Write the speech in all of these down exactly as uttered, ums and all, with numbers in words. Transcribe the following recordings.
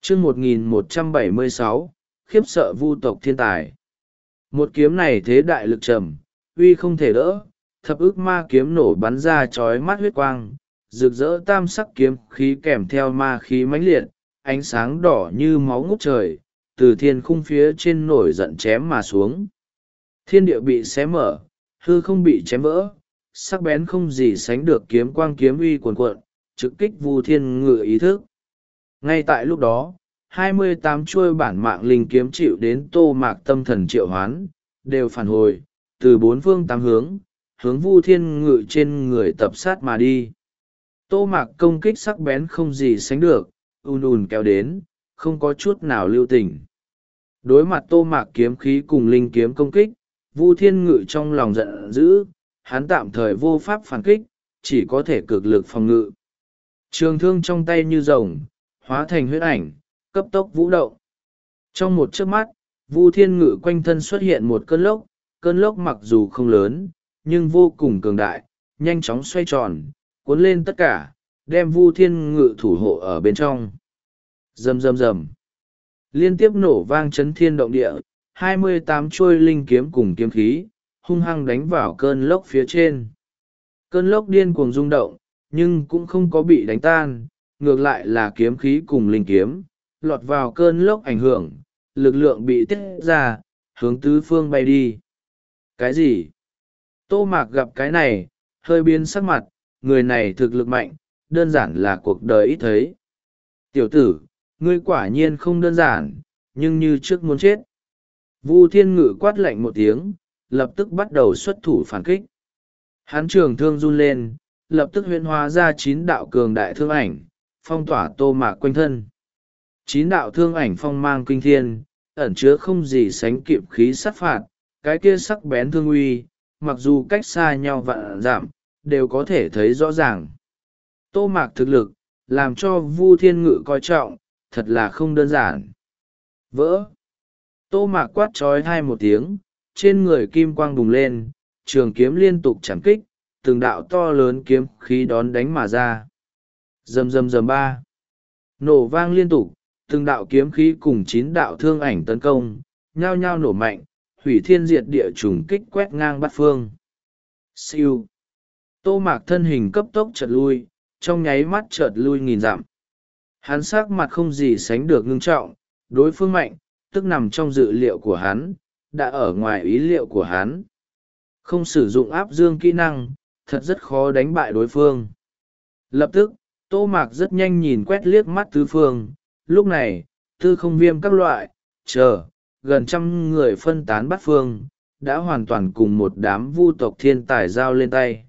chương một nghìn một trăm bảy mươi sáu, khiếp sợ vu tộc thiên tài. Một kiếm này thế đại lực trầm, uy không thể đỡ, thập ức ma kiếm nổ bắn ra chói mắt huyết quang, rực rỡ tam sắc kiếm khí kèm theo ma khí mãnh liệt, ánh sáng đỏ như máu ngút trời, từ thiên khung phía trên nổi giận chém mà xuống. Thiên địa bị xé mở, hư không bị chém vỡ, sắc bén không gì sánh được kiếm quang kiếm uy cuồn cuộn, trực kích Vu Thiên Ngự ý thức. Ngay tại lúc đó, hai mươi tám chuôi bản mạng linh kiếm chịu đến Tô Mạc tâm thần triệu hoán, đều phản hồi, từ bốn phương tám hướng, hướng Vu Thiên Ngự trên người tập sát mà đi. Tô Mạc công kích sắc bén không gì sánh được, ùn ùn kéo đến, không có chút nào lưu tình. Đối mặt Tô Mạc kiếm khí cùng linh kiếm công kích, Vu Thiên Ngự trong lòng giận dữ, hắn tạm thời vô pháp phản kích, chỉ có thể cực lực phòng ngự. Trường thương trong tay như rồng, hóa thành huyết ảnh, cấp tốc vũ động. Trong một chớp mắt, Vu Thiên Ngự quanh thân xuất hiện một cơn lốc, cơn lốc mặc dù không lớn, nhưng vô cùng cường đại, nhanh chóng xoay tròn, cuốn lên tất cả, đem Vu Thiên Ngự thủ hộ ở bên trong. Rầm rầm rầm. Liên tiếp nổ vang chấn thiên động địa, hai mươi tám chuôi linh kiếm cùng kiếm khí, hung hăng đánh vào cơn lốc phía trên. Cơn lốc điên cuồng rung động, nhưng cũng không có bị đánh tan, ngược lại là kiếm khí cùng linh kiếm, lọt vào cơn lốc ảnh hưởng, lực lượng bị tiết ra, hướng tứ phương bay đi. Cái gì? Tô Mạc gặp cái này, hơi biến sắc mặt, người này thực lực mạnh, đơn giản là cuộc đời ít thấy. Tiểu tử, ngươi quả nhiên không đơn giản, nhưng như trước muốn chết. Vu Thiên Ngự quát lạnh một tiếng, lập tức bắt đầu xuất thủ phản kích. Hắn trường thương run lên, lập tức huyễn hóa ra chín đạo cường đại thương ảnh, phong tỏa Tô Mạc quanh thân. Chín đạo thương ảnh phong mang kinh thiên, ẩn chứa không gì sánh kịp khí sát phạt, cái kia sắc bén thương uy, mặc dù cách xa nhau vạn dặm, đều có thể thấy rõ ràng. Tô Mạc thực lực, làm cho Vu Thiên Ngự coi trọng, thật là không đơn giản. Vỡ! Tô Mạc quát trói hai một tiếng, trên người kim quang bùng lên, trường kiếm liên tục chạm kích, từng đạo to lớn kiếm khí đón đánh mà ra. Rầm rầm rầm ba. Nổ vang liên tục, từng đạo kiếm khí cùng chín đạo thương ảnh tấn công, nhao nhao nổ mạnh, hủy thiên diệt địa trùng kích quét ngang bát phương. Siêu. Tô Mạc thân hình cấp tốc chợt lui, trong nháy mắt chợt lui nghìn dặm. Hắn sắc mặt không gì sánh được ngưng trọng, đối phương mạnh, tức nằm trong dự liệu của hắn, đã ở ngoài ý liệu của hắn. Không sử dụng áp dương kỹ năng, thật rất khó đánh bại đối phương. Lập tức, Tô Mạc rất nhanh nhìn quét liếc mắt tứ phương, lúc này, tư không viêm các loại, chờ, gần trăm người phân tán bát phương, đã hoàn toàn cùng một đám vu tộc thiên tài giao lên tay.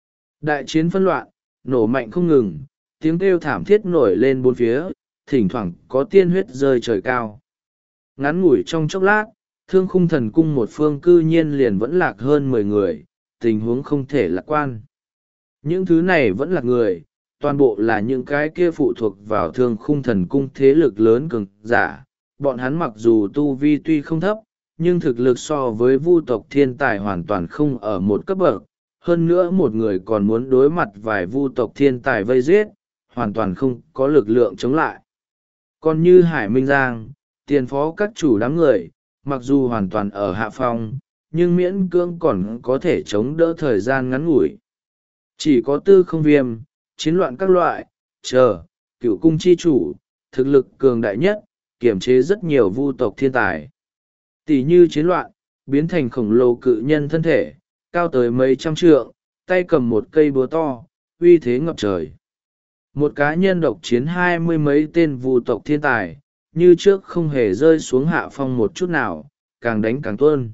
Đại chiến phân loạn, nổ mạnh không ngừng, tiếng kêu thảm thiết nổi lên bốn phía, thỉnh thoảng có tiên huyết rơi trời cao. Ngắn ngủi trong chốc lát, thương khung thần cung một phương cư nhiên liền vẫn lạc hơn mười người, tình huống không thể lạc quan. Những thứ này vẫn là người, toàn bộ là những cái kia phụ thuộc vào thương khung thần cung thế lực lớn cường giả. Bọn hắn mặc dù tu vi tuy không thấp, nhưng thực lực so với vu tộc thiên tài hoàn toàn không ở một cấp bậc. Hơn nữa một người còn muốn đối mặt vài vu tộc thiên tài vây giết, hoàn toàn không có lực lượng chống lại. Còn như Hải Minh Giang, tiền phó các chủ đám người, mặc dù hoàn toàn ở hạ phong, nhưng miễn cưỡng còn có thể chống đỡ thời gian ngắn ngủi. Chỉ có tư không viêm, chiến loạn các loại, chờ, cựu cung chi chủ, thực lực cường đại nhất, kiểm chế rất nhiều vu tộc thiên tài. Tỷ như chiến loạn, biến thành khổng lồ cự nhân thân thể, cao tới mấy trăm trượng, tay cầm một cây búa to, uy thế ngập trời. Một cá nhân độc chiến hai mươi mấy tên vu tộc thiên tài, như trước không hề rơi xuống hạ phong một chút nào, càng đánh càng tuôn.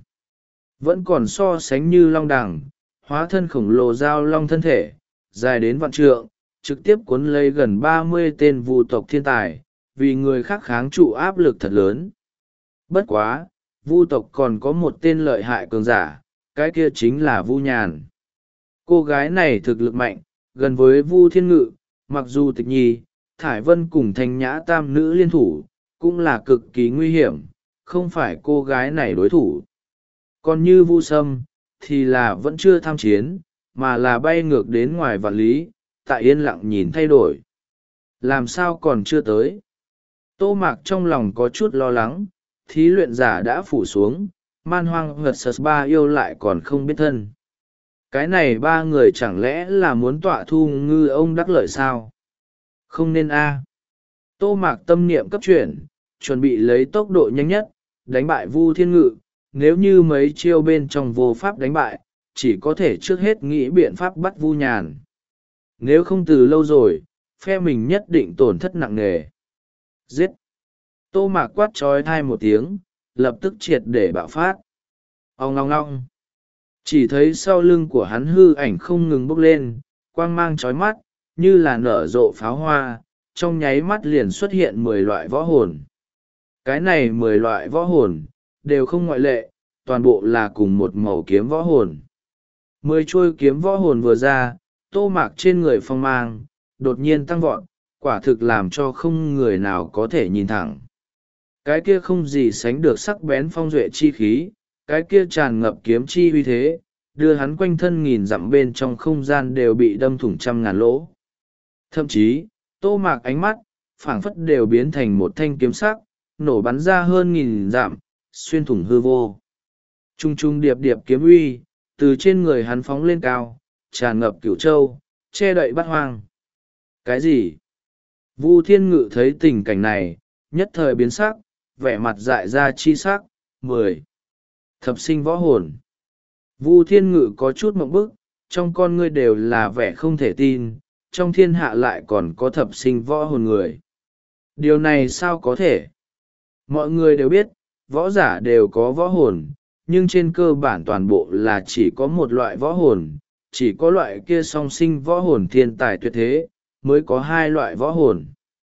Vẫn còn so sánh như long đằng, hóa thân khổng lồ giao long thân thể, dài đến vạn trượng, trực tiếp cuốn lấy gần ba mươi tên vu tộc thiên tài, vì người khác kháng trụ áp lực thật lớn. Bất quá, vu tộc còn có một tên lợi hại cường giả, cái kia chính là Vu Nhàn. Cô gái này thực lực mạnh, gần với Vu Thiên Ngự, mặc dù Tịch Nhi, Thải Vân cùng Thanh Nhã tam nữ liên thủ, cũng là cực kỳ nguy hiểm, không phải cô gái này đối thủ. Còn như Vu Sâm, thì là vẫn chưa tham chiến, mà là bay ngược đến ngoài vạn lý, tại yên lặng nhìn thay đổi. Làm sao còn chưa tới? Tô Mạc trong lòng có chút lo lắng, thí luyện giả đã phủ xuống, man hoang ngật sật ba yêu lại còn không biết thân. Cái này ba người chẳng lẽ là muốn tọa thu ngư ông đắc lợi sao? Không nên a. Tô Mạc tâm niệm cấp chuyển, chuẩn bị lấy tốc độ nhanh nhất, đánh bại Vu Thiên Ngự. Nếu như mấy chiêu bên trong vô pháp đánh bại, chỉ có thể trước hết nghĩ biện pháp bắt Vu Nhàn. Nếu không từ lâu rồi, phe mình nhất định tổn thất nặng nề. Giết! Tô Mạc quát trói thai một tiếng, lập tức triệt để bạo phát. Ong ngong ngong! Chỉ thấy sau lưng của hắn hư ảnh không ngừng bốc lên, quang mang trói mắt, như là nở rộ pháo hoa, trong nháy mắt liền xuất hiện mười loại võ hồn. Cái này mười loại võ hồn, đều không ngoại lệ, toàn bộ là cùng một màu kiếm võ hồn. Mười chuôi kiếm võ hồn vừa ra, Tô Mạc trên người phong mang, đột nhiên tăng vọt, quả thực làm cho không người nào có thể nhìn thẳng. Cái kia không gì sánh được sắc bén phong duệ chi khí, cái kia tràn ngập kiếm chi uy thế, đưa hắn quanh thân nghìn dặm bên trong không gian đều bị đâm thủng trăm ngàn lỗ. Thậm chí, Tô Mạc ánh mắt, phảng phất đều biến thành một thanh kiếm sắc, nổ bắn ra hơn nghìn dặm, xuyên thủng hư vô. Trung trung điệp điệp kiếm uy, từ trên người hắn phóng lên cao, tràn ngập cửu châu, che đậy bát hoang. Cái gì? Vu Thiên Ngự thấy tình cảnh này, nhất thời biến sắc, vẻ mặt dại ra chi sắc, mười. Thập sinh võ hồn. Vu Thiên Ngự có chút mộng bức, trong con ngươi đều là vẻ không thể tin, trong thiên hạ lại còn có thập sinh võ hồn người. Điều này sao có thể? Mọi người đều biết, võ giả đều có võ hồn, nhưng trên cơ bản toàn bộ là chỉ có một loại võ hồn, chỉ có loại kia song sinh võ hồn thiên tài tuyệt thế, mới có hai loại võ hồn.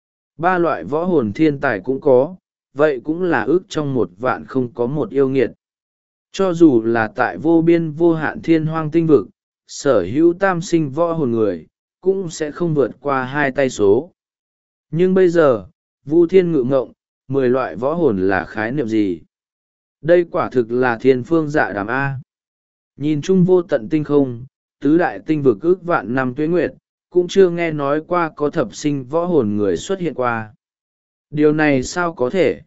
Ba loại võ hồn thiên tài cũng có, vậy cũng là ước trong một vạn không có một yêu nghiệt. Cho dù là tại vô biên vô hạn thiên hoang tinh vực, sở hữu tam sinh võ hồn người, cũng sẽ không vượt qua hai tay số. Nhưng bây giờ, Vu Thiên Ngự ngộng, mười loại võ hồn là khái niệm gì? Đây quả thực là thiên phương dạ đàm A. Nhìn chung vô tận tinh không, tứ đại tinh vực ước vạn năm tuế nguyệt, cũng chưa nghe nói qua có thập sinh võ hồn người xuất hiện qua. Điều này sao có thể?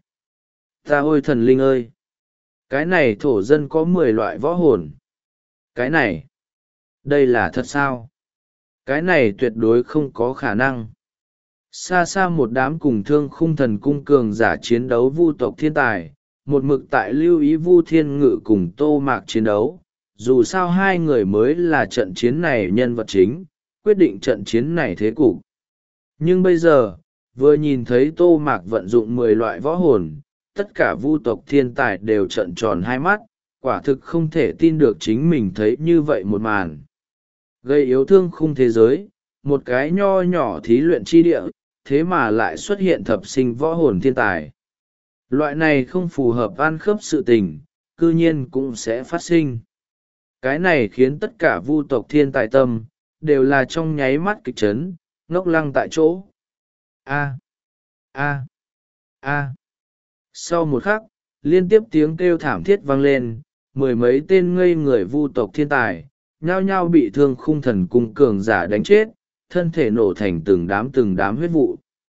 Ta ôi thần linh ơi! Cái này thổ dân có mười loại võ hồn. Cái này, đây là thật sao? Cái này tuyệt đối không có khả năng. Xa xa một đám cùng thương khung thần cung cường giả chiến đấu vu tộc thiên tài, một mực tại lưu ý Vu Thiên Ngự cùng Tô Mạc chiến đấu. Dù sao hai người mới là trận chiến này nhân vật chính, quyết định trận chiến này thế cục. Nhưng bây giờ, vừa nhìn thấy Tô Mạc vận dụng mười loại võ hồn, tất cả vu tộc thiên tài đều trợn tròn hai mắt, quả thực không thể tin được chính mình thấy như vậy một màn. Gây yếu thương khung thế giới, một cái nho nhỏ thí luyện chi địa, thế mà lại xuất hiện thập sinh võ hồn thiên tài. Loại này không phù hợp ăn khớp sự tình, cư nhiên cũng sẽ phát sinh. Cái này khiến tất cả vu tộc thiên tài tâm, đều là trong nháy mắt kịch chấn, ngốc lăng tại chỗ. A. A. A. Sau một khắc, liên tiếp tiếng kêu thảm thiết vang lên, mười mấy tên ngây người vu tộc thiên tài, nhao nhao bị thương khung thần cung cường giả đánh chết, thân thể nổ thành từng đám từng đám huyết vụ.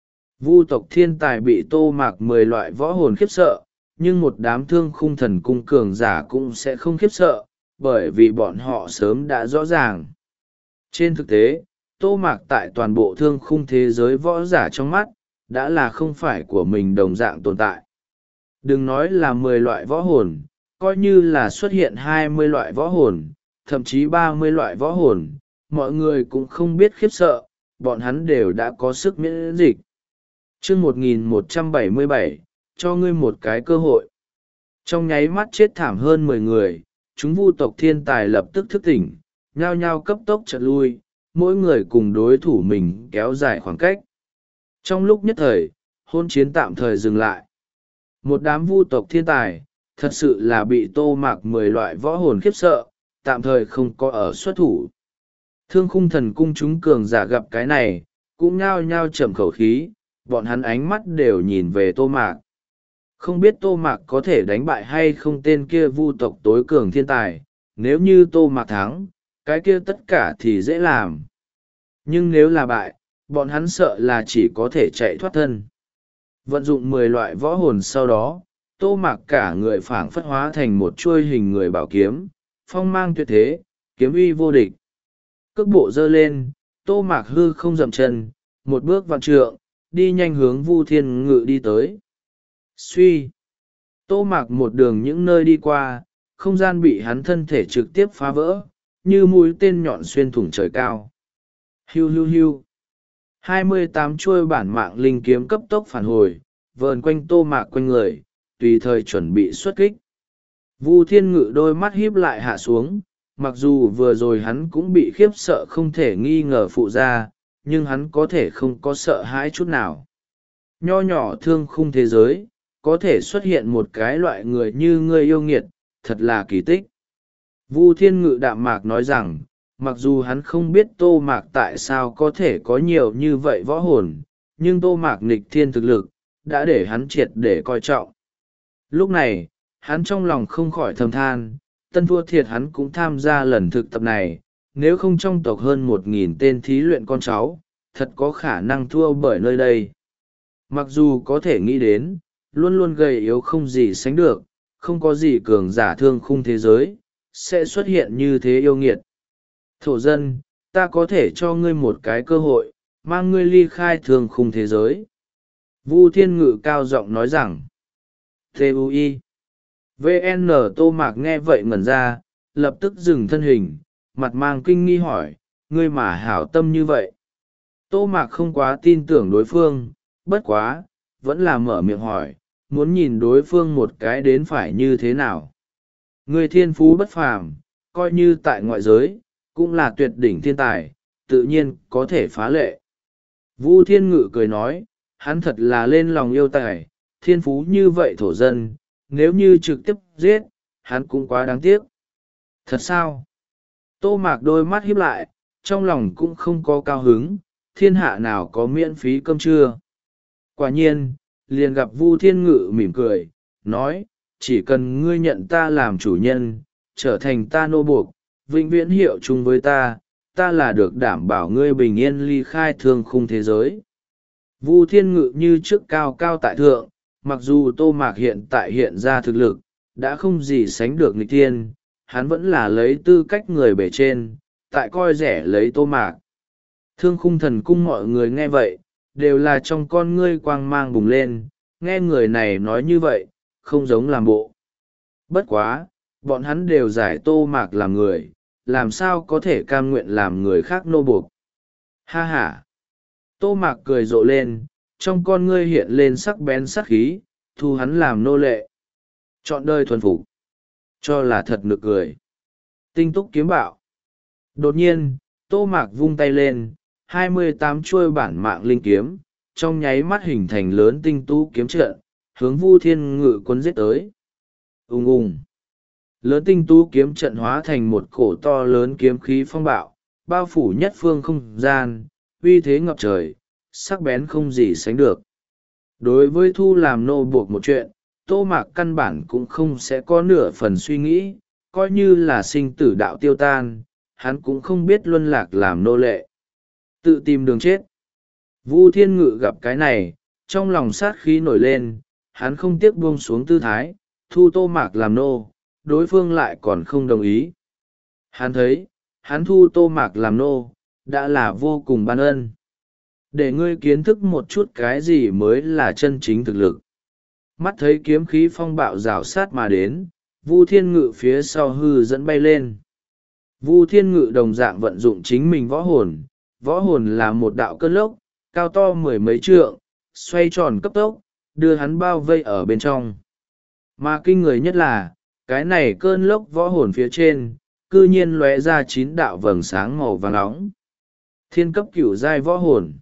Vu tộc thiên tài bị Tô Mạc mười loại võ hồn khiếp sợ, nhưng một đám thương khung thần cung cường giả cũng sẽ không khiếp sợ, bởi vì bọn họ sớm đã rõ ràng. Trên thực tế, Tô Mạc tại toàn bộ thương khung thế giới võ giả trong mắt, đã là không phải của mình đồng dạng tồn tại. Đừng nói là mười loại võ hồn, coi như là xuất hiện hai mươi loại võ hồn, thậm chí ba mươi loại võ hồn, mọi người cũng không biết khiếp sợ, bọn hắn đều đã có sức miễn dịch. Chương một nghìn một trăm bảy mươi bảy, cho ngươi một cái cơ hội. Trong nháy mắt chết thảm hơn mười người, chúng vu tộc thiên tài lập tức thức tỉnh, nhao nhao cấp tốc chợt lui, mỗi người cùng đối thủ mình kéo dài khoảng cách. Trong lúc nhất thời, hôn chiến tạm thời dừng lại. Một đám vu tộc thiên tài, thật sự là bị Tô Mạc mười loại võ hồn khiếp sợ, tạm thời không có ở xuất thủ. Thương khung thần cung chúng cường giả gặp cái này, cũng nhao nhao chậm khẩu khí, bọn hắn ánh mắt đều nhìn về Tô Mạc. Không biết Tô Mạc có thể đánh bại hay không tên kia vu tộc tối cường thiên tài, nếu như Tô Mạc thắng, cái kia tất cả thì dễ làm. Nhưng nếu là bại, bọn hắn sợ là chỉ có thể chạy thoát thân. Vận dụng mười loại võ hồn sau đó, Tô Mạc cả người phảng phất hóa thành một chuôi hình người bảo kiếm, phong mang tuyệt thế, kiếm uy vô địch. Cước bộ giơ lên, Tô Mạc hư không dậm chân, một bước vạn trượng, đi nhanh hướng Vu Thiên Ngự đi tới. Suy! Tô Mạc một đường những nơi đi qua, không gian bị hắn thân thể trực tiếp phá vỡ, như mũi tên nhọn xuyên thủng trời cao. Hiu hiu hiu! hai mươi tám chuôi bản mạng linh kiếm cấp tốc phản hồi, vờn quanh Tô Mạc quanh người, tùy thời chuẩn bị xuất kích. Vu Thiên Ngự đôi mắt híp lại hạ xuống, mặc dù vừa rồi hắn cũng bị khiếp sợ không thể nghi ngờ phụ ra, nhưng hắn có thể không có sợ hãi chút nào. Nho nhỏ thương khung thế giới, có thể xuất hiện một cái loại người như ngươi yêu nghiệt, thật là kỳ tích. Vu Thiên Ngự đạm mạc nói rằng, mặc dù hắn không biết Tô Mạc tại sao có thể có nhiều như vậy võ hồn, nhưng Tô Mạc nghịch thiên thực lực, đã để hắn triệt để coi trọng. Lúc này, hắn trong lòng không khỏi thầm than, tân thua thiệt hắn cũng tham gia lần thực tập này, nếu không trong tộc hơn một nghìn tên thí luyện con cháu, thật có khả năng thua bởi nơi đây. Mặc dù có thể nghĩ đến, luôn luôn gầy yếu không gì sánh được, không có gì cường giả thương khung thế giới, sẽ xuất hiện như thế yêu nghiệt. Thổ dân, ta có thể cho ngươi một cái cơ hội, mang ngươi ly khai thương khung thế giới. Vu Thiên Ngự cao giọng nói rằng, tê u i vê en Tô Mạc nghe vậy ngẩn ra, lập tức dừng thân hình, mặt mang kinh nghi hỏi, ngươi mà hảo tâm như vậy. Tô Mạc không quá tin tưởng đối phương, bất quá, vẫn là mở miệng hỏi, muốn nhìn đối phương một cái đến phải như thế nào. Ngươi thiên phú bất phàm, coi như tại ngoại giới, cũng là tuyệt đỉnh thiên tài, tự nhiên có thể phá lệ. Vu Thiên Ngự cười nói, hắn thật là lên lòng yêu tài, thiên phú như vậy thổ dân, nếu như trực tiếp giết, hắn cũng quá đáng tiếc. Thật sao? Tô Mạc đôi mắt híp lại, trong lòng cũng không có cao hứng, thiên hạ nào có miễn phí cơm trưa. Quả nhiên, liền gặp Vu Thiên Ngự mỉm cười, nói, chỉ cần ngươi nhận ta làm chủ nhân, trở thành ta nô buộc, vĩnh viễn hiệu chung với ta, ta là được đảm bảo ngươi bình yên ly khai thương khung thế giới. Vu Thiên Ngự như trước cao cao tại thượng, mặc dù Tô Mạc hiện tại hiện ra thực lực, đã không gì sánh được nghịch thiên, hắn vẫn là lấy tư cách người bề trên, tại coi rẻ lấy Tô Mạc. Thương khung thần cung mọi người nghe vậy, đều là trong con ngươi quang mang bùng lên, nghe người này nói như vậy, không giống làm bộ. Bất quá, bọn hắn đều giải Tô Mạc làm người, làm sao có thể cam nguyện làm người khác nô buộc. Ha ha! Tô Mạc cười rộ lên, trong con ngươi hiện lên sắc bén sắc khí, thu hắn làm nô lệ. Chọn đời thuần phục, cho là thật nực cười. Tinh túc kiếm bạo. Đột nhiên, Tô Mạc vung tay lên, hai mươi tám chuôi bản mạng linh kiếm, trong nháy mắt hình thành lớn tinh tú kiếm trận, hướng Vu Thiên Ngự cuốn giết tới. Ùng ùng. Lớn tinh tú kiếm trận hóa thành một cổ to lớn kiếm khí phong bạo, bao phủ nhất phương không gian, uy thế ngập trời, sắc bén không gì sánh được. Đối với thu làm nô buộc một chuyện, Tô Mạc căn bản cũng không sẽ có nửa phần suy nghĩ, coi như là sinh tử đạo tiêu tan, hắn cũng không biết luân lạc làm nô lệ. Tự tìm đường chết. Vu Thiên Ngự gặp cái này, trong lòng sát khí nổi lên, hắn không tiếc buông xuống tư thái, thu Tô Mạc làm nô, đối phương lại còn không đồng ý. Hắn thấy, hắn thu Tô Mạc làm nô, đã là vô cùng ban ân. Để ngươi kiến thức một chút cái gì mới là chân chính thực lực. Mắt thấy kiếm khí phong bạo rào sát mà đến, Vu Thiên Ngự phía sau hư dẫn bay lên. Vu Thiên Ngự đồng dạng vận dụng chính mình võ hồn, võ hồn là một đạo cơn lốc, cao to mười mấy trượng, xoay tròn cấp tốc, đưa hắn bao vây ở bên trong. Mà kinh người nhất là, cái này cơn lốc võ hồn phía trên, cư nhiên lóe ra chín đạo vầng sáng màu vàng nóng. Thiên cấp cửu giai võ hồn.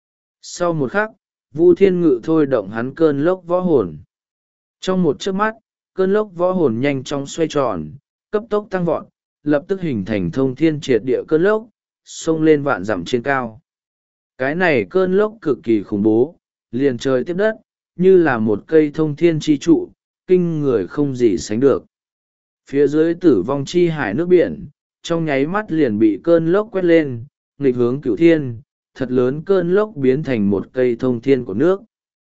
Sau một khắc, Vu Thiên Ngự thôi động hắn cơn lốc võ hồn. Trong một chớp mắt, cơn lốc võ hồn nhanh chóng xoay tròn, cấp tốc tăng vọt, lập tức hình thành thông thiên triệt địa cơn lốc, xông lên vạn dặm trên cao. Cái này cơn lốc cực kỳ khủng bố, liền trời tiếp đất, như là một cây thông thiên chi trụ, kinh người không gì sánh được. Phía dưới tử vong chi hải nước biển, trong nháy mắt liền bị cơn lốc quét lên, nghịch hướng cửu thiên, thật lớn cơn lốc biến thành một cây thông thiên của nước.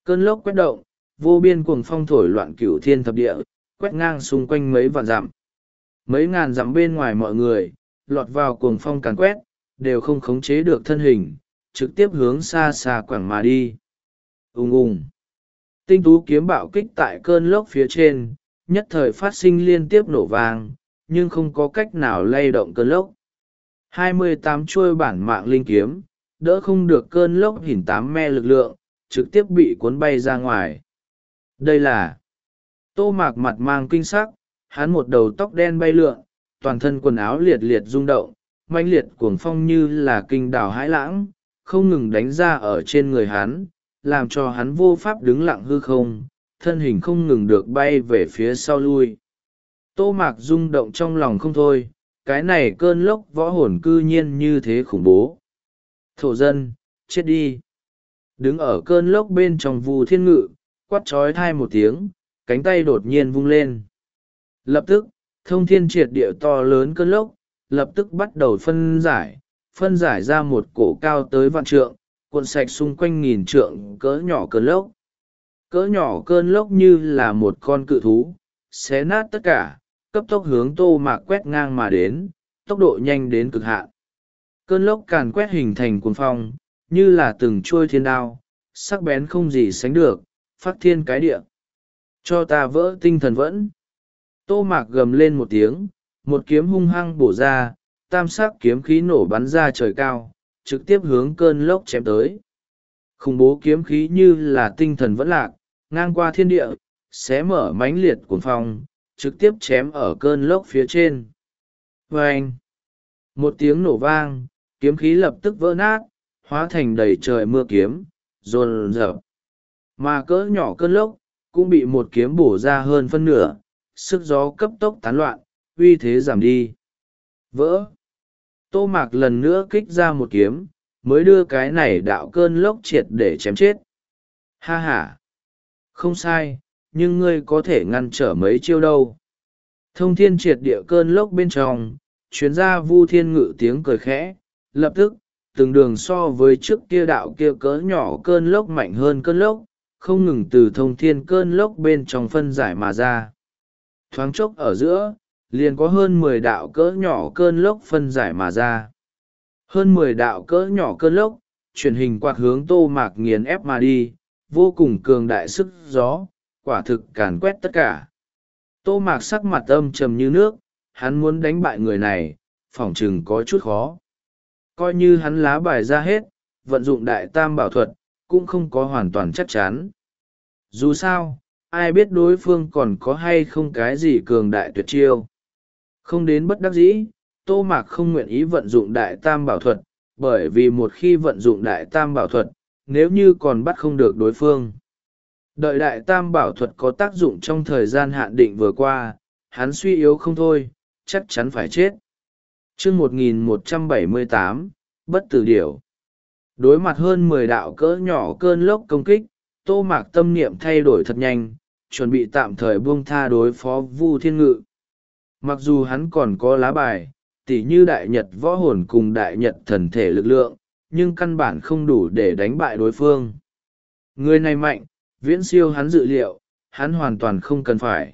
Cơn lốc quét động, vô biên cuồng phong thổi loạn cửu thiên thập địa, quét ngang xung quanh mấy vạn dặm. Mấy ngàn dặm bên ngoài mọi người, lọt vào cuồng phong càn quét, đều không khống chế được thân hình, trực tiếp hướng xa xa quẳng mà đi. Ùng ùng. Tinh tú kiếm bạo kích tại cơn lốc phía trên, nhất thời phát sinh liên tiếp nổ vang, nhưng không có cách nào lay động cơn lốc. hai mươi tám chuôi bản mạng linh kiếm, đỡ không được cơn lốc hỉn tám me lực lượng, trực tiếp bị cuốn bay ra ngoài. Đây là Tô Mạc mặt mang kinh sắc, hắn một đầu tóc đen bay lượn, toàn thân quần áo liệt liệt rung động, mãnh liệt cuồng phong như là kinh đảo hãi lãng, không ngừng đánh ra ở trên người hắn, làm cho hắn vô pháp đứng lặng hư không, thân hình không ngừng được bay về phía sau lui. Tô Mạc rung động trong lòng không thôi, cái này cơn lốc võ hồn cư nhiên như thế khủng bố. Thổ dân, chết đi. Đứng ở cơn lốc bên trong Vu Thiên Ngự, quát trói thai một tiếng, cánh tay đột nhiên vung lên. Lập tức, thông thiên triệt địa to lớn cơn lốc, lập tức bắt đầu phân giải, phân giải ra một cổ cao tới vạn trượng, cuộn sạch xung quanh nghìn trượng cỡ nhỏ cơn lốc. Cỡ nhỏ cơn lốc như là một con cự thú, xé nát tất cả, cấp tốc hướng Tô Mạc quét ngang mà đến, tốc độ nhanh đến cực hạn. Cơn lốc càn quét hình thành cuồng phong, như là từng chuôi thiên đao, sắc bén không gì sánh được, phát thiên cái địa. Cho ta vỡ tinh thần vẫn. Tô Mạc gầm lên một tiếng, một kiếm hung hăng bổ ra, tam sắc kiếm khí nổ bắn ra trời cao, trực tiếp hướng cơn lốc chém tới. Khủng bố kiếm khí như là tinh thần vẫn lạc, ngang qua thiên địa, xé mở mãnh liệt cuồng phong, trực tiếp chém ở cơn lốc phía trên. Vâng! Một tiếng nổ vang, kiếm khí lập tức vỡ nát, hóa thành đầy trời mưa kiếm, rồn rập. Mà cỡ nhỏ cơn lốc, cũng bị một kiếm bổ ra hơn phân nửa, sức gió cấp tốc tán loạn, uy thế giảm đi. Vỡ! Tô Mạc lần nữa kích ra một kiếm, mới đưa cái này đạo cơn lốc triệt để chém chết. Ha ha! Không sai, nhưng ngươi có thể ngăn trở mấy chiêu đâu. Thông thiên triệt địa cơn lốc bên trong, chuyến ra Vu Thiên Ngự tiếng cười khẽ, lập tức, từng đường so với trước kia đạo kia cỡ nhỏ cơn lốc mạnh hơn cơn lốc, không ngừng từ thông thiên cơn lốc bên trong phân giải mà ra. Thoáng chốc ở giữa, liền có hơn mười đạo cỡ nhỏ cơn lốc phân giải mà ra. Hơn mười đạo cỡ nhỏ cơn lốc, chuyển hình quạt hướng Tô Mạc nghiền ép mà đi, vô cùng cường đại sức gió, quả thực càn quét tất cả. Tô Mạc sắc mặt âm trầm như nước, hắn muốn đánh bại người này, phỏng chừng có chút khó. Coi như hắn lá bài ra hết, vận dụng đại tam bảo thuật, cũng không có hoàn toàn chắc chắn. Dù sao, ai biết đối phương còn có hay không cái gì cường đại tuyệt chiêu. Không đến bất đắc dĩ, Tô Mạc không nguyện ý vận dụng đại tam bảo thuật, bởi vì một khi vận dụng đại tam bảo thuật, nếu như còn bắt không được đối phương. Đợi đại tam bảo thuật có tác dụng trong thời gian hạn định vừa qua, hắn suy yếu không thôi, chắc chắn phải chết. chương một nghìn một trăm bảy mươi tám, Bất Tử Điểu. Đối mặt hơn mười đạo cỡ nhỏ cơn lốc công kích, Tô Mạc tâm niệm thay đổi thật nhanh, chuẩn bị tạm thời buông tha đối phó Vu Thiên Ngự. Mặc dù hắn còn có lá bài, tỉ như đại nhật võ hồn cùng đại nhật thần thể lực lượng, nhưng căn bản không đủ để đánh bại đối phương. Người này mạnh, viễn siêu hắn dự liệu, hắn hoàn toàn không cần phải.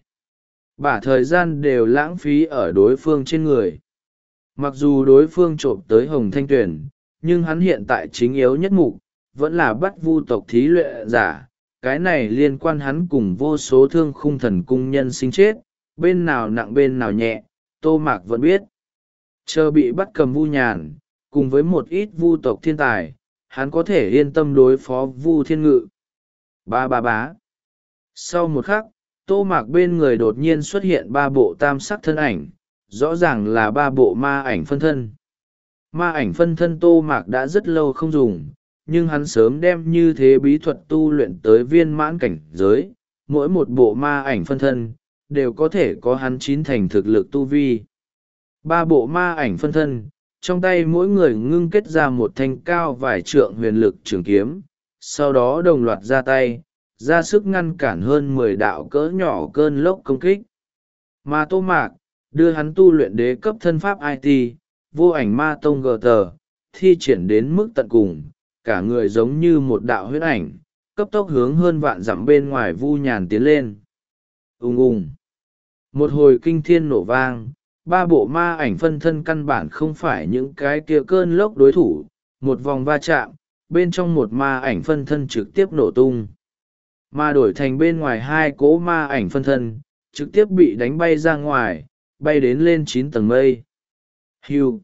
Bả thời gian đều lãng phí ở đối phương trên người. Mặc dù đối phương trộm tới Hồng Thanh Tuyền, nhưng hắn hiện tại chính yếu nhất mục, vẫn là bắt Vu tộc thí luyện giả. Cái này liên quan hắn cùng vô số thương khung thần cung nhân sinh chết, bên nào nặng bên nào nhẹ, Tô Mạc vẫn biết. Chờ bị bắt cầm Vu Nhàn, cùng với một ít Vu tộc thiên tài, hắn có thể yên tâm đối phó Vu Thiên Ngự. Ba ba bá. Sau một khắc, Tô Mạc bên người đột nhiên xuất hiện ba bộ tam sắc thân ảnh, rõ ràng là ba bộ ma ảnh phân thân. Ma ảnh phân thân Tô Mạc đã rất lâu không dùng, nhưng hắn sớm đem như thế bí thuật tu luyện tới viên mãn cảnh giới, mỗi một bộ ma ảnh phân thân, đều có thể có hắn chín thành thực lực tu vi. Ba bộ ma ảnh phân thân, trong tay mỗi người ngưng kết ra một thanh cao vài trượng huyền lực trường kiếm, sau đó đồng loạt ra tay, ra sức ngăn cản hơn mười đạo cỡ nhỏ cơn lốc công kích. Mà Tô Mạc, đưa hắn tu luyện đế cấp thân pháp i tê, vô ảnh ma tông gờ tờ, thi triển đến mức tận cùng, cả người giống như một đạo huyết ảnh, cấp tốc hướng hơn vạn dặm bên ngoài Vu Nhàn tiến lên. Ùng ùng, một hồi kinh thiên nổ vang, ba bộ ma ảnh phân thân căn bản không phải những cái kia cơn lốc đối thủ, một vòng va chạm, bên trong một ma ảnh phân thân trực tiếp nổ tung. Mà đổi thành bên ngoài hai cỗ ma ảnh phân thân, trực tiếp bị đánh bay ra ngoài, bay đến lên chín tầng mây. Hưu.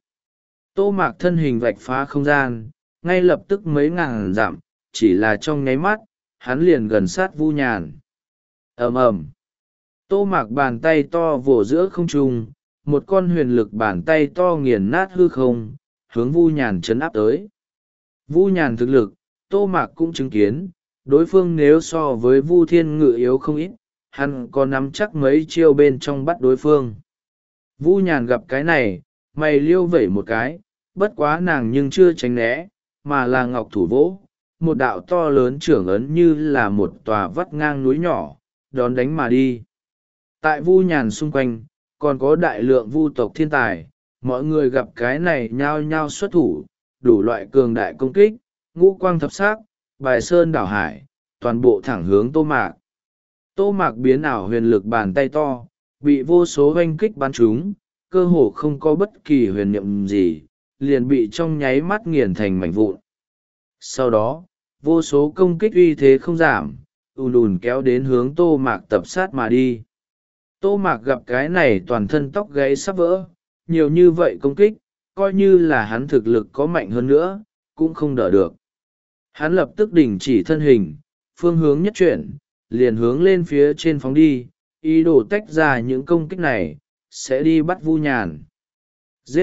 Tô Mạc thân hình vạch phá không gian, ngay lập tức mấy ngàn dặm, chỉ là trong nháy mắt, hắn liền gần sát Vu Nhàn. Ầm ầm. Tô Mạc bàn tay to vỗ giữa không trung, một con huyền lực bàn tay to nghiền nát hư không, hướng Vu Nhàn chấn áp tới. Vu Nhàn thực lực, Tô Mạc cũng chứng kiến, đối phương nếu so với Vu Thiên Ngự yếu không ít, hắn có nắm chắc mấy chiêu bên trong bắt đối phương. Vu Nhàn gặp cái này, mày liêu vẩy một cái, bất quá nàng nhưng chưa tránh né, mà là ngọc thủ vỗ, một đạo to lớn trưởng ấn như là một tòa vắt ngang núi nhỏ, đón đánh mà đi. Tại Vu Nhàn xung quanh, còn có đại lượng vu tộc thiên tài, mọi người gặp cái này nhao nhao xuất thủ, đủ loại cường đại công kích, ngũ quang thập sắc, bài sơn đảo hải, toàn bộ thẳng hướng Tô Mạc. Tô Mạc biến ảo huyền lực bàn tay to, bị vô số oanh kích bắn trúng, cơ hồ không có bất kỳ huyền niệm gì, liền bị trong nháy mắt nghiền thành mảnh vụn. Sau đó, vô số công kích uy thế không giảm, ùn ùn kéo đến hướng Tô Mạc tập sát mà đi. Tô Mạc gặp cái này toàn thân tóc gáy sắp vỡ, nhiều như vậy công kích, coi như là hắn thực lực có mạnh hơn nữa, cũng không đỡ được. Hắn lập tức đình chỉ thân hình, phương hướng nhất chuyển, liền hướng lên phía trên phóng đi, ý đồ tách ra những công kích này, sẽ đi bắt Vu Nhàn. Giết!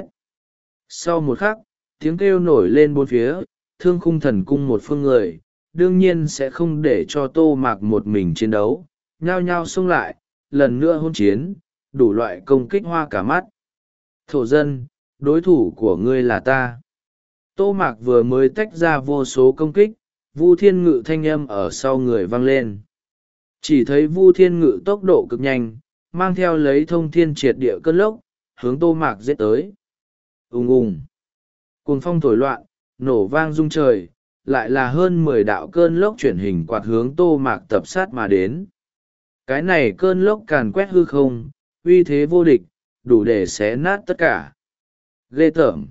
Sau một khắc, tiếng kêu nổi lên bốn phía, Thương Khung Thần Cung một phương người, đương nhiên sẽ không để cho Tô Mạc một mình chiến đấu, nhao nhao xông lại, lần nữa hôn chiến, đủ loại công kích hoa cả mắt. Thổ dân, đối thủ của ngươi là ta. Tô Mạc vừa mới tách ra vô số công kích, Vu Thiên Ngự thanh âm ở sau người vang lên. Chỉ thấy Vu Thiên Ngự tốc độ cực nhanh, mang theo lấy thông thiên triệt địa cơn lốc, hướng Tô Mạc giết tới. Ùng ùng. Cuồng phong thổi loạn, nổ vang rung trời, lại là hơn mười đạo cơn lốc chuyển hình quạt hướng Tô Mạc tập sát mà đến. Cái này cơn lốc càn quét hư không, uy thế vô địch, đủ để xé nát tất cả. Ghê tởm.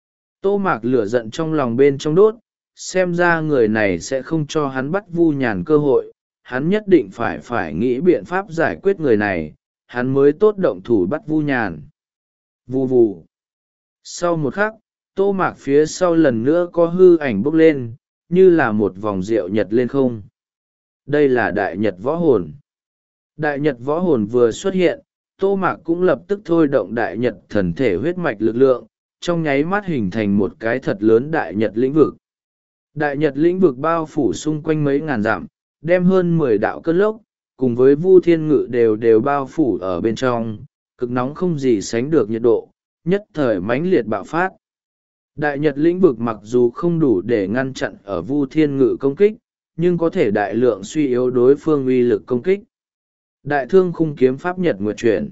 Tô Mạc lửa giận trong lòng bên trong đốt, xem ra người này sẽ không cho hắn bắt Vu Nhàn cơ hội, hắn nhất định phải phải nghĩ biện pháp giải quyết người này, hắn mới tốt động thủ bắt Vu Nhàn. Vù vù. Sau một khắc, Tô Mạc phía sau lần nữa có hư ảnh bốc lên, như là một vòng rượu nhật lên không. Đây là đại nhật võ hồn. Đại nhật võ hồn vừa xuất hiện, Tô Mạc cũng lập tức thôi động đại nhật thần thể huyết mạch lực lượng, trong nháy mắt hình thành một cái thật lớn đại nhật lĩnh vực. Đại nhật lĩnh vực bao phủ xung quanh mấy ngàn dặm, đem hơn mười đạo cơn lốc, cùng với Vu Thiên Ngự đều đều bao phủ ở bên trong, cực nóng không gì sánh được nhiệt độ, nhất thời mãnh liệt bạo phát. Đại nhật lĩnh vực mặc dù không đủ để ngăn chặn ở Vu Thiên Ngự công kích, nhưng có thể đại lượng suy yếu đối phương uy lực công kích. Đại Thương Khung kiếm pháp nhật nguyệt chuyển.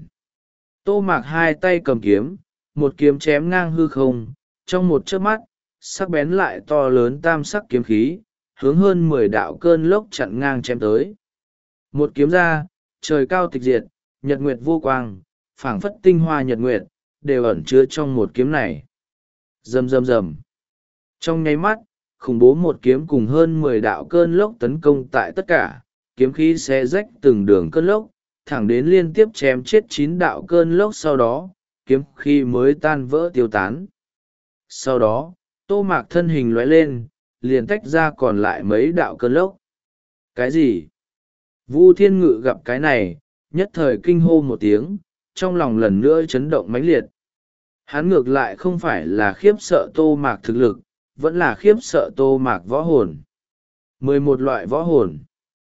Tô Mạc hai tay cầm kiếm, một kiếm chém ngang hư không, trong một chớp mắt, sắc bén lại to lớn tam sắc kiếm khí, hướng hơn mười đạo cơn lốc chặn ngang chém tới. Một kiếm ra, trời cao tịch diệt, nhật nguyệt vô quang, phảng phất tinh hoa nhật nguyệt, đều ẩn chứa trong một kiếm này. Rầm rầm rầm. Trong nháy mắt, khủng bố một kiếm cùng hơn mười đạo cơn lốc tấn công tại tất cả, kiếm khí xé rách từng đường cơn lốc, thẳng đến liên tiếp chém chết chín đạo cơn lốc sau đó, kiếm khí mới tan vỡ tiêu tán. Sau đó, Tô Mạc thân hình lóe lên, liền tách ra còn lại mấy đạo cơn lốc. Cái gì? Vu Thiên Ngự gặp cái này, nhất thời kinh hô một tiếng, trong lòng lần nữa chấn động mãnh liệt. Hắn ngược lại không phải là khiếp sợ Tô Mạc thực lực, vẫn là khiếp sợ Tô Mạc võ hồn. Mười một loại võ hồn.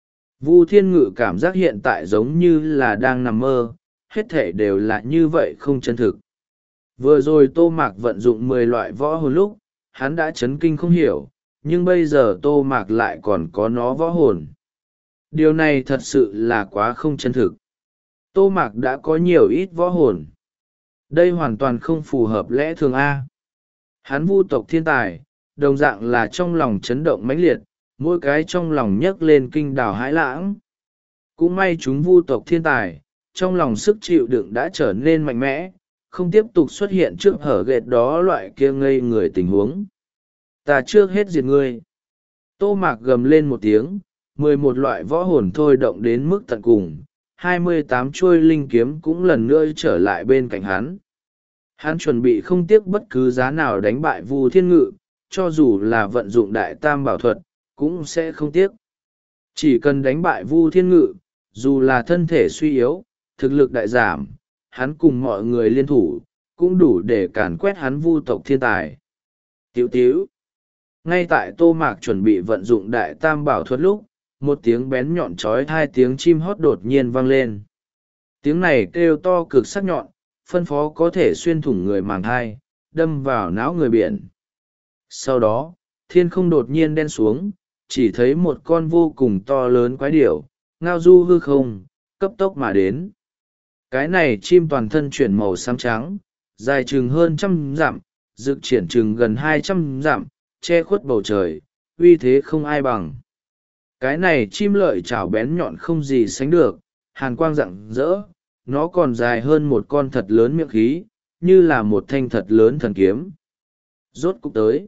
Vu Thiên Ngự cảm giác hiện tại giống như là đang nằm mơ, hết thể đều là như vậy không chân thực. Vừa rồi Tô Mạc vận dụng mười loại võ hồn lúc, hắn đã chấn kinh không hiểu, nhưng bây giờ Tô Mạc lại còn có nó võ hồn. Điều này thật sự là quá không chân thực. Tô Mạc đã có nhiều ít võ hồn. Đây hoàn toàn không phù hợp lẽ thường A. Hắn vu tộc thiên tài, đồng dạng là trong lòng chấn động mãnh liệt, mỗi cái trong lòng nhấc lên kinh đào hãi lãng. Cũng may chúng vu tộc thiên tài, trong lòng sức chịu đựng đã trở nên mạnh mẽ, không tiếp tục xuất hiện trước hở ghệt đó loại kia ngây người tình huống. Ta trước hết diệt ngươi. Tô Mạc gầm lên một tiếng, mười một loại võ hồn thôi động đến mức tận cùng, hai mươi tám chuôi linh kiếm cũng lần nữa trở lại bên cạnh hắn. Hắn chuẩn bị không tiếc bất cứ giá nào đánh bại Vu Thiên Ngự, cho dù là vận dụng đại tam bảo thuật, cũng sẽ không tiếc. Chỉ cần đánh bại Vu Thiên Ngự, dù là thân thể suy yếu, thực lực đại giảm, hắn cùng mọi người liên thủ, cũng đủ để càn quét hắn Vu tộc thiên tài. Tiểu tiểu. Ngay tại Tô Mạc chuẩn bị vận dụng đại tam bảo thuật lúc, một tiếng bén nhọn trói hai tiếng chim hót đột nhiên vang lên. Tiếng này kêu to cực sắc nhọn, phân phó có thể xuyên thủng người màng thai, đâm vào não người biển. Sau đó, thiên không đột nhiên đen xuống, chỉ thấy một con vô cùng to lớn quái điểu, ngao du hư không, cấp tốc mà đến. Cái này chim toàn thân chuyển màu xám trắng, dài chừng hơn trăm dặm, rực triển chừng gần hai trăm dặm, che khuất bầu trời, uy thế không ai bằng. Cái này chim lợi chảo bén nhọn không gì sánh được, hàn quang rạng rỡ, nó còn dài hơn một con thật lớn miệng khí, như là một thanh thật lớn thần kiếm. Rốt cục tới.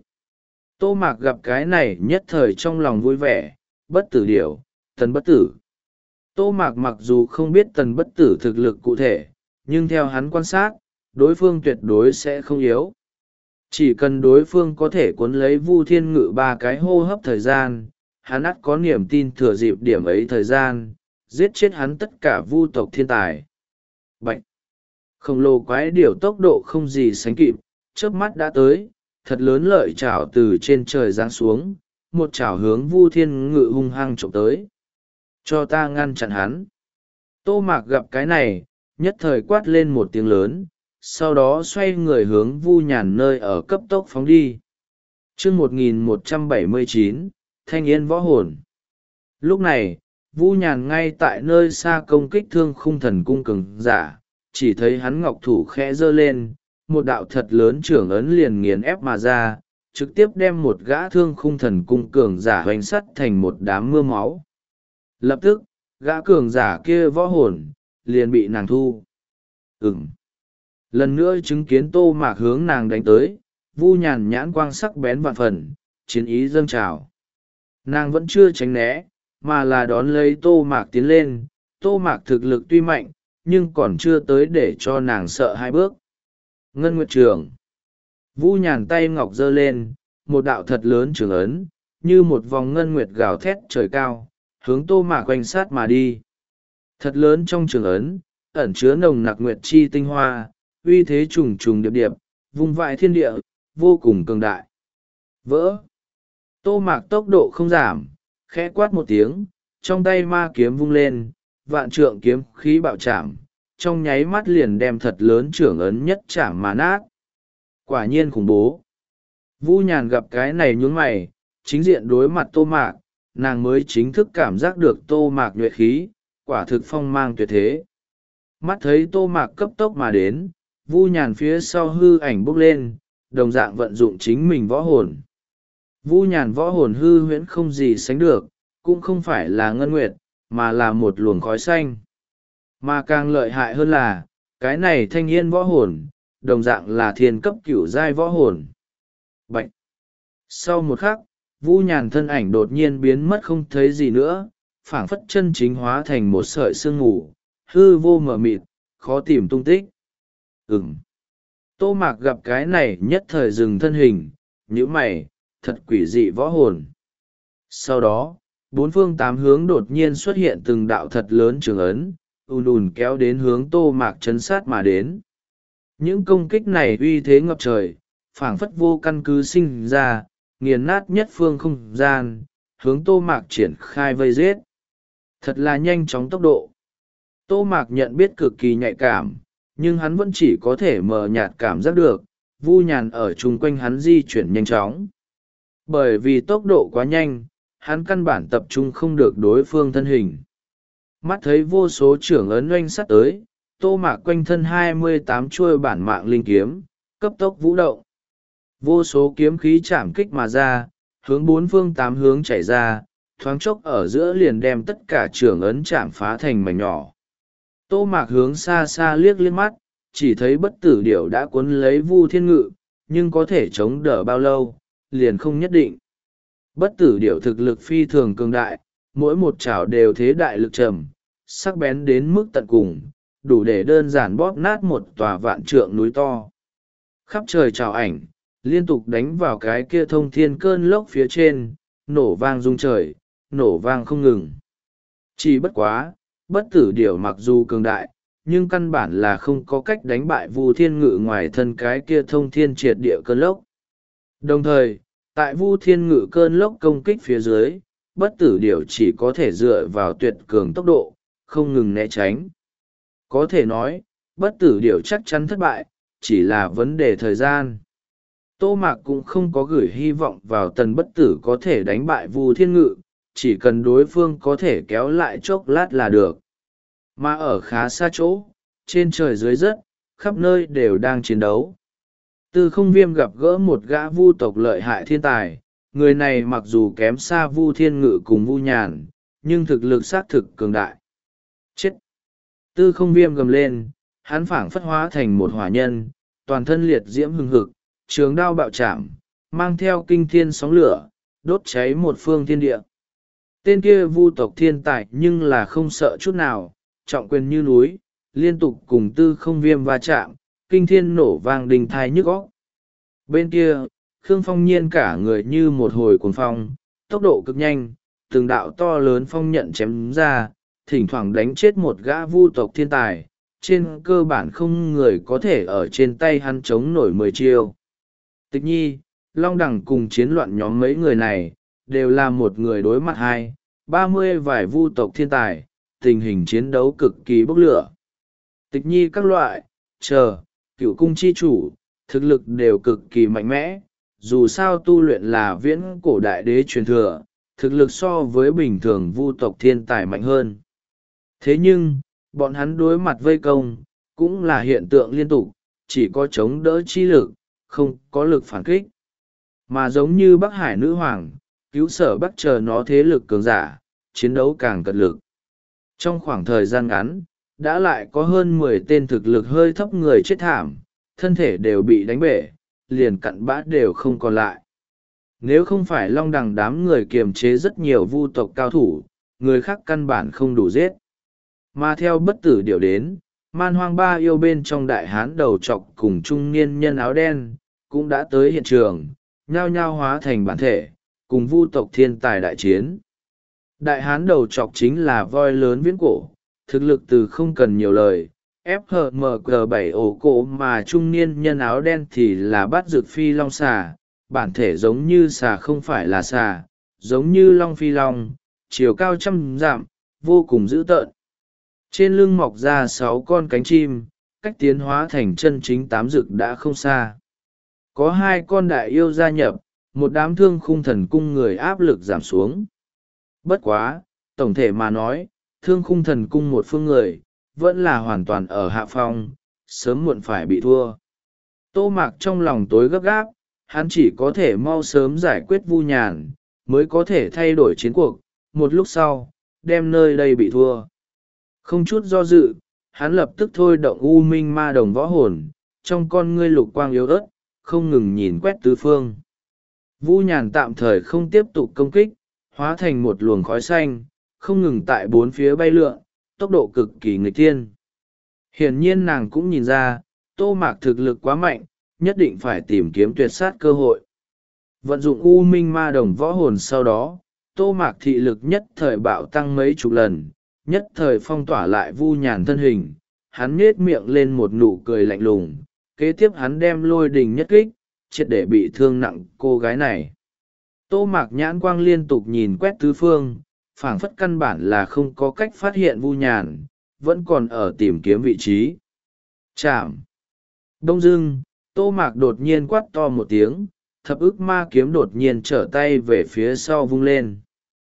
Tô Mạc gặp cái này nhất thời trong lòng vui vẻ, bất tử điểu, tần bất tử. Tô Mạc mặc dù không biết tần bất tử thực lực cụ thể, nhưng theo hắn quan sát, đối phương tuyệt đối sẽ không yếu. Chỉ cần đối phương có thể cuốn lấy Vu Thiên Ngự ba cái hô hấp thời gian, hắn ắt có niềm tin thừa dịp điểm ấy thời gian, giết chết hắn tất cả vu tộc thiên tài. Bạch! Khổng lồ quái điểu tốc độ không gì sánh kịp, chớp mắt đã tới, thật lớn lợi chảo từ trên trời giáng xuống, một chảo hướng Vu Thiên Ngự hung hăng trộm tới. Cho ta ngăn chặn hắn. Tô Mạc gặp cái này, nhất thời quát lên một tiếng lớn, sau đó xoay người hướng Vu Nhàn nơi ở cấp tốc phóng đi. chương một nghìn một trăm bảy mươi chín, Thanh Yên Võ Hồn. Lúc này, Vu Nhàn ngay tại nơi xa công kích Thương Khung Thần Cung cường giả, chỉ thấy hắn ngọc thủ khẽ giơ lên, một đạo thật lớn trưởng ấn liền nghiền ép mà ra, trực tiếp đem một gã Thương Khung Thần Cung cường giả hoành sắt thành một đám mưa máu. Lập tức, gã cường giả kia võ hồn, liền bị nàng thu. Ừm. Lần nữa chứng kiến Tô Mạc hướng nàng đánh tới, Vu Nhàn nhãn quang sắc bén vạn phần, chiến ý dâng trào. Nàng vẫn chưa tránh né, mà là đón lấy Tô Mạc tiến lên. Tô Mạc thực lực tuy mạnh, nhưng còn chưa tới để cho nàng sợ hai bước. Ngân Nguyệt Trường. Vu Nhàn tay ngọc giơ lên, một đạo thật lớn trường ấn, như một vòng ngân nguyệt gào thét trời cao, hướng Tô Mạc quanh sát mà đi. Thật lớn trong trường ấn, ẩn chứa nồng nặc nguyệt chi tinh hoa, uy thế trùng trùng điệp điệp, vùng vại thiên địa, vô cùng cường đại. Vỡ! Tô Mạc tốc độ không giảm, khẽ quát một tiếng, trong tay ma kiếm vung lên, vạn trượng kiếm khí bạo chạm, trong nháy mắt liền đem thật lớn trưởng ấn nhất chạm mà nát. Quả nhiên khủng bố. Vu Nhàn gặp cái này nhướng mày, chính diện đối mặt Tô Mạc, nàng mới chính thức cảm giác được Tô Mạc nhuệ khí, quả thực phong mang tuyệt thế. Mắt thấy Tô Mạc cấp tốc mà đến, Vu Nhàn phía sau hư ảnh bốc lên, đồng dạng vận dụng chính mình võ hồn. Vu Nhàn võ hồn hư huyễn không gì sánh được, cũng không phải là ngân nguyệt, mà là một luồng khói xanh. Mà càng lợi hại hơn là, cái này Thanh Yên võ hồn, đồng dạng là thiên cấp cửu giai võ hồn. Bạch! Sau một khắc, Vu Nhàn thân ảnh đột nhiên biến mất không thấy gì nữa, phảng phất chân chính hóa thành một sợi sương mù, hư vô mờ mịt, khó tìm tung tích. Ừm. Tô Mạc gặp cái này nhất thời dừng thân hình, nhíu mày, thật quỷ dị võ hồn. Sau đó, bốn phương tám hướng đột nhiên xuất hiện từng đạo thật lớn trường ấn, ùn ùn kéo đến hướng Tô Mạc chấn sát mà đến. Những công kích này uy thế ngập trời, phảng phất vô căn cứ sinh ra, nghiền nát nhất phương không gian, hướng Tô Mạc triển khai vây giết. Thật là nhanh chóng tốc độ. Tô Mạc nhận biết cực kỳ nhạy cảm, nhưng hắn vẫn chỉ có thể mờ nhạt cảm giác được, Vu Nhàn ở chung quanh hắn di chuyển nhanh chóng. Bởi vì tốc độ quá nhanh, hắn căn bản tập trung không được đối phương thân hình. Mắt thấy vô số trưởng ấn oanh sắt tới, Tô Mạc quanh thân hai mươi tám chuôi bản mạng linh kiếm, cấp tốc vũ động. Vô số kiếm khí chạm kích mà ra, hướng bốn phương tám hướng chảy ra, thoáng chốc ở giữa liền đem tất cả trưởng ấn chạm phá thành mảnh nhỏ. Tô Mạc hướng xa xa liếc liếc mắt, chỉ thấy bất tử điểu đã cuốn lấy Vu Thiên Ngự, nhưng có thể chống đỡ bao lâu, liền không nhất định. Bất tử điểu thực lực phi thường cường đại, mỗi một chảo đều thế đại lực trầm, sắc bén đến mức tận cùng, đủ để đơn giản bóp nát một tòa vạn trượng núi to. Khắp trời chảo ảnh, liên tục đánh vào cái kia thông thiên cơn lốc phía trên, nổ vang rung trời, nổ vang không ngừng. Chỉ bất quá, bất tử điểu mặc dù cường đại, nhưng căn bản là không có cách đánh bại Vu Thiên Ngự ngoài thân cái kia thông thiên triệt địa cơn lốc. Đồng thời, tại Vu Thiên Ngự cơn lốc công kích phía dưới, bất tử điểu chỉ có thể dựa vào tuyệt cường tốc độ, không ngừng né tránh. Có thể nói, bất tử điểu chắc chắn thất bại, chỉ là vấn đề thời gian. Tô Mạc cũng không có gửi hy vọng vào tần bất tử có thể đánh bại Vu Thiên Ngự, chỉ cần đối phương có thể kéo lại chốc lát là được. Mà ở khá xa chỗ, trên trời dưới đất, khắp nơi đều đang chiến đấu. Tư Không Viêm gặp gỡ một gã vu tộc lợi hại thiên tài, người này mặc dù kém xa Vu Thiên Ngự cùng Vu Nhàn, nhưng thực lực xác thực cường đại. Chết! Tư Không Viêm gầm lên, hắn phảng phất hóa thành một hỏa nhân, toàn thân liệt diễm hừng hực, trường đao bạo chạm, mang theo kinh thiên sóng lửa, đốt cháy một phương thiên địa. Tên kia vu tộc thiên tài nhưng là không sợ chút nào, trọng quyền như núi, liên tục cùng Tư Không Viêm va chạm, kinh thiên nổ vang đình thai nhức óc. Bên kia, Khương Phong Nhiên cả người như một hồi cuồng phong, tốc độ cực nhanh, từng đạo to lớn phong nhận chém ra, thỉnh thoảng đánh chết một gã vu tộc thiên tài, trên cơ bản không người có thể ở trên tay hắn chống nổi mười chiêu. Tịch Nhi, Long Đằng cùng chiến loạn nhóm mấy người này, đều là một người đối mặt hai, ba mươi vài vu tộc thiên tài, tình hình chiến đấu cực kỳ bốc lửa. Tịch Nhi các loại, chờ, cựu cung chi chủ, thực lực đều cực kỳ mạnh mẽ, dù sao tu luyện là viễn cổ đại đế truyền thừa, thực lực so với bình thường vu tộc thiên tài mạnh hơn. Thế nhưng, bọn hắn đối mặt vây công, cũng là hiện tượng liên tục, chỉ có chống đỡ chi lực, không có lực phản kích. Mà giống như Bắc Hải Nữ Hoàng, cứu sở Bắc chờ nó thế lực cường giả, chiến đấu càng cật lực. Trong khoảng thời gian ngắn, đã lại có hơn mười tên thực lực hơi thấp người chết thảm, thân thể đều bị đánh bể, liền cặn bã đều không còn lại. Nếu không phải Long Đằng đám người kiềm chế rất nhiều vu tộc cao thủ, người khác căn bản không đủ giết. Mà theo bất tử điểu đến, Man Hoang Ba Yêu bên trong đại hán đầu trọc cùng trung niên nhân áo đen, cũng đã tới hiện trường, nhao nhao hóa thành bản thể, cùng vu tộc thiên tài đại chiến. Đại hán đầu trọc chính là voi lớn viễn cổ, thực lực từ không cần nhiều lời, ép hờ em giê bảy ổ cổ, mà trung niên nhân áo đen thì là bát dược phi long xà, bản thể giống như xà không phải là xà, giống như long phi long, chiều cao trăm dặm, vô cùng dữ tợn. Trên lưng mọc ra sáu con cánh chim, cách tiến hóa thành chân chính tám dực đã không xa. Có hai con đại yêu gia nhập, một đám thương khung thần cung người áp lực giảm xuống. Bất quá, tổng thể mà nói, thương khung thần cung một phương người, vẫn là hoàn toàn ở hạ phong, sớm muộn phải bị thua. Tô Mạc trong lòng tối gấp gáp, hắn chỉ có thể mau sớm giải quyết Vu Nhàn, mới có thể thay đổi chiến cuộc, một lúc sau, đem nơi đây bị thua. Không chút do dự, hắn lập tức thôi động U Minh Ma Đồng võ hồn, trong con ngươi lục quang yếu ớt, không ngừng nhìn quét tứ phương. Vu Nhàn tạm thời không tiếp tục công kích, hóa thành một luồng khói xanh, không ngừng tại bốn phía bay lượn, tốc độ cực kỳ nghịch thiên. Hiển nhiên nàng cũng nhìn ra, Tô Mạc thực lực quá mạnh, nhất định phải tìm kiếm tuyệt sát cơ hội. Vận dụng U Minh Ma Đồng võ hồn sau đó, Tô Mạc thị lực nhất thời bạo tăng mấy chục lần, nhất thời phong tỏa lại Vu Nhàn thân hình, hắn nhếch miệng lên một nụ cười lạnh lùng, kế tiếp hắn đem lôi đình nhất kích, triệt để bị thương nặng cô gái này. Tô Mạc nhãn quang liên tục nhìn quét tứ phương, phảng phất căn bản là không có cách phát hiện Vu Nhàn, vẫn còn ở tìm kiếm vị trí. Chạm! Đông dưng, Tô Mạc đột nhiên quát to một tiếng, thập ức ma kiếm đột nhiên trở tay về phía sau vung lên.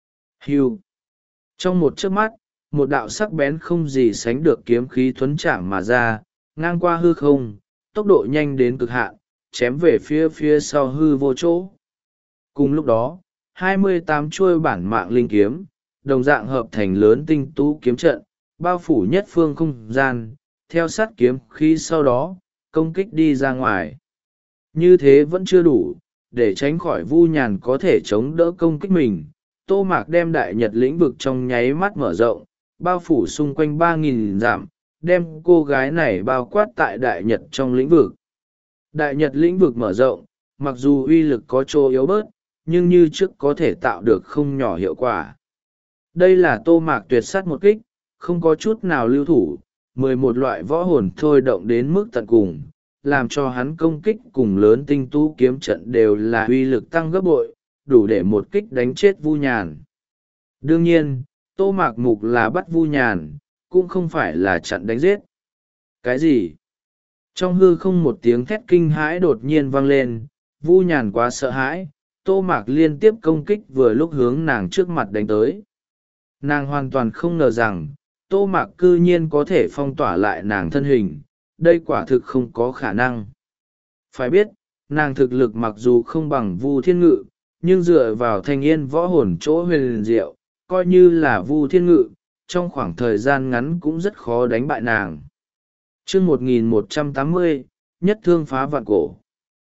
Hưu! Trong một chớp mắt, một đạo sắc bén không gì sánh được kiếm khí thuấn chạm mà ra, ngang qua hư không, tốc độ nhanh đến cực hạn, chém về phía phía sau hư vô chỗ. Cùng lúc đó, hai mươi tám chuôi bản mạng linh kiếm đồng dạng hợp thành lớn tinh tú kiếm trận, bao phủ nhất phương không gian, theo sát kiếm khí sau đó công kích đi ra ngoài. Như thế vẫn chưa đủ để tránh khỏi Vu Nhàn có thể chống đỡ công kích mình. Tô Mạc đem đại nhật lĩnh vực trong nháy mắt mở rộng, bao phủ xung quanh ba nghìn dặm, đem cô gái này bao quát tại đại nhật trong lĩnh vực. Đại nhật lĩnh vực mở rộng, mặc dù uy lực có chỗ yếu bớt, nhưng như trước có thể tạo được không nhỏ hiệu quả. Đây là Tô Mạc tuyệt sát một kích, không có chút nào lưu thủ, mười một loại võ hồn thôi động đến mức tận cùng, làm cho hắn công kích cùng lớn tinh tú kiếm trận đều là uy lực tăng gấp bội, đủ để một kích đánh chết Vu Nhàn. Đương nhiên, Tô Mạc mục là bắt Vu Nhàn, cũng không phải là chặn đánh giết. Cái gì? Trong hư không một tiếng thét kinh hãi đột nhiên vang lên, Vu Nhàn quá sợ hãi, Tô Mạc liên tiếp công kích vừa lúc hướng nàng trước mặt đánh tới. Nàng hoàn toàn không ngờ rằng, Tô Mạc cư nhiên có thể phong tỏa lại nàng thân hình, đây quả thực không có khả năng. Phải biết, nàng thực lực mặc dù không bằng Vu Thiên Ngự, nhưng dựa vào thanh yên võ hồn chỗ huyền diệu, coi như là Vu Thiên Ngự, trong khoảng thời gian ngắn cũng rất khó đánh bại nàng. Chương một nghìn một trăm tám mươi, nhất thương phá vạn cổ.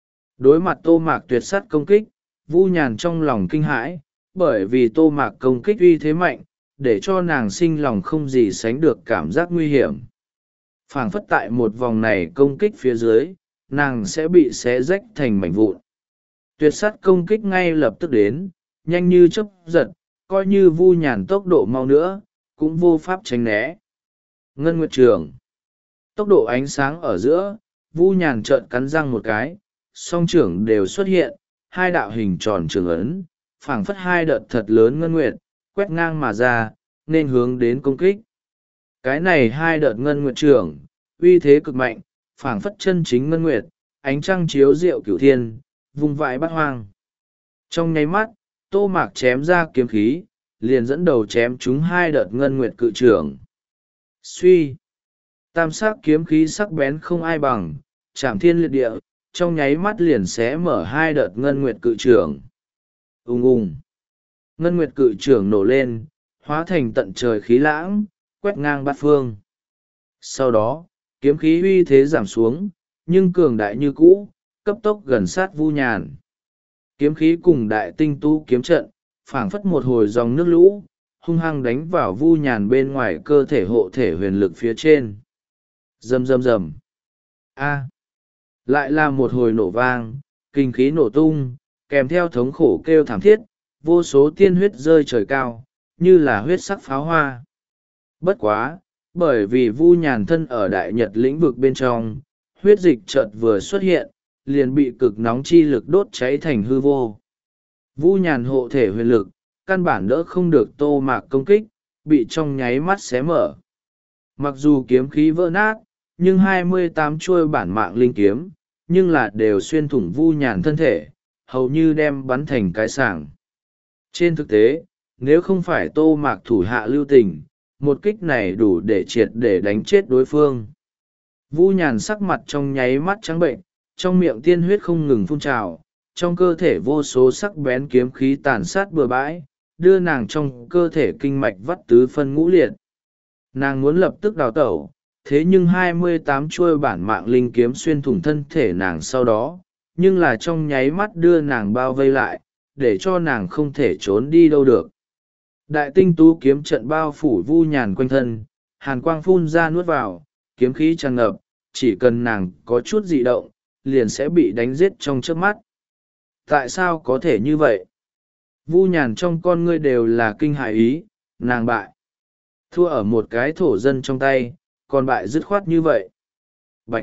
Đối mặt Tô Mạc tuyệt sát công kích, Vu Nhàn trong lòng kinh hãi, bởi vì Tô Mạc công kích uy thế mạnh, để cho nàng sinh lòng không gì sánh được cảm giác nguy hiểm. Phảng phất tại một vòng này công kích phía dưới, nàng sẽ bị xé rách thành mảnh vụn. Tuyệt sát công kích ngay lập tức đến, nhanh như chớp giật, coi như Vu Nhàn tốc độ mau nữa, cũng vô pháp tránh né. Ngân Nguyệt Trường. Tốc độ ánh sáng ở giữa, Vu Nhàn trợn cắn răng một cái, song trưởng đều xuất hiện, hai đạo hình tròn trường ấn, phảng phất hai đợt thật lớn ngân nguyệt, quét ngang mà ra, nên hướng đến công kích. Cái này hai đợt ngân nguyệt trưởng, uy thế cực mạnh, phảng phất chân chính ngân nguyệt, ánh trăng chiếu diệu cửu thiên, vùng vãi bát hoang. Trong nháy mắt, Tô Mạc chém ra kiếm khí, liền dẫn đầu chém chúng hai đợt ngân nguyệt cự trưởng. Suy! Tam sắc kiếm khí sắc bén không ai bằng, chạm thiên liệt địa, trong nháy mắt liền xé mở hai đợt ngân nguyệt cự trưởng. Ùng ùng! Ngân nguyệt cự trưởng nổ lên, hóa thành tận trời khí lãng, quét ngang bát phương. Sau đó, kiếm khí uy thế giảm xuống, nhưng cường đại như cũ, cấp tốc gần sát Vu Nhàn. Kiếm khí cùng đại tinh tú kiếm trận, phảng phất một hồi dòng nước lũ, hung hăng đánh vào Vu Nhàn bên ngoài cơ thể hộ thể huyền lực phía trên. Rầm rầm rầm. A. Lại là một hồi nổ vang, kinh khí nổ tung, kèm theo thống khổ kêu thảm thiết, vô số tiên huyết rơi trời cao, như là huyết sắc pháo hoa. Bất quá, bởi vì Vu Nhàn thân ở đại nhật lĩnh vực bên trong, huyết dịch chợt vừa xuất hiện, liền bị cực nóng chi lực đốt cháy thành hư vô. Vu Nhàn hộ thể huyền lực, căn bản đỡ không được Tô Mạc công kích, bị trong nháy mắt xé mở. Mặc dù kiếm khí vỡ nát, nhưng hai mươi tám chuôi bản mạng linh kiếm, nhưng là đều xuyên thủng Vu Nhàn thân thể, hầu như đem bắn thành cái sảng. Trên thực tế, nếu không phải Tô Mạc thủ hạ lưu tình, một kích này đủ để triệt để đánh chết đối phương. Vu Nhàn sắc mặt trong nháy mắt trắng bệnh, trong miệng tiên huyết không ngừng phun trào, trong cơ thể vô số sắc bén kiếm khí tàn sát bừa bãi, đưa nàng trong cơ thể kinh mạch vắt tứ phân ngũ liệt. Nàng muốn lập tức đào tẩu, thế nhưng hai mươi tám chuôi bản mạng linh kiếm xuyên thủng thân thể nàng sau đó, nhưng là trong nháy mắt đưa nàng bao vây lại, để cho nàng không thể trốn đi đâu được. Đại tinh tú kiếm trận bao phủ Vu Nhàn quanh thân, hàn quang phun ra nuốt vào, kiếm khí tràn ngập, chỉ cần nàng có chút dị động, liền sẽ bị đánh giết trong chớp mắt. Tại sao có thể như vậy? Vu Nhàn trong con ngươi đều là kinh hại ý, nàng bại. Thua ở một cái thổ dân trong tay, còn bại dứt khoát như vậy. Bạch!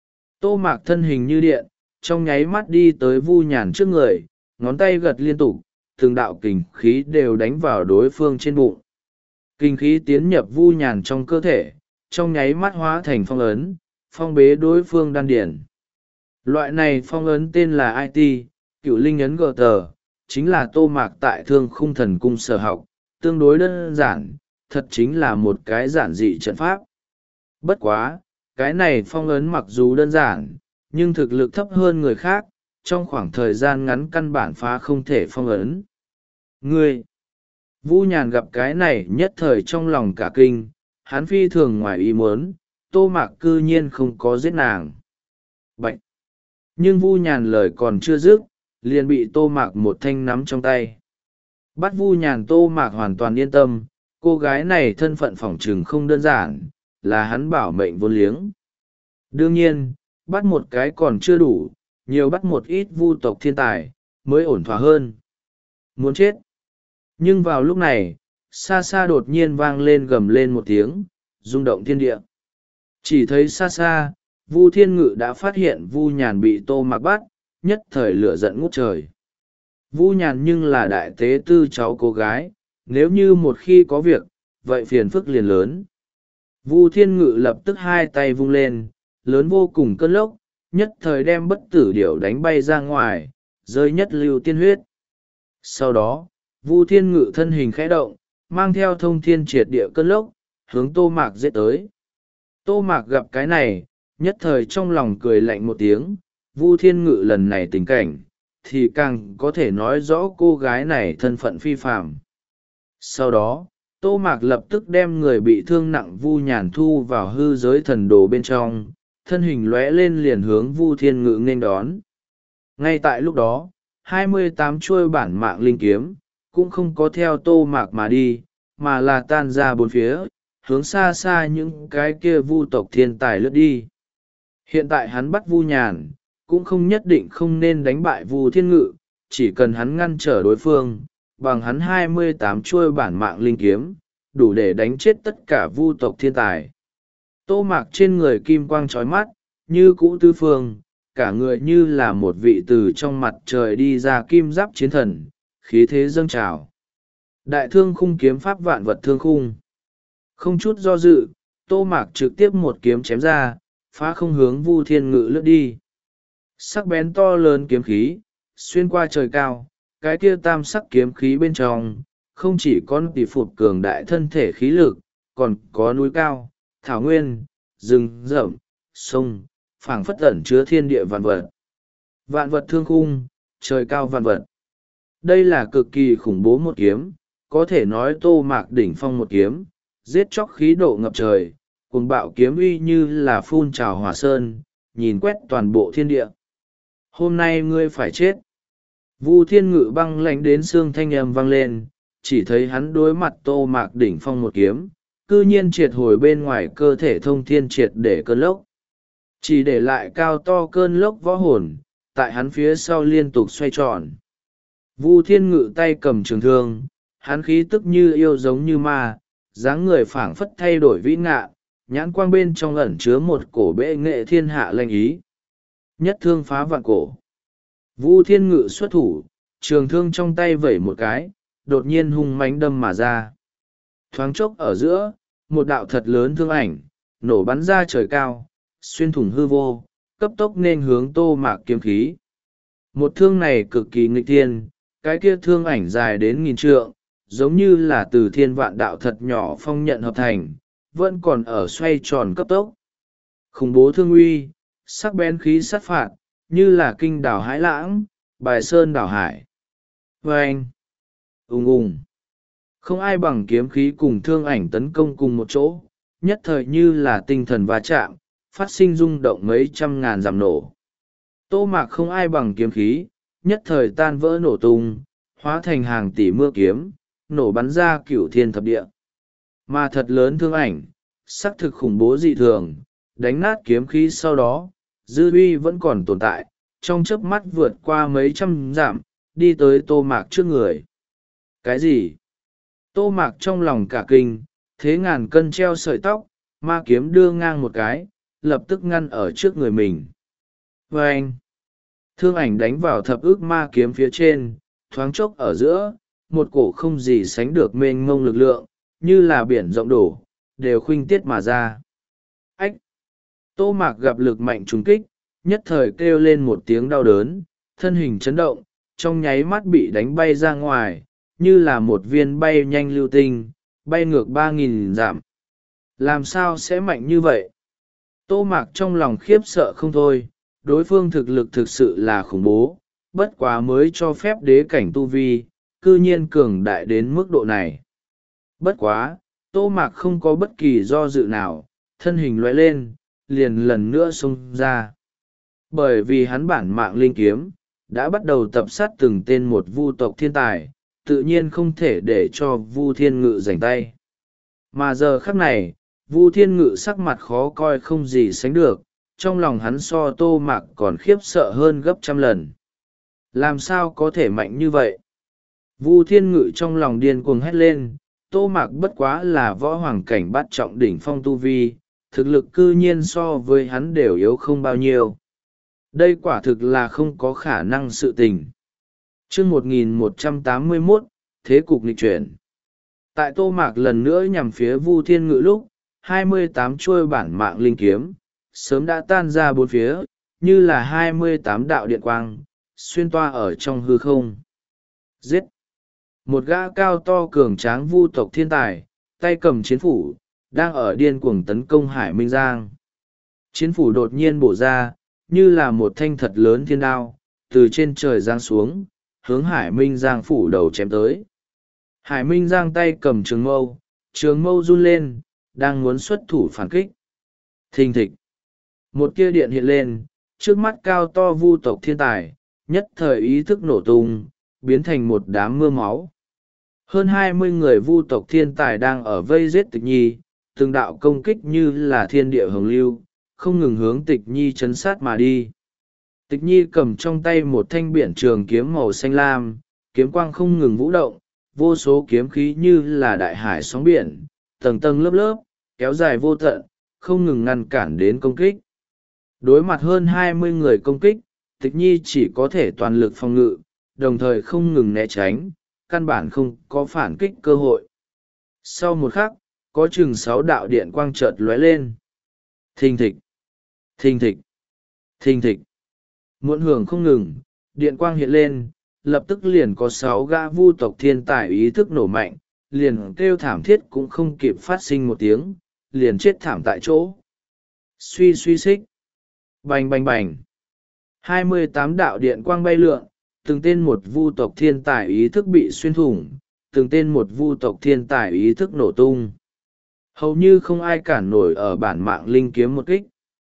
Tô Mạc thân hình như điện, trong nháy mắt đi tới Vu Nhàn trước người, ngón tay gật liên tục, từng đạo kình khí đều đánh vào đối phương trên bụng. Kình khí tiến nhập Vu Nhàn trong cơ thể, trong nháy mắt hóa thành phong ấn, phong bế đối phương đan điển. Loại này phong ấn tên là i tê, cựu linh ấn gờ tờ, chính là Tô Mạc tại Thương Khung Thần Cung sở học, tương đối đơn giản, thật chính là một cái giản dị trận pháp. Bất quá, cái này phong ấn mặc dù đơn giản, nhưng thực lực thấp hơn người khác, trong khoảng thời gian ngắn căn bản phá không thể phong ấn. Ngươi! Vu Nhàn gặp cái này nhất thời trong lòng cả kinh, hắn phi thường ngoài ý muốn, Tô Mạc cư nhiên không có giết nàng. Bạch! Nhưng Vu Nhàn lời còn chưa dứt, liền bị Tô Mạc một thanh nắm trong tay. Bắt Vu Nhàn, Tô Mạc hoàn toàn yên tâm, cô gái này thân phận phỏng trừng không đơn giản, là hắn bảo mệnh vốn liếng. Đương nhiên, bắt một cái còn chưa đủ, nhiều bắt một ít vu tộc thiên tài, mới ổn thỏa hơn. Muốn chết! Nhưng vào lúc này, xa xa đột nhiên vang lên gầm lên một tiếng, rung động thiên địa. Chỉ thấy xa xa, Vu Thiên Ngự đã phát hiện Vu Nhàn bị Tô Mạc bắt, nhất thời lửa giận ngút trời. Vu Nhàn nhưng là đại tế tư cháu cô gái, nếu như một khi có việc, vậy phiền phức liền lớn. Vu Thiên Ngự lập tức hai tay vung lên, lớn vô cùng cơn lốc, nhất thời đem bất tử điểu đánh bay ra ngoài, rơi nhất lưu tiên huyết. Sau đó, Vu Thiên Ngự thân hình khẽ động, mang theo thông thiên triệt địa cơn lốc, hướng Tô Mạc giết tới. Tô Mạc gặp cái này, nhất thời trong lòng cười lạnh một tiếng, Vu Thiên Ngự lần này tình cảnh, thì càng có thể nói rõ cô gái này thân phận phi phàm. Sau đó, Tô Mạc lập tức đem người bị thương nặng Vu Nhàn thu vào hư giới thần đồ bên trong, thân hình lóe lên liền hướng Vu Thiên Ngự nghênh đón. Ngay tại lúc đó, hai mươi tám chuôi bản mạng linh kiếm, cũng không có theo Tô Mạc mà đi, mà là tan ra bốn phía, hướng xa xa những cái kia vu tộc thiên tài lướt đi. Hiện tại hắn bắt Vu Nhàn, cũng không nhất định không nên đánh bại Vu Thiên Ngự, chỉ cần hắn ngăn trở đối phương, bằng hắn hai mươi tám chuôi bản mạng linh kiếm, đủ để đánh chết tất cả vu tộc thiên tài. Tô Mạc trên người kim quang trói mắt, như cũ tư phương, cả người như là một vị từ trong mặt trời đi ra kim giáp chiến thần, khí thế dâng trào. Đại thương khung kiếm pháp vạn vật thương khung. Không chút do dự, Tô Mạc trực tiếp một kiếm chém ra, phá không hướng Vu Thiên Ngự lướt đi. Sắc bén to lớn kiếm khí, xuyên qua trời cao, cái kia tam sắc kiếm khí bên trong, không chỉ có tỷ phụt cường đại thân thể khí lực, còn có núi cao, thảo nguyên, rừng rậm, sông, phảng phất ẩn chứa thiên địa vạn vật. Vạn vật thương khung, trời cao vạn vật. Đây là cực kỳ khủng bố một kiếm, có thể nói Tô Mạc đỉnh phong một kiếm, giết chóc khí độ ngập trời, cuồng bạo kiếm uy như là phun trào hỏa sơn, nhìn quét toàn bộ thiên địa. Hôm nay ngươi phải chết. Vu Thiên Ngự băng lạnh đến xương thanh âm vang lên, chỉ thấy hắn đối mặt Tô Mạc đỉnh phong một kiếm, cư nhiên triệt hồi bên ngoài cơ thể thông thiên triệt để cơn lốc. Chỉ để lại cao to cơn lốc võ hồn, tại hắn phía sau liên tục xoay tròn. Vu Thiên Ngự tay cầm trường thương, hắn khí tức như yêu giống như ma, dáng người phảng phất thay đổi vĩ ngạ, nhãn quang bên trong ẩn chứa một cổ bệ nghệ thiên hạ lanh ý. Nhất thương phá vạn cổ. Vu Thiên Ngự xuất thủ, trường thương trong tay vẩy một cái, đột nhiên hung mãnh đâm mà ra. Thoáng chốc ở giữa, một đạo thật lớn thương ảnh, nổ bắn ra trời cao, xuyên thủng hư vô, cấp tốc nên hướng Tô Mạc kiếm khí. Một thương này cực kỳ nghịch thiên, cái kia thương ảnh dài đến nghìn trượng, giống như là từ thiên vạn đạo thật nhỏ phong nhận hợp thành, vẫn còn ở xoay tròn cấp tốc. Khủng bố thương uy, sắc bén khí sát phạt, như là kinh đảo hải lãng, bài sơn đảo hải. Vâng! Ung ung! Không ai bằng kiếm khí cùng thương ảnh tấn công cùng một chỗ, nhất thời như là tinh thần va chạm, phát sinh rung động mấy trăm ngàn dặm nổ. Tô Mạc không ai bằng kiếm khí, nhất thời tan vỡ nổ tung, hóa thành hàng tỷ mưa kiếm, nổ bắn ra cửu thiên thập địa. Mà thật lớn thương ảnh, sắc thực khủng bố dị thường, đánh nát kiếm khí sau đó, dư uy vẫn còn tồn tại, trong chớp mắt vượt qua mấy trăm dặm, đi tới Tô Mạc trước người. Cái gì? Tô Mạc trong lòng cả kinh, thế ngàn cân treo sợi tóc, ma kiếm đưa ngang một cái, lập tức ngăn ở trước người mình. Và anh, thương ảnh đánh vào thập ức ma kiếm phía trên, thoáng chốc ở giữa, một cổ không gì sánh được mênh mông lực lượng, như là biển rộng đổ, đều khuynh tiết mà ra. Ách! Tô Mạc gặp lực mạnh trùng kích, nhất thời kêu lên một tiếng đau đớn, thân hình chấn động, trong nháy mắt bị đánh bay ra ngoài, như là một viên bay nhanh lưu tinh, bay ngược ba nghìn dặm. Làm sao sẽ mạnh như vậy? Tô Mạc trong lòng khiếp sợ không thôi, đối phương thực lực thực sự là khủng bố, bất quá mới cho phép đế cảnh tu vi, cư nhiên cường đại đến mức độ này. Bất quá, Tô Mạc không có bất kỳ do dự nào, thân hình lóe lên, liền lần nữa xông ra. Bởi vì hắn bản mạng linh kiếm, đã bắt đầu tập sát từng tên một vu tộc thiên tài, tự nhiên không thể để cho Vu Thiên Ngự giành tay. Mà giờ khắc này, Vu Thiên Ngự sắc mặt khó coi không gì sánh được, trong lòng hắn so Tô Mạc còn khiếp sợ hơn gấp trăm lần. Làm sao có thể mạnh như vậy? Vu Thiên Ngự trong lòng điên cuồng hét lên, Tô Mạc bất quá là võ hoàng cảnh bát trọng đỉnh phong tu vi, thực lực cư nhiên so với hắn đều yếu không bao nhiêu. Đây quả thực là không có khả năng sự tình. Chương một nghìn một trăm tám mươi mốt, Thế cục nghịch chuyển. Tại Tô Mạc lần nữa nhằm phía Vu Thiên Ngự lúc, hai mươi tám chuôi bản mạng linh kiếm, sớm đã tan ra bốn phía, như là hai mươi tám đạo điện quang, xuyên toa ở trong hư không. Giết! Một gã cao to cường tráng vu tộc thiên tài, tay cầm chiến phủ, đang ở điên cuồng tấn công Hải Minh Giang. Chiến phủ đột nhiên bổ ra, như là một thanh thật lớn thiên đao, từ trên trời giáng xuống, hướng Hải Minh Giang phủ đầu chém tới. Hải Minh Giang tay cầm trường mâu, trường mâu run lên, đang muốn xuất thủ phản kích. Thình thịch. Một tia điện hiện lên, trước mắt cao to vu tộc thiên tài, nhất thời ý thức nổ tung, biến thành một đám mưa máu. Hơn hai mươi người vu tộc thiên tài đang ở vây giết Tịch Nhi, từng đạo công kích như là thiên địa hồng lưu, không ngừng hướng Tịch Nhi chấn sát mà đi. Tịch Nhi cầm trong tay một thanh biển trường kiếm màu xanh lam, kiếm quang không ngừng vũ động, vô số kiếm khí như là đại hải sóng biển, tầng tầng lớp lớp, kéo dài vô tận, không ngừng ngăn cản đến công kích. Đối mặt hơn hai mươi người công kích, Tịch Nhi chỉ có thể toàn lực phòng ngự, đồng thời không ngừng né tránh, căn bản không có phản kích cơ hội. Sau một khắc, có chừng sáu đạo điện quang chợt lóe lên. Thình thịch, thình thịch, thình thịch. Muộn hưởng không ngừng, điện quang hiện lên, lập tức liền có sáu gã vu tộc thiên tài ý thức nổ mạnh, liền kêu thảm thiết cũng không kịp phát sinh một tiếng, liền chết thảm tại chỗ. Suy suy xích. Bành bành bành. hai mươi tám đạo điện quang bay lượn, từng tên một vu tộc thiên tài ý thức bị xuyên thủng, từng tên một vu tộc thiên tài ý thức nổ tung. Hầu như không ai cản nổi ở bản mạng linh kiếm một kích.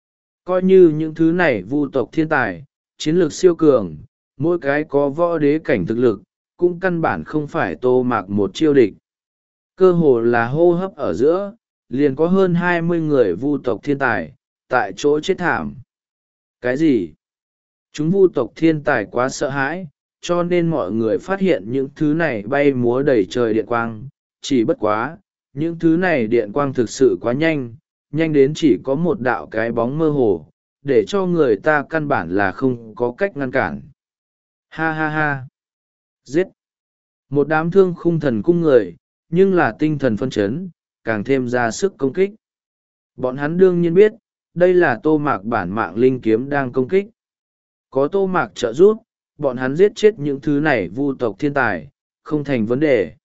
Coi như những thứ này vu tộc thiên tài, chiến lược siêu cường, mỗi cái có võ đế cảnh thực lực, cũng căn bản không phải Tô Mạc một chiêu địch. Cơ hồ là hô hấp ở giữa, liền có hơn hai mươi người vu tộc thiên tài, tại chỗ chết thảm. Cái gì? Chúng vu tộc thiên tài quá sợ hãi, cho nên mọi người phát hiện những thứ này bay múa đầy trời điện quang, chỉ bất quá, những thứ này điện quang thực sự quá nhanh, nhanh đến chỉ có một đạo cái bóng mơ hồ, để cho người ta căn bản là không có cách ngăn cản. Ha ha ha! Giết! Một đám thương khung thần cung người, nhưng là tinh thần phân chấn, càng thêm ra sức công kích. Bọn hắn đương nhiên biết, đây là Tô Mạc bản mạng linh kiếm đang công kích. Có Tô Mạc trợ giúp, bọn hắn giết chết những thứ này vu tộc thiên tài, không thành vấn đề.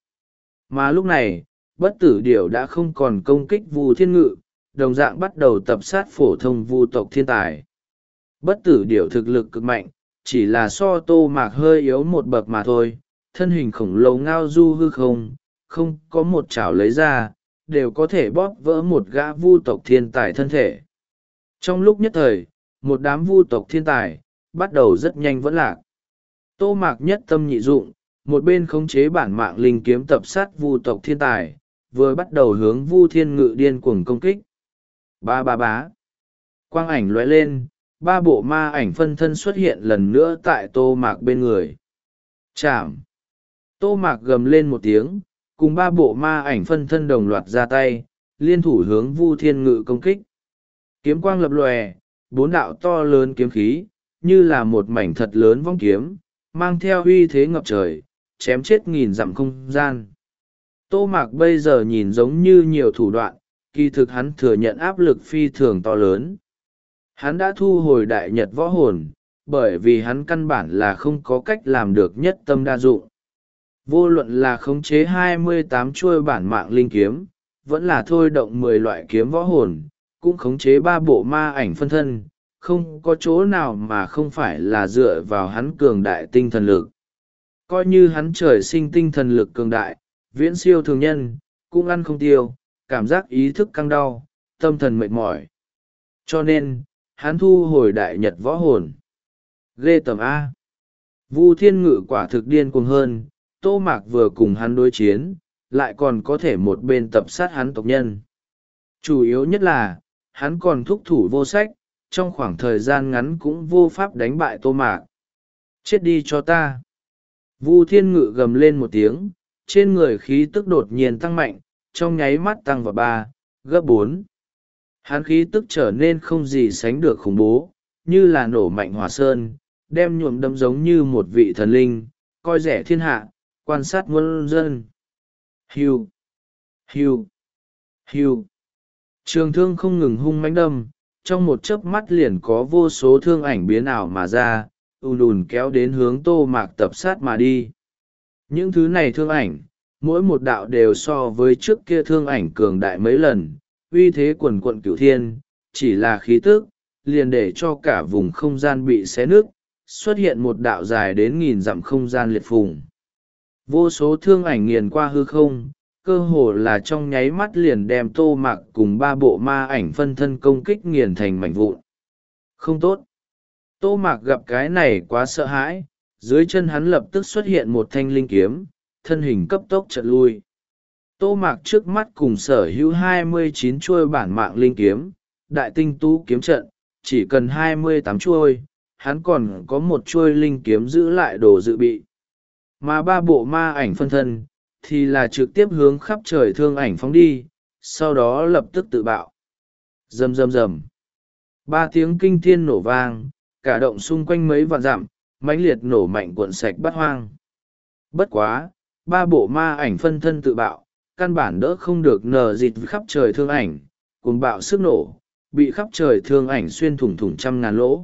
Mà lúc này, bất tử điểu đã không còn công kích Vu Thiên Ngự, đồng dạng bắt đầu tập sát phổ thông vu tộc thiên tài. Bất tử điểu thực lực cực mạnh, chỉ là so Tô Mạc hơi yếu một bậc mà thôi, thân hình khổng lồ ngao du hư không, không có một chảo lấy ra, đều có thể bóp vỡ một gã vu tộc thiên tài thân thể. Trong lúc nhất thời, một đám vu tộc thiên tài, bắt đầu rất nhanh vẫn lạc. Tô Mạc nhất tâm nhị dụng, một bên khống chế bản mạng linh kiếm tập sát vu tộc thiên tài, vừa bắt đầu hướng Vu Thiên Ngự điên cuồng công kích. Ba ba bá. Quang ảnh lóe lên, ba bộ ma ảnh phân thân xuất hiện lần nữa tại Tô Mạc bên người. Chạm. Tô Mạc gầm lên một tiếng, cùng ba bộ ma ảnh phân thân đồng loạt ra tay, liên thủ hướng Vu Thiên Ngự công kích. Kiếm quang lập lòe, bốn đạo to lớn kiếm khí, như là một mảnh thật lớn vong kiếm, mang theo uy thế ngập trời, chém chết nghìn dặm không gian. Tô Mạc bây giờ nhìn giống như nhiều thủ đoạn, kỳ thực hắn thừa nhận áp lực phi thường to lớn. Hắn đã thu hồi đại nhật võ hồn, bởi vì hắn căn bản là không có cách làm được nhất tâm đa dụng. Vô luận là khống chế hai mươi tám chuôi bản mạng linh kiếm, vẫn là thôi động mười loại kiếm võ hồn, cũng khống chế ba bộ ma ảnh phân thân, không có chỗ nào mà không phải là dựa vào hắn cường đại tinh thần lực. Coi như hắn trời sinh tinh thần lực cường đại, viễn siêu thường nhân, cũng ăn không tiêu, cảm giác ý thức căng đau, tâm thần mệt mỏi. Cho nên, hắn thu hồi đại nhật võ hồn. Ghê tởm A. Vu Thiên Ngự quả thực điên cuồng hơn, Tô Mạc vừa cùng hắn đối chiến, lại còn có thể một bên tập sát hắn tộc nhân. Chủ yếu nhất là, hắn còn thúc thủ vô sách, trong khoảng thời gian ngắn cũng vô pháp đánh bại Tô Mạc. Chết đi cho ta. Vu Thiên Ngự gầm lên một tiếng, trên người khí tức đột nhiên tăng mạnh, trong nháy mắt tăng vào ba, gấp bốn. Hắn khí tức trở nên không gì sánh được khủng bố, như là nổ mạnh hỏa sơn, đem nhuộm đâm giống như một vị thần linh, coi rẻ thiên hạ, quan sát muôn dân. Hiu, hiu, hiu. Trường thương không ngừng hung mãnh đâm, trong một chớp mắt liền có vô số thương ảnh biến ảo mà ra, ùn ùn kéo đến hướng Tô Mạc tập sát mà đi. Những thứ này thương ảnh, mỗi một đạo đều so với trước kia thương ảnh cường đại mấy lần, uy thế quần quận cửu thiên, chỉ là khí tức, liền để cho cả vùng không gian bị xé nứt, xuất hiện một đạo dài đến nghìn dặm không gian liệt phùng. Vô số thương ảnh nghiền qua hư không, cơ hồ là trong nháy mắt liền đem Tô Mạc cùng ba bộ ma ảnh phân thân công kích nghiền thành mảnh vụn. Không tốt. Tô Mạc gặp cái này quá sợ hãi, dưới chân hắn lập tức xuất hiện một thanh linh kiếm, thân hình cấp tốc chợt lui. Tô Mạc trước mắt cùng sở hữu hai mươi chín chuôi bản mạng linh kiếm, đại tinh tú kiếm trận, chỉ cần hai mươi tám chuôi, hắn còn có một chuôi linh kiếm giữ lại đồ dự bị. Mà ba bộ ma ảnh phân thân, thì là trực tiếp hướng khắp trời thương ảnh phóng đi, sau đó lập tức tự bạo. Rầm rầm rầm. Ba tiếng kinh thiên nổ vang, cả động xung quanh mấy vạn dặm, mãnh liệt nổ mạnh cuộn sạch bát hoang. Bất quá, ba bộ ma ảnh phân thân tự bạo, căn bản đỡ không được nở dịt khắp trời thương ảnh, cùng bạo sức nổ, bị khắp trời thương ảnh xuyên thủng thủng trăm ngàn lỗ.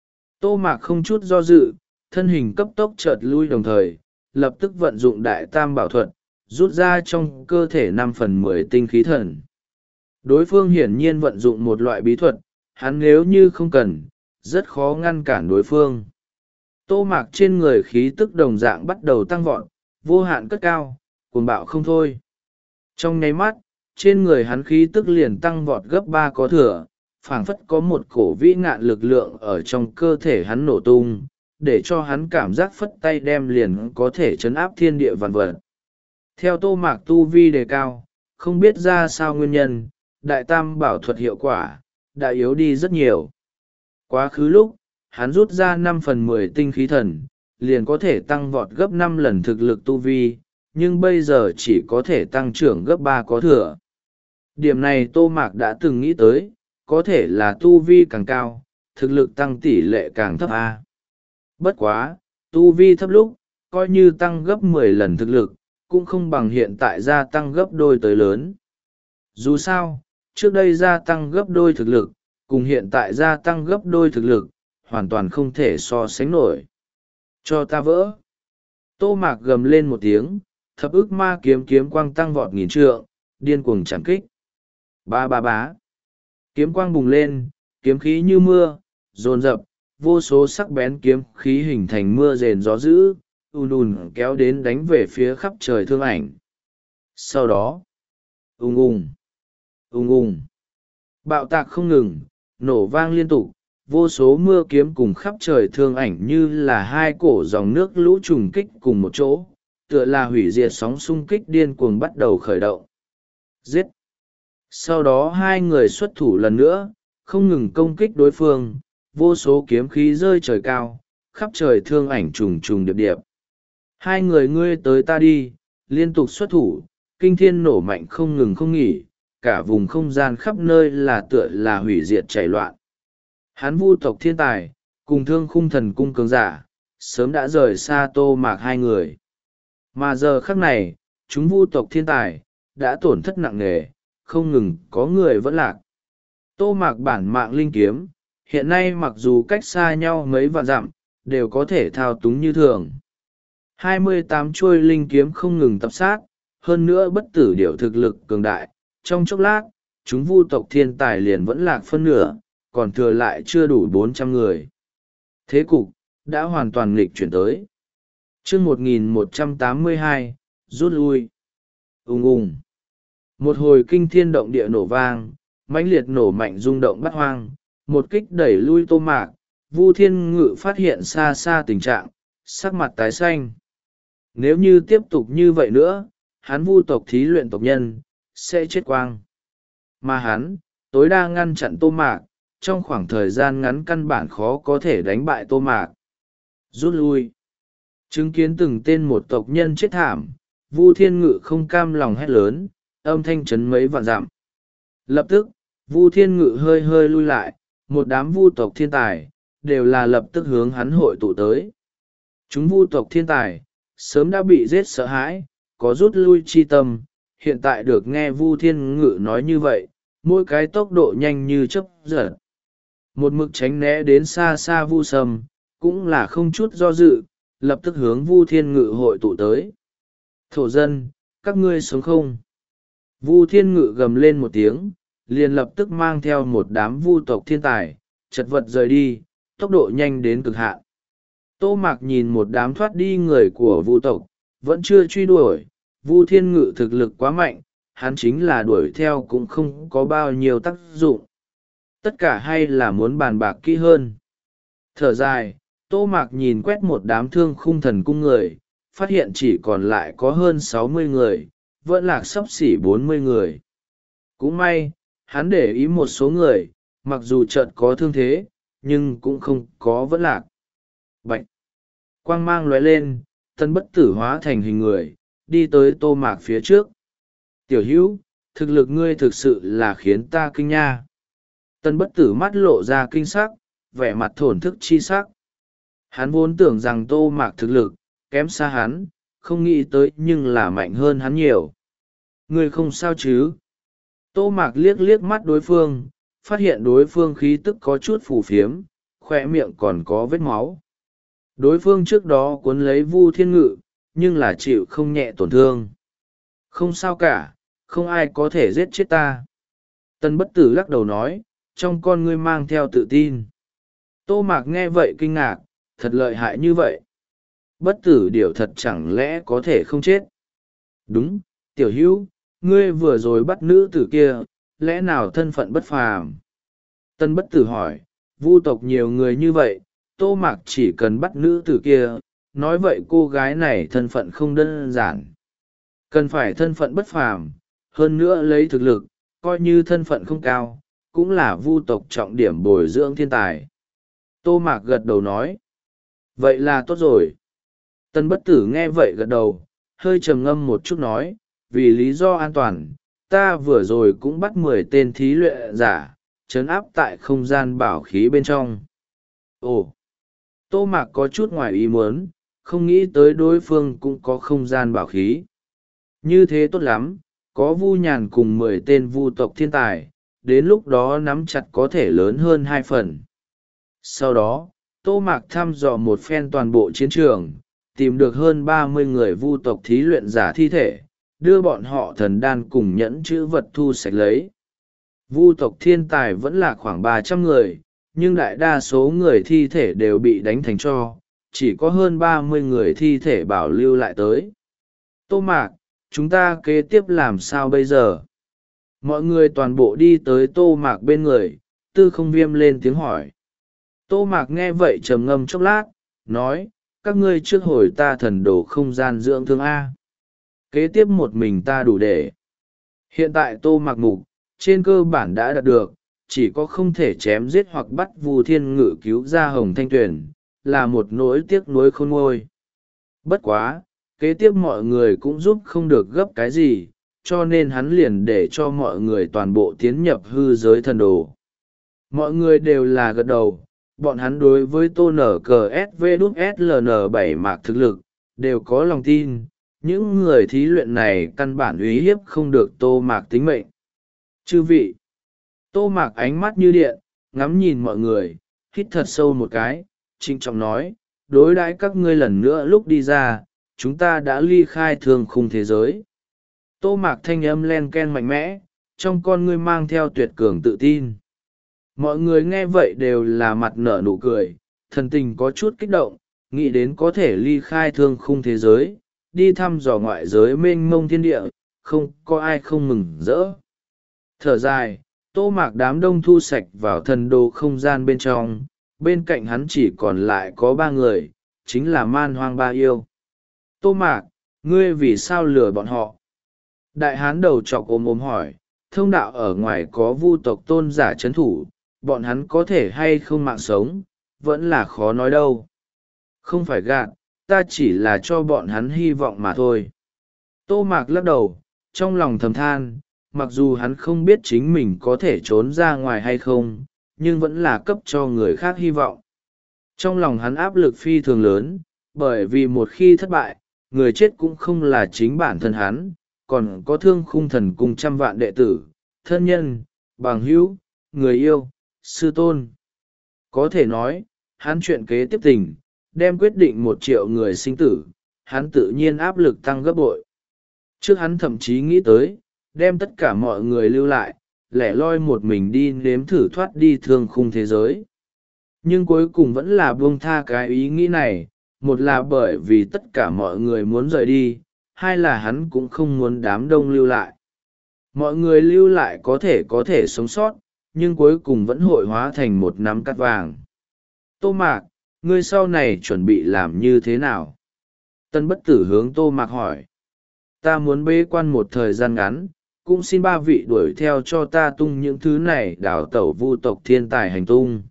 Tô Mạc không chút do dự, thân hình cấp tốc chợt lui đồng thời, lập tức vận dụng đại tam bảo thuật, rút ra trong cơ thể năm phần mười tinh khí thần. Đối phương hiển nhiên vận dụng một loại bí thuật, hắn nếu như không cần, rất khó ngăn cản đối phương. Tô Mạc trên người khí tức đồng dạng bắt đầu tăng vọt, vô hạn cất cao, cuồng bạo không thôi. Trong nháy mắt, trên người hắn khí tức liền tăng vọt gấp ba có thừa, phảng phất có một cổ vĩ ngạn lực lượng ở trong cơ thể hắn nổ tung, để cho hắn cảm giác phất tay đem liền có thể chấn áp thiên địa vạn vật. Theo Tô Mạc tu vi đề cao, không biết ra sao nguyên nhân, đại tam bảo thuật hiệu quả, đã yếu đi rất nhiều. Quá khứ lúc, hắn rút ra năm phần mười tinh khí thần, liền có thể tăng vọt gấp năm lần thực lực tu vi, nhưng bây giờ chỉ có thể tăng trưởng gấp ba có thừa. Điểm này Tô Mạc đã từng nghĩ tới, có thể là tu vi càng cao, thực lực tăng tỷ lệ càng thấp a. Bất quá, tu vi thấp lúc, coi như tăng gấp mười lần thực lực, cũng không bằng hiện tại gia tăng gấp đôi tới lớn. Dù sao, trước đây gia tăng gấp đôi thực lực, cùng hiện tại gia tăng gấp đôi thực lực, hoàn toàn không thể so sánh nổi. Cho ta vỡ. Tô Mạc gầm lên một tiếng, thập ức ma kiếm kiếm quang tăng vọt nghìn trượng, điên cuồng chạm kích. Ba ba bá. Kiếm quang bùng lên, kiếm khí như mưa, dồn dập, vô số sắc bén kiếm khí hình thành mưa rền gió dữ, ùn ùn kéo đến đánh về phía khắp trời thương ảnh. Sau đó, ùng ùng, ùng ùng, bạo tạc không ngừng, nổ vang liên tục, vô số mưa kiếm cùng khắp trời thương ảnh như là hai cổ dòng nước lũ trùng kích cùng một chỗ, tựa là hủy diệt sóng xung kích điên cuồng bắt đầu khởi động. Giết! Sau đó hai người xuất thủ lần nữa, không ngừng công kích đối phương, vô số kiếm khí rơi trời cao, khắp trời thương ảnh trùng trùng điệp điệp. Hai người ngươi tới ta đi, liên tục xuất thủ, kinh thiên nổ mạnh không ngừng không nghỉ, cả vùng không gian khắp nơi là tựa là hủy diệt chảy loạn. Hắn vu tộc thiên tài, cùng thương khung thần cung cường giả, sớm đã rời xa Tô Mạc hai người. Mà giờ khắc này, chúng vu tộc thiên tài, đã tổn thất nặng nề, không ngừng có người vẫn lạc. Tô Mạc bản mạng linh kiếm, hiện nay mặc dù cách xa nhau mấy vạn dặm, đều có thể thao túng như thường. hai mươi tám chuôi linh kiếm không ngừng tập sát, hơn nữa bất tử điểu thực lực cường đại, trong chốc lát, chúng vu tộc thiên tài liền vẫn lạc phân nửa, còn thừa lại chưa đủ bốn trăm người. Thế cục, đã hoàn toàn nghịch chuyển tới. chương một nghìn một trăm tám mươi hai, rút lui. Ùng ùng. Một hồi kinh thiên động địa nổ vang, mãnh liệt nổ mạnh rung động bát hoang, một kích đẩy lui Tô Mạc. Vu Thiên Ngự phát hiện xa xa tình trạng, sắc mặt tái xanh. Nếu như tiếp tục như vậy nữa, hắn Vu tộc thí luyện tộc nhân sẽ chết quang. Mà hắn tối đa ngăn chặn Tô Mạc, trong khoảng thời gian ngắn căn bản khó có thể đánh bại Tô Mạc. Rút lui. Chứng kiến từng tên một tộc nhân chết thảm, Vu Thiên Ngự không cam lòng hét lớn, âm thanh chấn mấy vạn dặm. Lập tức, Vu Thiên Ngự hơi hơi lui lại, một đám vu tộc thiên tài đều là lập tức hướng hắn hội tụ tới. Chúng vu tộc thiên tài sớm đã bị giết sợ hãi, có rút lui chi tâm, hiện tại được nghe Vu Thiên Ngự nói như vậy, mỗi cái tốc độ nhanh như chớp giật. Một mực tránh né đến xa xa Vu Sâm, cũng là không chút do dự, lập tức hướng Vu Thiên Ngự hội tụ tới. Thổ dân, các ngươi sống không? Vu Thiên Ngự gầm lên một tiếng, liền lập tức mang theo một đám vu tộc thiên tài, chật vật rời đi, tốc độ nhanh đến cực hạn. Tô Mạc nhìn một đám thoát đi người của vu tộc, vẫn chưa truy đuổi. Vu Thiên Ngự thực lực quá mạnh, hắn chính là đuổi theo cũng không có bao nhiêu tác dụng. Tất cả hay là muốn bàn bạc kỹ hơn. Thở dài, Tô Mạc nhìn quét một đám thương khung thần cung người, phát hiện chỉ còn lại có hơn sáu mươi người, vẫn lạc xấp xỉ bốn mươi người. Cũng may, hắn để ý một số người, mặc dù chợt có thương thế, nhưng cũng không có vẫn lạc. Bạch! Quang mang lóe lên, Tân Bất Tử hóa thành hình người, đi tới Tô Mạc phía trước. Tiểu hữu, thực lực ngươi thực sự là khiến ta kinh nha. Tân Bất Tử mắt lộ ra kinh sắc, vẻ mặt thổn thức chi sắc. Hắn vốn tưởng rằng Tô Mạc thực lực kém xa hắn, không nghĩ tới nhưng là mạnh hơn hắn nhiều. Ngươi không sao chứ? Tô Mạc liếc liếc mắt đối phương, phát hiện đối phương khí tức có chút phù phiếm, khoe miệng còn có vết máu. Đối phương trước đó cuốn lấy Vu Thiên Ngự, nhưng là chịu không nhẹ tổn thương. Không sao cả, không ai có thể giết chết ta. Tân Bất Tử lắc đầu nói, trong con ngươi mang theo tự tin. Tô Mạc nghe vậy kinh ngạc, thật lợi hại như vậy. Bất tử điều thật chẳng lẽ có thể không chết? Đúng, tiểu hữu, ngươi vừa rồi bắt nữ tử kia, lẽ nào thân phận bất phàm? Tân Bất Tử hỏi, vu tộc nhiều người như vậy, Tô Mạc chỉ cần bắt nữ tử kia, nói vậy cô gái này thân phận không đơn giản. Cần phải thân phận bất phàm, hơn nữa lấy thực lực, coi như thân phận không cao, cũng là vu tộc trọng điểm bồi dưỡng thiên tài. Tô Mạc gật đầu nói, vậy là tốt rồi. Tân Bất Tử nghe vậy gật đầu, hơi trầm ngâm một chút nói, vì lý do an toàn, ta vừa rồi cũng bắt mười tên thí luyện giả, trấn áp tại không gian bảo khí bên trong. Ồ! Tô Mạc có chút ngoài ý muốn, không nghĩ tới đối phương cũng có không gian bảo khí. Như thế tốt lắm, có Vu Nhàn cùng mười tên vu tộc thiên tài, đến lúc đó nắm chặt có thể lớn hơn hai phần. Sau đó, Tô Mạc thăm dò một phen toàn bộ chiến trường, tìm được hơn ba mươi người vu tộc thí luyện giả thi thể, đưa bọn họ thần đan cùng nhẫn chữ vật thu sạch lấy. Vu tộc thiên tài vẫn là khoảng ba trăm người, nhưng đại đa số người thi thể đều bị đánh thành tro, chỉ có hơn ba mươi người thi thể bảo lưu lại tới. Tô Mạc, chúng ta kế tiếp làm sao bây giờ? Mọi người toàn bộ đi tới Tô Mạc bên người, Tư Không Viêm lên tiếng hỏi. Tô Mạc nghe vậy trầm ngâm chốc lát, nói, các ngươi trước hồi ta thần đồ không gian dưỡng thương A. Kế tiếp một mình ta đủ để. Hiện tại Tô Mạc mục, trên cơ bản đã đạt được, chỉ có không thể chém giết hoặc bắt Vu Thiên Ngự cứu ra Hồng Thanh Tuyền, là một nỗi tiếc nuối khôn nguôi. Bất quá, kế tiếp mọi người cũng giúp không được gấp cái gì, cho nên hắn liền để cho mọi người toàn bộ tiến nhập hư giới thần đồ. Mọi người đều là gật đầu, bọn hắn đối với tô nở cờ ét vê đúc ét lờ en bảy mạc thực lực, đều có lòng tin, những người thí luyện này căn bản uy hiếp không được tô mạc tính mệnh. Chư vị, tô mạc ánh mắt như điện, ngắm nhìn mọi người, hít thật sâu một cái, trịnh trọng nói, đối đãi các ngươi lần nữa lúc đi ra, chúng ta đã ly khai thường khung thế giới. Tô mạc thanh âm len ken mạnh mẽ, trong con ngươi mang theo tuyệt cường tự tin. Mọi người nghe vậy đều là mặt nở nụ cười, thần tình có chút kích động, nghĩ đến có thể ly khai thương khung thế giới, đi thăm dò ngoại giới mênh mông thiên địa, không có ai không mừng rỡ. Thở dài, Tô Mạc đám đông thu sạch vào thần đồ không gian bên trong, bên cạnh hắn chỉ còn lại có ba người, chính là Man Hoang Ba Yêu. Tô Mạc, ngươi vì sao lừa bọn họ? Đại hán đầu chọc ôm ôm hỏi, thông đạo ở ngoài có vu tộc tôn giả trấn thủ, bọn hắn có thể hay không mạng sống, vẫn là khó nói đâu. Không phải gạt, ta chỉ là cho bọn hắn hy vọng mà thôi. Tô Mạc lắc đầu, trong lòng thầm than, mặc dù hắn không biết chính mình có thể trốn ra ngoài hay không, nhưng vẫn là cấp cho người khác hy vọng. Trong lòng hắn áp lực phi thường lớn, bởi vì một khi thất bại, người chết cũng không là chính bản thân hắn, còn có thương khung thần cùng trăm vạn đệ tử, thân nhân, bằng hữu, người yêu, sư tôn. Có thể nói, hắn chuyện kế tiếp tình, đem quyết định một triệu người sinh tử, hắn tự nhiên áp lực tăng gấp bội. Trước hắn thậm chí nghĩ tới, đem tất cả mọi người lưu lại, lẻ loi một mình đi nếm thử thoát đi thương khung thế giới. Nhưng cuối cùng vẫn là buông tha cái ý nghĩ này, một là bởi vì tất cả mọi người muốn rời đi, hai là hắn cũng không muốn đám đông lưu lại. Mọi người lưu lại có thể có thể sống sót, nhưng cuối cùng vẫn hội hóa thành một nắm cát vàng. Tô Mạc, ngươi sau này chuẩn bị làm như thế nào? Tân Bất Tử hướng Tô Mạc hỏi. Ta muốn bế quan một thời gian ngắn, cũng xin ba vị đuổi theo cho ta tung những thứ này đào tẩu vu tộc thiên tài hành tung.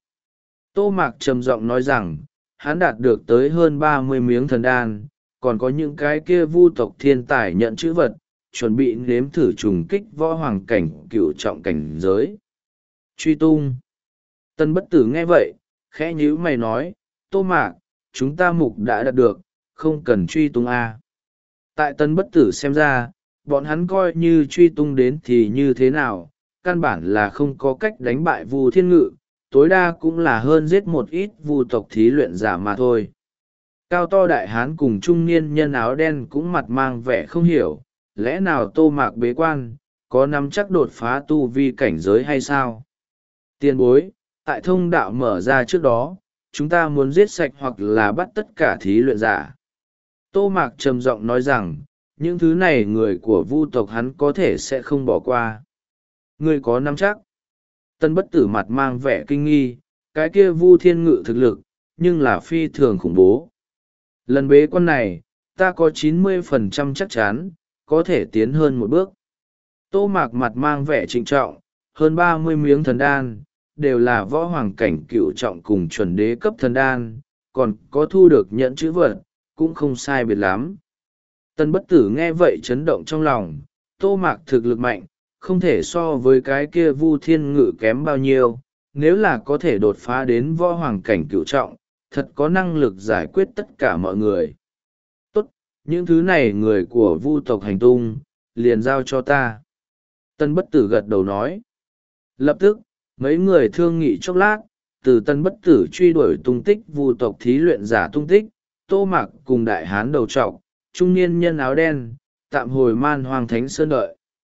Tô Mạc trầm giọng nói rằng, hắn đạt được tới hơn ba mươi miếng thần đan, còn có những cái kia vu tộc thiên tài nhận chữ vật, chuẩn bị nếm thử trùng kích võ hoàng cảnh cựu trọng cảnh giới. Truy tung. Tân Bất Tử nghe vậy, khẽ nhíu mày nói, Tô Mạc, chúng ta mục đã đạt được, không cần truy tung a. Tại Tân Bất Tử xem ra, bọn hắn coi như truy tung đến thì như thế nào, căn bản là không có cách đánh bại Vu Thiên Ngự, tối đa cũng là hơn giết một ít vu tộc thí luyện giả mà thôi. Cao to đại hán cùng trung niên nhân áo đen cũng mặt mang vẻ không hiểu, lẽ nào Tô Mạc bế quan, có nắm chắc đột phá tu vi cảnh giới hay sao? Tiền bối, tại thông đạo mở ra trước đó, chúng ta muốn giết sạch hoặc là bắt tất cả thí luyện giả. Tô Mạc trầm giọng nói rằng, những thứ này người của vu tộc hắn có thể sẽ không bỏ qua. Ngươi có nắm chắc? Tân Bất Tử mặt mang vẻ kinh nghi, cái kia Vu Thiên Ngự thực lực, nhưng là phi thường khủng bố. Lần bế quan này, ta có chín mươi phần trăm chắc chắn, có thể tiến hơn một bước. Tô Mạc mặt mang vẻ trịnh trọng, hơn ba mươi miếng thần đan, đều là võ hoàng cảnh cựu trọng cùng chuẩn đế cấp thần đan, còn có thu được nhận chữ vật, cũng không sai biệt lắm. Tân Bất Tử nghe vậy chấn động trong lòng, Tô Mạc thực lực mạnh, không thể so với cái kia Vu Thiên Ngự kém bao nhiêu, nếu là có thể đột phá đến võ hoàng cảnh cửu trọng, thật có năng lực giải quyết tất cả mọi người. Tốt, những thứ này người của Vu tộc hành tung, liền giao cho ta. Tân Bất Tử gật đầu nói. Lập tức, mấy người thương nghị chốc lát, từ Tân Bất Tử truy đuổi tung tích Vu tộc thí luyện giả tung tích, Tô Mạc cùng đại hán đầu trọc, trung niên nhân áo đen, tạm hồi Man Hoang Thánh Sơn đợi.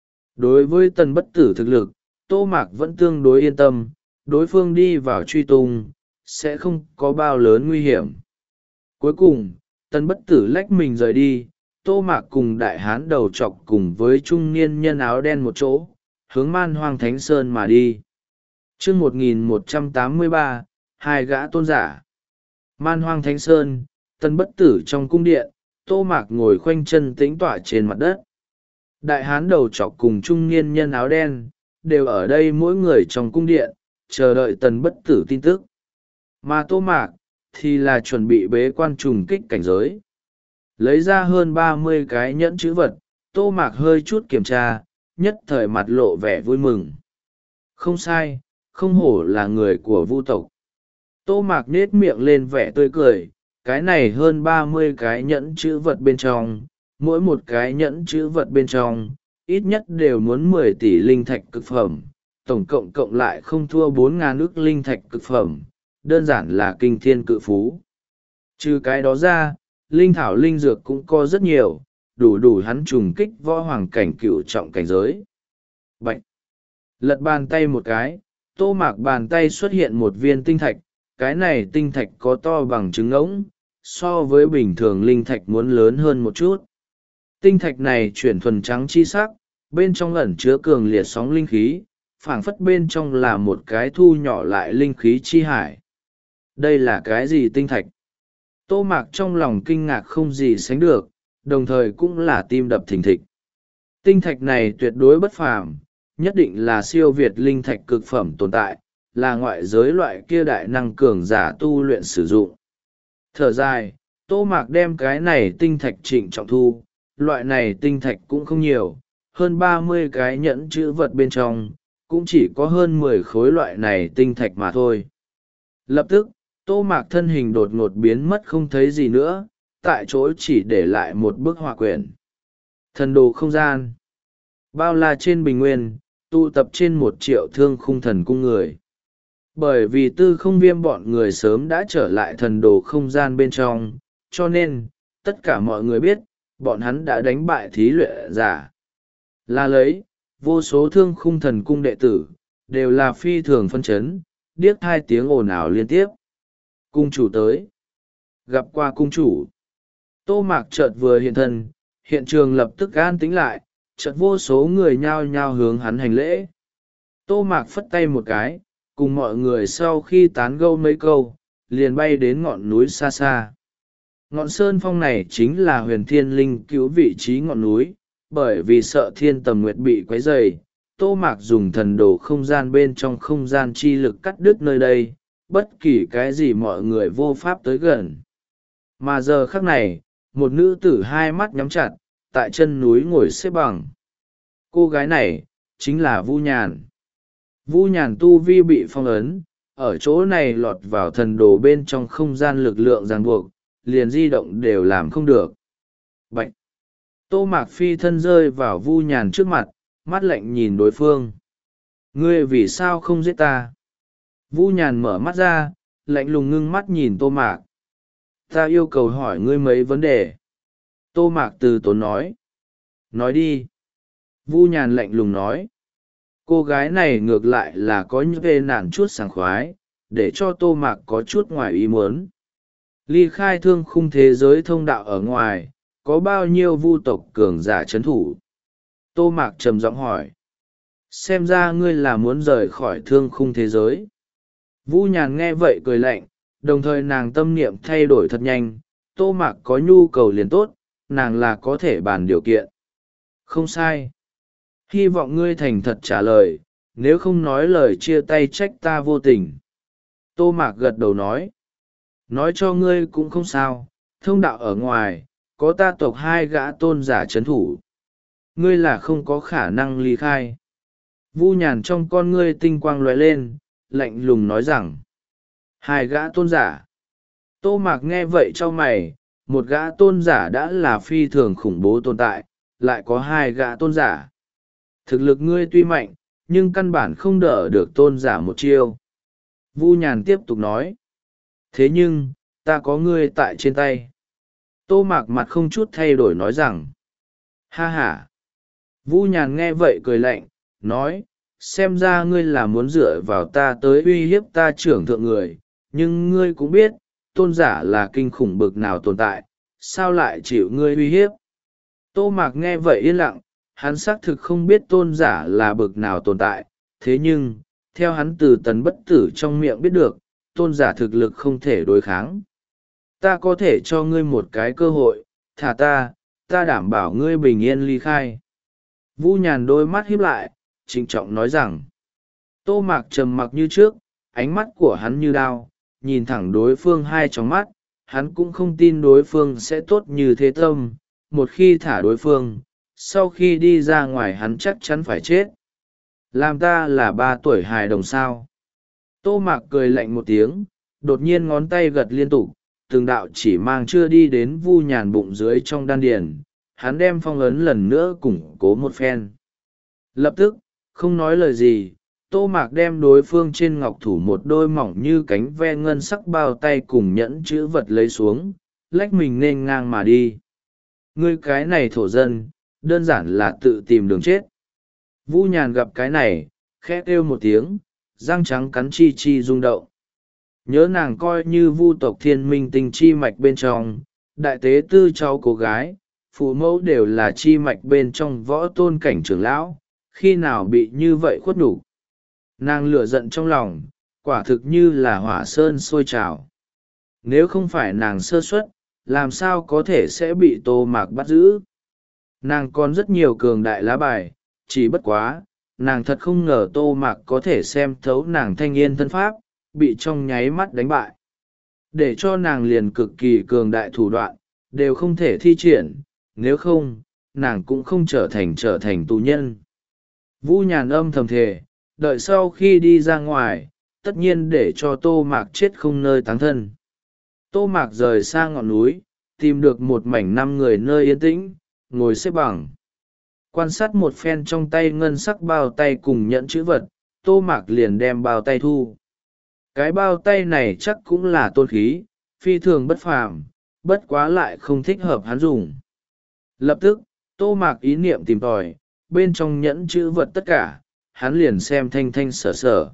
Đối với Tân Bất Tử thực lực, Tô Mạc vẫn tương đối yên tâm, đối phương đi vào truy tung, sẽ không có bao lớn nguy hiểm. Cuối cùng, Tân Bất Tử lách mình rời đi, Tô Mạc cùng đại hán đầu trọc cùng với trung niên nhân áo đen một chỗ, hướng Man Hoang Thánh Sơn mà đi. Chương một nghìn một trăm tám mươi ba, hai gã tôn giả. Man Hoang Thánh Sơn, Tân Bất Tử trong cung điện, Tô Mạc ngồi khoanh chân tĩnh tọa trên mặt đất. Đại hán đầu trọc cùng trung niên nhân áo đen, đều ở đây mỗi người trong cung điện, chờ đợi Tân Bất Tử tin tức. Mà Tô Mạc, thì là chuẩn bị bế quan trùng kích cảnh giới. Lấy ra hơn ba mươi cái nhẫn chữ vật, Tô Mạc hơi chút kiểm tra, nhất thời mặt lộ vẻ vui mừng. Không sai, không hổ là người của Vu tộc. Tô Mạc nết miệng lên vẻ tươi cười, cái này hơn ba mươi cái nhẫn chữ vật bên trong, mỗi một cái nhẫn chữ vật bên trong, ít nhất đều muốn mười tỷ linh thạch cực phẩm, tổng cộng cộng lại không thua bốn ngàn ức linh thạch cực phẩm, đơn giản là kinh thiên cự phú. Trừ cái đó ra, linh thảo linh dược cũng có rất nhiều, đủ đủ hắn trùng kích võ hoàng cảnh cựu trọng cảnh giới. Bạch! Lật bàn tay một cái, Tô Mạc bàn tay xuất hiện một viên tinh thạch, cái này tinh thạch có to bằng trứng ngỗng, so với bình thường linh thạch muốn lớn hơn một chút. Tinh thạch này chuyển thuần trắng chi sắc, bên trong ẩn chứa cường liệt sóng linh khí, phảng phất bên trong là một cái thu nhỏ lại linh khí chi hải. Đây là cái gì tinh thạch? Tô Mạc trong lòng kinh ngạc không gì sánh được, đồng thời cũng là tim đập thình thịch. Tinh thạch này tuyệt đối bất phàm, nhất định là siêu việt linh thạch cực phẩm tồn tại, là ngoại giới loại kia đại năng cường giả tu luyện sử dụng. Thở dài, Tô Mạc đem cái này tinh thạch trịnh trọng thu, loại này tinh thạch cũng không nhiều, hơn ba mươi cái nhẫn chữ vật bên trong, cũng chỉ có hơn mười khối loại này tinh thạch mà thôi. Lập tức, Tô Mạc thân hình đột ngột biến mất không thấy gì nữa, tại chỗ chỉ để lại một bức họa quyển. Thần đồ không gian. Bao la trên bình nguyên, tụ tập trên một triệu thương khung thần cung người. Bởi vì tư không viêm bọn người sớm đã trở lại thần đồ không gian bên trong, cho nên, tất cả mọi người biết, bọn hắn đã đánh bại thí luyện giả. Là lấy, vô số thương khung thần cung đệ tử, đều là phi thường phân chấn, điếc hai tiếng ồn ào liên tiếp. Cung chủ tới. Gặp qua cung chủ. Tô Mạc chợt vừa hiện thân, hiện trường lập tức an tĩnh lại, chợt vô số người nhao nhao hướng hắn hành lễ. Tô Mạc phất tay một cái, cùng mọi người sau khi tán gẫu mấy câu, liền bay đến ngọn núi xa xa. Ngọn sơn phong này chính là huyền thiên linh cứu vị trí ngọn núi, bởi vì sợ thiên tầm nguyệt bị quấy rầy, Tô Mạc dùng thần đồ không gian bên trong không gian chi lực cắt đứt nơi đây, bất kỳ cái gì mọi người vô pháp tới gần. Mà giờ khắc này, một nữ tử hai mắt nhắm chặt, tại chân núi ngồi xếp bằng. Cô gái này, chính là Vu Nhàn. Vu Nhàn tu vi bị phong ấn, ở chỗ này lọt vào thần đồ bên trong không gian lực lượng ràng buộc, liền di động đều làm không được. Bạch! Tô Mạc phi thân rơi vào Vu Nhàn trước mặt, mắt lạnh nhìn đối phương. Ngươi vì sao không giết ta? Vu Nhàn mở mắt ra, lạnh lùng ngưng mắt nhìn Tô Mạc. Ta yêu cầu hỏi ngươi mấy vấn đề. Tô Mạc từ tốn nói. Nói đi. Vu Nhàn lạnh lùng nói. Cô gái này ngược lại là có những vê nản chút sảng khoái, để cho Tô Mạc có chút ngoài ý muốn. Ly khai thương khung thế giới thông đạo ở ngoài, có bao nhiêu vu tộc cường giả chấn thủ? Tô Mạc trầm giọng hỏi. Xem ra ngươi là muốn rời khỏi thương khung thế giới. Vu Nhàn nghe vậy cười lạnh, đồng thời nàng tâm niệm thay đổi thật nhanh. Tô Mạc có nhu cầu liền tốt, nàng là có thể bàn điều kiện. Không sai. Hy vọng ngươi thành thật trả lời, nếu không nói lời chia tay trách ta vô tình. Tô Mạc gật đầu nói. Nói cho ngươi cũng không sao, thông đạo ở ngoài, có ta tộc hai gã tôn giả chấn thủ. Ngươi là không có khả năng ly khai. Vu Nhàn trong con ngươi tinh quang lóe lên, lạnh lùng nói rằng. Hai gã tôn giả. Tô Mạc nghe vậy cho mày, một gã tôn giả đã là phi thường khủng bố tồn tại, lại có hai gã tôn giả. Thực lực ngươi tuy mạnh, nhưng căn bản không đỡ được tôn giả một chiêu. Vu Nhàn tiếp tục nói. Thế nhưng, ta có ngươi tại trên tay. Tô Mạc mặt không chút thay đổi nói rằng. Ha ha. Vu Nhàn nghe vậy cười lạnh, nói, xem ra ngươi là muốn dựa vào ta tới uy hiếp ta trưởng thượng người, nhưng ngươi cũng biết, tôn giả là kinh khủng bực nào tồn tại, sao lại chịu ngươi uy hiếp? Tô Mạc nghe vậy yên lặng, hắn xác thực không biết tôn giả là bực nào tồn tại, thế nhưng, theo hắn từ tần bất tử trong miệng biết được, tôn giả thực lực không thể đối kháng. Ta có thể cho ngươi một cái cơ hội, thả ta, ta đảm bảo ngươi bình yên ly khai. Vu Nhàn đôi mắt híp lại, trịnh trọng nói rằng. Tô Mạc trầm mặc như trước, ánh mắt của hắn như đao, nhìn thẳng đối phương hai tròng mắt, hắn cũng không tin đối phương sẽ tốt như thế tâm, một khi thả đối phương, sau khi đi ra ngoài hắn chắc chắn phải chết. Làm ta là ba tuổi hài đồng sao? Tô Mạc cười lạnh một tiếng, đột nhiên ngón tay gật liên tục, từng đạo chỉ mang chưa đi đến Vu Nhàn bụng dưới trong đan điền, hắn đem phong ấn lần nữa củng cố một phen. Lập tức, không nói lời gì, Tô Mạc đem đối phương trên ngọc thủ một đôi mỏng như cánh ve ngân sắc bao tay cùng nhẫn chữ vật lấy xuống, lách mình nên ngang mà đi. Ngươi cái này thổ dân, đơn giản là tự tìm đường chết. Vu Nhàn gặp cái này, khẽ kêu một tiếng, răng trắng cắn chi chi rung động. Nhớ nàng coi như vu tộc thiên minh tinh chi mạch bên trong, đại tế tư cháu cô gái, phụ mẫu đều là chi mạch bên trong võ tôn cảnh trưởng lão, khi nào bị như vậy khuất nhục. Nàng lửa giận trong lòng, quả thực như là hỏa sơn sôi trào. Nếu không phải nàng sơ suất, làm sao có thể sẽ bị Tô Mạc bắt giữ. Nàng còn rất nhiều cường đại lá bài, chỉ bất quá, nàng thật không ngờ Tô Mạc có thể xem thấu nàng thanh yên thân pháp, bị trong nháy mắt đánh bại. Để cho nàng liền cực kỳ cường đại thủ đoạn, đều không thể thi triển, nếu không, nàng cũng không trở thành trở thành tù nhân. Vũ Nhàn âm thầm thề, đợi sau khi đi ra ngoài, tất nhiên để cho Tô Mạc chết không nơi táng thân. Tô Mạc rời xa ngọn núi, tìm được một mảnh năm người nơi yên tĩnh, ngồi xếp bằng. Quan sát một phen trong tay ngân sắc bao tay cùng nhẫn chữ vật, Tô Mạc liền đem bao tay thu. Cái bao tay này chắc cũng là tôn khí, phi thường bất phàm, bất quá lại không thích hợp hắn dùng. Lập tức, Tô Mạc ý niệm tìm tòi, bên trong nhẫn chữ vật tất cả, hắn liền xem thanh thanh sở sở.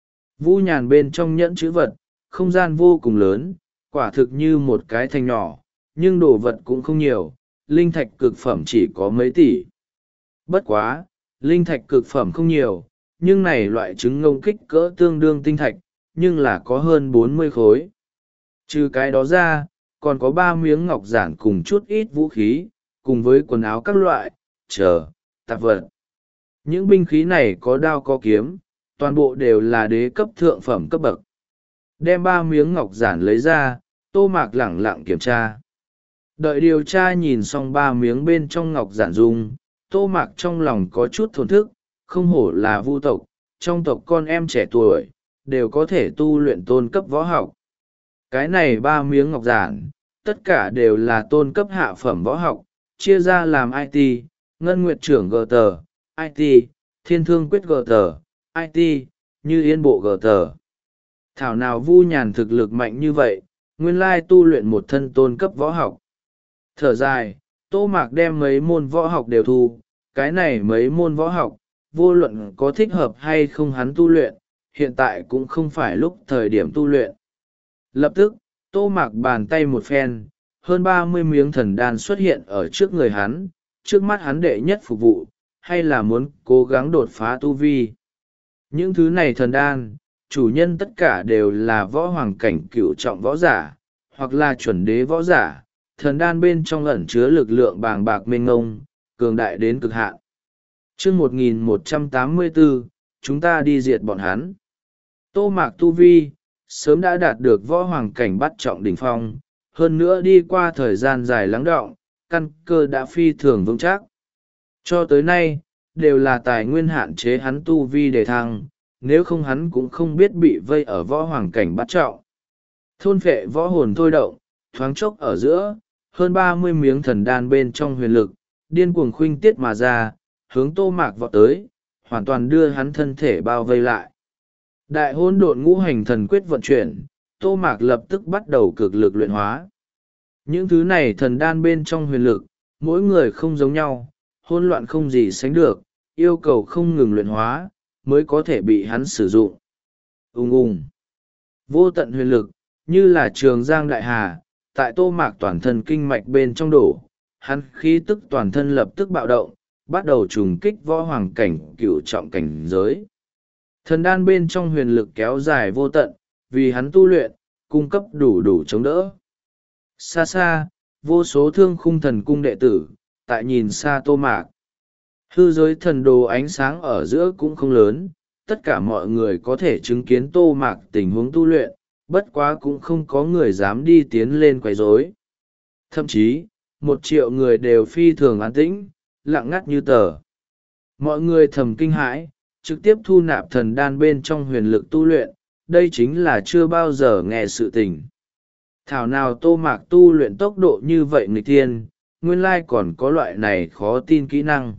Vũ Nhàn bên trong nhẫn chữ vật, không gian vô cùng lớn, quả thực như một cái thành nhỏ, nhưng đồ vật cũng không nhiều, linh thạch cực phẩm chỉ có mấy tỷ. Bất quá, linh thạch cực phẩm không nhiều, nhưng này loại trứng ngông kích cỡ tương đương tinh thạch, nhưng là có hơn bốn mươi khối. Trừ cái đó ra, còn có ba miếng ngọc giản cùng chút ít vũ khí, cùng với quần áo các loại, chờ, tạp vật. Những binh khí này có đao có kiếm, toàn bộ đều là đế cấp thượng phẩm cấp bậc. Đem ba miếng ngọc giản lấy ra, Tô Mạc lẳng lặng kiểm tra. Đợi điều tra nhìn xong ba miếng bên trong ngọc giản dung, Tô Mạc trong lòng có chút thổn thức, không hổ là vu tộc, trong tộc con em trẻ tuổi, đều có thể tu luyện tôn cấp võ học. Cái này ba miếng ngọc giản, tất cả đều là tôn cấp hạ phẩm võ học, chia ra làm i tê, Ngân Nguyệt trưởng gờ tờ, i tê, Thiên Thương Quyết gờ tờ, i tê, Như Yên Bộ gờ tờ. Thảo nào Vu Nhàn thực lực mạnh như vậy, nguyên lai tu luyện một thân tôn cấp võ học. Thở dài, Tô Mạc đem mấy môn võ học đều thu, cái này mấy môn võ học, vô luận có thích hợp hay không hắn tu luyện, hiện tại cũng không phải lúc thời điểm tu luyện. Lập tức, Tô Mạc bàn tay một phen, hơn ba mươi miếng thần đan xuất hiện ở trước người hắn, trước mắt hắn đệ nhất phục vụ, hay là muốn cố gắng đột phá tu vi. Những thứ này thần đan, chủ nhân tất cả đều là võ hoàng cảnh cửu trọng võ giả, hoặc là chuẩn đế võ giả, thần đan bên trong ẩn chứa lực lượng bàng bạc mênh ngông, cường đại đến cực hạn. Chương một nghìn một trăm tám mươi bốn, chúng ta đi diệt bọn hắn. Tô Mạc tu vi, sớm đã đạt được võ hoàng cảnh bắt trọng đỉnh phong, hơn nữa đi qua thời gian dài lắng đọng, căn cơ đã phi thường vững chắc. Cho tới nay, đều là tài nguyên hạn chế hắn tu vi đề thăng, nếu không hắn cũng không biết bị vây ở võ hoàng cảnh bắt trọng. Thôn phệ võ hồn thôi động, thoáng chốc ở giữa, hơn ba mươi miếng thần đan bên trong huyền lực, điên cuồng khuynh tiết mà ra, hướng Tô Mạc vọt tới, hoàn toàn đưa hắn thân thể bao vây lại. Đại hôn độn ngũ hành thần quyết vận chuyển, Tô Mạc lập tức bắt đầu cực lực luyện hóa. Những thứ này thần đan bên trong huyền lực, mỗi người không giống nhau, hỗn loạn không gì sánh được, yêu cầu không ngừng luyện hóa, mới có thể bị hắn sử dụng. Ung ung. Vô tận huyền lực, như là trường giang đại hà, tại Tô Mạc toàn thân kinh mạch bên trong đổ, hắn khí tức toàn thân lập tức bạo động, bắt đầu trùng kích võ hoàng cảnh cửu trọng cảnh giới. Thần đan bên trong huyền lực kéo dài vô tận, vì hắn tu luyện, cung cấp đủ đủ chống đỡ. Xa xa, vô số thương khung thần cung đệ tử, tại nhìn xa Tô Mạc. Hư giới thần đồ ánh sáng ở giữa cũng không lớn, tất cả mọi người có thể chứng kiến Tô Mạc tình huống tu luyện, bất quá cũng không có người dám đi tiến lên quấy rối. Thậm chí, một triệu người đều phi thường an tĩnh, lặng ngắt như tờ. Mọi người thầm kinh hãi, trực tiếp thu nạp thần đan bên trong huyền lực tu luyện, đây chính là chưa bao giờ nghe sự tình. Thảo nào Tô Mạc tu luyện tốc độ như vậy nghịch thiên, nguyên lai còn có loại này khó tin kỹ năng.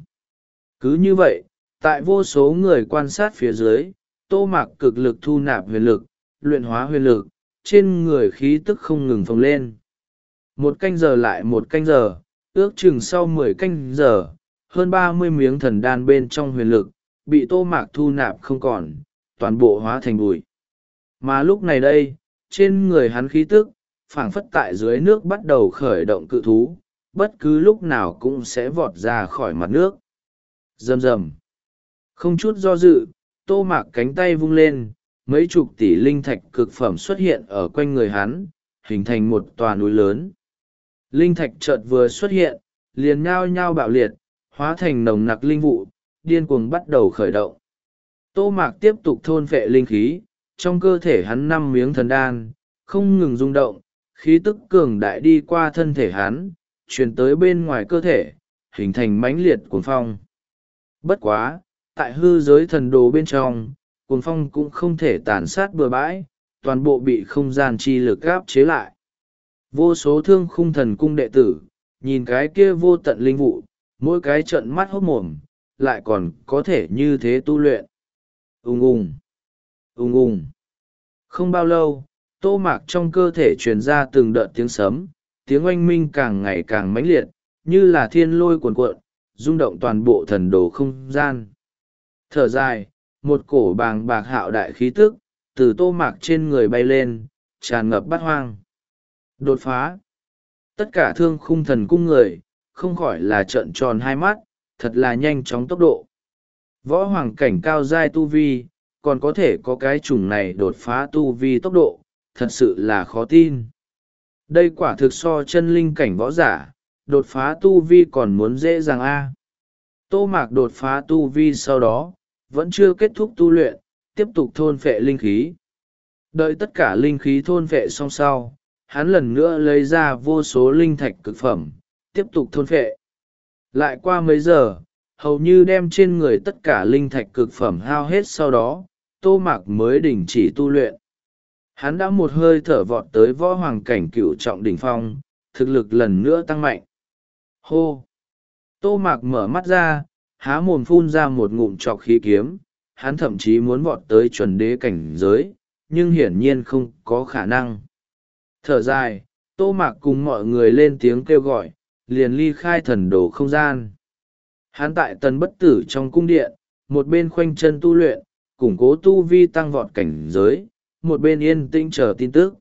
Cứ như vậy, tại vô số người quan sát phía dưới, Tô Mạc cực lực thu nạp huyền lực, luyện hóa huyền lực, trên người khí tức không ngừng phồng lên. Một canh giờ lại một canh giờ, ước chừng sau mười canh giờ, hơn ba mươi miếng thần đan bên trong huyền lực, bị Tô Mạc thu nạp không còn, toàn bộ hóa thành bụi. Mà lúc này đây, trên người hắn khí tức phảng phất tại dưới nước bắt đầu khởi động cự thú, bất cứ lúc nào cũng sẽ vọt ra khỏi mặt nước. Rầm rầm. Không chút do dự, Tô Mạc cánh tay vung lên, mấy chục tỷ linh thạch cực phẩm xuất hiện ở quanh người hắn, hình thành một tòa núi lớn. Linh thạch chợt vừa xuất hiện, liền nhao nhao bạo liệt, hóa thành nồng nặc linh vụ, điên cuồng bắt đầu khởi động. Tô Mạc tiếp tục thôn phệ linh khí, trong cơ thể hắn năm miếng thần đan, không ngừng rung động, khí tức cường đại đi qua thân thể hắn, truyền tới bên ngoài cơ thể, hình thành mãnh liệt cuồng phong. Bất quá, tại hư giới thần đồ bên trong, cuồng phong cũng không thể tàn sát bừa bãi, toàn bộ bị không gian chi lực áp chế lại. Vô số thương khung thần cung đệ tử, nhìn cái kia vô tận linh vụ, mỗi cái trợn mắt hốt mồm, lại còn có thể như thế tu luyện. Ung ung, ung ung. Không bao lâu, Tô Mạc trong cơ thể truyền ra từng đợt tiếng sấm, tiếng oanh minh càng ngày càng mãnh liệt, như là thiên lôi cuồn cuộn, rung động toàn bộ thần đồ không gian. Thở dài, một cổ bàng bạc hạo đại khí tức, từ Tô Mạc trên người bay lên, tràn ngập bát hoang. Đột phá. Tất cả thương khung thần cung người, không khỏi là trợn tròn hai mắt, thật là nhanh chóng tốc độ. Võ hoàng cảnh cao giai tu vi, còn có thể có cái chủng này đột phá tu vi tốc độ, thật sự là khó tin. Đây quả thực so chân linh cảnh võ giả, đột phá tu vi còn muốn dễ dàng a. Tô Mạc đột phá tu vi sau đó, vẫn chưa kết thúc tu luyện, tiếp tục thôn phệ linh khí. Đợi tất cả linh khí thôn phệ xong sau, hắn lần nữa lấy ra vô số linh thạch cực phẩm, tiếp tục thôn phệ. Lại qua mấy giờ, hầu như đem trên người tất cả linh thạch cực phẩm hao hết sau đó, Tô Mạc mới đình chỉ tu luyện. Hắn đã một hơi thở vọt tới võ hoàng cảnh cửu trọng đỉnh phong, thực lực lần nữa tăng mạnh. Hô! Tô Mạc mở mắt ra, há mồm phun ra một ngụm trọc khí kiếm, hắn thậm chí muốn vọt tới chuẩn đế cảnh giới, nhưng hiển nhiên không có khả năng. Thở dài, Tô Mạc cùng mọi người lên tiếng kêu gọi, liền ly khai thần đồ không gian. Hắn tại Tần Bất Tử trong cung điện, một bên khoanh chân tu luyện, củng cố tu vi tăng vọt cảnh giới, một bên yên tĩnh chờ tin tức.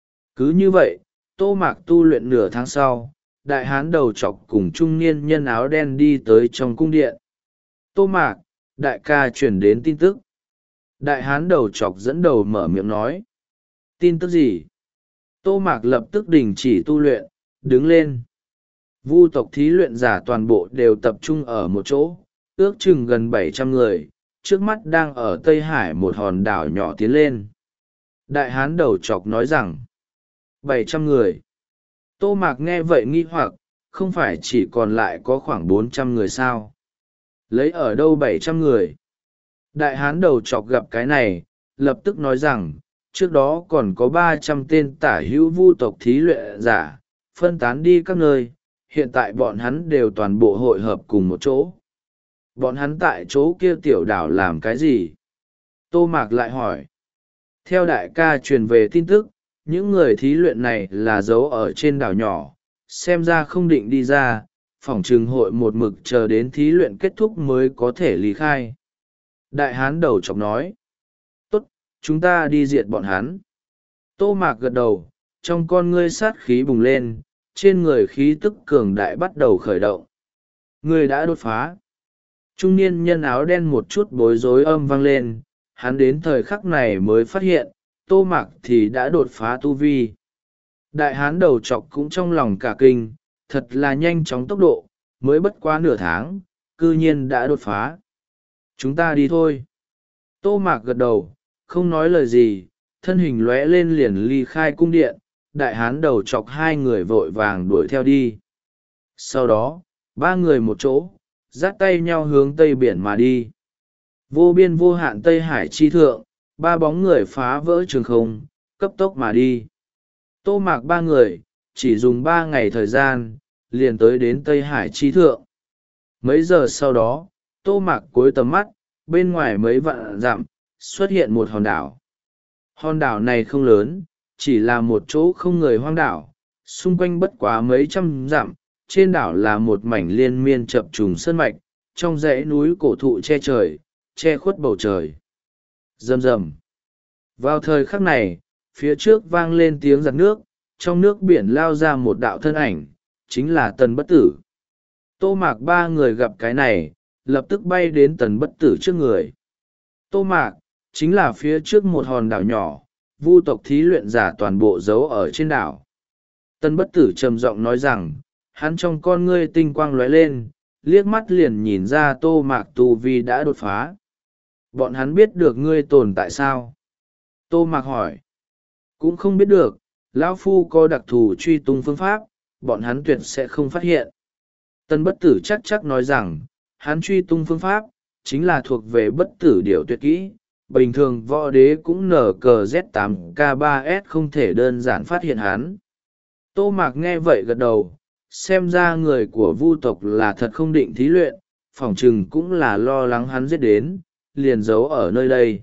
Cứ như vậy, Tô Mạc tu luyện nửa tháng sau, đại hán đầu chọc cùng trung niên nhân áo đen đi tới trong cung điện. Tô Mạc, đại ca chuyển đến tin tức. Đại hán đầu chọc dẫn đầu mở miệng nói. Tin tức gì? Tô Mạc lập tức đình chỉ tu luyện, đứng lên. Vu tộc thí luyện giả toàn bộ đều tập trung ở một chỗ, ước chừng gần bảy trăm người, trước mắt đang ở Tây Hải một hòn đảo nhỏ tiến lên. Đại hán đầu chọc nói rằng, bảy trăm người. Tô Mạc nghe vậy nghi hoặc, không phải chỉ còn lại có khoảng bốn trăm người sao? Lấy ở đâu bảy trăm người? Đại hán đầu chọc gặp cái này, lập tức nói rằng, trước đó còn có ba trăm tên tả hữu vu tộc thí luyện giả, phân tán đi các nơi, hiện tại bọn hắn đều toàn bộ hội hợp cùng một chỗ. Bọn hắn tại chỗ kia tiểu đảo làm cái gì? Tô Mạc lại hỏi. Theo đại ca truyền về tin tức, những người thí luyện này là giấu ở trên đảo nhỏ, xem ra không định đi ra, phỏng chừng hội một mực chờ đến thí luyện kết thúc mới có thể lý khai. Đại hán đầu chọc nói. Tốt, chúng ta đi diệt bọn hắn. Tô Mạc gật đầu, trong con ngươi sát khí bùng lên, trên người khí tức cường đại bắt đầu khởi động. Người đã đột phá. Trung niên nhân áo đen một chút bối rối âm vang lên, hắn đến thời khắc này mới phát hiện, Tô Mạc thì đã đột phá tu vi. Đại hán đầu chọc cũng trong lòng cả kinh, thật là nhanh chóng tốc độ, mới bất quá nửa tháng, cư nhiên đã đột phá. Chúng ta đi thôi. Tô Mạc gật đầu, không nói lời gì, thân hình lóe lên liền ly khai cung điện, đại hán đầu chọc hai người vội vàng đuổi theo đi. Sau đó, ba người một chỗ, dắt tay nhau hướng tây biển mà đi. Vô biên vô hạn Tây Hải chi thượng, ba bóng người phá vỡ trường không, cấp tốc mà đi. Tô Mạc ba người, chỉ dùng ba ngày thời gian, liền tới đến Tây Hải chi thượng. Mấy giờ sau đó, Tô Mạc cuối tầm mắt, bên ngoài mấy vạn dặm, xuất hiện một hòn đảo. Hòn đảo này không lớn, chỉ là một chỗ không người hoang đảo, xung quanh bất quá mấy trăm dặm, trên đảo là một mảnh liên miên chập trùng sơn mạch, trong dãy núi cổ thụ che trời, che khuất bầu trời. Rầm rầm. Vào thời khắc này, phía trước vang lên tiếng giặt nước, trong nước biển lao ra một đạo thân ảnh, chính là Tần Bất Tử. Tô Mạc ba người gặp cái này, lập tức bay đến Tần Bất Tử trước người. Tô Mạc, chính là phía trước một hòn đảo nhỏ, vu tộc thí luyện giả toàn bộ giấu ở trên đảo. Tần Bất Tử trầm giọng nói rằng, hắn trong con ngươi tinh quang lóe lên, liếc mắt liền nhìn ra Tô Mạc tu vi đã đột phá. Bọn hắn biết được ngươi tồn tại sao? Tô Mạc hỏi. Cũng không biết được, lão phu có đặc thù truy tung phương pháp, bọn hắn tuyệt sẽ không phát hiện. Tần Bất Tử chắc chắc nói rằng, hắn truy tung phương pháp, chính là thuộc về bất tử điểu tuyệt kỹ. Bình thường võ đế cũng nở cờ Z tám K ba S không thể đơn giản phát hiện hắn. Tô Mạc nghe vậy gật đầu, xem ra người của vu tộc là thật không định thí luyện, phỏng chừng cũng là lo lắng hắn giết đến, liền giấu ở nơi đây.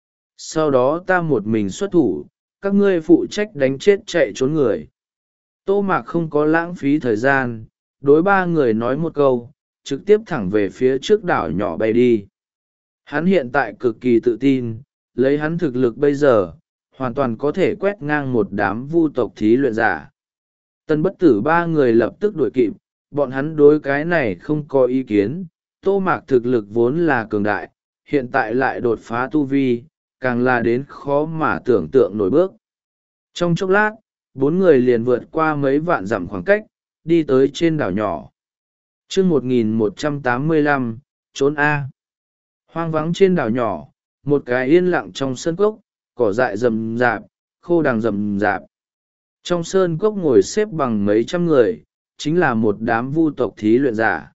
Sau đó ta một mình xuất thủ, các ngươi phụ trách đánh chết chạy trốn người. Tô Mạc không có lãng phí thời gian, đối ba người nói một câu, trực tiếp thẳng về phía trước đảo nhỏ bay đi. Hắn hiện tại cực kỳ tự tin, lấy hắn thực lực bây giờ, hoàn toàn có thể quét ngang một đám vu tộc thí luyện giả. Tần Bất Tử ba người lập tức đuổi kịp, bọn hắn đối cái này không có ý kiến. Tô Mạc thực lực vốn là cường đại, hiện tại lại đột phá tu vi, càng là đến khó mà tưởng tượng nổi bước. Trong chốc lát, bốn người liền vượt qua mấy vạn dặm khoảng cách, đi tới trên đảo nhỏ. Chương một nghìn một trăm tám mươi lăm, trốn A. Hoang vắng trên đảo nhỏ, một cái yên lặng trong sơn cốc, cỏ dại rậm rạp, khô đằng rậm rạp. Trong sơn cốc ngồi xếp bằng mấy trăm người, chính là một đám vu tộc thí luyện giả.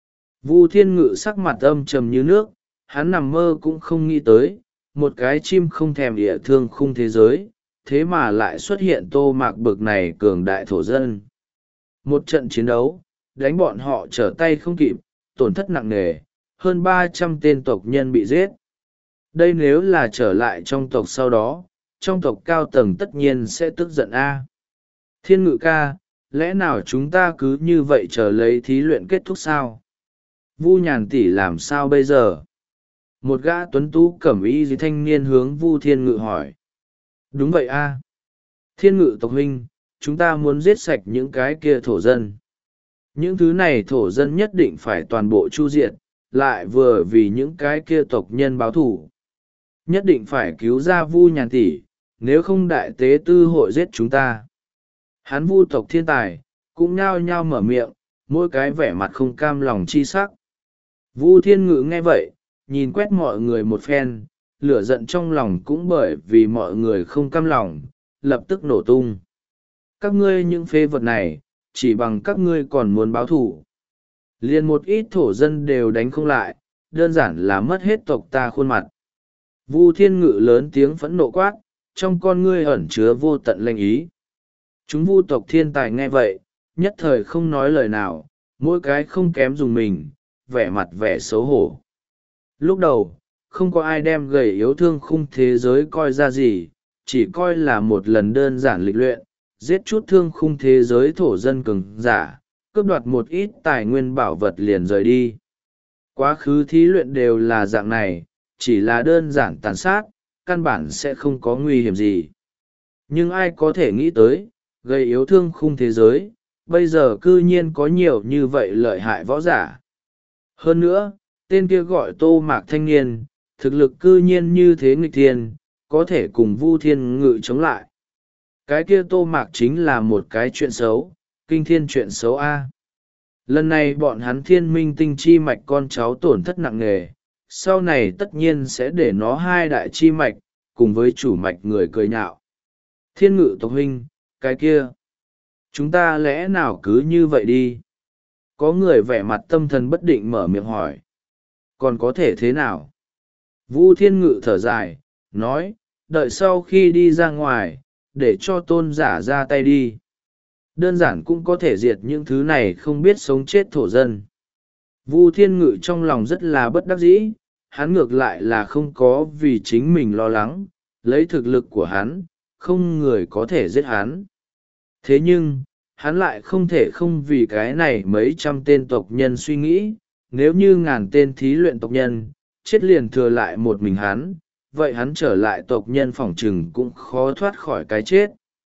Vu Thiên Ngự sắc mặt âm trầm như nước, hắn nằm mơ cũng không nghĩ tới, một cái chim không thèm địa thương khung thế giới, thế mà lại xuất hiện Tô Mạc bực này cường đại thổ dân. Một trận chiến đấu, đánh bọn họ trở tay không kịp, tổn thất nặng nề, hơn ba trăm tên tộc nhân bị giết. Đây nếu là trở lại trong tộc sau đó, trong tộc cao tầng tất nhiên sẽ tức giận a. Thiên Ngự ca, lẽ nào chúng ta cứ như vậy chờ lấy thí luyện kết thúc sao? Vu Nhàn tỷ làm sao bây giờ? Một gã tuấn tú cẩm y dưới thanh niên hướng Vu Thiên Ngự hỏi. Đúng vậy a. Thiên Ngự tộc huynh, chúng ta muốn giết sạch những cái kia thổ dân. Những thứ này thổ dân nhất định phải toàn bộ chu diệt, lại vừa vì những cái kia tộc nhân báo thù. Nhất định phải cứu ra Vu Nhàn tỷ, nếu không đại tế tư hội giết chúng ta. Hắn vu tộc thiên tài, cũng nhao nhao mở miệng, mỗi cái vẻ mặt không cam lòng chi sắc. Vu Thiên Ngự nghe vậy, nhìn quét mọi người một phen, lửa giận trong lòng cũng bởi vì mọi người không cam lòng, lập tức nổ tung. Các ngươi những phế vật này, chỉ bằng các ngươi còn muốn báo thù. Liền một ít thổ dân đều đánh không lại, đơn giản là mất hết tộc ta khuôn mặt. Vu Thiên Ngự lớn tiếng phẫn nộ quát, trong con ngươi ẩn chứa vô tận lệnh ý. Chúng vu tộc thiên tài nghe vậy, nhất thời không nói lời nào, mỗi cái không kém dùng mình, vẻ mặt vẻ xấu hổ. Lúc đầu, không có ai đem gầy yếu thương khung thế giới coi ra gì, chỉ coi là một lần đơn giản lịch luyện, giết chút thương khung thế giới thổ dân cường giả, cướp đoạt một ít tài nguyên bảo vật liền rời đi. Quá khứ thí luyện đều là dạng này, chỉ là đơn giản tàn sát, căn bản sẽ không có nguy hiểm gì. Nhưng ai có thể nghĩ tới, gây yếu thương khung thế giới, bây giờ cư nhiên có nhiều như vậy lợi hại võ giả. Hơn nữa, tên kia gọi Tô Mạc thanh niên, thực lực cư nhiên như thế nghịch thiên, có thể cùng Vu Thiên Ngự chống lại. Cái kia Tô Mạc chính là một cái chuyện xấu, kinh thiên chuyện xấu a. Lần này bọn hắn Thiên Minh Tinh chi mạch con cháu tổn thất nặng nề, sau này tất nhiên sẽ để nó hai đại chi mạch, cùng với chủ mạch người cười nhạo. Thiên Ngự tộc huynh, cái kia, chúng ta lẽ nào cứ như vậy đi? Có người vẻ mặt tâm thần bất định mở miệng hỏi. Còn có thể thế nào? Vu Thiên Ngự thở dài, nói, đợi sau khi đi ra ngoài, để cho tôn giả ra tay đi. Đơn giản cũng có thể diệt những thứ này không biết sống chết thổ dân. Vu Thiên Ngự trong lòng rất là bất đắc dĩ, hắn ngược lại là không có vì chính mình lo lắng, lấy thực lực của hắn, không người có thể giết hắn. Thế nhưng, hắn lại không thể không vì cái này mấy trăm tên tộc nhân suy nghĩ, nếu như ngàn tên thí luyện tộc nhân, chết liền thừa lại một mình hắn, vậy hắn trở lại tộc nhân phỏng chừng cũng khó thoát khỏi cái chết.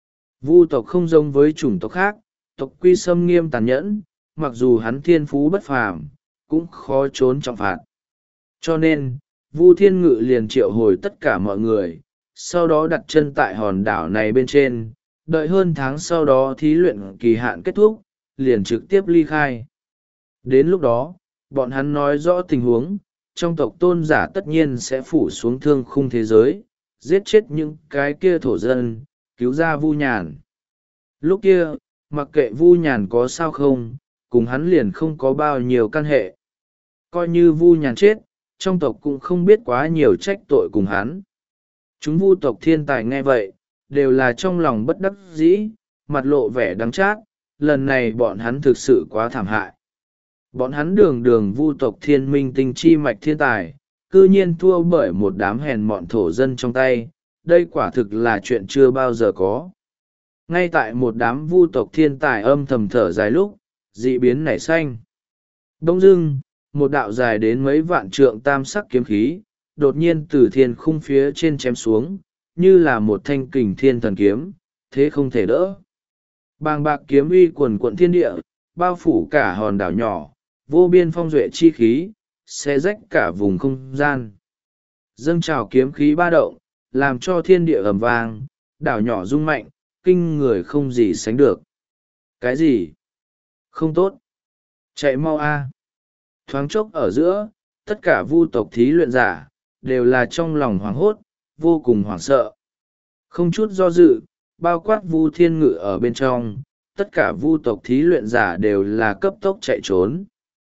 Vu tộc không giống với chủng tộc khác, tộc quy xâm nghiêm tàn nhẫn, mặc dù hắn thiên phú bất phàm, cũng khó trốn trọng phạt. Cho nên, Vu Thiên Ngự liền triệu hồi tất cả mọi người, sau đó đặt chân tại hòn đảo này bên trên, đợi hơn tháng sau đó thí luyện kỳ hạn kết thúc, liền trực tiếp ly khai. Đến lúc đó, bọn hắn nói rõ tình huống, trong tộc tôn giả tất nhiên sẽ phủ xuống thương khung thế giới, giết chết những cái kia thổ dân, cứu ra Vu Nhàn. Lúc kia, mặc kệ Vu Nhàn có sao không, cùng hắn liền không có bao nhiêu căn hệ. Coi như Vu Nhàn chết, trong tộc cũng không biết quá nhiều trách tội cùng hắn. Chúng Vu tộc thiên tài nghe vậy, đều là trong lòng bất đắc dĩ, mặt lộ vẻ đắng chát, lần này bọn hắn thực sự quá thảm hại. Bọn hắn đường đường Vu tộc thiên minh tinh chi mạch thiên tài, cư nhiên thua bởi một đám hèn mọn thổ dân trong tay, đây quả thực là chuyện chưa bao giờ có. Ngay tại một đám Vu tộc thiên tài âm thầm thở dài lúc, dị biến nảy xanh. Đông dưng, một đạo dài đến mấy vạn trượng tam sắc kiếm khí, đột nhiên từ thiên khung phía trên chém xuống, như là một thanh kình thiên thần kiếm, thế không thể đỡ. Bàng bạc kiếm uy quần quận thiên địa, bao phủ cả hòn đảo nhỏ, vô biên phong duệ chi khí, xé rách cả vùng không gian. Dâng trào kiếm khí ba động, làm cho thiên địa ầm vang, đảo nhỏ rung mạnh, kinh người không gì sánh được. Cái gì? Không tốt. Chạy mau a! Thoáng chốc ở giữa, tất cả Vu tộc thí luyện giả, đều là trong lòng hoảng hốt, vô cùng hoảng sợ. Không chút do dự, bao quát Vu Thiên Ngự ở bên trong, tất cả Vu tộc thí luyện giả đều là cấp tốc chạy trốn.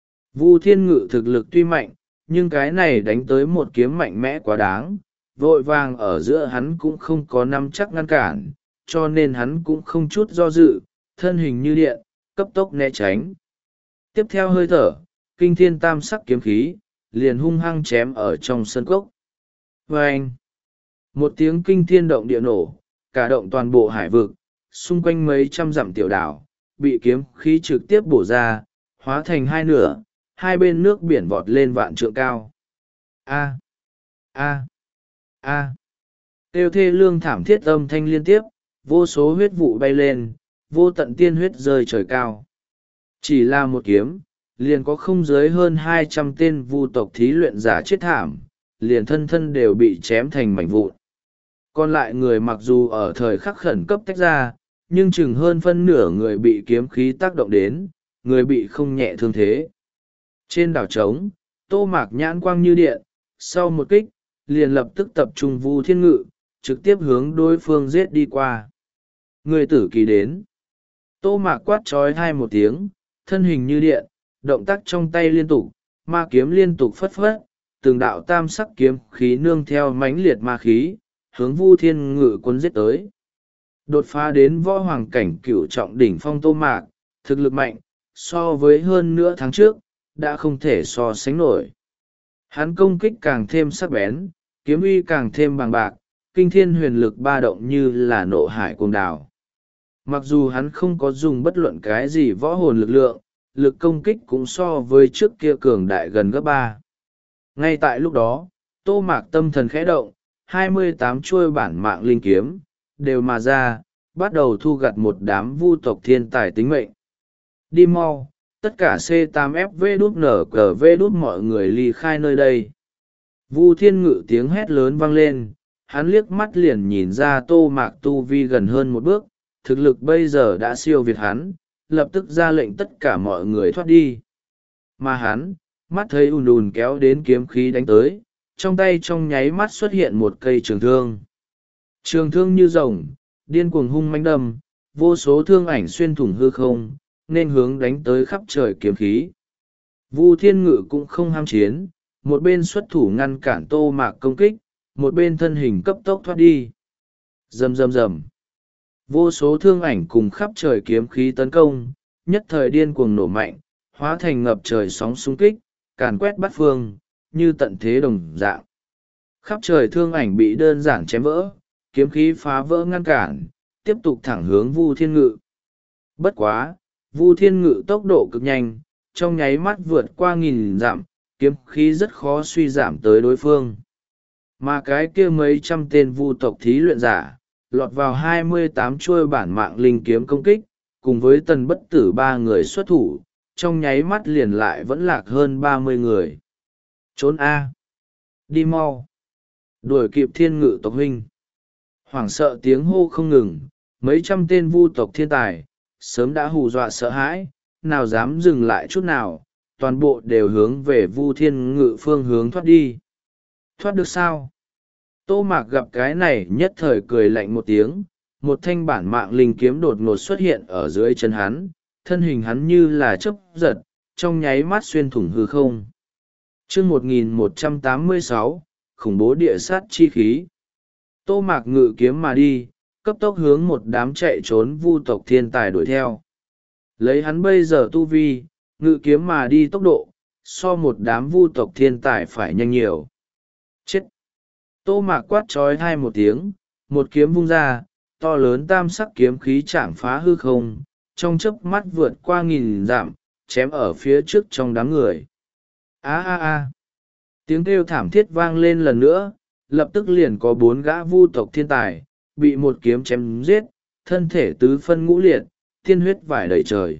Vu Thiên Ngự thực lực tuy mạnh, nhưng cái này đánh tới một kiếm mạnh mẽ quá đáng, vội vàng ở giữa hắn cũng không có nắm chắc ngăn cản, cho nên hắn cũng không chút do dự, thân hình như điện, cấp tốc né tránh. Tiếp theo hơi thở, kinh thiên tam sắc kiếm khí, liền hung hăng chém ở trong sân cốc. Vâng! Một tiếng kinh thiên động địa nổ, cả động toàn bộ hải vực, xung quanh mấy trăm dặm tiểu đảo, bị kiếm khí trực tiếp bổ ra, hóa thành hai nửa, hai bên nước biển vọt lên vạn trượng cao. A! A! A! Tiêu thê lương thảm thiết âm thanh liên tiếp, vô số huyết vụ bay lên, vô tận tiên huyết rơi trời cao. Chỉ là một kiếm, liền có không dưới hơn hai trăm tên Vu tộc thí luyện giả chết thảm, liền thân thân đều bị chém thành mảnh vụn. Còn lại người mặc dù ở thời khắc khẩn cấp tách ra, nhưng chừng hơn phân nửa người bị kiếm khí tác động đến, người bị không nhẹ thương thế. Trên đảo trống, Tô Mạc nhãn quang như điện, sau một kích, liền lập tức tập trung Vu Thiên Ngự, trực tiếp hướng đối phương giết đi qua. Người tử kỳ đến. Tô Mạc quát trói hai một tiếng, thân hình như điện, động tác trong tay liên tục, ma kiếm liên tục phất phất, từng đạo tam sắc kiếm khí nương theo mãnh liệt ma khí, hướng Vu Thiên Ngự cuốn giết tới. Đột phá đến võ hoàng cảnh cửu trọng đỉnh phong Tô Mạc, thực lực mạnh, so với hơn nửa tháng trước, đã không thể so sánh nổi. Hắn công kích càng thêm sắc bén, kiếm uy càng thêm bằng bạc, kinh thiên huyền lực ba động như là nộ hải cuồng đảo. Mặc dù hắn không có dùng bất luận cái gì võ hồn lực lượng, lực công kích cũng so với trước kia cường đại gần gấp ba. Ngay tại lúc đó, Tô Mạc tâm thần khẽ động, hai mươi tám chuôi bản mạng linh kiếm, đều mà ra, bắt đầu thu gặt một đám Vu tộc thiên tài tính mệnh. Đi mau, tất cả C tám F V đút nở cờ V đút mọi người ly khai nơi đây. Vu Thiên Ngự tiếng hét lớn vang lên, hắn liếc mắt liền nhìn ra Tô Mạc tu vi gần hơn một bước, thực lực bây giờ đã siêu việt hắn, lập tức ra lệnh tất cả mọi người thoát đi. Mà hắn, mắt thấy ùn ùn kéo đến kiếm khí đánh tới, trong tay trong nháy mắt xuất hiện một cây trường thương. Trường thương như rồng, điên cuồng hung mãnh đâm, vô số thương ảnh xuyên thủng hư không, nên hướng đánh tới khắp trời kiếm khí. Vu Thiên Ngự cũng không ham chiến, một bên xuất thủ ngăn cản Tô Mạc công kích, một bên thân hình cấp tốc thoát đi. Rầm rầm rầm. Vô số thương ảnh cùng khắp trời kiếm khí tấn công, nhất thời điên cuồng nổ mạnh, hóa thành ngập trời sóng xung kích, càn quét bát phương, như tận thế đồng dạng. Khắp trời thương ảnh bị đơn giản chém vỡ, kiếm khí phá vỡ ngăn cản, tiếp tục thẳng hướng Vu Thiên Ngự. Bất quá, Vu Thiên Ngự tốc độ cực nhanh, trong nháy mắt vượt qua nghìn dặm, kiếm khí rất khó suy giảm tới đối phương. mà cái kia mấy trăm tên vu tộc thí luyện giả lọt vào hai mươi tám chuôi bản mạng linh kiếm công kích, cùng với tần bất tử ba người xuất thủ, trong nháy mắt liền lại vẫn lạc hơn ba mươi người. Trốn a, đi mau, đuổi kịp thiên ngự tộc huynh. Hoảng sợ tiếng hô không ngừng, mấy trăm tên vu tộc thiên tài sớm đã hù dọa sợ hãi, nào dám dừng lại chút nào, toàn bộ đều hướng về vu thiên ngự phương hướng thoát đi. Thoát được sao? Tô Mạc gặp cái này nhất thời cười lạnh một tiếng, một thanh bản mạng linh kiếm đột ngột xuất hiện ở dưới chân hắn, thân hình hắn như là chớp giật, trong nháy mắt xuyên thủng hư không. Chương một nghìn một trăm tám mươi sáu, khủng bố địa sát chi khí. Tô Mạc ngự kiếm mà đi, cấp tốc hướng một đám chạy trốn vu tộc thiên tài đuổi theo. Lấy hắn bây giờ tu vi, ngự kiếm mà đi tốc độ, so một đám vu tộc thiên tài phải nhanh nhiều. Chết! Tô Mạc quát trói hai một tiếng, một kiếm vung ra, to lớn tam sắc kiếm khí chạm phá hư không, trong chớp mắt vượt qua nghìn dặm, chém ở phía trước trong đám người. A a a! Tiếng kêu thảm thiết vang lên lần nữa, lập tức liền có bốn gã vu tộc thiên tài, bị một kiếm chém giết, thân thể tứ phân ngũ liệt, tiên huyết vải đầy trời.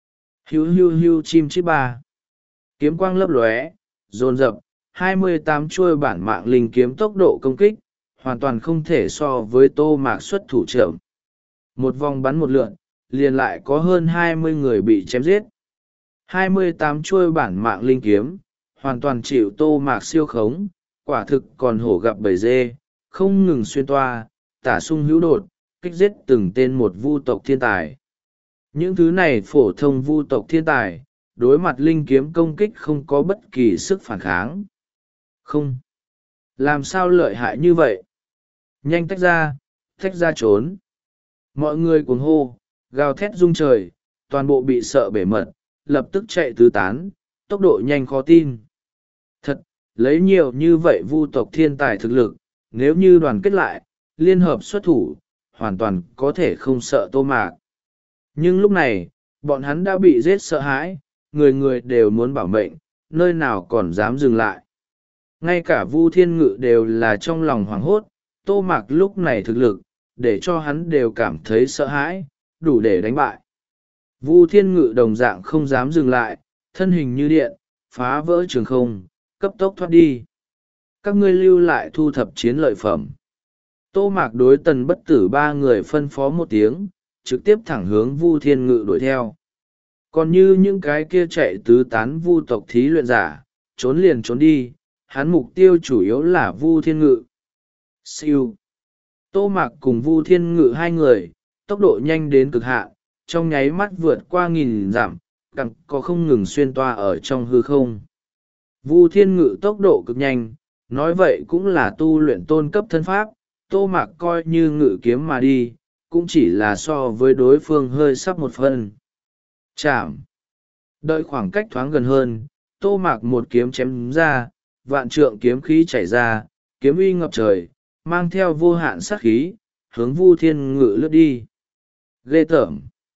Hiu hiu hiu chim chít ba. Kiếm quang lấp lóe, dồn dập, hai mươi tám chuôi bản mạng linh kiếm tốc độ công kích, hoàn toàn không thể so với Tô Mạc xuất thủ chậm. Một vòng bắn một lượn, liền lại có hơn hai mươi người bị chém giết. hai mươi tám chuôi bản mạng linh kiếm, hoàn toàn chịu Tô Mạc siêu khống, quả thực còn hổ gặp bầy dê, không ngừng xuyên toa, tả sung hữu đột, kích giết từng tên một vu tộc thiên tài. Những thứ này phổ thông vu tộc thiên tài, đối mặt linh kiếm công kích không có bất kỳ sức phản kháng. Không. Làm sao lợi hại như vậy? Nhanh tách ra, tách ra trốn. Mọi người cuồng hô, gào thét rung trời, toàn bộ bị sợ bể mật, lập tức chạy tứ tán, tốc độ nhanh khó tin. Thật, lấy nhiều như vậy vu tộc thiên tài thực lực, nếu như đoàn kết lại, liên hợp xuất thủ, hoàn toàn có thể không sợ Tô Mạc. Nhưng lúc này, bọn hắn đã bị giết sợ hãi, người người đều muốn bảo mệnh, nơi nào còn dám dừng lại. Ngay cả Vu Thiên Ngự đều là trong lòng hoảng hốt, Tô Mạc lúc này thực lực, để cho hắn đều cảm thấy sợ hãi, đủ để đánh bại. Vu Thiên Ngự đồng dạng không dám dừng lại, thân hình như điện, phá vỡ trường không, cấp tốc thoát đi. Các ngươi lưu lại thu thập chiến lợi phẩm. Tô Mạc đối Tần bất tử ba người phân phó một tiếng, trực tiếp thẳng hướng Vu Thiên Ngự đuổi theo. Còn như những cái kia chạy tứ tán vu tộc thí luyện giả, trốn liền trốn đi, hắn mục tiêu chủ yếu là Vu Thiên Ngự. Siêu. Tô Mạc cùng Vu Thiên Ngự hai người, tốc độ nhanh đến cực hạn, trong nháy mắt vượt qua nghìn dặm, càng có không ngừng xuyên toa ở trong hư không. Vu Thiên Ngự tốc độ cực nhanh, nói vậy cũng là tu luyện tôn cấp thân pháp, Tô Mạc coi như ngự kiếm mà đi, cũng chỉ là so với đối phương hơi sắp một phần. Chạm. Đợi khoảng cách thoáng gần hơn, Tô Mạc một kiếm chém ra, vạn trượng kiếm khí chảy ra, kiếm uy ngập trời, mang theo vô hạn sát khí, hướng Vu Thiên Ngự lướt đi. Ghê tởm.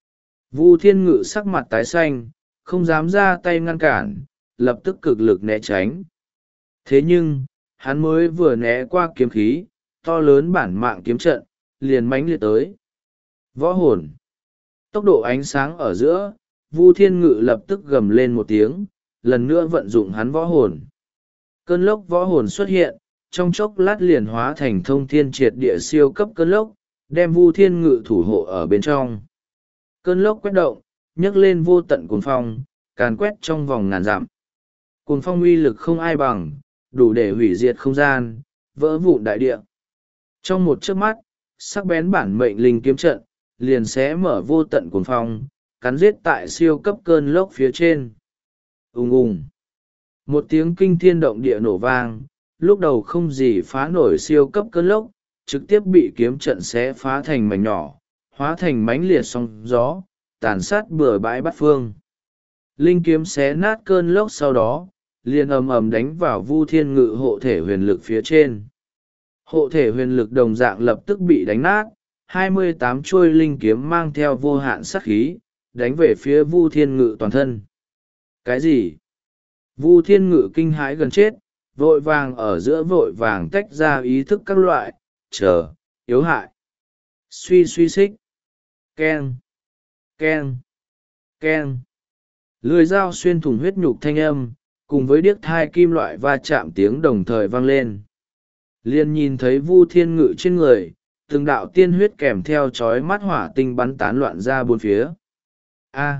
Vu Thiên Ngự sắc mặt tái xanh, không dám ra tay ngăn cản, lập tức cực lực né tránh. Thế nhưng, hắn mới vừa né qua kiếm khí, to lớn bản mạng kiếm trận, liền mãnh liệt tới. Võ hồn. Tốc độ ánh sáng ở giữa, Vu Thiên Ngự lập tức gầm lên một tiếng, lần nữa vận dụng hắn võ hồn. Cơn lốc võ hồn xuất hiện, trong chốc lát liền hóa thành thông thiên triệt địa siêu cấp cơn lốc, đem Vu Thiên Ngự thủ hộ ở bên trong. Cơn lốc quét động, nhấc lên vô tận cuồng phong, càn quét trong vòng ngàn dặm. Cuồng phong uy lực không ai bằng, đủ để hủy diệt không gian, vỡ vụn đại địa. Trong một chớp mắt, sắc bén bản mệnh linh kiếm trận, liền xé mở vô tận cuồng phong, cắn giết tại siêu cấp cơn lốc phía trên. Ùng ùng. Một tiếng kinh thiên động địa nổ vang, lúc đầu không gì phá nổi siêu cấp cơn lốc, trực tiếp bị kiếm trận xé phá thành mảnh nhỏ, hóa thành mánh liệt sóng gió, tàn sát bừa bãi bát phương. Linh kiếm xé nát cơn lốc sau đó, liền ầm ầm đánh vào Vu Thiên Ngự hộ thể huyền lực phía trên. Hộ thể huyền lực đồng dạng lập tức bị đánh nát, hai mươi tám chuôi linh kiếm mang theo vô hạn sát khí, đánh về phía Vu Thiên Ngự toàn thân. Cái gì? Vu Thiên Ngự kinh hãi gần chết, vội vàng ở giữa vội vàng tách ra ý thức các loại, chờ, yếu hại. Suy suy xích. Keng. Keng. Keng. Lưỡi dao xuyên thủng huyết nhục thanh âm, cùng với điếc thai kim loại va chạm tiếng đồng thời vang lên. Liền nhìn thấy Vu Thiên Ngự trên người, từng đạo tiên huyết kèm theo chói mắt hỏa tinh bắn tán loạn ra bốn phía. A.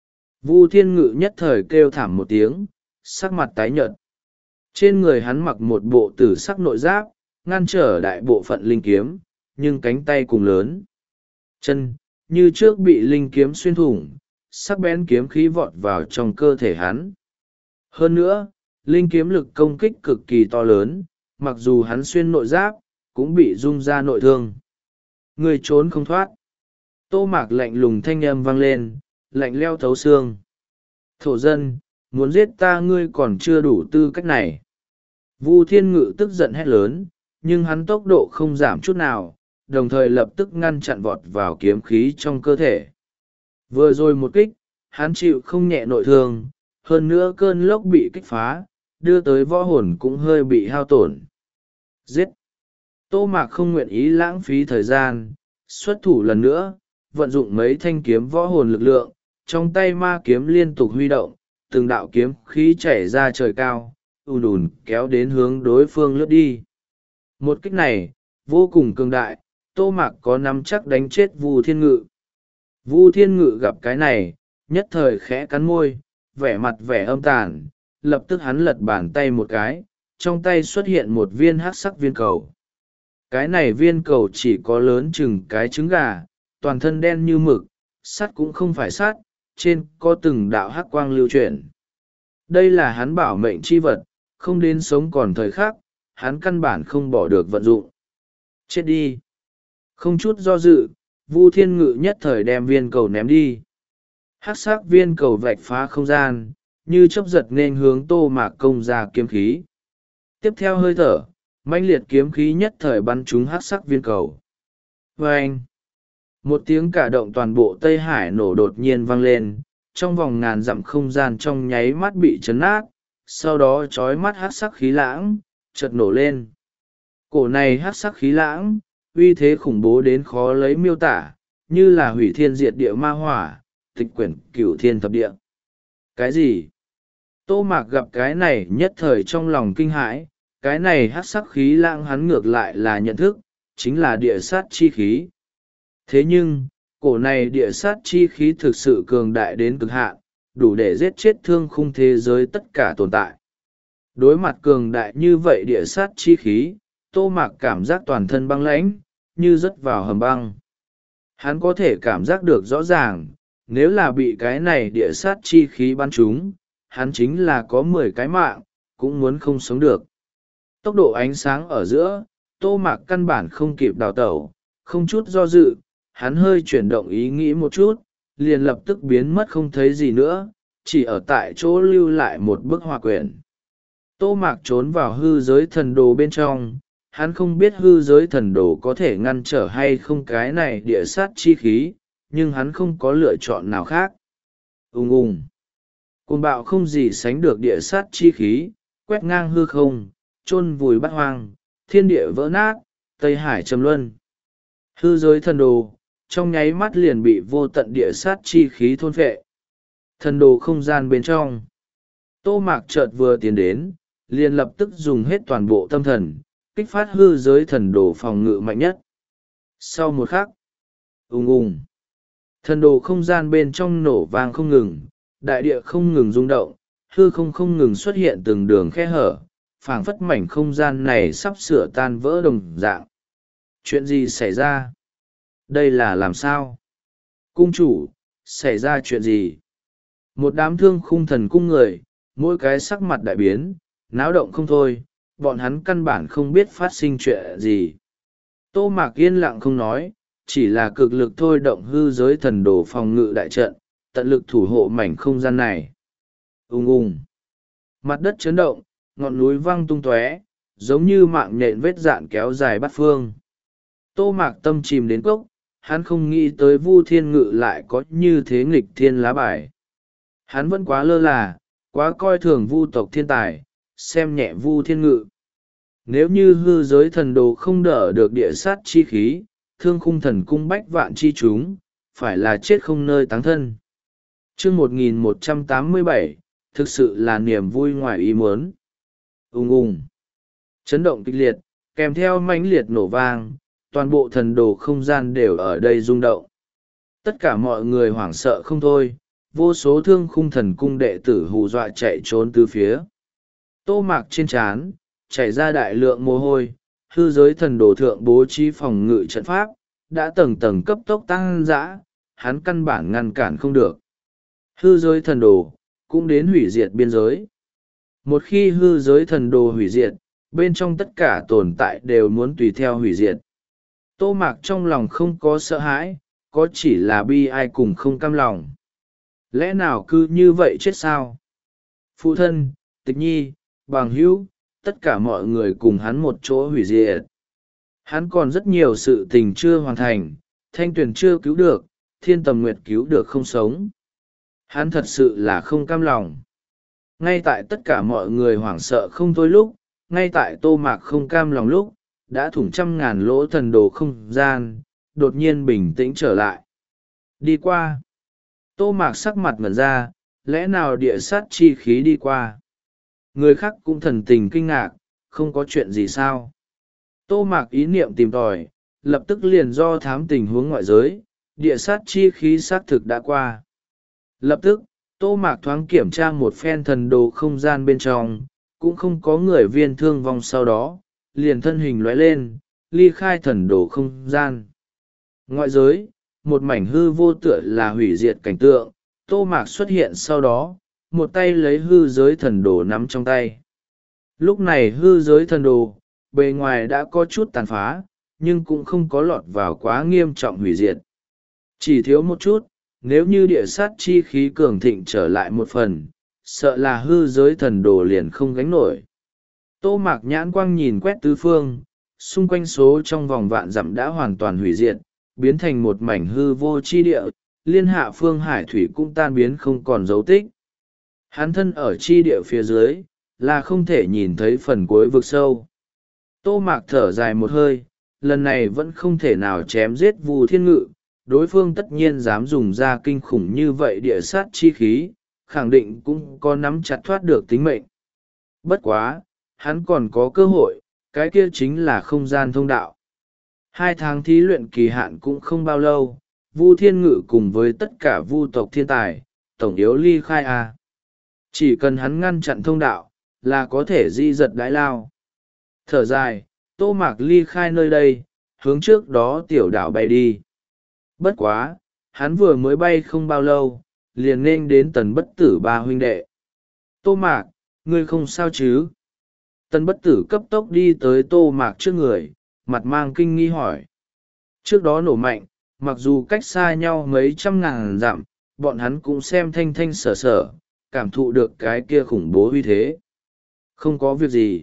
Vu Thiên Ngự nhất thời kêu thảm một tiếng, sắc mặt tái nhợt. Trên người hắn mặc một bộ tử sắc nội giáp, ngăn trở đại bộ phận linh kiếm, nhưng cánh tay cùng lớn. Chân, như trước bị linh kiếm xuyên thủng, sắc bén kiếm khí vọt vào trong cơ thể hắn. Hơn nữa, linh kiếm lực công kích cực kỳ to lớn, mặc dù hắn xuyên nội giáp, cũng bị rung ra nội thương. Người trốn không thoát. Tô Mạc lạnh lùng thanh âm vang lên, lạnh leo thấu xương. Thổ dân, muốn giết ta ngươi còn chưa đủ tư cách này. Vu Thiên Ngự tức giận hét lớn, nhưng hắn tốc độ không giảm chút nào, đồng thời lập tức ngăn chặn vọt vào kiếm khí trong cơ thể. Vừa rồi một kích, hắn chịu không nhẹ nội thương, hơn nữa cơn lốc bị kích phá, đưa tới võ hồn cũng hơi bị hao tổn. Giết! Tô Mạc không nguyện ý lãng phí thời gian, xuất thủ lần nữa, vận dụng mấy thanh kiếm võ hồn lực lượng, trong tay ma kiếm liên tục huy động, từng đạo kiếm khí chảy ra trời cao, ùn ùn kéo đến hướng đối phương lướt đi. Một kích này, vô cùng cường đại, Tô Mạc có nắm chắc đánh chết Vu Thiên Ngự. Vu Thiên Ngự gặp cái này, nhất thời khẽ cắn môi, vẻ mặt vẻ âm tàn, lập tức hắn lật bàn tay một cái, trong tay xuất hiện một viên hắc sắc viên cầu. Cái này viên cầu chỉ có lớn chừng cái trứng gà, toàn thân đen như mực, sắt cũng không phải sắt, trên có từng đạo hắc quang lưu chuyển. Đây là hắn bảo mệnh chi vật, không đến sống còn thời khắc, hắn căn bản không bỏ được vận dụng. Chết đi! Không chút do dự, Vu Thiên Ngự nhất thời đem viên cầu ném đi. Hắc sắc viên cầu vạch phá không gian, như chớp giật nên hướng Tô Mạc công ra kiếm khí. Tiếp theo hơi thở, mãnh liệt kiếm khí nhất thời bắn trúng hắc sắc viên cầu. Vâng! Một tiếng cả động toàn bộ Tây Hải nổ đột nhiên vang lên, trong vòng ngàn dặm không gian trong nháy mắt bị chấn nát, sau đó trói mắt hắc sắc khí lãng, chợt nổ lên. Cổ này hắc sắc khí lãng, uy thế khủng bố đến khó lấy miêu tả, như là hủy thiên diệt địa ma hỏa, tịch quyển cửu thiên thập địa. Cái gì? Tô Mạc gặp cái này nhất thời trong lòng kinh hãi, cái này hắc sắc khí lãng hắn ngược lại là nhận thức, chính là địa sát chi khí. Thế nhưng, cổ này địa sát chi khí thực sự cường đại đến cực hạn, đủ để giết chết thương khung thế giới tất cả tồn tại. Đối mặt cường đại như vậy địa sát chi khí, Tô Mạc cảm giác toàn thân băng lãnh, như rớt vào hầm băng. Hắn có thể cảm giác được rõ ràng, nếu là bị cái này địa sát chi khí bắn trúng, hắn chính là có mười cái mạng, cũng muốn không sống được. Tốc độ ánh sáng ở giữa, Tô Mạc căn bản không kịp đào tẩu, không chút do dự, hắn hơi chuyển động ý nghĩ một chút, liền lập tức biến mất không thấy gì nữa, chỉ ở tại chỗ lưu lại một bức họa quyển. Tô Mạc trốn vào hư giới thần đồ bên trong, hắn không biết hư giới thần đồ có thể ngăn trở hay không cái này địa sát chi khí, nhưng hắn không có lựa chọn nào khác. Ùng ùng. Cuồng bạo không gì sánh được địa sát chi khí, quét ngang hư không, chôn vùi bát hoang, thiên địa vỡ nát, Tây Hải trầm luân. Hư giới thần đồ, trong nháy mắt liền bị vô tận địa sát chi khí thôn phệ. Thần đồ không gian bên trong. Tô Mạc chợt vừa tiến đến, liền lập tức dùng hết toàn bộ tâm thần, kích phát hư giới thần đồ phòng ngự mạnh nhất. Sau một khắc, ùng ùng, thần đồ không gian bên trong nổ vang không ngừng, đại địa không ngừng rung động, hư không không ngừng xuất hiện từng đường khe hở, phảng phất mảnh không gian này sắp sửa tan vỡ đồng dạng. Chuyện gì xảy ra? Đây là làm sao? Cung chủ, xảy ra chuyện gì? Một đám thương khung thần cung người, mỗi cái sắc mặt đại biến, náo động không thôi, bọn hắn căn bản không biết phát sinh chuyện gì. Tô Mạc yên lặng không nói, chỉ là cực lực thôi động hư giới thần đồ phòng ngự đại trận, tận lực thủ hộ mảnh không gian này. Ùng ùng. Mặt đất chấn động, ngọn núi văng tung tóe, giống như mạng nhện vết dạn kéo dài bát phương. Tô Mạc tâm chìm đến cốc, hắn không nghĩ tới Vu Thiên Ngự lại có như thế nghịch thiên lá bài. Hắn vẫn quá lơ là, quá coi thường vu tộc thiên tài, xem nhẹ Vu Thiên Ngự. Nếu như hư giới thần đồ không đỡ được địa sát chi khí, thương khung thần cung bách vạn chi chúng, phải là chết không nơi táng thân. chương một nghìn một trăm tám mươi bảy, thực sự là niềm vui ngoài ý muốn. Ùng ùng. Chấn động kịch liệt, kèm theo mãnh liệt nổ vang, toàn bộ thần đồ không gian đều ở đây rung động. Tất cả mọi người hoảng sợ không thôi, vô số thương khung thần cung đệ tử hù dọa chạy trốn từ phía. Tô Mạc trên trán chảy ra đại lượng mồ hôi, hư giới thần đồ thượng bố trí phòng ngự trận pháp, đã tầng tầng cấp tốc tăng dã, hắn căn bản ngăn cản không được. Hư giới thần đồ cũng đến hủy diệt biên giới. Một khi hư giới thần đồ hủy diệt, bên trong tất cả tồn tại đều muốn tùy theo hủy diệt. Tô Mạc trong lòng không có sợ hãi, có chỉ là bi ai cùng không cam lòng. Lẽ nào cứ như vậy chết sao? Phụ thân, Tịch Nhi, bằng hữu, tất cả mọi người cùng hắn một chỗ hủy diệt. Hắn còn rất nhiều sự tình chưa hoàn thành, Thanh Tuyền chưa cứu được, Thiên Tầm Nguyệt cứu được không sống. Hắn thật sự là không cam lòng. Ngay tại tất cả mọi người hoảng sợ không thôi lúc, ngay tại Tô Mạc không cam lòng lúc, đã thủng trăm ngàn lỗ thần đồ không gian, đột nhiên bình tĩnh trở lại. Đi qua. Tô Mạc sắc mặt ngẩn ra, lẽ nào địa sát chi khí đi qua? Người khác cũng thần tình kinh ngạc, không có chuyện gì sao? Tô Mạc ý niệm tìm tòi, lập tức liền do thám tình huống ngoại giới, địa sát chi khí xác thực đã qua. Lập tức, Tô Mạc thoáng kiểm tra một phen thần đồ không gian bên trong, cũng không có người viên thương vong sau đó, liền thân hình lóe lên, ly khai thần đồ không gian. Ngoại giới, một mảnh hư vô tựa là hủy diệt cảnh tượng, Tô Mạc xuất hiện sau đó, một tay lấy hư giới thần đồ nắm trong tay. Lúc này hư giới thần đồ, bề ngoài đã có chút tàn phá, nhưng cũng không có lọt vào quá nghiêm trọng hủy diệt. Chỉ thiếu một chút, nếu như địa sát chi khí cường thịnh trở lại một phần, sợ là hư giới thần đồ liền không gánh nổi. Tô Mạc nhãn quang nhìn quét tứ phương, xung quanh số trong vòng vạn dặm đã hoàn toàn hủy diệt, biến thành một mảnh hư vô chi địa, liên hạ phương hải thủy cũng tan biến không còn dấu tích. Hắn thân ở chi địa phía dưới, là không thể nhìn thấy phần cuối vực sâu. Tô Mạc thở dài một hơi, lần này vẫn không thể nào chém giết Vu Thiên Ngự, đối phương tất nhiên dám dùng ra kinh khủng như vậy địa sát chi khí, khẳng định cũng có nắm chặt thoát được tính mệnh. Bất quá, hắn còn có cơ hội, cái kia chính là không gian thông đạo. Hai tháng thí luyện kỳ hạn cũng không bao lâu, Vu Thiên Ngự cùng với tất cả vu tộc thiên tài, tổng yếu ly khai a. Chỉ cần hắn ngăn chặn thông đạo, là có thể di giật đái lao. Thở dài, Tô Mạc ly khai nơi đây, hướng trước đó tiểu đảo bay đi. Bất quá, hắn vừa mới bay không bao lâu, liền nên đến Tần Bất Tử ba huynh đệ. Tô Mạc, ngươi không sao chứ? Tần Bất Tử cấp tốc đi tới Tô Mạc trước người, mặt mang kinh nghi hỏi. Trước đó nổ mạnh, mặc dù cách xa nhau mấy trăm ngàn dặm, bọn hắn cũng xem thanh thanh sở sở, cảm thụ được cái kia khủng bố uy thế. Không có việc gì.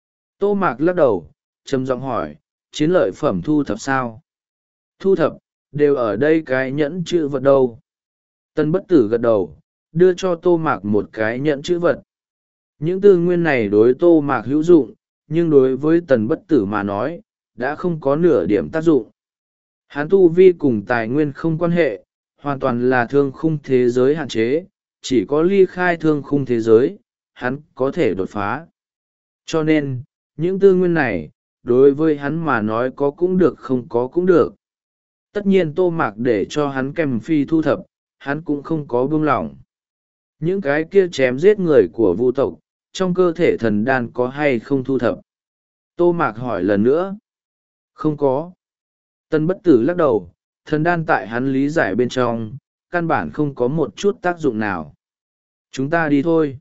Tô Mạc lắc đầu, trầm giọng hỏi, chiến lợi phẩm thu thập sao? Thu thập, đều ở đây cái nhẫn chữ vật đâu. Tân Bất Tử gật đầu, đưa cho Tô Mạc một cái nhẫn chữ vật. Những tư nguyên này đối Tô Mạc hữu dụng, nhưng đối với Tần Bất Tử mà nói, đã không có nửa điểm tác dụng. Hắn tu vi cùng tài nguyên không quan hệ, hoàn toàn là thương khung thế giới hạn chế, chỉ có ly khai thương khung thế giới, hắn có thể đột phá. Cho nên, những tư nguyên này, đối với hắn mà nói có cũng được không có cũng được. Tất nhiên Tô Mạc để cho hắn kèm phi thu thập, hắn cũng không có buông lỏng. Những cái kia chém giết người của vu tộc, trong cơ thể thần đan có hay không thu thập? Tô Mạc hỏi lần nữa. Không có. Tân Bất Tử lắc đầu, thần đan tại hắn lý giải bên trong, căn bản không có một chút tác dụng nào. Chúng ta đi thôi.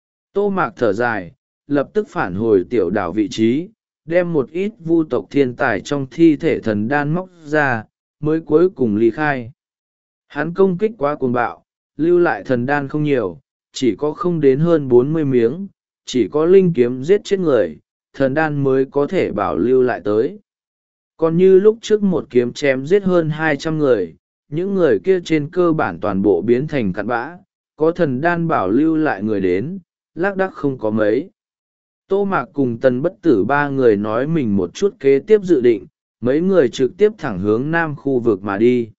Tô Mạc thở dài, lập tức phản hồi tiểu đảo vị trí, đem một ít vu tộc thiên tài trong thi thể thần đan móc ra, mới cuối cùng ly khai. Hắn công kích quá cuồng bạo, lưu lại thần đan không nhiều, chỉ có không đến hơn bốn mươi miếng, chỉ có linh kiếm giết chết người, thần đan mới có thể bảo lưu lại tới. Còn như lúc trước một kiếm chém giết hơn hai trăm người, những người kia trên cơ bản toàn bộ biến thành cặn bã, có thần đan bảo lưu lại người đến, lác đác không có mấy. Tô Mạc cùng Tần Bất Tử ba người nói mình một chút kế tiếp dự định, mấy người trực tiếp thẳng hướng nam khu vực mà đi.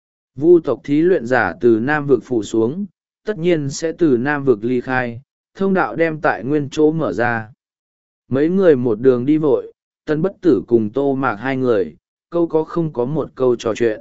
Vu tộc thí luyện giả từ nam vực phủ xuống, tất nhiên sẽ từ nam vực ly khai, thông đạo đem tại nguyên chỗ mở ra. Mấy người một đường đi vội, Tần Bất Tử cùng Tô Mạc hai người, câu có không có một câu trò chuyện.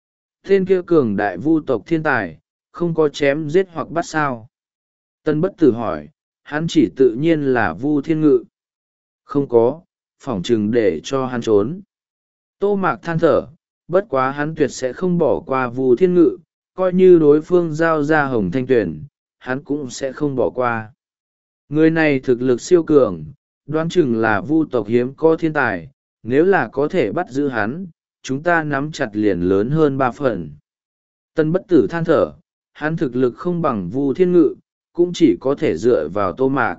Tên kia cường đại vu tộc thiên tài, không có chém giết hoặc bắt sao? Tần Bất Tử hỏi, hắn chỉ tự nhiên là Vu Thiên Ngự. Không có, phỏng chừng để cho hắn trốn. Tô Mạc than thở, bất quá hắn tuyệt sẽ không bỏ qua Vu Thiên Ngự, coi như đối phương giao ra Hồng Thanh Tuyển, hắn cũng sẽ không bỏ qua. Người này thực lực siêu cường, đoán chừng là vu tộc hiếm có thiên tài, nếu là có thể bắt giữ hắn, chúng ta nắm chặt liền lớn hơn ba phần. Tân Bất Tử than thở, hắn thực lực không bằng Vu Thiên Ngự, cũng chỉ có thể dựa vào Tô Mạc.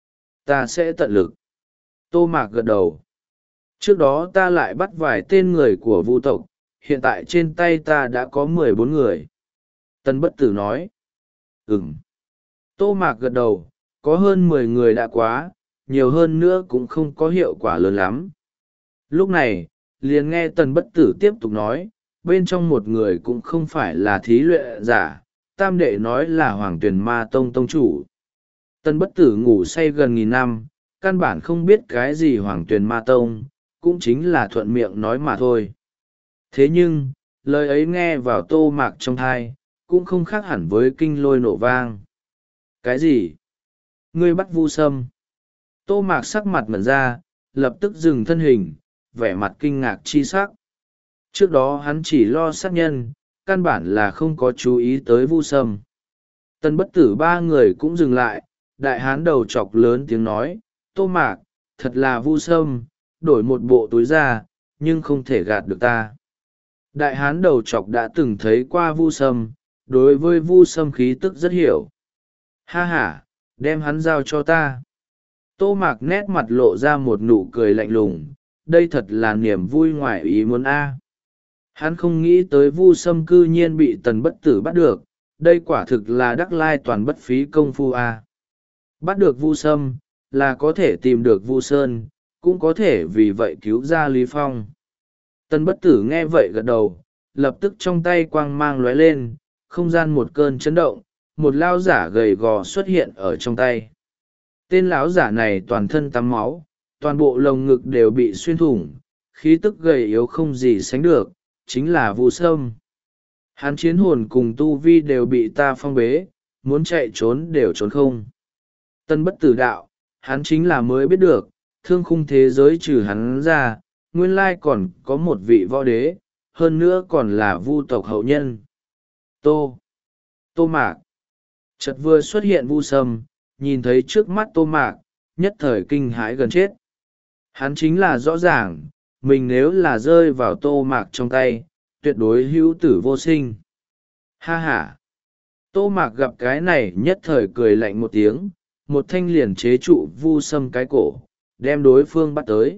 Ta sẽ tận lực. Tô Mạc gật đầu. Trước đó ta lại bắt vài tên người của vu tộc, hiện tại trên tay ta đã có mười bốn người. Tân Bất Tử nói. Ừm. Tô Mạc gật đầu, có hơn mười người đã quá, nhiều hơn nữa cũng không có hiệu quả lớn lắm. Lúc này, liền nghe Tần Bất Tử tiếp tục nói, bên trong một người cũng không phải là thí luyện giả, tam đệ nói là Hoàng Tuyền Ma Tông tông chủ. Tần Bất Tử ngủ say gần nghìn năm, căn bản không biết cái gì Hoàng Tuyền Ma Tông, cũng chính là thuận miệng nói mà thôi. Thế nhưng, lời ấy nghe vào Tô Mạc trong thai, cũng không khác hẳn với kinh lôi nổ vang. Cái gì? Ngươi bắt Vu Sâm? Tô Mạc sắc mặt ngẩn ra, lập tức dừng thân hình, vẻ mặt kinh ngạc chi sắc. Trước đó hắn chỉ lo sát nhân, căn bản là không có chú ý tới Vu Sâm. Tần Bất Tử ba người cũng dừng lại, đại hán đầu chọc lớn tiếng nói, Tô Mạc, thật là Vu Sâm, đổi một bộ túi ra, nhưng không thể gạt được ta. Đại hán đầu chọc đã từng thấy qua Vu Sâm, đối với Vu Sâm khí tức rất hiểu. Ha ha, đem hắn giao cho ta. Tô Mạc nét mặt lộ ra một nụ cười lạnh lùng, đây thật là niềm vui ngoài ý muốn a. Hắn không nghĩ tới Vu Sâm cư nhiên bị Tần Bất Tử bắt được, đây quả thực là đắc lai toàn bất phí công phu a. Bắt được Vu Sâm, là có thể tìm được Vu Sơn, cũng có thể vì vậy cứu ra Lý Phong. Tần Bất Tử nghe vậy gật đầu, lập tức trong tay quang mang lóe lên, không gian một cơn chấn động, một lao giả gầy gò xuất hiện ở trong tay. Tên lão giả này toàn thân tắm máu, toàn bộ lồng ngực đều bị xuyên thủng, khí tức gầy yếu không gì sánh được, chính là Vu Sâm. Hắn chiến hồn cùng tu vi đều bị ta phong bế, muốn chạy trốn đều trốn không. Tân Bất Tử đạo, hắn chính là mới biết được, thương khung thế giới trừ hắn ra, nguyên lai còn có một vị võ đế, hơn nữa còn là Vu tộc hậu nhân. Tô. Tô Mạc. Chợt vừa xuất hiện Vu Sâm, nhìn thấy trước mắt Tô Mạc, nhất thời kinh hãi gần chết. Hắn chính là rõ ràng, mình nếu là rơi vào Tô Mạc trong tay, tuyệt đối hữu tử vô sinh. Ha ha! Tô Mạc gặp cái này nhất thời cười lạnh một tiếng, một thanh liền chế trụ Vu Sâm cái cổ, đem đối phương bắt tới.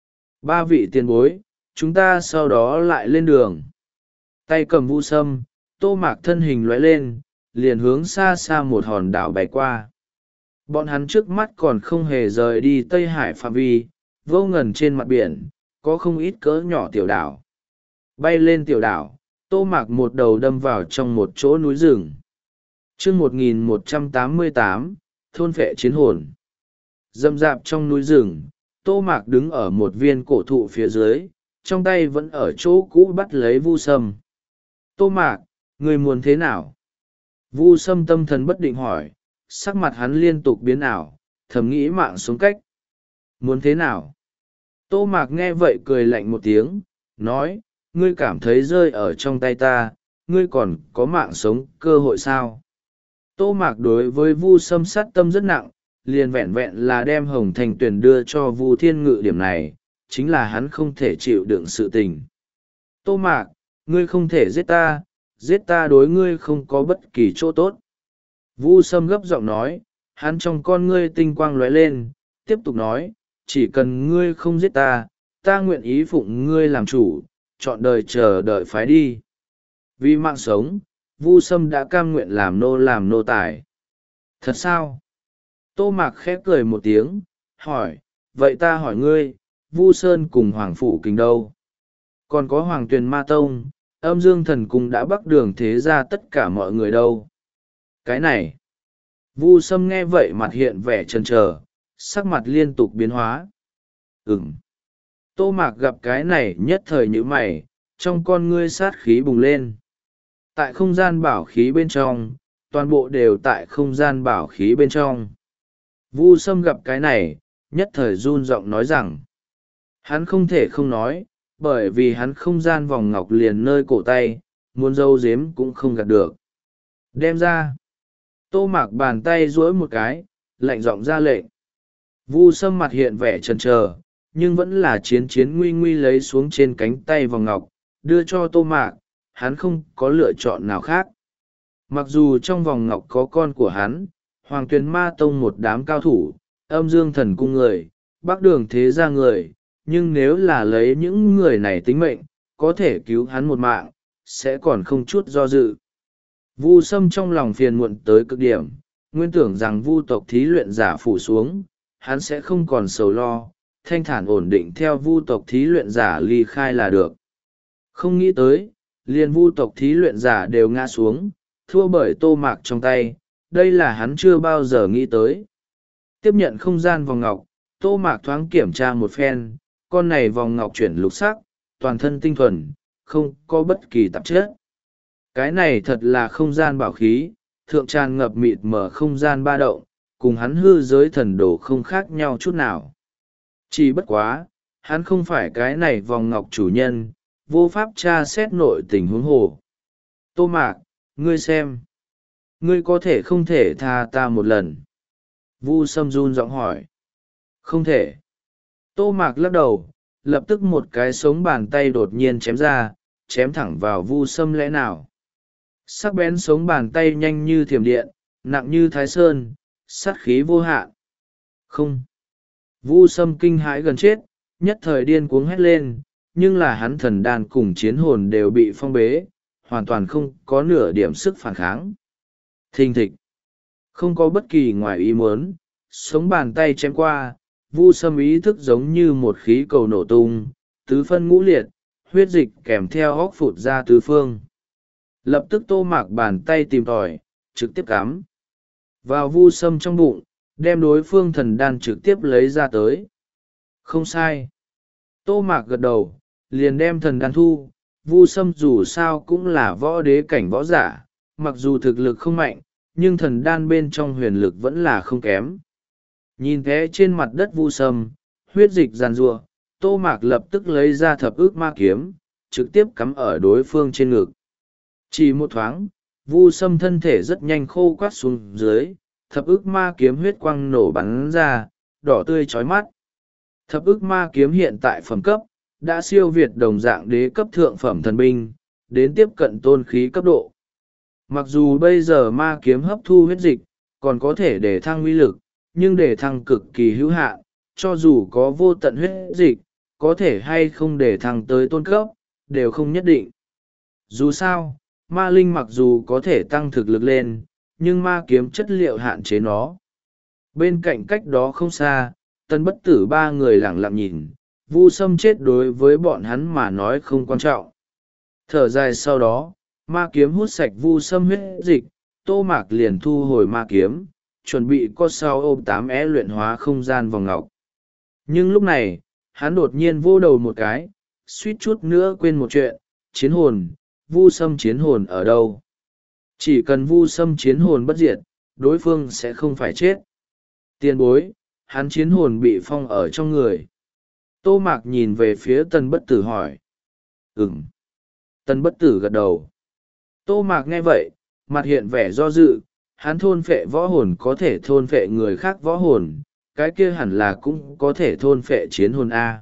Ba vị tiền bối, chúng ta sau đó lại lên đường. Tay cầm Vu Sâm, Tô Mạc thân hình lóe lên, liền hướng xa xa một hòn đảo bay qua. Bọn hắn trước mắt còn không hề rời đi Tây Hải phạm vi, vô ngần trên mặt biển, có không ít cỡ nhỏ tiểu đảo. Bay lên tiểu đảo, Tô Mạc một đầu đâm vào trong một chỗ núi rừng. chương một nghìn một trăm tám mươi tám, thôn phệ chiến hồn. Rậm rạp trong núi rừng, Tô Mạc đứng ở một viên cổ thụ phía dưới, trong tay vẫn ở chỗ cũ bắt lấy Vu Sâm. Tô Mạc, người muốn thế nào? Vu Sâm tâm thần bất định hỏi, sắc mặt hắn liên tục biến ảo, thầm nghĩ mạng xuống cách. Muốn thế nào? Tô Mạc nghe vậy cười lạnh một tiếng, nói, ngươi cảm thấy rơi ở trong tay ta, ngươi còn có mạng sống cơ hội sao? Tô Mạc đối với Vu Sâm sát tâm rất nặng, liền vẹn vẹn là đem Hồng Thành Tuyển đưa cho Vu Thiên Ngự điểm này, chính là hắn không thể chịu đựng sự tình. Tô Mạc, ngươi không thể giết ta, giết ta đối ngươi không có bất kỳ chỗ tốt. Vu Sâm gấp giọng nói, hắn trong con ngươi tinh quang lóe lên, tiếp tục nói, chỉ cần ngươi không giết ta, ta nguyện ý phụng ngươi làm chủ, chọn đời chờ đợi phái đi. Vì mạng sống, Vu Sâm đã cam nguyện làm nô làm nô tài. Thật sao? Tô Mạc khép cười một tiếng, hỏi, vậy ta hỏi ngươi, Vu Sơn cùng Hoàng Phủ Kình đâu? Còn có Hoàng Tuyền Ma Tông, Âm Dương Thần Cung đã bắc đường thế ra tất cả mọi người đâu? Cái này, Vu Sâm nghe vậy mặt hiện vẻ chần chờ, sắc mặt liên tục biến hóa. Ừm. Tô Mạc gặp cái này nhất thời nhíu mày, trong con ngươi sát khí bùng lên. Tại không gian bảo khí bên trong, toàn bộ đều tại không gian bảo khí bên trong. Vu Sâm gặp cái này, nhất thời run giọng nói rằng, hắn không thể không nói, bởi vì hắn không gian vòng ngọc liền nơi cổ tay, muốn giấu giếm cũng không gạt được. Đem ra. Tô Mạc bàn tay duỗi một cái, lạnh giọng ra lệnh. Vu Sâm mặt hiện vẻ chần chờ, nhưng vẫn là chiến chiến nguy nguy lấy xuống trên cánh tay vòng ngọc, đưa cho Tô Mạc, hắn không có lựa chọn nào khác. Mặc dù trong vòng ngọc có con của hắn, Hoàng Tuyền Ma Tông một đám cao thủ, Âm Dương Thần Cung người, Bắc Đường thế gia người, nhưng nếu là lấy những người này tính mệnh, có thể cứu hắn một mạng, sẽ còn không chút do dự. Vu Sâm trong lòng phiền muộn tới cực điểm, nguyên tưởng rằng Vu tộc thí luyện giả phủ xuống, hắn sẽ không còn sầu lo, thanh thản ổn định theo Vu tộc thí luyện giả ly khai là được. Không nghĩ tới, liền Vu tộc thí luyện giả đều ngã xuống, thua bởi Tô Mạc trong tay, đây là hắn chưa bao giờ nghĩ tới. Tiếp nhận không gian vòng ngọc, Tô Mạc thoáng kiểm tra một phen, con này vòng ngọc chuyển lục sắc, toàn thân tinh thuần, không có bất kỳ tạp chất. Cái này thật là không gian bảo khí, thượng tràn ngập mịt mở không gian ba động, cùng hắn hư giới thần đồ không khác nhau chút nào. Chỉ bất quá, hắn không phải cái này vòng ngọc chủ nhân, vô pháp tra xét nội tình huống hồ. Tô Mạc, ngươi xem, ngươi có thể không thể tha ta một lần? Vu Sâm run giọng hỏi. Không thể. Tô Mạc lắc đầu, lập tức một cái sống bàn tay đột nhiên chém ra, chém thẳng vào Vu Sâm. Lẽ nào? Sắc bén sống bàn tay nhanh như thiểm điện, nặng như thái sơn, sát khí vô hạn. Không. Vu Sâm kinh hãi gần chết, nhất thời điên cuống hét lên, nhưng là hắn thần đàn cùng chiến hồn đều bị phong bế, hoàn toàn không có nửa điểm sức phản kháng. Thình thịch. Không có bất kỳ ngoài ý muốn, sống bàn tay chém qua, Vu Sâm ý thức giống như một khí cầu nổ tung, tứ phân ngũ liệt, huyết dịch kèm theo hốc phụt ra tứ phương. Lập tức Tô Mạc bàn tay tìm tòi, trực tiếp cắm vào Vu Sâm trong bụng, đem đối phương thần đan trực tiếp lấy ra tới. Không sai. Tô Mạc gật đầu, liền đem thần đan thu. Vu Sâm dù sao cũng là võ đế cảnh võ giả, mặc dù thực lực không mạnh, nhưng thần đan bên trong huyền lực vẫn là không kém. Nhìn thế trên mặt đất Vu Sâm, huyết dịch giàn giụa, Tô Mạc lập tức lấy ra thập ức ma kiếm, trực tiếp cắm ở đối phương trên ngực. Chỉ một thoáng, Vu Sâm thân thể rất nhanh khô quắt xuống dưới, thập ức ma kiếm huyết quang nổ bắn ra, đỏ tươi chói mắt. Thập ức ma kiếm hiện tại phẩm cấp, đã siêu việt đồng dạng đế cấp thượng phẩm thần binh, đến tiếp cận tôn khí cấp độ. Mặc dù bây giờ ma kiếm hấp thu huyết dịch, còn có thể để thăng uy lực, nhưng để thăng cực kỳ hữu hạn, cho dù có vô tận huyết dịch, có thể hay không để thăng tới tôn cấp, đều không nhất định. Dù sao, ma linh mặc dù có thể tăng thực lực lên, nhưng ma kiếm chất liệu hạn chế nó. Bên cạnh cách đó không xa, Tân Bất Tử ba người lẳng lặng nhìn, Vu Sâm chết đối với bọn hắn mà nói không quan trọng. Thở dài sau đó, ma kiếm hút sạch Vu Sâm huyết dịch, Tô Mạc liền thu hồi ma kiếm, chuẩn bị có sao ôm tám é luyện hóa không gian vòng ngọc. Nhưng lúc này, hắn đột nhiên vô đầu một cái, suýt chút nữa quên một chuyện, chiến hồn, Vu Sâm chiến hồn ở đâu? Chỉ cần Vu Sâm chiến hồn bất diệt, đối phương sẽ không phải chết. Tiền bối, hắn chiến hồn bị phong ở trong người. Tô Mạc nhìn về phía Tân Bất Tử hỏi. Ừm. Tân Bất Tử gật đầu. Tô Mạc nghe vậy, mặt hiện vẻ do dự, hắn thôn phệ võ hồn có thể thôn phệ người khác võ hồn, cái kia hẳn là cũng có thể thôn phệ chiến hồn A.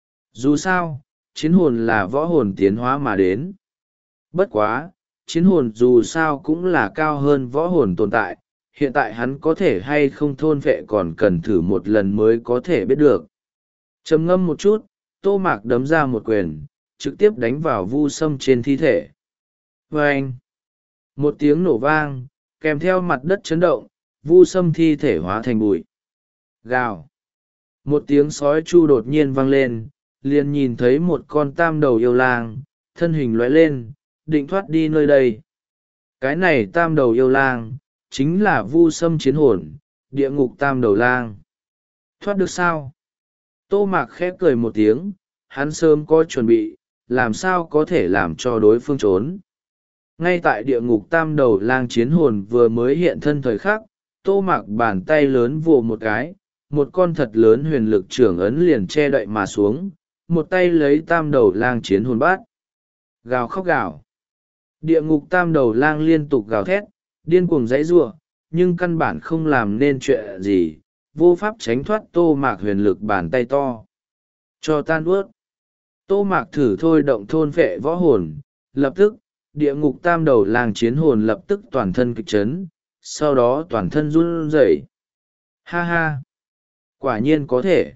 Dù sao, chiến hồn là võ hồn tiến hóa mà đến. Bất quá, chiến hồn dù sao cũng là cao hơn võ hồn tồn tại, hiện tại hắn có thể hay không thôn phệ còn cần thử một lần mới có thể biết được. Trầm ngâm một chút, Tô Mạc đấm ra một quyền, trực tiếp đánh vào Vu Sâm trên thi thể. Vâng! Một tiếng nổ vang, kèm theo mặt đất chấn động, Vu Sâm thi thể hóa thành bụi. Gào! một tiếng sói chu đột nhiên vang lên, liền nhìn thấy một con tam đầu yêu lang, thân hình lóe lên, định thoát đi nơi đây. Cái này tam đầu yêu lang, chính là Vu Sâm chiến hồn, địa ngục tam đầu lang. Thoát được sao? Tô Mạc khẽ cười một tiếng, hắn sớm có chuẩn bị, làm sao có thể làm cho đối phương trốn. Ngay tại địa ngục tam đầu lang chiến hồn vừa mới hiện thân thời khắc, Tô Mạc bàn tay lớn vồ một cái, một con thật lớn huyền lực trưởng ấn liền che đậy mà xuống, một tay lấy tam đầu lang chiến hồn bát. Gào khóc gào. Địa ngục tam đầu lang liên tục gào thét, điên cuồng dãy giụa, nhưng căn bản không làm nên chuyện gì, vô pháp tránh thoát Tô Mạc huyền lực bàn tay to. Cho tan ướt. Tô Mạc thử thôi động thôn phệ võ hồn, lập tức, địa ngục tam đầu lang chiến hồn lập tức toàn thân kịch chấn, sau đó toàn thân run rẩy. Ha ha! Quả nhiên có thể.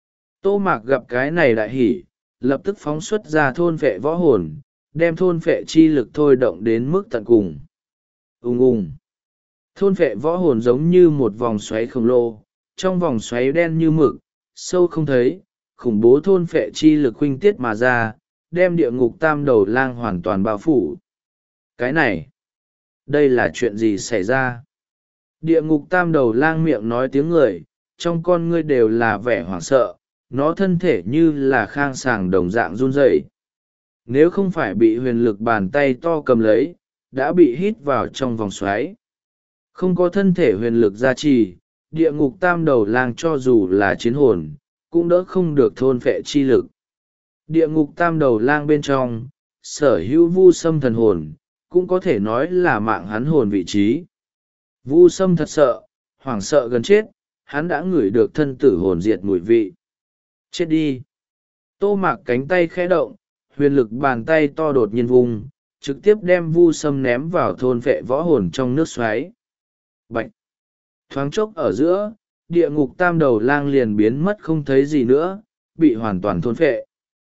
Tô Mạc gặp cái này đại hỉ, lập tức phóng xuất ra thôn phệ võ hồn, đem thôn phệ chi lực thôi động đến mức tận cùng. Ùng ùng! Thôn phệ võ hồn giống như một vòng xoáy khổng lồ, trong vòng xoáy đen như mực, sâu không thấy, khủng bố thôn phệ chi lực huynh tiết mà ra, đem địa ngục tam đầu lang hoàn toàn bao phủ. Cái này, đây là chuyện gì xảy ra? Địa ngục tam đầu lang miệng nói tiếng người, trong con ngươi đều là vẻ hoảng sợ, nó thân thể như là khang sàng đồng dạng run rẩy. Nếu không phải bị huyền lực bàn tay to cầm lấy, đã bị hít vào trong vòng xoáy. Không có thân thể huyền lực gia trì, địa ngục tam đầu lang cho dù là chiến hồn, cũng đỡ không được thôn phệ chi lực. Địa ngục tam đầu lang bên trong, sở hữu Vu Sâm thần hồn, cũng có thể nói là mạng hắn hồn vị trí. Vu Sâm thật sợ, hoảng sợ gần chết, hắn đã ngửi được thân tử hồn diệt mùi vị. Chết đi! Tô Mạc cánh tay khẽ động, huyền lực bàn tay to đột nhiên vùng, trực tiếp đem Vu Sâm ném vào thôn phệ võ hồn trong nước xoáy. Bạch! Thoáng chốc ở giữa, địa ngục tam đầu lang liền biến mất không thấy gì nữa, bị hoàn toàn thôn phệ.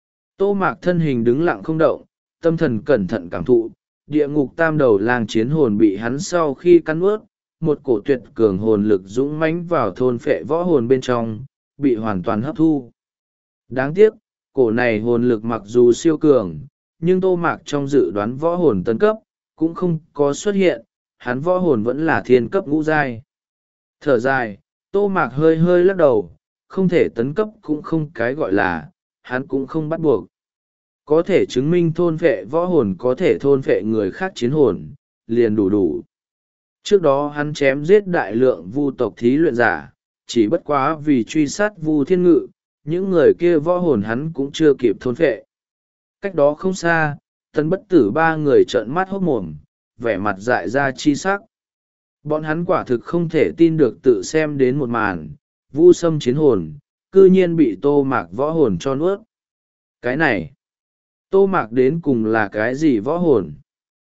Tô Mạc thân hình đứng lặng không động, tâm thần cẩn thận cảm thụ, địa ngục tam đầu lang chiến hồn bị hắn sau khi cắn ướt, một cổ tuyệt cường hồn lực dũng mãnh vào thôn phệ võ hồn bên trong, bị hoàn toàn hấp thu. Đáng tiếc, cổ này hồn lực mặc dù siêu cường, nhưng Tô Mạc trong dự đoán võ hồn tân cấp, cũng không có xuất hiện, hắn võ hồn vẫn là thiên cấp ngũ giai. Thở dài, Tô Mạc hơi hơi lắc đầu, không thể tấn cấp cũng không cái gọi là, hắn cũng không bắt buộc. Có thể chứng minh thôn phệ võ hồn có thể thôn phệ người khác chiến hồn, liền đủ đủ. Trước đó hắn chém giết đại lượng vu tộc thí luyện giả, chỉ bất quá vì truy sát Vu Thiên Ngự, những người kia võ hồn hắn cũng chưa kịp thôn phệ. Cách đó không xa, Tân Bất Tử ba người trợn mắt hốt mồm, vẻ mặt dại ra chi sắc. Bọn hắn quả thực không thể tin được tự xem đến một màn, Vu Sâm chiến hồn, cư nhiên bị Tô Mạc võ hồn cho nuốt. Cái này, Tô Mạc đến cùng là cái gì võ hồn?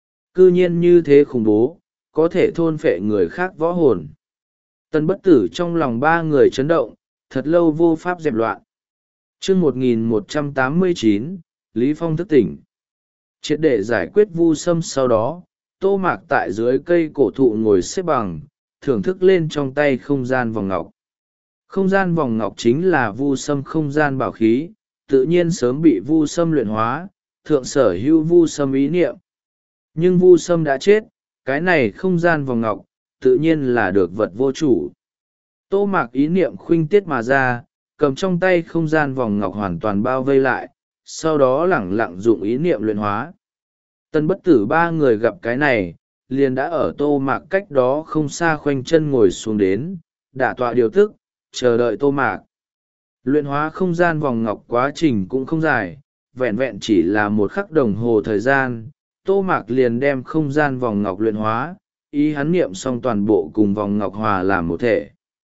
Cư nhiên như thế khủng bố, có thể thôn phệ người khác võ hồn. Tân Bất Tử trong lòng ba người chấn động, thật lâu vô pháp dẹp loạn. Chương một nghìn một trăm tám mươi chín, Lý Phong thức tỉnh. Triệt để giải quyết Vu Sâm sau đó, Tô Mạc tại dưới cây cổ thụ ngồi xếp bằng, thưởng thức lên trong tay không gian vòng ngọc. Không gian vòng ngọc chính là Vu Sâm không gian bảo khí, tự nhiên sớm bị Vu Sâm luyện hóa, thượng sở hữu Vu Sâm ý niệm. Nhưng Vu Sâm đã chết, cái này không gian vòng ngọc, tự nhiên là được vật vô chủ. Tô Mạc ý niệm khuynh tiết mà ra, cầm trong tay không gian vòng ngọc hoàn toàn bao vây lại, sau đó lẳng lặng dụng ý niệm luyện hóa. Tân Bất Tử ba người gặp cái này, liền đã ở Tô Mạc cách đó không xa khoanh chân ngồi xuống đến, đả tọa điều tức, chờ đợi Tô Mạc. Luyện hóa không gian vòng ngọc quá trình cũng không dài, vẹn vẹn chỉ là một khắc đồng hồ thời gian, Tô Mạc liền đem không gian vòng ngọc luyện hóa, ý hắn niệm xong toàn bộ cùng vòng ngọc hòa làm một thể.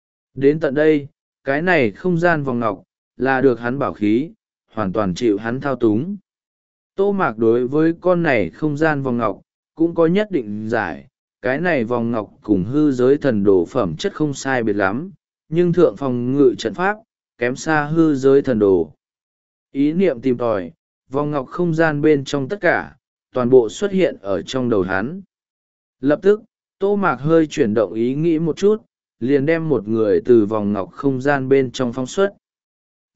Đến tận đây, cái này không gian vòng ngọc, là được hắn bảo khí, hoàn toàn chịu hắn thao túng. Tô Mạc đối với con này không gian vòng ngọc, cũng có nhất định giải, cái này vòng ngọc cùng hư giới thần đồ phẩm chất không sai biệt lắm, nhưng thượng phòng ngự trận pháp, kém xa hư giới thần đồ. Ý niệm tìm tòi, vòng ngọc không gian bên trong tất cả, toàn bộ xuất hiện ở trong đầu hắn. Lập tức, Tô Mạc hơi chuyển động ý nghĩ một chút, liền đem một người từ vòng ngọc không gian bên trong phóng xuất.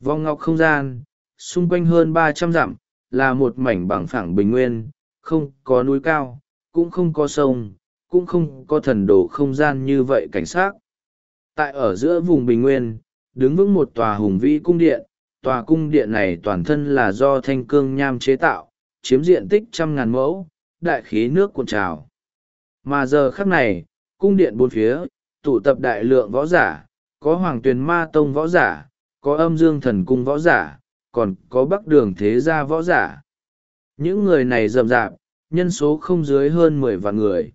Vòng ngọc không gian, xung quanh hơn ba trăm dặm, là một mảnh bằng phẳng bình nguyên, không có núi cao, cũng không có sông, cũng không có thần đồ không gian như vậy cảnh sát. Tại ở giữa vùng bình nguyên, đứng vững một tòa hùng vĩ cung điện, tòa cung điện này toàn thân là do thanh cương nham chế tạo, chiếm diện tích trăm ngàn mẫu, đại khí nước cuộn trào. Mà giờ khắc này, cung điện bốn phía, tụ tập đại lượng võ giả, có Hoàng Tuyền Ma Tông võ giả, có Âm Dương Thần Cung võ giả, còn có Bắc Đường Thế Gia võ giả. Những người này rậm rạp, nhân số không dưới hơn mười vạn người.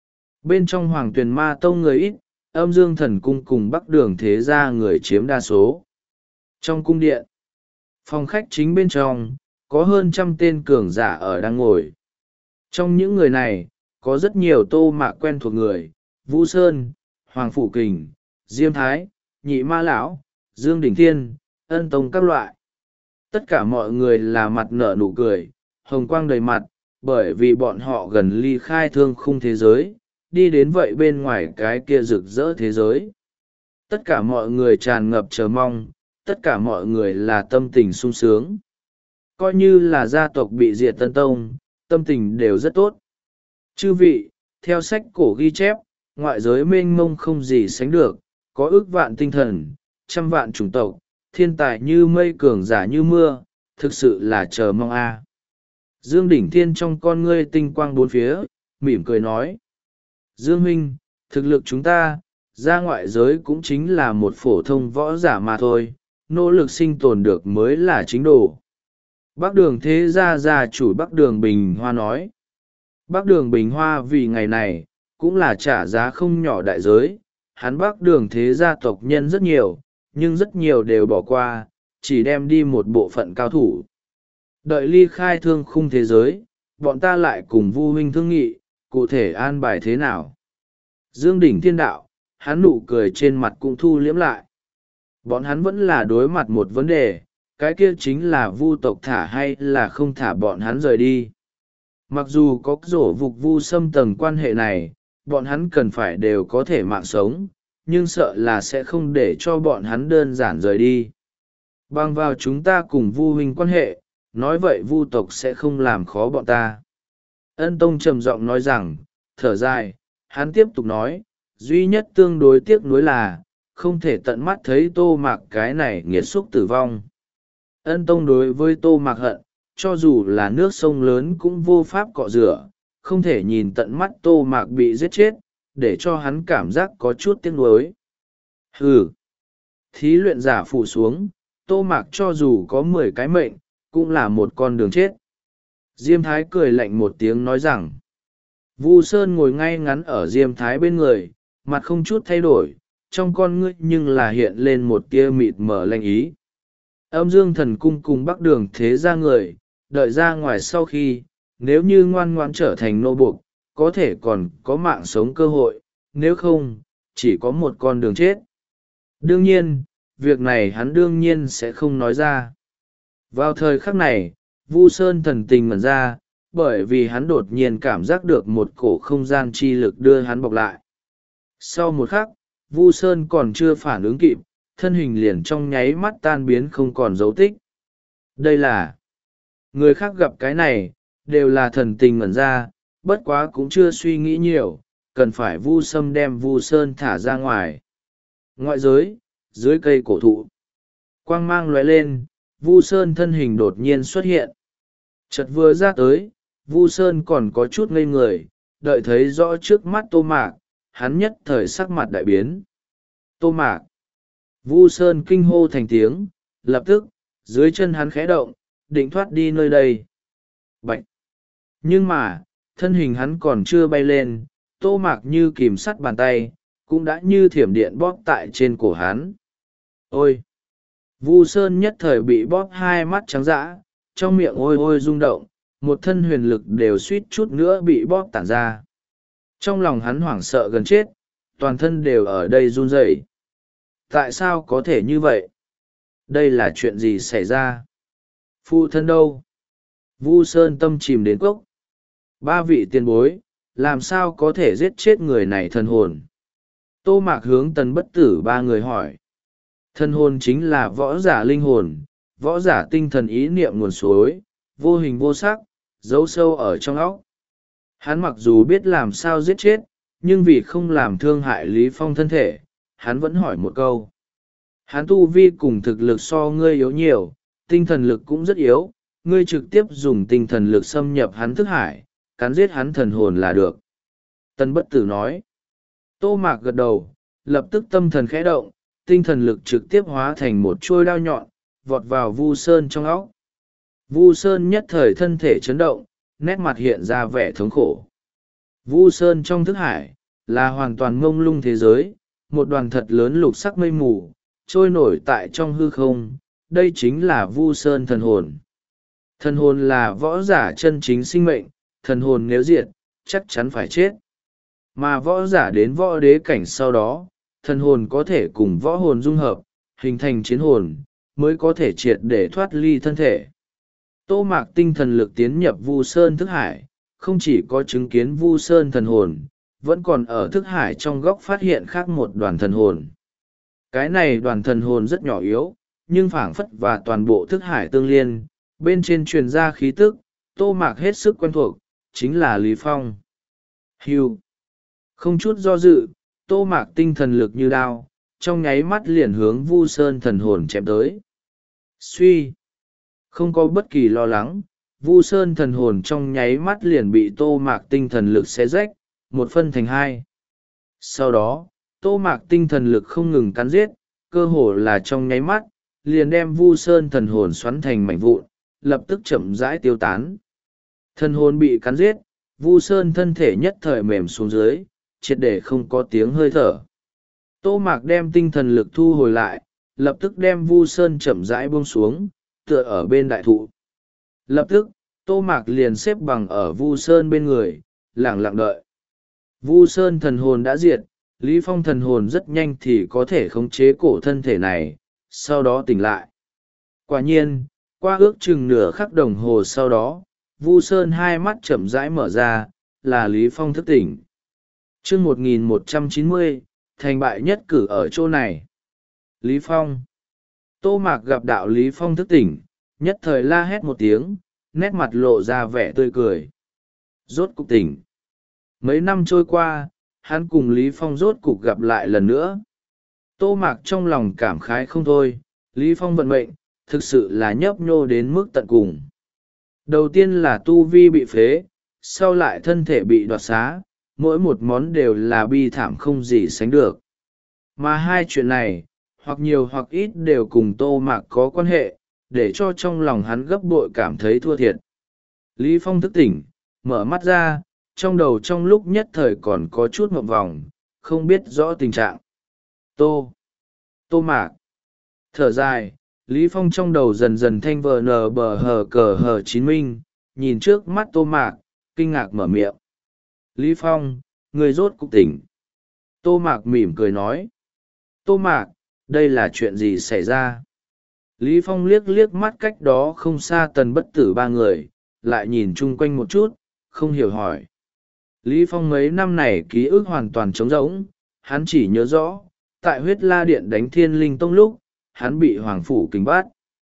Bên trong Hoàng Tuyền Ma Tông người ít, Âm Dương Thần Cung cùng Bắc Đường Thế Gia người chiếm đa số. Trong cung điện, phòng khách chính bên trong, có hơn trăm tên cường giả ở đang ngồi. Trong những người này, có rất nhiều Tô Mạc quen thuộc người, Vũ Sơn, Hoàng Phủ Kình, Diêm Thái, Nhị Ma Lão, Dương Đỉnh Thiên, Ân Tông các loại. Tất cả mọi người là mặt nở nụ cười, hồng quang đầy mặt, bởi vì bọn họ gần ly khai thương khung thế giới, đi đến vậy bên ngoài cái kia rực rỡ thế giới. Tất cả mọi người tràn ngập chờ mong, tất cả mọi người là tâm tình sung sướng. Coi như là gia tộc bị diệt Tân Tông, tâm tình đều rất tốt. Chư vị, theo sách cổ ghi chép, ngoại giới mênh mông không gì sánh được, có ước vạn tinh thần, trăm vạn chủng tộc, thiên tài như mây cường giả như mưa, thực sự là chờ mong a. Dương Đỉnh Thiên trong con ngươi tinh quang bốn phía, mỉm cười nói. Dương huynh, thực lực chúng ta, ra ngoại giới cũng chính là một phổ thông võ giả mà thôi, nỗ lực sinh tồn được mới là chính đồ. Bắc Đường Thế Gia gia chủ Bắc Đường Bình Hoa nói. Bắc Đường Bình Hoa vì ngày này, cũng là trả giá không nhỏ đại giới, hắn Bắc Đường Thế Gia tộc nhân rất nhiều, nhưng rất nhiều đều bỏ qua, chỉ đem đi một bộ phận cao thủ. Đợi ly khai thương khung thế giới, bọn ta lại cùng Vu huynh thương nghị, cụ thể an bài thế nào. Dương Đỉnh Thiên đạo, hắn nụ cười trên mặt cũng thu liễm lại. Bọn hắn vẫn là đối mặt một vấn đề, cái kia chính là Vu tộc thả hay là không thả bọn hắn rời đi. Mặc dù có rổ vục Vu xâm tầng quan hệ này, bọn hắn cần phải đều có thể mạng sống, nhưng sợ là sẽ không để cho bọn hắn đơn giản rời đi. Bằng vào chúng ta cùng Vu huynh quan hệ, nói vậy Vu tộc sẽ không làm khó bọn ta. Ân Tông trầm giọng nói rằng, thở dài, hắn tiếp tục nói, duy nhất tương đối tiếc nuối là, không thể tận mắt thấy Tô Mạc cái này nghiệt xúc tử vong. Ân Tông đối với Tô Mạc hận, cho dù là nước sông lớn cũng vô pháp cọ rửa, không thể nhìn tận mắt Tô Mạc bị giết chết, để cho hắn cảm giác có chút tiếc nuối. Hừ! Thí luyện giả phủ xuống, Tô Mạc cho dù có mười cái mệnh, cũng là một con đường chết. Diêm Thái cười lạnh một tiếng nói rằng, Vu Sơn ngồi ngay ngắn ở Diêm Thái bên người, mặt không chút thay đổi, trong con ngươi nhưng là hiện lên một tia mịt mờ lanh ý. Âm Dương Thần Cung cùng Bắc Đường Thế Gia người, đợi ra ngoài sau khi, nếu như ngoan ngoãn trở thành nô buộc, có thể còn có mạng sống cơ hội, nếu không, chỉ có một con đường chết. Đương nhiên, việc này hắn đương nhiên sẽ không nói ra. Vào thời khắc này, Vu Sơn thần tình ngẩn ra, bởi vì hắn đột nhiên cảm giác được một cổ không gian chi lực đưa hắn bọc lại. Sau một khắc, Vu Sơn còn chưa phản ứng kịp, thân hình liền trong nháy mắt tan biến không còn dấu tích. Đây là... Người khác gặp cái này, đều là thần tình ngẩn ra, bất quá cũng chưa suy nghĩ nhiều, cần phải Vu Sâm đem Vu Sơn thả ra ngoài. Ngoại giới, dưới cây cổ thụ. Quang mang lóe lên, Vu Sơn thân hình đột nhiên xuất hiện. Chợt vừa ra tới, Vu Sơn còn có chút ngây người, đợi thấy rõ trước mắt Tô Mạc, hắn nhất thời sắc mặt đại biến. Tô Mạc! Vu Sơn kinh hô thành tiếng, lập tức, dưới chân hắn khẽ động, định thoát đi nơi đây. Bạch! Nhưng mà, thân hình hắn còn chưa bay lên, Tô Mạc như kìm sắt bàn tay, cũng đã như thiểm điện bóp tại trên cổ hắn. Ôi! Vu Sơn nhất thời bị bóp hai mắt trắng dã, trong miệng ôi ôi rung động, một thân huyền lực đều suýt chút nữa bị bóp tản ra. Trong lòng hắn hoảng sợ gần chết, toàn thân đều ở đây run rẩy. Tại sao có thể như vậy? Đây là chuyện gì xảy ra? Phụ thân đâu? Vu Sơn tâm chìm đến cốc. Ba vị tiền bối, làm sao có thể giết chết người này thần hồn? Tô Mạc hướng Tần Bất Tử ba người hỏi. Thân hồn chính là võ giả linh hồn, võ giả tinh thần ý niệm nguồn suối, vô hình vô sắc, giấu sâu ở trong óc. Hắn mặc dù biết làm sao giết chết, nhưng vì không làm thương hại Lý Phong thân thể, hắn vẫn hỏi một câu. Hắn tu vi cùng thực lực so ngươi yếu nhiều, tinh thần lực cũng rất yếu, ngươi trực tiếp dùng tinh thần lực xâm nhập hắn thức hải, cắn giết hắn thần hồn là được. Tân Bất Tử nói. Tô Mạc gật đầu, lập tức tâm thần khẽ động, tinh thần lực trực tiếp hóa thành một chuôi đao nhọn, vọt vào Vu Sơn trong óc. Vu Sơn nhất thời thân thể chấn động, nét mặt hiện ra vẻ thống khổ. Vu Sơn trong thức hải, là hoàn toàn ngông lung thế giới, một đoàn thật lớn lục sắc mây mù, trôi nổi tại trong hư không, đây chính là Vu Sơn thần hồn. Thần hồn là võ giả chân chính sinh mệnh, thần hồn nếu diệt, chắc chắn phải chết. Mà võ giả đến võ đế cảnh sau đó, thần hồn có thể cùng võ hồn dung hợp, hình thành chiến hồn, mới có thể triệt để thoát ly thân thể. Tô Mạc tinh thần lực tiến nhập Vu Sơn thức hải, không chỉ có chứng kiến Vu Sơn thần hồn, vẫn còn ở thức hải trong góc phát hiện khác một đoàn thần hồn. Cái này đoàn thần hồn rất nhỏ yếu, nhưng phảng phất và toàn bộ thức hải tương liên, bên trên truyền ra khí tức, Tô Mạc hết sức quen thuộc, chính là Lý Phong. Hưu. Không chút do dự, Tô Mạc tinh thần lực như đao, trong nháy mắt liền hướng Vu Sơn thần hồn chém tới. Suy. Không có bất kỳ lo lắng, Vu Sơn thần hồn trong nháy mắt liền bị Tô Mạc tinh thần lực xé rách, một phân thành hai. Sau đó, Tô Mạc tinh thần lực không ngừng cắn giết, cơ hồ là trong nháy mắt, liền đem Vu Sơn thần hồn xoắn thành mảnh vụn, lập tức chậm rãi tiêu tán. Thần hồn bị cắn giết, Vu Sơn thân thể nhất thời mềm xuống dưới, triệt để không có tiếng hơi thở. Tô Mạc đem tinh thần lực thu hồi lại, lập tức đem Vu Sơn chậm rãi buông xuống, tựa ở bên đại thụ. Lập tức, Tô Mạc liền xếp bằng ở Vu Sơn bên người, lặng lặng đợi. Vu Sơn thần hồn đã diệt, Lý Phong thần hồn rất nhanh thì có thể khống chế cổ thân thể này, sau đó tỉnh lại. Quả nhiên, qua ước chừng nửa khắc đồng hồ sau đó, Vu Sơn hai mắt chậm rãi mở ra, là Lý Phong thức tỉnh. Chương một nghìn một trăm chín mươi, thành bại nhất cử ở chỗ này. Lý Phong. Tô Mạc gặp đạo Lý Phong thức tỉnh, nhất thời la hét một tiếng, nét mặt lộ ra vẻ tươi cười. Rốt cục tỉnh. Mấy năm trôi qua, hắn cùng Lý Phong rốt cục gặp lại lần nữa. Tô Mạc trong lòng cảm khái không thôi, Lý Phong vận mệnh, thực sự là nhấp nhô đến mức tận cùng. Đầu tiên là tu vi bị phế, sau lại thân thể bị đoạt xá, mỗi một món đều là bi thảm không gì sánh được. Mà hai chuyện này, hoặc nhiều hoặc ít đều cùng Tô Mạc có quan hệ, để cho trong lòng hắn gấp bội cảm thấy thua thiệt. Lý Phong thức tỉnh, mở mắt ra, trong đầu trong lúc nhất thời còn có chút ngộp vòng, không biết rõ tình trạng. Tô. Tô Mạc. Thở dài, Lý Phong trong đầu dần dần thanh vờ nờ bờ hờ cờ hờ chín minh, nhìn trước mắt Tô Mạc, kinh ngạc mở miệng. Lý Phong, người rốt cục tỉnh. Tô Mạc mỉm cười nói. Tô Mạc, đây là chuyện gì xảy ra? Lý Phong liếc liếc mắt cách đó không xa Tần Bất Tử ba người, lại nhìn chung quanh một chút, không hiểu hỏi. Lý Phong mấy năm này ký ức hoàn toàn trống rỗng, hắn chỉ nhớ rõ, tại huyết la điện đánh thiên linh tông lúc, hắn bị Hoàng Phủ Kình bắt.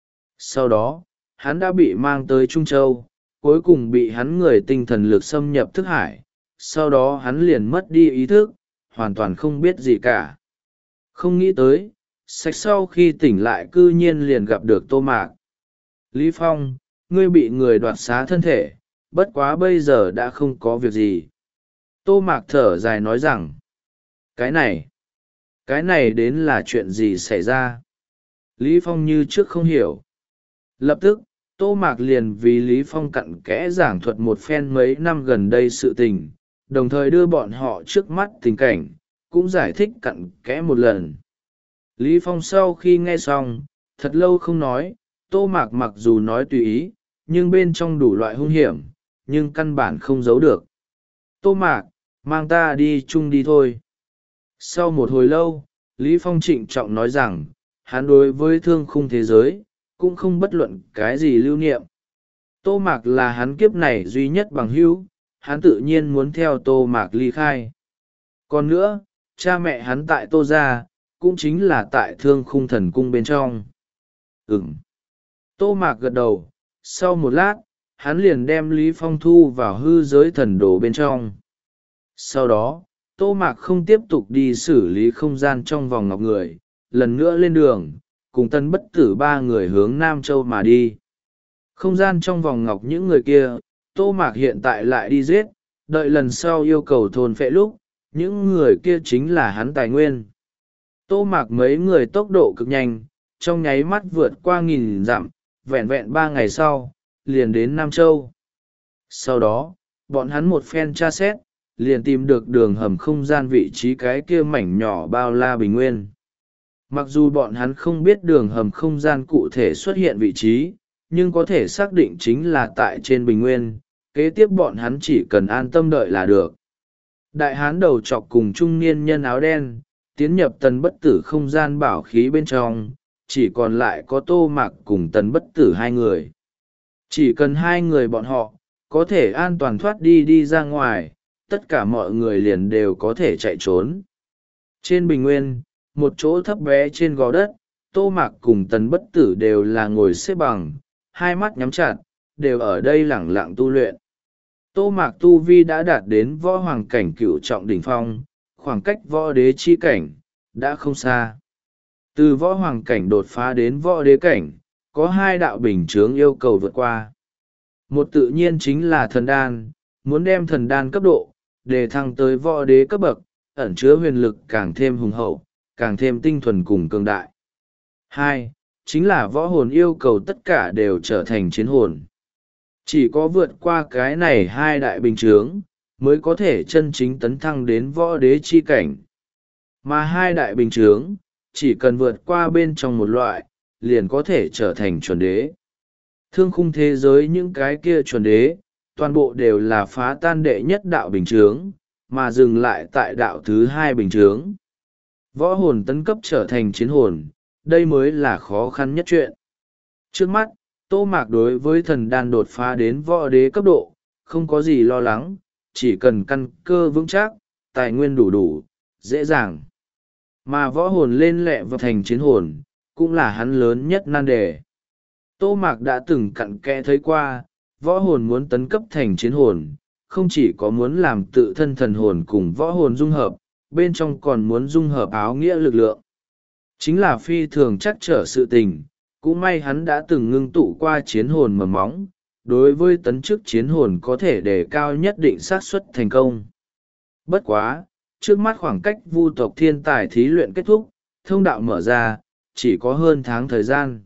Sau đó, hắn đã bị mang tới Trung Châu, cuối cùng bị hắn người tinh thần lực xâm nhập thức hải, sau đó hắn liền mất đi ý thức, hoàn toàn không biết gì cả. Không nghĩ tới, sạch sau khi tỉnh lại cư nhiên liền gặp được Tô Mạc. Lý Phong, ngươi bị người đoạt xá thân thể, bất quá bây giờ đã không có việc gì. Tô Mạc thở dài nói rằng, cái này, cái này đến là chuyện gì xảy ra? Lý Phong như trước không hiểu. Lập tức, Tô Mạc liền vì Lý Phong cặn kẽ giảng thuật một phen mấy năm gần đây sự tình, đồng thời đưa bọn họ trước mắt tình cảnh, cũng giải thích cặn kẽ một lần. Lý Phong sau khi nghe xong, thật lâu không nói, Tô Mạc mặc dù nói tùy ý, nhưng bên trong đủ loại hung hiểm, nhưng căn bản không giấu được. Tô Mạc, mang ta đi chung đi thôi. Sau một hồi lâu, Lý Phong trịnh trọng nói rằng, hắn đối với thương khung thế giới, cũng không bất luận cái gì lưu niệm. Tô Mạc là hắn kiếp này duy nhất bằng hữu, hắn tự nhiên muốn theo Tô Mạc ly khai. Còn nữa, cha mẹ hắn tại Tô gia, cũng chính là tại thương khung thần cung bên trong. Ừm. Tô Mạc gật đầu, sau một lát, hắn liền đem Lý Phong thu vào hư giới thần đồ bên trong. Sau đó, Tô Mạc không tiếp tục đi xử lý không gian trong vòng ngọc người, lần nữa lên đường, cùng Tân Bất Tử ba người hướng Nam Châu mà đi. Không gian trong vòng ngọc những người kia, Tô Mạc hiện tại lại đi giết, đợi lần sau yêu cầu thôn phệ lúc, những người kia chính là hắn tài nguyên. Tô Mạc mấy người tốc độ cực nhanh, trong nháy mắt vượt qua nghìn dặm, vẹn vẹn ba ngày sau, liền đến Nam Châu. Sau đó, bọn hắn một phen tra xét, liền tìm được đường hầm không gian vị trí cái kia mảnh nhỏ bao la bình nguyên. Mặc dù bọn hắn không biết đường hầm không gian cụ thể xuất hiện vị trí, nhưng có thể xác định chính là tại trên bình nguyên, kế tiếp bọn hắn chỉ cần an tâm đợi là được. Đại hán đầu chọc cùng trung niên nhân áo đen, tiến nhập Tần Bất Tử không gian bảo khí bên trong, chỉ còn lại có Tô Mạc cùng Tần Bất Tử hai người. Chỉ cần hai người bọn họ, có thể an toàn thoát đi đi ra ngoài, tất cả mọi người liền đều có thể chạy trốn. Trên bình nguyên, một chỗ thấp bé trên gò đất, Tô Mạc cùng Tần Bất Tử đều là ngồi xếp bằng, hai mắt nhắm chặt, đều ở đây lẳng lặng tu luyện. Tô Mạc tu vi đã đạt đến võ hoàng cảnh cửu trọng đỉnh phong, khoảng cách võ đế chi cảnh, đã không xa. Từ võ hoàng cảnh đột phá đến võ đế cảnh, có hai đạo bình chướng yêu cầu vượt qua. Một tự nhiên chính là thần đan, muốn đem thần đan cấp độ, để thăng tới võ đế cấp bậc, ẩn chứa huyền lực càng thêm hùng hậu, càng thêm tinh thuần cùng cường đại. Hai, chính là võ hồn yêu cầu tất cả đều trở thành chiến hồn. Chỉ có vượt qua cái này hai đại bình chướng, mới có thể chân chính tấn thăng đến võ đế chi cảnh. Mà hai đại bình chướng, chỉ cần vượt qua bên trong một loại, liền có thể trở thành chuẩn đế. Thương khung thế giới những cái kia chuẩn đế, toàn bộ đều là phá tan đệ nhất đạo bình chướng, mà dừng lại tại đạo thứ hai bình chướng. Võ hồn tấn cấp trở thành chiến hồn, đây mới là khó khăn nhất chuyện. Trước mắt, Tô Mạc đối với thần đan đột phá đến võ đế cấp độ, không có gì lo lắng, chỉ cần căn cơ vững chắc, tài nguyên đủ đủ, dễ dàng. Mà võ hồn lên lẹ vào thành chiến hồn, cũng là hắn lớn nhất nan đề. Tô Mạc đã từng cặn kẽ thấy qua, võ hồn muốn tấn cấp thành chiến hồn, không chỉ có muốn làm tự thân thần hồn cùng võ hồn dung hợp, bên trong còn muốn dung hợp áo nghĩa lực lượng. Chính là phi thường chắc trở sự tình, cũng may hắn đã từng ngưng tụ qua chiến hồn mầm móng, đối với tấn chức chiến hồn có thể đề cao nhất định xác suất thành công. Bất quá, trước mắt khoảng cách vu tộc thiên tài thí luyện kết thúc, thông đạo mở ra, chỉ có hơn tháng thời gian.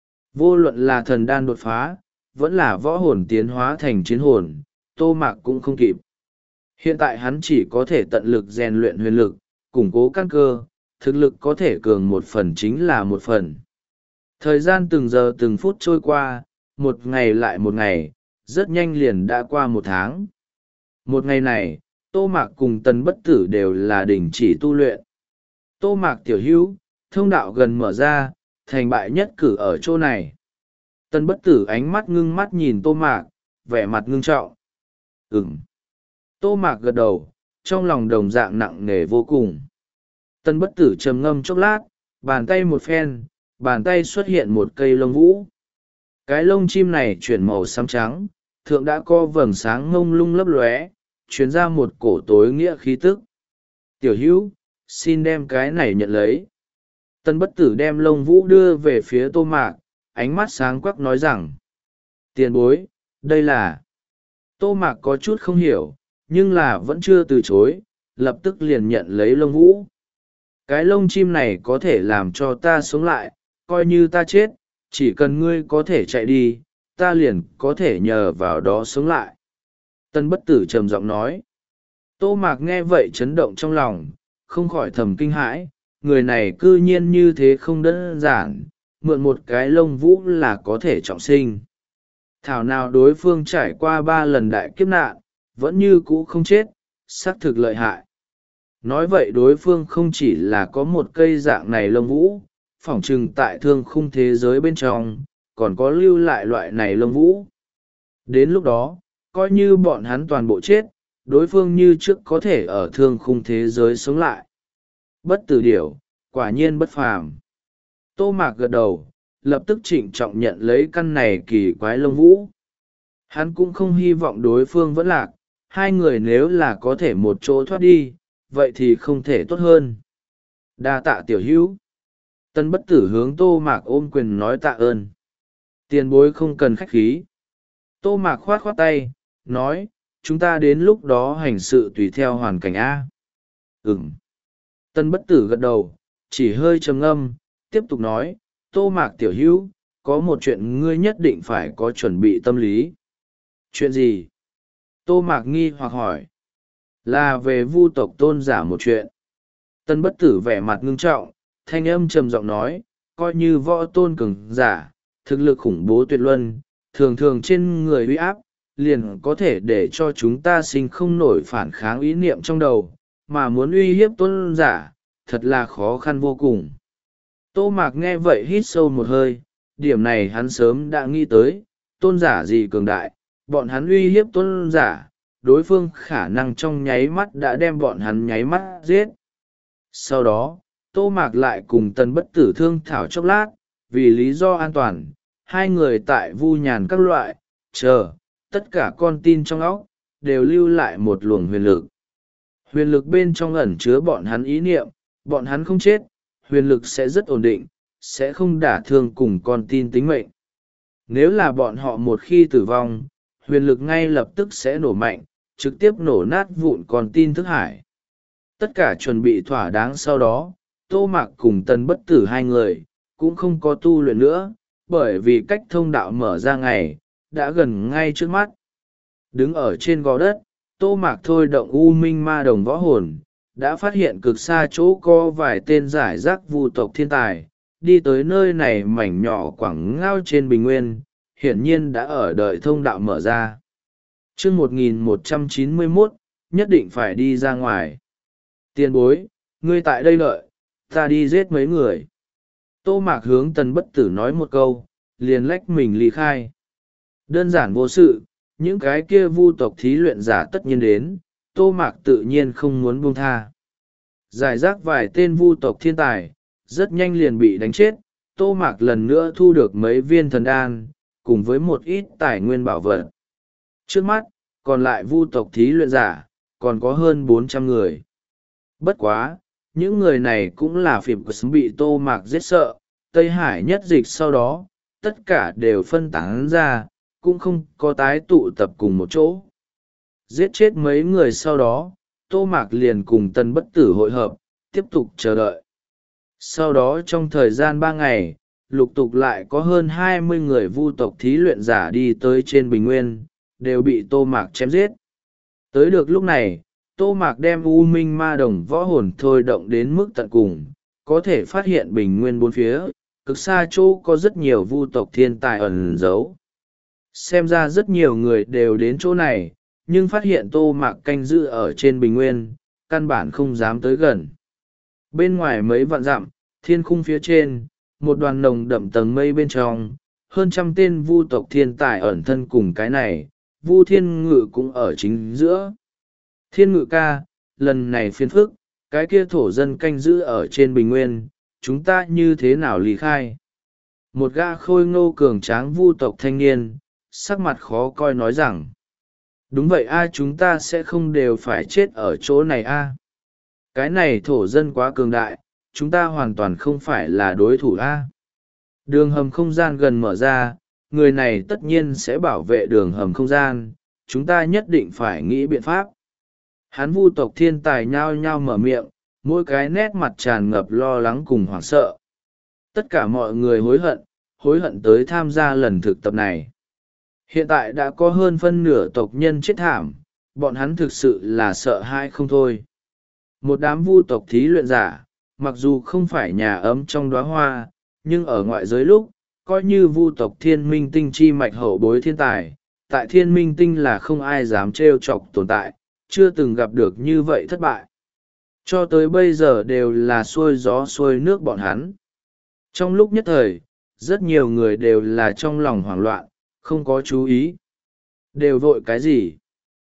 Vô luận là thần đan đột phá, vẫn là võ hồn tiến hóa thành chiến hồn, Tô Mạc cũng không kịp. Hiện tại hắn chỉ có thể tận lực rèn luyện huyền lực, củng cố căn cơ, thực lực có thể cường một phần chính là một phần. Thời gian từng giờ từng phút trôi qua, một ngày lại một ngày, rất nhanh liền đã qua một tháng. Một ngày này, Tô Mạc cùng Tần Bất Tử đều là đình chỉ tu luyện. Tô Mạc tiểu hữu, thông đạo gần mở ra, thành bại nhất cử ở chỗ này. Tần Bất Tử ánh mắt ngưng mắt nhìn Tô Mạc, vẻ mặt ngưng trọng. Ừm. Tô Mạc gật đầu, trong lòng đồng dạng nặng nề vô cùng. Tần Bất Tử trầm ngâm chốc lát, bàn tay một phen, bàn tay xuất hiện một cây lông vũ. Cái lông chim này chuyển màu xám trắng, thượng đã có vầng sáng ngông lung lấp lóe, truyền ra một cổ tối nghĩa khí tức. Tiểu hữu, xin đem cái này nhận lấy. Tần Bất Tử đem lông vũ đưa về phía Tô Mạc, ánh mắt sáng quắc nói rằng. Tiền bối, đây là... Tô Mạc có chút không hiểu, nhưng là vẫn chưa từ chối, lập tức liền nhận lấy lông vũ. Cái lông chim này có thể làm cho ta sống lại, coi như ta chết, chỉ cần ngươi có thể chạy đi, ta liền có thể nhờ vào đó sống lại. Tần Bất Tử trầm giọng nói. Tô Mạc nghe vậy chấn động trong lòng, không khỏi thầm kinh hãi, người này cư nhiên như thế không đơn giản, mượn một cái lông vũ là có thể trọng sinh. Thảo nào đối phương trải qua ba lần đại kiếp nạn, vẫn như cũ không chết, xác thực lợi hại. Nói vậy đối phương không chỉ là có một cây dạng này lông vũ, phỏng chừng tại thương khung thế giới bên trong, còn có lưu lại loại này lông vũ. Đến lúc đó, coi như bọn hắn toàn bộ chết, đối phương như trước có thể ở thương khung thế giới sống lại. Bất tử điểu, quả nhiên bất phàm. Tô Mạc gật đầu, lập tức trịnh trọng nhận lấy căn này kỳ quái lông vũ. Hắn cũng không hy vọng đối phương vẫn lạc, hai người nếu là có thể một chỗ thoát đi, vậy thì không thể tốt hơn. Đa tạ tiểu hữu. Tân Bất Tử hướng Tô Mạc ôm quyền nói tạ ơn. Tiền bối không cần khách khí. Tô Mạc khoát khoát tay, nói, chúng ta đến lúc đó hành sự tùy theo hoàn cảnh A. Ừm. Tân Bất Tử gật đầu, chỉ hơi trầm ngâm, tiếp tục nói, Tô Mạc tiểu hữu, có một chuyện ngươi nhất định phải có chuẩn bị tâm lý. Chuyện gì? Tô Mạc nghi hoặc hỏi. Là về vu tộc tôn giả một chuyện. Tân Bất Tử vẻ mặt ngưng trọng, thanh âm trầm giọng nói, coi như võ tôn cường giả, thực lực khủng bố tuyệt luân, thường thường trên người uy áp, liền có thể để cho chúng ta sinh không nổi phản kháng ý niệm trong đầu, mà muốn uy hiếp tôn giả, thật là khó khăn vô cùng. Tô Mạc nghe vậy hít sâu một hơi, điểm này hắn sớm đã nghĩ tới, tôn giả gì cường đại, bọn hắn uy hiếp tôn giả, đối phương khả năng trong nháy mắt đã đem bọn hắn nháy mắt giết. Sau đó, Tô Mạc lại cùng Tân Bất Tử thương thảo chốc lát, vì lý do an toàn, hai người tại vu nhàn các loại, chờ, tất cả con tin trong óc, đều lưu lại một luồng huyền lực. Huyền lực bên trong ẩn chứa bọn hắn ý niệm, bọn hắn không chết, huyền lực sẽ rất ổn định, sẽ không đả thương cùng con tin tính mệnh. Nếu là bọn họ một khi tử vong, huyền lực ngay lập tức sẽ nổ mạnh, trực tiếp nổ nát vụn con tin thức hải. Tất cả chuẩn bị thỏa đáng sau đó, Tô Mạc cùng Tân Bất Tử hai người, cũng không có tu luyện nữa, bởi vì cách thông đạo mở ra ngày, đã gần ngay trước mắt. Đứng ở trên gò đất, Tô Mạc thôi động U Minh Ma Đồng võ hồn, đã phát hiện cực xa chỗ có vài tên giải rác vu tộc thiên tài, đi tới nơi này mảnh nhỏ quảng ngao trên bình nguyên, hiển nhiên đã ở đợi thông đạo mở ra. Chương một nghìn một trăm chín mươi mốt, nhất định phải đi ra ngoài. Tiền bối, ngươi tại đây đợi, ta đi giết mấy người. Tô Mạc hướng Tân Bất Tử nói một câu, liền lách mình ly khai. Đơn giản vô sự, những cái kia vu tộc thí luyện giả tất nhiên đến, Tô Mạc tự nhiên không muốn buông tha. Giải rác vài tên vu tộc thiên tài, rất nhanh liền bị đánh chết, Tô Mạc lần nữa thu được mấy viên thần đan, cùng với một ít tài nguyên bảo vật. Trước mắt, còn lại vu tộc thí luyện giả, còn có hơn bốn trăm người. Bất quá, những người này cũng là phịp của súng bị Tô Mạc giết sợ, Tây Hải nhất dịch sau đó, tất cả đều phân tán ra, cũng không có tái tụ tập cùng một chỗ. Giết chết mấy người sau đó, Tô Mạc liền cùng Tân Bất Tử hội hợp, tiếp tục chờ đợi. Sau đó trong thời gian ba ngày, lục tục lại có hơn hai mươi người vu tộc thí luyện giả đi tới trên bình nguyên, đều bị Tô Mạc chém giết. Tới được lúc này, Tô Mạc đem U Minh Ma Đồng võ hồn thôi động đến mức tận cùng, có thể phát hiện bình nguyên bốn phía, cực xa chỗ có rất nhiều vu tộc thiên tài ẩn giấu. Xem ra rất nhiều người đều đến chỗ này, nhưng phát hiện Tô Mạc canh giữ ở trên bình nguyên, căn bản không dám tới gần. Bên ngoài mấy vạn dặm, thiên khung phía trên, một đoàn nồng đậm tầng mây bên trong, hơn trăm tên vu tộc thiên tài ẩn thân cùng cái này, Vu Thiên Ngự cũng ở chính giữa. Thiên Ngự ca, lần này phiền phức, cái kia thổ dân canh giữ ở trên bình nguyên, chúng ta như thế nào ly khai? Một gã khôi ngô cường tráng vu tộc thanh niên, sắc mặt khó coi nói rằng, đúng vậy a, chúng ta sẽ không đều phải chết ở chỗ này a. Cái này thổ dân quá cường đại, chúng ta hoàn toàn không phải là đối thủ a. Đường hầm không gian gần mở ra, người này tất nhiên sẽ bảo vệ đường hầm không gian, chúng ta nhất định phải nghĩ biện pháp. Hắn vu tộc thiên tài nhao nhao mở miệng, mỗi cái nét mặt tràn ngập lo lắng cùng hoảng sợ. Tất cả mọi người hối hận, hối hận tới tham gia lần thực tập này. Hiện tại đã có hơn phân nửa tộc nhân chết thảm, bọn hắn thực sự là sợ hãi không thôi. Một đám vu tộc thí luyện giả, mặc dù không phải nhà ấm trong đóa hoa, nhưng ở ngoại giới lúc, coi như vu tộc thiên minh tinh chi mạch hậu bối thiên tài, tại thiên minh tinh là không ai dám trêu chọc tồn tại, chưa từng gặp được như vậy thất bại. Cho tới bây giờ đều là xuôi gió xuôi nước bọn hắn. Trong lúc nhất thời, rất nhiều người đều là trong lòng hoảng loạn, không có chú ý. Đều vội cái gì?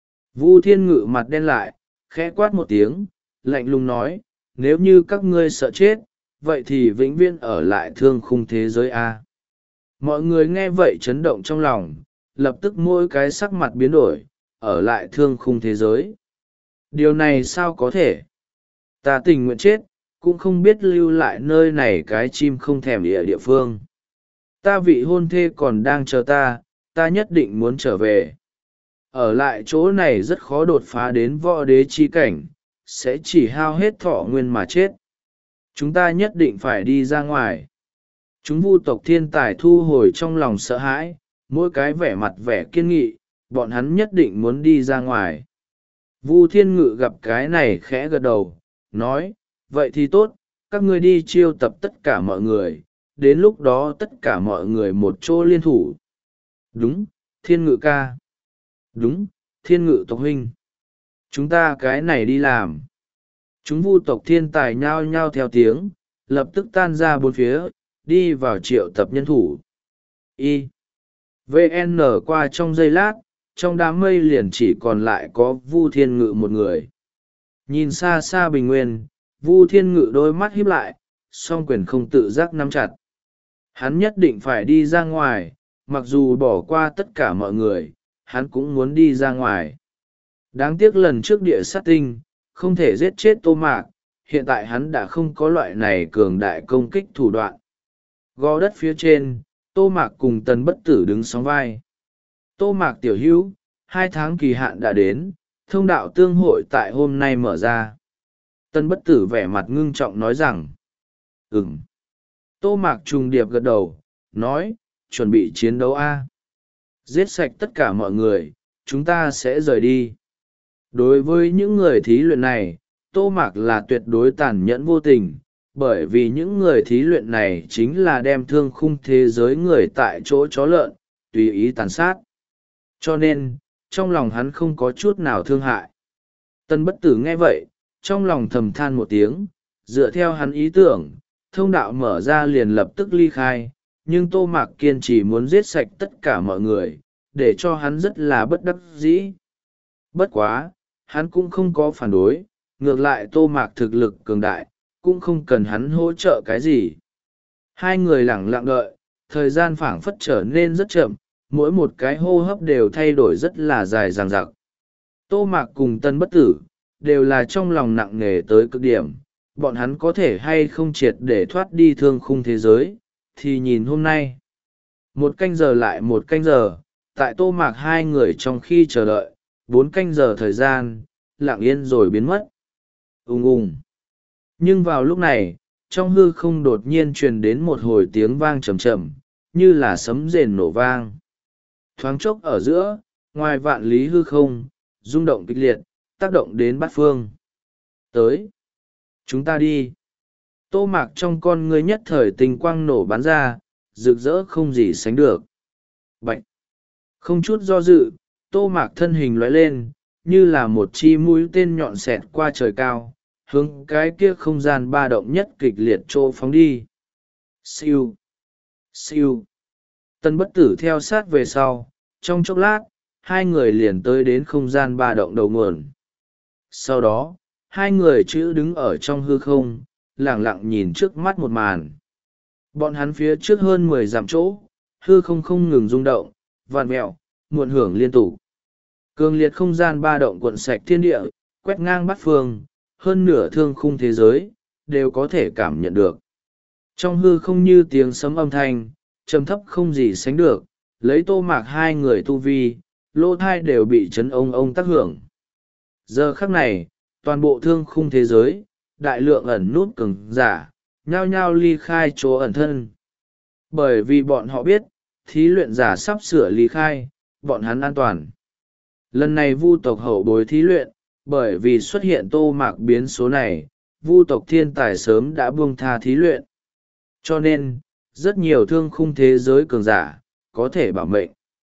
Vu Thiên Ngự mặt đen lại, khẽ quát một tiếng, lạnh lùng nói, nếu như các ngươi sợ chết, vậy thì vĩnh viễn ở lại thương khung thế giới a. Mọi người nghe vậy chấn động trong lòng, lập tức mỗi cái sắc mặt biến đổi, ở lại thương khung thế giới. Điều này sao có thể? Ta tình nguyện chết, cũng không biết lưu lại nơi này cái chim không thèm địa địa phương. Ta vị hôn thê còn đang chờ ta, ta nhất định muốn trở về. Ở lại chỗ này rất khó đột phá đến võ đế chi cảnh, sẽ chỉ hao hết thọ nguyên mà chết. Chúng ta nhất định phải đi ra ngoài. Chúng vu tộc thiên tài thu hồi trong lòng sợ hãi, mỗi cái vẻ mặt vẻ kiên nghị, bọn hắn nhất định muốn đi ra ngoài. Vu thiên ngự gặp cái này khẽ gật đầu, nói, vậy thì tốt, các ngươi đi chiêu tập tất cả mọi người, đến lúc đó tất cả mọi người một chỗ liên thủ. Đúng, thiên ngự ca. Đúng, thiên ngự tộc huynh. Chúng ta cái này đi làm. Chúng vu tộc thiên tài nhao nhao theo tiếng, lập tức tan ra bốn phía, đi vào triệu tập nhân thủ. Y. vê en qua trong giây lát, trong đám mây liền chỉ còn lại có vu thiên ngự một người. Nhìn xa xa bình nguyên, vu thiên ngự đôi mắt híp lại, song quyền không tự giác nắm chặt. Hắn nhất định phải đi ra ngoài, mặc dù bỏ qua tất cả mọi người, hắn cũng muốn đi ra ngoài. Đáng tiếc lần trước địa sát tinh, không thể giết chết Tô Mạc, hiện tại hắn đã không có loại này cường đại công kích thủ đoạn. Gò đất phía trên, Tô Mạc cùng Tần Bất Tử đứng sóng vai. Tô Mạc tiểu hữu, hai tháng kỳ hạn đã đến, thông đạo tương hội tại hôm nay mở ra. Tần Bất Tử vẻ mặt ngưng trọng nói rằng, ừm. Tô Mạc trùng điệp gật đầu, nói, chuẩn bị chiến đấu a. Giết sạch tất cả mọi người, chúng ta sẽ rời đi. Đối với những người thí luyện này, Tô Mạc là tuyệt đối tàn nhẫn vô tình, bởi vì những người thí luyện này chính là đem thương khung thế giới người tại chỗ chó lợn, tùy ý tàn sát. Cho nên, trong lòng hắn không có chút nào thương hại. Tân Bất Tử nghe vậy, trong lòng thầm than một tiếng, dựa theo hắn ý tưởng, thông đạo mở ra liền lập tức ly khai, nhưng Tô Mạc kiên trì muốn giết sạch tất cả mọi người, để cho hắn rất là bất đắc dĩ. Bất quá, hắn cũng không có phản đối, ngược lại Tô Mạc thực lực cường đại, cũng không cần hắn hỗ trợ cái gì. Hai người lẳng lặng đợi, thời gian phảng phất trở nên rất chậm, mỗi một cái hô hấp đều thay đổi rất là dài dằng dặc. Tô Mạc cùng Tân Bất Tử, đều là trong lòng nặng nề tới cực điểm, bọn hắn có thể hay không triệt để thoát đi thương khung thế giới, thì nhìn hôm nay. Một canh giờ lại một canh giờ, tại Tô Mạc hai người trong khi chờ đợi, bốn canh giờ thời gian, lặng yên rồi biến mất. Ùng ùng. Nhưng vào lúc này, trong hư không đột nhiên truyền đến một hồi tiếng vang trầm trầm, như là sấm rền nổ vang. Thoáng chốc ở giữa, ngoài vạn lý hư không, rung động kịch liệt, tác động đến bát phương. Tới. Chúng ta đi. Tô Mạc trong con ngươi nhất thời tình quang nổ bắn ra, rực rỡ không gì sánh được. Bạch. Không chút do dự, Tô Mạc thân hình lóe lên, như là một chi mũi tên nhọn xẹt qua trời cao, hướng cái kia không gian ba động nhất kịch liệt trô phóng đi. Siêu. Siêu. Tân Bất Tử theo sát về sau, trong chốc lát, hai người liền tới đến không gian ba động đầu nguồn. Sau đó, hai người chữ đứng ở trong hư không, lẳng lặng nhìn trước mắt một màn. Bọn hắn phía trước hơn mười dặm chỗ, hư không không ngừng rung động, vạn mẹo, muộn hưởng liên tục. Cường liệt không gian ba động cuộn sạch thiên địa, quét ngang bát phương, hơn nửa thương khung thế giới, đều có thể cảm nhận được. Trong hư không như tiếng sấm âm thanh, trầm thấp không gì sánh được, lấy Tô Mạc hai người tu vi, lỗ thai đều bị chấn ông ông tác hưởng. Giờ khắc này, toàn bộ thương khung thế giới, đại lượng ẩn nút cường giả, nhao nhao ly khai chỗ ẩn thân. Bởi vì bọn họ biết, thí luyện giả sắp sửa ly khai, bọn hắn an toàn. Lần này vu tộc hậu bối thí luyện, bởi vì xuất hiện Tô Mạc biến số này, vu tộc thiên tài sớm đã buông tha thí luyện. Cho nên, rất nhiều thương khung thế giới cường giả, có thể bảo mệnh.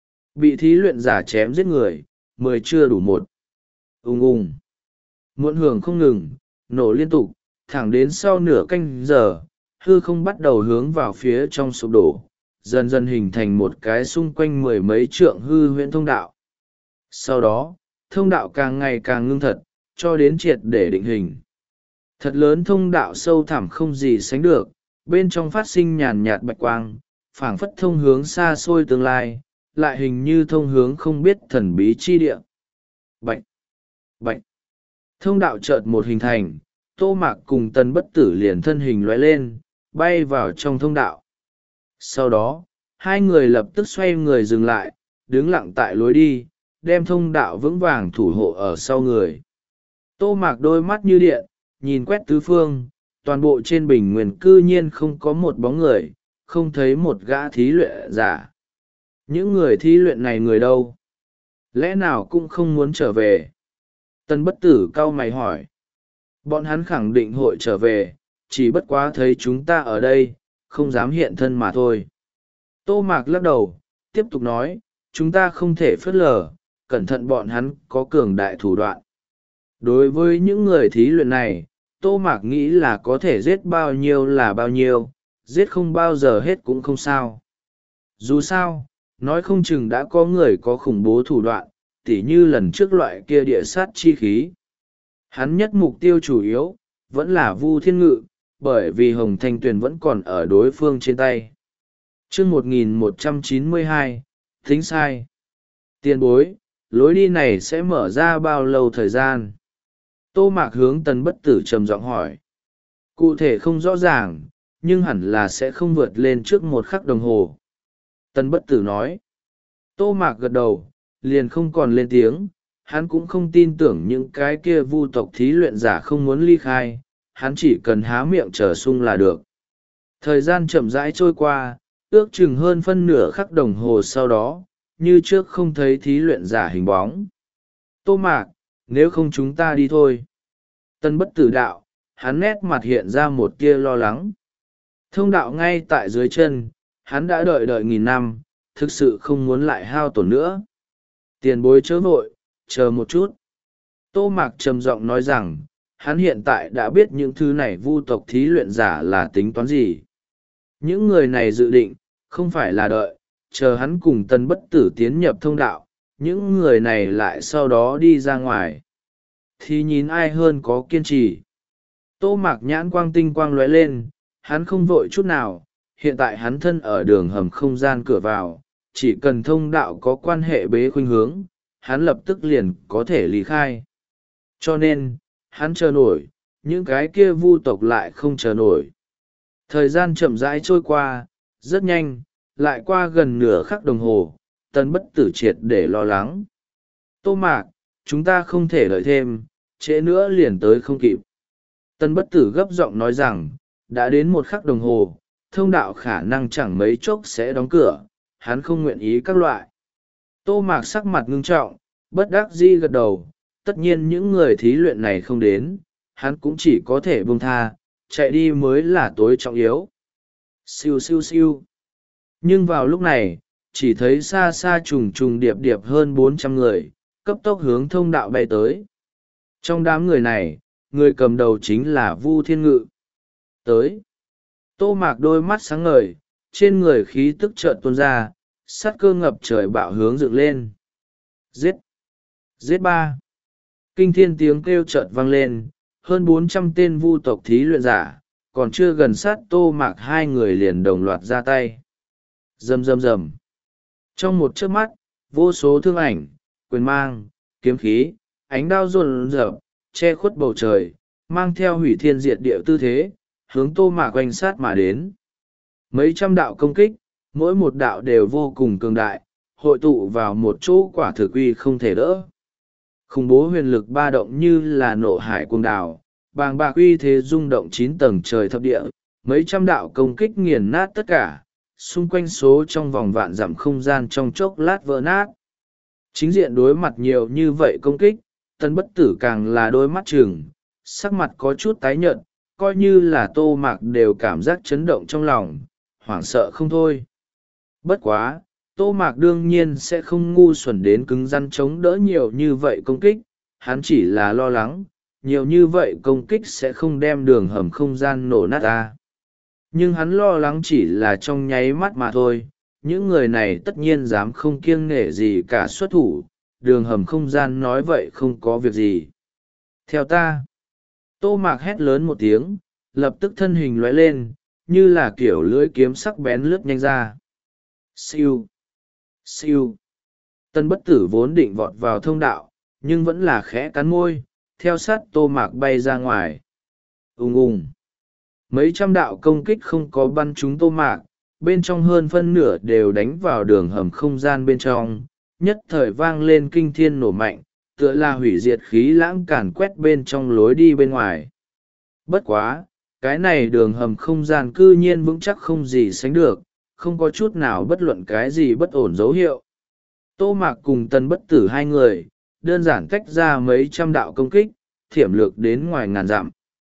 Bị thí luyện giả chém giết người, mười chưa đủ một. Ung ung. Muộn hưởng không ngừng, nổ liên tục, thẳng đến sau nửa canh giờ, hư không bắt đầu hướng vào phía trong sụp đổ, dần dần hình thành một cái xung quanh mười mấy trượng hư huyễn thông đạo. Sau đó, thông đạo càng ngày càng ngưng thật, cho đến triệt để định hình. Thật lớn, thông đạo sâu thẳm không gì sánh được, bên trong phát sinh nhàn nhạt bạch quang, phảng phất thông hướng xa xôi tương lai, lại hình như thông hướng không biết thần bí chi địa. Bạch! Bạch! Thông đạo chợt một hình thành, Tô Mạc cùng Tân Bất Tử liền thân hình lóe lên, bay vào trong thông đạo. Sau đó, hai người lập tức xoay người dừng lại, đứng lặng tại lối đi, đem thông đạo vững vàng thủ hộ ở sau người. Tô Mạc đôi mắt như điện, nhìn quét tứ phương, toàn bộ trên bình nguyên cư nhiên không có một bóng người, không thấy một gã thí luyện giả. Những người thí luyện này người đâu? Lẽ nào cũng không muốn trở về? Tân Bất Tử cau mày hỏi. Bọn hắn khẳng định hội trở về, chỉ bất quá thấy chúng ta ở đây, không dám hiện thân mà thôi. Tô Mạc lắc đầu, tiếp tục nói, chúng ta không thể phớt lờ, cẩn thận bọn hắn có cường đại thủ đoạn. Đối với những người thí luyện này, Tô Mạc nghĩ là có thể giết bao nhiêu là bao nhiêu, giết không bao giờ hết cũng không sao. Dù sao, nói không chừng đã có người có khủng bố thủ đoạn, tỉ như lần trước loại kia địa sát chi khí. Hắn nhất mục tiêu chủ yếu, vẫn là Vu Thiên Ngự, bởi vì Hồng Thanh Tuyền vẫn còn ở đối phương trên tay. chương một nghìn một trăm chín mươi hai, thính sai. Tiền bối, lối đi này sẽ mở ra bao lâu thời gian? Tô Mạc hướng Tân Bất Tử trầm giọng hỏi. Cụ thể không rõ ràng, nhưng hẳn là sẽ không vượt lên trước một khắc đồng hồ. Tân Bất Tử nói. Tô Mạc gật đầu, liền không còn lên tiếng. Hắn cũng không tin tưởng những cái kia vu tộc thí luyện giả không muốn ly khai, hắn chỉ cần há miệng trở sung là được. Thời gian chậm rãi trôi qua, ước chừng hơn phân nửa khắc đồng hồ sau đó, như trước không thấy thí luyện giả hình bóng. Tô Mạc, nếu không chúng ta đi thôi. Tân Bất Tử đạo, hắn nét mặt hiện ra một tia lo lắng. Thông đạo ngay tại dưới chân, hắn đã đợi đợi nghìn năm, thực sự không muốn lại hao tổn nữa. Tiền bối chớ vội, chờ một chút. Tô Mạc trầm giọng nói rằng, hắn hiện tại đã biết những thứ này vu tộc thí luyện giả là tính toán gì. Những người này dự định, không phải là đợi, chờ hắn cùng Tân Bất Tử tiến nhập thông đạo, những người này lại sau đó đi ra ngoài. Thì nhìn ai hơn có kiên trì. Tô Mạc nhãn quang tinh quang lóe lên, hắn không vội chút nào, hiện tại hắn thân ở đường hầm không gian cửa vào, chỉ cần thông đạo có quan hệ bế khuynh hướng, hắn lập tức liền có thể lý khai. Cho nên, hắn chờ nổi, những cái kia vu tộc lại không chờ nổi. Thời gian chậm rãi trôi qua, rất nhanh, lại qua gần nửa khắc đồng hồ, Tân Bất Tử triệt để lo lắng. Tô Mạc, chúng ta không thể đợi thêm, trễ nữa liền tới không kịp. Tân Bất Tử gấp giọng nói rằng, đã đến một khắc đồng hồ, thông đạo khả năng chẳng mấy chốc sẽ đóng cửa, hắn không nguyện ý các loại. Tô Mạc sắc mặt ngưng trọng, bất đắc dĩ gật đầu, tất nhiên những người thí luyện này không đến, hắn cũng chỉ có thể buông tha, chạy đi mới là tối trọng yếu. Siêu siêu siêu. Nhưng vào lúc này, chỉ thấy xa xa trùng trùng điệp điệp hơn bốn trăm người, cấp tốc hướng thông đạo bay tới. Trong đám người này, người cầm đầu chính là Vu Thiên Ngự. Tới. Tô Mạc đôi mắt sáng ngời, trên người khí tức chợt tuôn ra, sát cơ ngập trời bạo hướng dựng lên. Giết! Giết ba! Kinh thiên tiếng kêu chợt vang lên, hơn bốn trăm tên vu tộc thí luyện giả, còn chưa gần sát Tô Mạc hai người liền đồng loạt ra tay. Rầm rầm rầm. Trong một chớp mắt, vô số thương ảnh, quyền mang, kiếm khí, ánh đao run rợp, che khuất bầu trời, mang theo hủy thiên diệt địa tư thế, hướng Tô Mạc quanh sát mà đến. Mấy trăm đạo công kích, mỗi một đạo đều vô cùng cường đại, hội tụ vào một chỗ quả thực uy không thể đỡ. Khủng bố huyền lực ba động như là nộ hải cuồng đảo, bàng bạc uy thế rung động chín tầng trời thập địa, mấy trăm đạo công kích nghiền nát tất cả, xung quanh số trong vòng vạn dặm không gian trong chốc lát vỡ nát. Chính diện đối mặt nhiều như vậy công kích, Tân Bất Tử càng là đôi mắt trừng, sắc mặt có chút tái nhợt, coi như là Tô Mạc đều cảm giác chấn động trong lòng, hoảng sợ không thôi. Bất quá, Tô Mạc đương nhiên sẽ không ngu xuẩn đến cứng rắn chống đỡ nhiều như vậy công kích, hắn chỉ là lo lắng, nhiều như vậy công kích sẽ không đem đường hầm không gian nổ nát ra. Nhưng hắn lo lắng chỉ là trong nháy mắt mà thôi, những người này tất nhiên dám không kiêng nể gì cả xuất thủ, đường hầm không gian nói vậy không có việc gì. Theo ta, Tô Mạc hét lớn một tiếng, lập tức thân hình lóe lên, như là kiểu lưỡi kiếm sắc bén lướt nhanh ra. Siêu! Siêu! Tân bất tử vốn định vọt vào thông đạo, nhưng vẫn là khẽ cắn môi, theo sát Tô Mạc bay ra ngoài. Ùng ùng! Mấy trăm đạo công kích không có bắn trúng Tô Mạc, bên trong hơn phân nửa đều đánh vào đường hầm không gian bên trong, nhất thời vang lên kinh thiên nổ mạnh, tựa là hủy diệt khí lãng càn quét bên trong lối đi bên ngoài. Bất quá, cái này đường hầm không gian cư nhiên vững chắc không gì sánh được, không có chút nào bất luận cái gì bất ổn dấu hiệu. Tô Mạc cùng Tân bất tử hai người, đơn giản tách ra mấy trăm đạo công kích, thiểm lược đến ngoài ngàn dặm.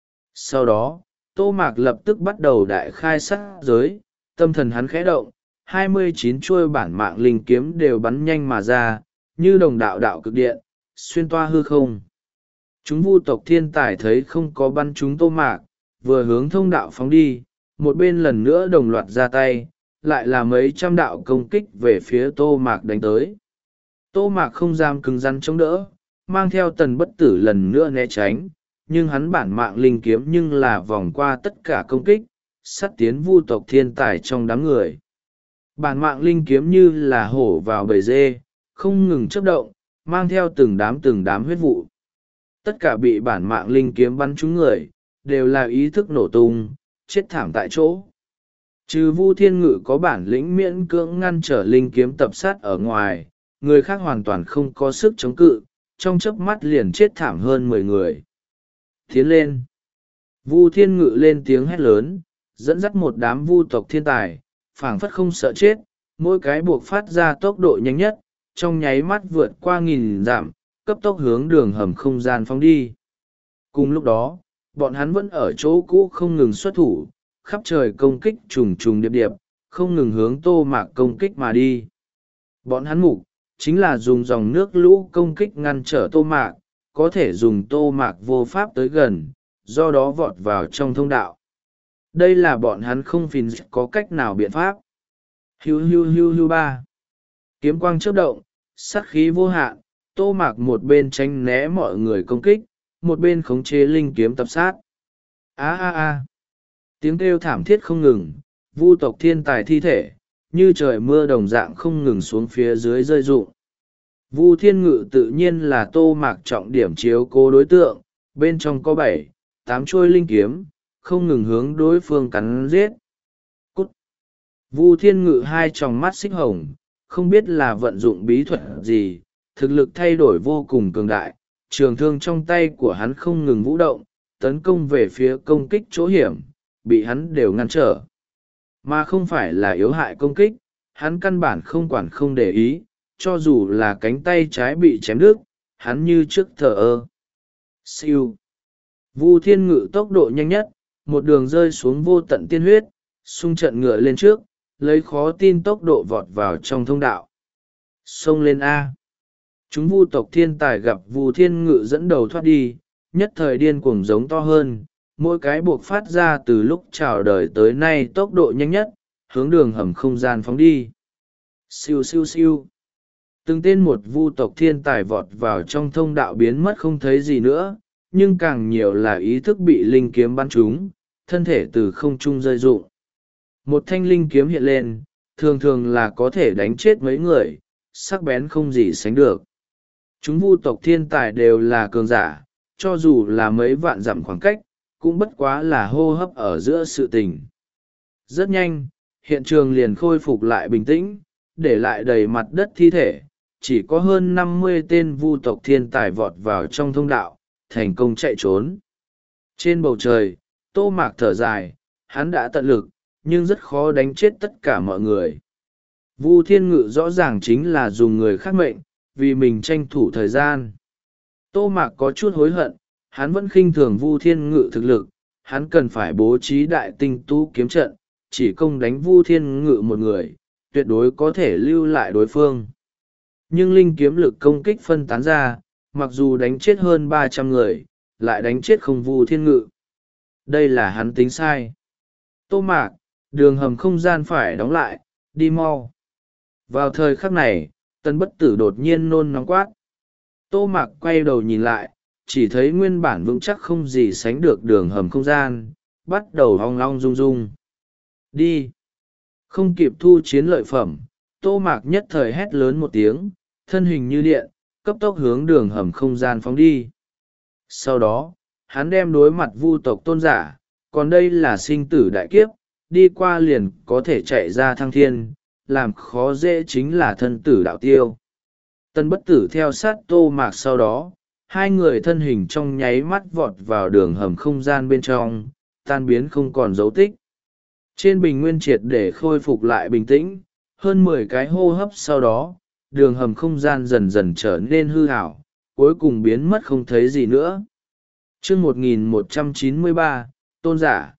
Sau đó, Tô Mạc lập tức bắt đầu đại khai sát giới, tâm thần hắn khẽ động, hai mươi chín chuôi bản mạng linh kiếm đều bắn nhanh mà ra, như đồng đạo đạo cực điện, xuyên toa hư không. Chúng vu tộc thiên tài thấy không có bắn chúng Tô Mạc, vừa hướng thông đạo phóng đi, một bên lần nữa đồng loạt ra tay, lại là mấy trăm đạo công kích về phía Tô Mạc đánh tới. Tô Mạc không dám cứng rắn chống đỡ, mang theo Tần bất tử lần nữa né tránh, nhưng hắn bản mạng linh kiếm nhưng là vòng qua tất cả công kích, sắt tiến vu tộc thiên tài trong đám người. Bản mạng linh kiếm như là hổ vào bầy dê, không ngừng chớp động, mang theo từng đám từng đám huyết vụ. Tất cả bị bản mạng linh kiếm bắn trúng người, đều là ý thức nổ tung, chết thảm tại chỗ. Trừ Vu Thiên Ngự có bản lĩnh miễn cưỡng ngăn trở linh kiếm tập sát ở ngoài, người khác hoàn toàn không có sức chống cự, trong chớp mắt liền chết thảm hơn mười người. Tiến lên! Vu Thiên Ngự lên tiếng hét lớn, dẫn dắt một đám vu tộc thiên tài, phảng phất không sợ chết, mỗi cái buộc phát ra tốc độ nhanh nhất, trong nháy mắt vượt qua nghìn dặm, cấp tốc hướng đường hầm không gian phóng đi. Cùng lúc đó, bọn hắn vẫn ở chỗ cũ không ngừng xuất thủ, khắp trời công kích trùng trùng điệp điệp, không ngừng hướng Tô Mạc công kích mà đi. Bọn hắn mục chính là dùng dòng nước lũ công kích ngăn trở Tô Mạc, có thể dùng Tô Mạc vô pháp tới gần, do đó vọt vào trong thông đạo. Đây là bọn hắn không phìn có cách nào biện pháp. Hiu hiu hiu hiu ba. Kiếm quang chớp động, sát khí vô hạn, Tô Mạc một bên tránh né mọi người công kích, một bên khống chế linh kiếm tập sát. A a a. Tiếng kêu thảm thiết không ngừng, vu tộc thiên tài thi thể, như trời mưa đồng dạng không ngừng xuống phía dưới rơi rụng. Vu Thiên Ngự tự nhiên là Tô Mạc trọng điểm chiếu cố đối tượng, bên trong có bảy, tám chuôi linh kiếm, không ngừng hướng đối phương cắn giết. Cút! Vu Thiên Ngự hai tròng mắt xích hồng, không biết là vận dụng bí thuật gì, thực lực thay đổi vô cùng cường đại, trường thương trong tay của hắn không ngừng vũ động, tấn công về phía công kích chỗ hiểm, bị hắn đều ngăn trở. Mà không phải là yếu hại công kích, hắn căn bản không quản không để ý, cho dù là cánh tay trái bị chém đứt, hắn như trước thờ ơ. Siêu! Vu Thiên Ngự tốc độ nhanh nhất, một đường rơi xuống vô tận tiên huyết, xung trận ngựa lên trước, lấy khó tin tốc độ vọt vào trong thông đạo. Xông lên A! Chúng vu tộc thiên tài gặp Vu Thiên Ngự dẫn đầu thoát đi, nhất thời điên cuồng giống to hơn, mỗi cái buộc phát ra từ lúc chào đời tới nay tốc độ nhanh nhất, hướng đường hầm không gian phóng đi. Siêu siêu siêu! Từng tên một vu tộc thiên tài vọt vào trong thông đạo biến mất không thấy gì nữa, nhưng càng nhiều là ý thức bị linh kiếm bắn trúng, thân thể từ không trung rơi rụng. Một thanh linh kiếm hiện lên, thường thường là có thể đánh chết mấy người, sắc bén không gì sánh được. Chúng vu tộc thiên tài đều là cường giả, cho dù là mấy vạn dặm khoảng cách, cũng bất quá là hô hấp ở giữa sự tình. Rất nhanh, hiện trường liền khôi phục lại bình tĩnh, để lại đầy mặt đất thi thể, chỉ có hơn năm mươi tên vu tộc thiên tài vọt vào trong thông đạo, thành công chạy trốn. Trên bầu trời, Tô Mạc thở dài, hắn đã tận lực, nhưng rất khó đánh chết tất cả mọi người. Vu Thiên Ngự rõ ràng chính là dùng người khác mệnh, vì mình tranh thủ thời gian. Tô Mạc có chút hối hận, hắn vẫn khinh thường Vu Thiên Ngự thực lực, hắn cần phải bố trí đại tinh tú kiếm trận, chỉ công đánh Vu Thiên Ngự một người, tuyệt đối có thể lưu lại đối phương. Nhưng linh kiếm lực công kích phân tán ra, mặc dù đánh chết hơn ba trăm người, lại đánh chết không Vu Thiên Ngự. Đây là hắn tính sai. Tô Mạc, đường hầm không gian phải đóng lại, đi mau. Vào thời khắc này, Tân bất tử đột nhiên nôn nóng quát. Tô Mạc quay đầu nhìn lại, chỉ thấy nguyên bản vững chắc không gì sánh được đường hầm không gian bắt đầu hoang long rung rung. Đi! Không kịp thu chiến lợi phẩm, Tô Mạc nhất thời hét lớn một tiếng, thân hình như điện, cấp tốc hướng đường hầm không gian phóng đi. Sau đó, hắn đem đối mặt vu tộc tôn giả, còn đây là sinh tử đại kiếp, đi qua liền có thể chạy ra thăng thiên, làm khó dễ chính là thân tử đạo tiêu. Tân bất tử theo sát Tô Mạc sau đó, hai người thân hình trong nháy mắt vọt vào đường hầm không gian bên trong, tan biến không còn dấu tích. Trên bình nguyên triệt để khôi phục lại bình tĩnh, hơn mười cái hô hấp sau đó, đường hầm không gian dần dần trở nên hư ảo, cuối cùng biến mất không thấy gì nữa. chương một nghìn một trăm chín mươi ba, tôn giả.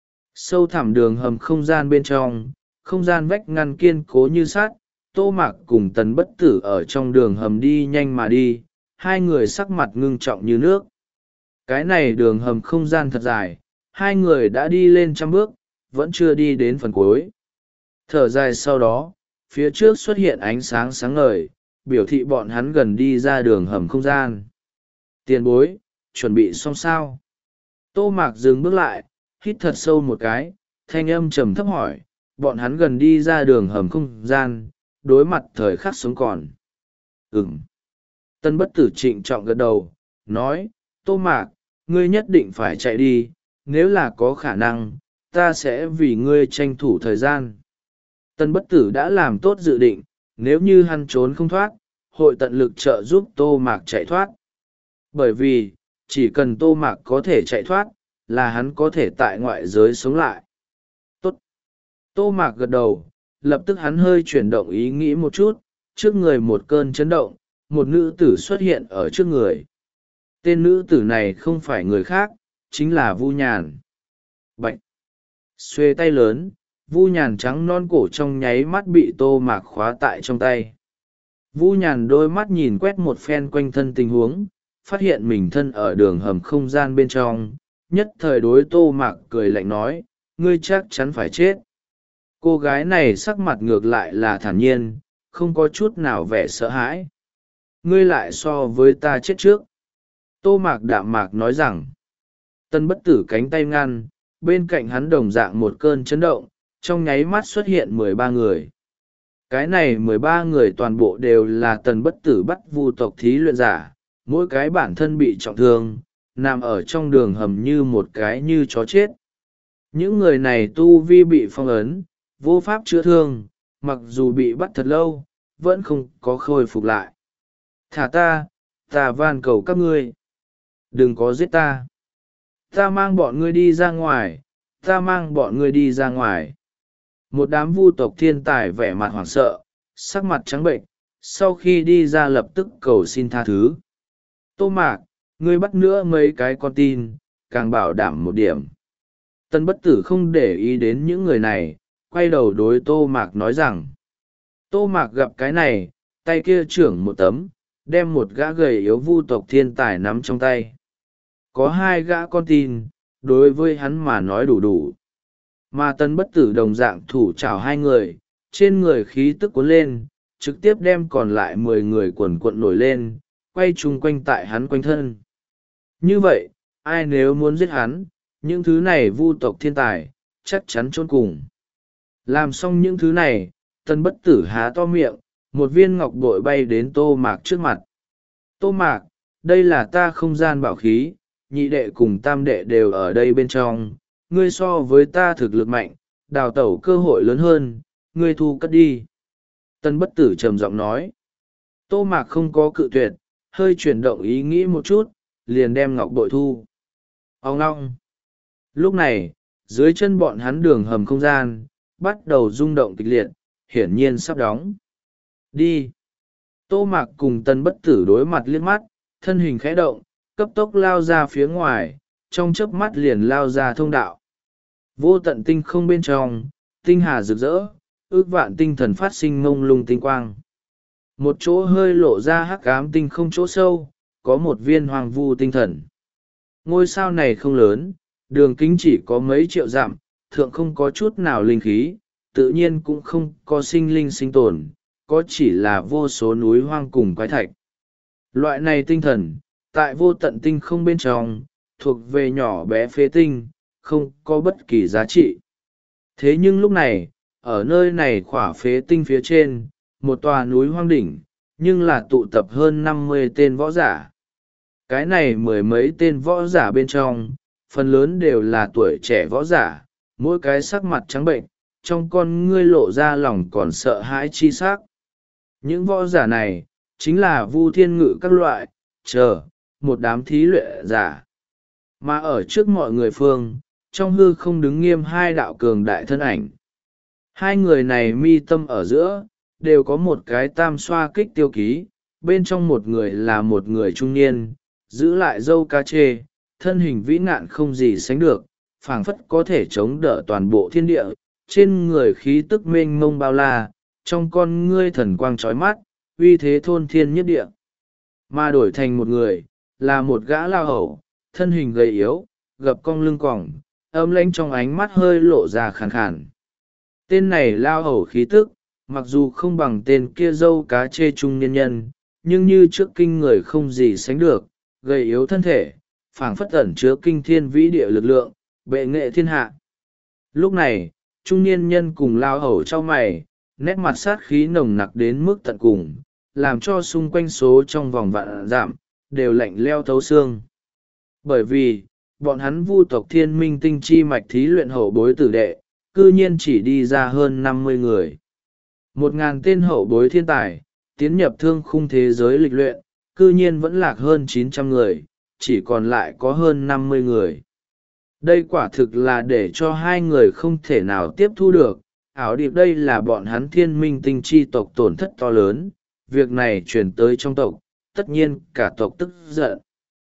Sâu thẳm đường hầm không gian bên trong, không gian vách ngăn kiên cố như sắt. Tô Mạc cùng Tần bất tử ở trong đường hầm đi nhanh mà đi, hai người sắc mặt ngưng trọng như nước. Cái này đường hầm không gian thật dài, hai người đã đi lên trăm bước, vẫn chưa đi đến phần cuối. Thở dài sau đó, phía trước xuất hiện ánh sáng sáng ngời, biểu thị bọn hắn gần đi ra đường hầm không gian. Tiền bối, chuẩn bị xong sao? Tô Mạc dừng bước lại, hít thật sâu một cái, thanh âm trầm thấp hỏi, bọn hắn gần đi ra đường hầm không gian, đối mặt thời khắc sống còn. Ừm. Tân bất tử trịnh trọng gật đầu, nói, Tô Mạc, ngươi nhất định phải chạy đi, nếu là có khả năng, ta sẽ vì ngươi tranh thủ thời gian. Tân bất tử đã làm tốt dự định, nếu như hắn trốn không thoát, hội tận lực trợ giúp Tô Mạc chạy thoát. Bởi vì, chỉ cần Tô Mạc có thể chạy thoát, là hắn có thể tại ngoại giới sống lại. Tốt. Tô Mạc gật đầu, lập tức hắn hơi chuyển động ý nghĩ một chút, trước người một cơn chấn động, một nữ tử xuất hiện ở trước người. Tên nữ tử này không phải người khác, chính là Vu Nhàn. Bạch! Xuê tay lớn, Vu Nhàn trắng non cổ trong nháy mắt bị Tô Mạc khóa tại trong tay. Vu Nhàn đôi mắt nhìn quét một phen quanh thân tình huống, phát hiện mình thân ở đường hầm không gian bên trong, nhất thời đối Tô Mạc cười lạnh nói, ngươi chắc chắn phải chết. Cô gái này sắc mặt ngược lại là thản nhiên, không có chút nào vẻ sợ hãi. Ngươi lại so với ta chết trước. Tô Mạc đạm mạc nói rằng, Tân bất tử cánh tay ngăn, bên cạnh hắn đồng dạng một cơn chấn động, trong nháy mắt xuất hiện mười ba người. Cái này mười ba người toàn bộ đều là Tần bất tử bắt vu tộc thí luyện giả, mỗi cái bản thân bị trọng thương, nằm ở trong đường hầm như một cái như chó chết. Những người này tu vi bị phong ấn, vô pháp chữa thương, mặc dù bị bắt thật lâu, vẫn không có khôi phục lại. Thả ta, ta van cầu các ngươi. Đừng có giết ta. Ta mang bọn ngươi đi ra ngoài, ta mang bọn ngươi đi ra ngoài. Một đám vu tộc thiên tài vẻ mặt hoảng sợ, sắc mặt trắng bệnh, sau khi đi ra lập tức cầu xin tha thứ. Tô Mạc, ngươi bắt nữa mấy cái con tin, càng bảo đảm một điểm. Tân bất tử không để ý đến những người này, quay đầu đối Tô Mạc nói rằng. Tô Mạc gặp cái này, tay kia trưởng một tấm, đem một gã gầy yếu vu tộc thiên tài nắm trong tay. Có hai gã con tin, đối với hắn mà nói đủ đủ. Mà tân bất tử đồng dạng thủ chảo hai người, trên người khí tức cuốn lên, trực tiếp đem còn lại mười người quần quận nổi lên, quay chung quanh tại hắn quanh thân. Như vậy, ai nếu muốn giết hắn, những thứ này vu tộc thiên tài, chắc chắn chôn cùng. Làm xong những thứ này, tân bất tử há to miệng, một viên ngọc bội bay đến Tô Mạc trước mặt. Tô Mạc, đây là ta không gian bảo khí, nhị đệ cùng tam đệ đều ở đây bên trong, ngươi so với ta thực lực mạnh, đào tẩu cơ hội lớn hơn, ngươi thu cất đi. Tân bất tử trầm giọng nói. Tô Mạc không có cự tuyệt, hơi chuyển động ý nghĩ một chút, liền đem ngọc bội thu. Ông ngong. Lúc này, dưới chân bọn hắn đường hầm không gian, bắt đầu rung động kịch liệt, hiển nhiên sắp đóng. Đi. Tô Mạc cùng Tân bất tử đối mặt liếc mắt, thân hình khẽ động, cấp tốc lao ra phía ngoài, trong chớp mắt liền lao ra thông đạo. Vô tận tinh không bên trong, tinh hà rực rỡ, ước vạn tinh thần phát sinh mông lung tinh quang. Một chỗ hơi lộ ra hắc ám tinh không chỗ sâu, có một viên hoàng vu tinh thần. Ngôi sao này không lớn, đường kính chỉ có mấy triệu dặm, thượng không có chút nào linh khí, tự nhiên cũng không có sinh linh sinh tồn, có chỉ là vô số núi hoang cùng quái thạch. Loại này tinh thần, tại vô tận tinh không bên trong, thuộc về nhỏ bé phế tinh, không có bất kỳ giá trị. Thế nhưng lúc này, ở nơi này khỏa phế tinh phía trên, một tòa núi hoang đỉnh, nhưng là tụ tập hơn năm mươi tên võ giả. Cái này mười mấy tên võ giả bên trong, phần lớn đều là tuổi trẻ võ giả, mỗi cái sắc mặt trắng bệnh, trong con ngươi lộ ra lòng còn sợ hãi chi sắc. Những võ giả này, chính là Vu Thiên Ngự các loại, chờ, một đám thí luyện giả. Mà ở trước mọi người phương, trong hư không đứng nghiêm hai đạo cường đại thân ảnh. Hai người này mi tâm ở giữa, đều có một cái tam xoa kích tiêu ký, bên trong một người là một người trung niên, giữ lại râu cá chê, thân hình vĩ ngạn không gì sánh được, phảng phất có thể chống đỡ toàn bộ thiên địa, trên người khí tức mênh mông bao la, trong con ngươi thần quang trói mắt, uy thế thôn thiên nhất địa. Mà đổi thành một người, là một gã lao hầu, thân hình gầy yếu, gập cong lưng còng, âm lãnh trong ánh mắt hơi lộ ra khàn khàn. Tên này lao hầu khí tức, mặc dù không bằng tên kia dâu cá chê trung niên nhân, nhưng như trước kinh người không gì sánh được, gầy yếu thân thể, phảng phất ẩn chứa kinh thiên vĩ địa lực lượng, bệ nghệ thiên hạ. Lúc này, trung niên nhân cùng lao hầu trao mày, nét mặt sát khí nồng nặc đến mức tận cùng, làm cho xung quanh số trong vòng vạn giảm, đều lạnh leo thấu xương. Bởi vì, bọn hắn vu tộc thiên minh tinh chi mạch thí luyện hậu bối tử đệ, cư nhiên chỉ đi ra hơn năm mươi người. Một ngàn tên hậu bối thiên tài, tiến nhập thương khung thế giới lịch luyện, cư nhiên vẫn lạc hơn chín trăm người, chỉ còn lại có hơn năm mươi người. Đây quả thực là để cho hai người không thể nào tiếp thu được, ảo điệp đây là bọn hắn thiên minh tinh chi tộc tổn thất to lớn, việc này truyền tới trong tộc, tất nhiên cả tộc tức giận.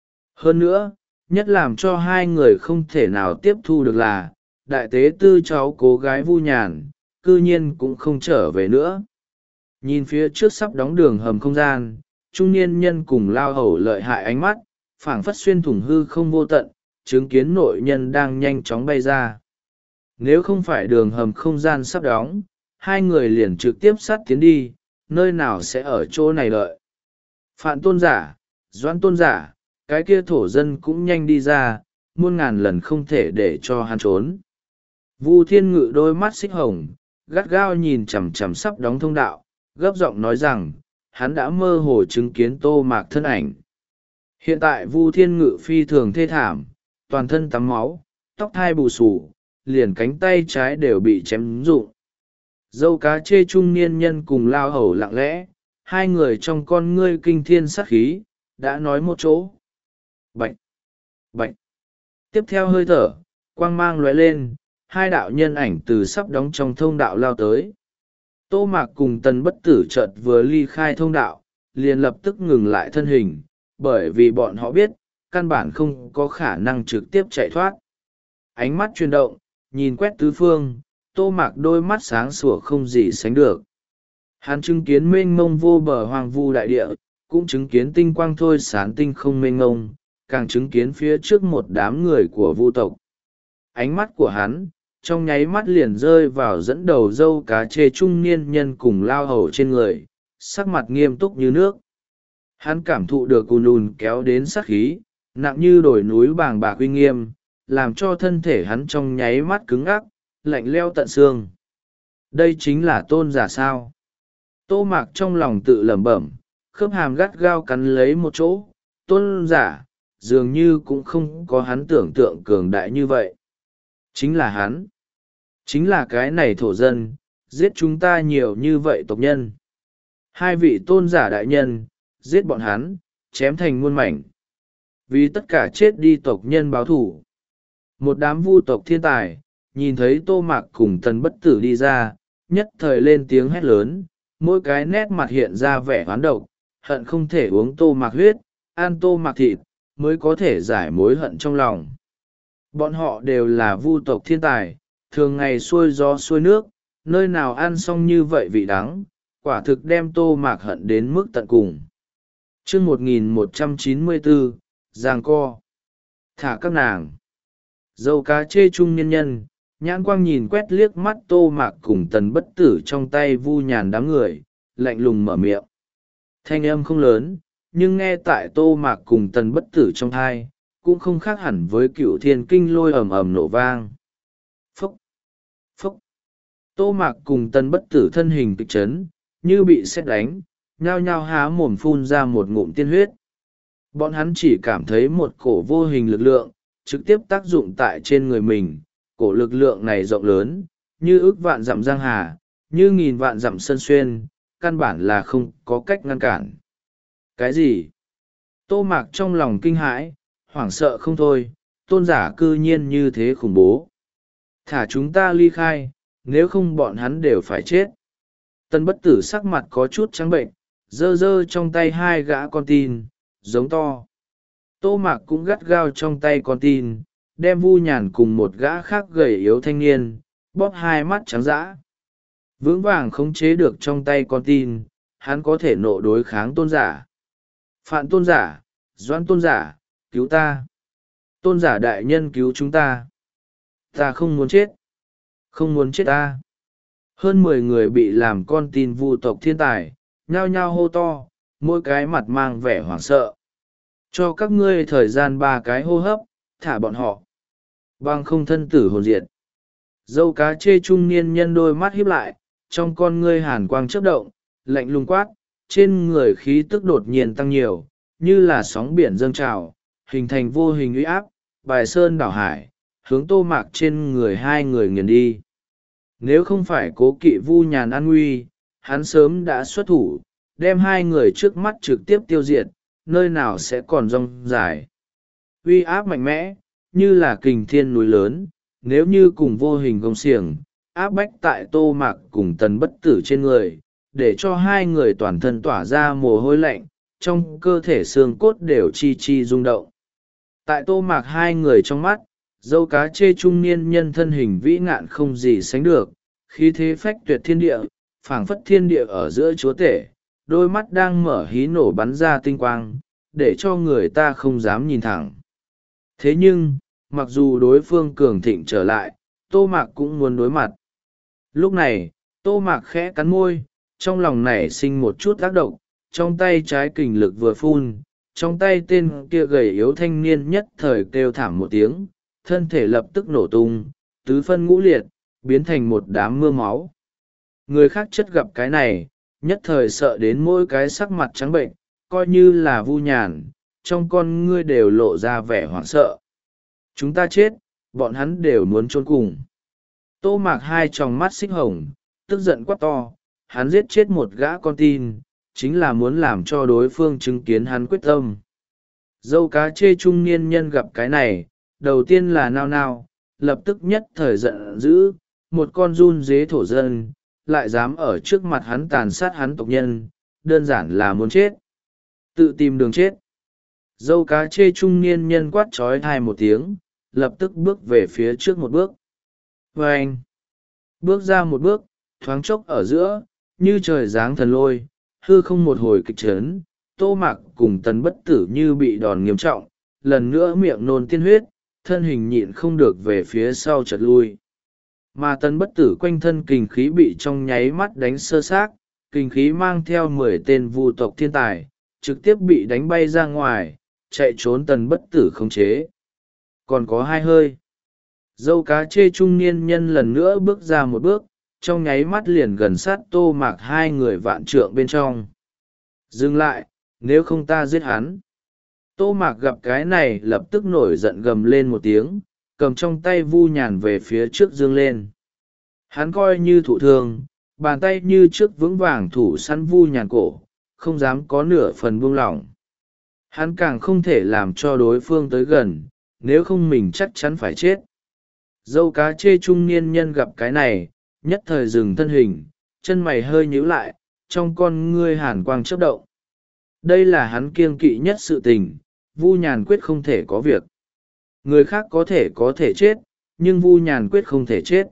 Hơn nữa, nhất làm cho hai người không thể nào tiếp thu được là, đại tế tư cháu cố gái Vu Nhàn, cư nhiên cũng không trở về nữa. Nhìn phía trước sắp đóng đường hầm không gian, trung niên nhân cùng lao hầu lợi hại ánh mắt, phảng phất xuyên thủng hư không vô tận, chứng kiến nội nhân đang nhanh chóng bay ra. Nếu không phải đường hầm không gian sắp đóng, hai người liền trực tiếp sát tiến đi, nơi nào sẽ ở chỗ này đợi. Phạn tôn giả, doãn tôn giả, cái kia thổ dân cũng nhanh đi ra, muôn ngàn lần không thể để cho hắn trốn. Vu Thiên Ngự đôi mắt xích hồng, gắt gao nhìn chằm chằm sắp đóng thông đạo, gấp giọng nói rằng, hắn đã mơ hồ chứng kiến Tô Mạc thân ảnh. Hiện tại Vu Thiên Ngự phi thường thê thảm, toàn thân tắm máu, tóc thai bù xù, liền cánh tay trái đều bị chém rụng. Dâu cá chê trung niên nhân cùng lao hầu lặng lẽ, hai người trong con ngươi kinh thiên sát khí, đã nói một chỗ. Bạch! Bạch! Tiếp theo hơi thở, quang mang lóe lên, hai đạo nhân ảnh từ sắp đóng trong thông đạo lao tới. Tô Mạc cùng Tần Bất Tử chợt vừa ly khai thông đạo, liền lập tức ngừng lại thân hình, bởi vì bọn họ biết, căn bản không có khả năng trực tiếp chạy thoát. Ánh mắt chuyển động, nhìn quét tứ phương, Tô Mạc đôi mắt sáng sủa không gì sánh được. Hắn chứng kiến mênh mông vô bờ hoang vu đại địa, cũng chứng kiến tinh quang thôi sáng tinh không mênh mông, càng chứng kiến phía trước một đám người của vu tộc. Ánh mắt của hắn, trong nháy mắt liền rơi vào dẫn đầu dâu cá chê trung niên nhân cùng lao hầu trên người, sắc mặt nghiêm túc như nước. Hắn cảm thụ được ùn ùn kéo đến sát khí, nặng như đồi núi bàng bạc uy nghiêm, làm cho thân thể hắn trong nháy mắt cứng ngắc, lạnh leo tận xương. Đây chính là tôn giả sao? Tô Mạc trong lòng tự lẩm bẩm, khớp hàm gắt gao cắn lấy một chỗ, tôn giả, dường như cũng không có hắn tưởng tượng cường đại như vậy. Chính là hắn. Chính là cái này thổ dân, giết chúng ta nhiều như vậy tộc nhân. Hai vị tôn giả đại nhân, giết bọn hắn, chém thành muôn mảnh. Vì tất cả chết đi tộc nhân báo thủ. Một đám vu tộc thiên tài, nhìn thấy Tô Mạc cùng Tần Bất Tử đi ra, nhất thời lên tiếng hét lớn, mỗi cái nét mặt hiện ra vẻ oán độc, hận không thể uống Tô Mạc huyết, ăn Tô Mạc thịt, mới có thể giải mối hận trong lòng. Bọn họ đều là vu tộc thiên tài, thường ngày xuôi gió xuôi nước, nơi nào ăn xong như vậy vị đắng, quả thực đem Tô Mạc hận đến mức tận cùng. Chương một nghìn một trăm chín mươi bốn, giằng co. Thả các nàng. Dâu cá chê trung nhân nhân, nhãn quang nhìn quét liếc mắt Tô Mạc cùng Tần Bất Tử trong tay Vu Nhàn đám người, lạnh lùng mở miệng. Thanh âm không lớn, nhưng nghe tại tô mạc cùng tần bất tử trong thai cũng không khác hẳn với cựu thiên kinh lôi ầm ầm nổ vang. Phốc, phốc, tô mạc cùng tần bất tử thân hình kịch chấn như bị sét đánh, nhao nhao há mồm phun ra một ngụm tiên huyết. Bọn hắn chỉ cảm thấy một cổ vô hình lực lượng trực tiếp tác dụng tại trên người mình. Cổ lực lượng này rộng lớn như ước vạn dặm giang hà, như nghìn vạn dặm sơn xuyên, căn bản là không có cách ngăn cản. Cái gì? Tô mạc trong lòng kinh hãi, hoảng sợ không thôi, tôn giả cư nhiên như thế khủng bố. Thả chúng ta ly khai, nếu không bọn hắn đều phải chết. Tân bất tử sắc mặt có chút trắng bệnh, giơ giơ trong tay hai gã con tin, giống to. Tô mạc cũng gắt gao trong tay con tin, đem Vu Nhàn cùng một gã khác gầy yếu thanh niên, bóp hai mắt trắng dã. Vững vàng khống chế được trong tay con tin, hắn có thể nộ đối kháng tôn giả. Phạn tôn giả, Doãn tôn giả, cứu ta. Tôn giả đại nhân cứu chúng ta. Ta không muốn chết. Không muốn chết ta. Hơn mười người bị làm con tin vu tộc thiên tài, nhao nhao hô to, mỗi cái mặt mang vẻ hoảng sợ. Cho các ngươi thời gian ba cái hô hấp, thả bọn họ. Bằng không thân tử hồn diệt. Dâu cá chê trung niên nhân đôi mắt híp lại, trong con ngươi hàn quang chớp động, lạnh lùng quát, trên người khí tức đột nhiên tăng nhiều, như là sóng biển dâng trào, hình thành vô hình uy áp, bài sơn đảo hải, hướng tô mạc trên người hai người nghiền đi. Nếu không phải cố kỵ Vu Nhàn an nguy, hắn sớm đã xuất thủ, đem hai người trước mắt trực tiếp tiêu diệt, nơi nào sẽ còn rong dài. Uy áp mạnh mẽ, như là kình thiên núi lớn, nếu như cùng vô hình gông xiềng, áp bách tại tô mạc cùng tần bất tử trên người, để cho hai người toàn thân tỏa ra mồ hôi lạnh, trong cơ thể xương cốt đều chi chi rung động. Tại tô mạc hai người trong mắt, dâu cá chê trung niên nhân thân hình vĩ ngạn không gì sánh được, khí thế phách tuyệt thiên địa, phảng phất thiên địa ở giữa chúa tể, đôi mắt đang mở hí nổ bắn ra tinh quang, để cho người ta không dám nhìn thẳng. Thế nhưng, mặc dù đối phương cường thịnh trở lại, tô mạc cũng muốn đối mặt. Lúc này, tô mạc khẽ cắn môi, trong lòng nảy sinh một chút ác độc, trong tay trái kình lực vừa phun, trong tay tên kia gầy yếu thanh niên nhất thời kêu thảm một tiếng, thân thể lập tức nổ tung, tứ phân ngũ liệt, biến thành một đám mưa máu. Người khác chất gặp cái này, nhất thời sợ đến mỗi cái sắc mặt trắng bệnh, coi như là Vu Nhàn, trong con ngươi đều lộ ra vẻ hoảng sợ. Chúng ta chết, bọn hắn đều muốn chôn cùng. Tô mạc hai tròng mắt xích hồng, tức giận quát to, hắn giết chết một gã con tin, chính là muốn làm cho đối phương chứng kiến hắn quyết tâm. Dâu cá chê trung niên nhân gặp cái này, đầu tiên là nao nao, lập tức nhất thời giận dữ, một con run dế thổ dân, lại dám ở trước mặt hắn tàn sát hắn tộc nhân, đơn giản là muốn chết. Tự tìm đường chết. Dâu cá chê trung niên nhân quát trói thai một tiếng, lập tức bước về phía trước một bước. Và anh, bước ra một bước, thoáng chốc ở giữa, như trời giáng thần lôi, hư không một hồi kịch chấn, tô mạc cùng tần bất tử như bị đòn nghiêm trọng, lần nữa miệng nôn tiên huyết, thân hình nhịn không được về phía sau chật lui. Mà tần bất tử quanh thân kình khí bị trong nháy mắt đánh sơ xác, kình khí mang theo mười tên vu tộc thiên tài, trực tiếp bị đánh bay ra ngoài, chạy trốn tần bất tử khống chế. Còn có hai hơi. Dâu cá chê trung niên nhân lần nữa bước ra một bước, trong nháy mắt liền gần sát tô mạc hai người vạn trượng bên trong. Dừng lại, nếu không ta giết hắn. Tô mạc gặp cái này lập tức nổi giận gầm lên một tiếng, cầm trong tay Vu Nhàn về phía trước dương lên. Hắn coi như thụ thương, bàn tay như trước vững vàng thủ săn Vu Nhàn cổ, không dám có nửa phần buông lỏng. Hắn càng không thể làm cho đối phương tới gần, nếu không mình chắc chắn phải chết. Dâu cá chê trung niên nhân gặp cái này, nhất thời dừng thân hình, chân mày hơi nhíu lại, trong con ngươi hàn quang chớp động. Đây là hắn kiêng kỵ nhất sự tình, Vu Nhàn quyết không thể có việc. Người khác có thể có thể chết, nhưng Vu Nhàn quyết không thể chết.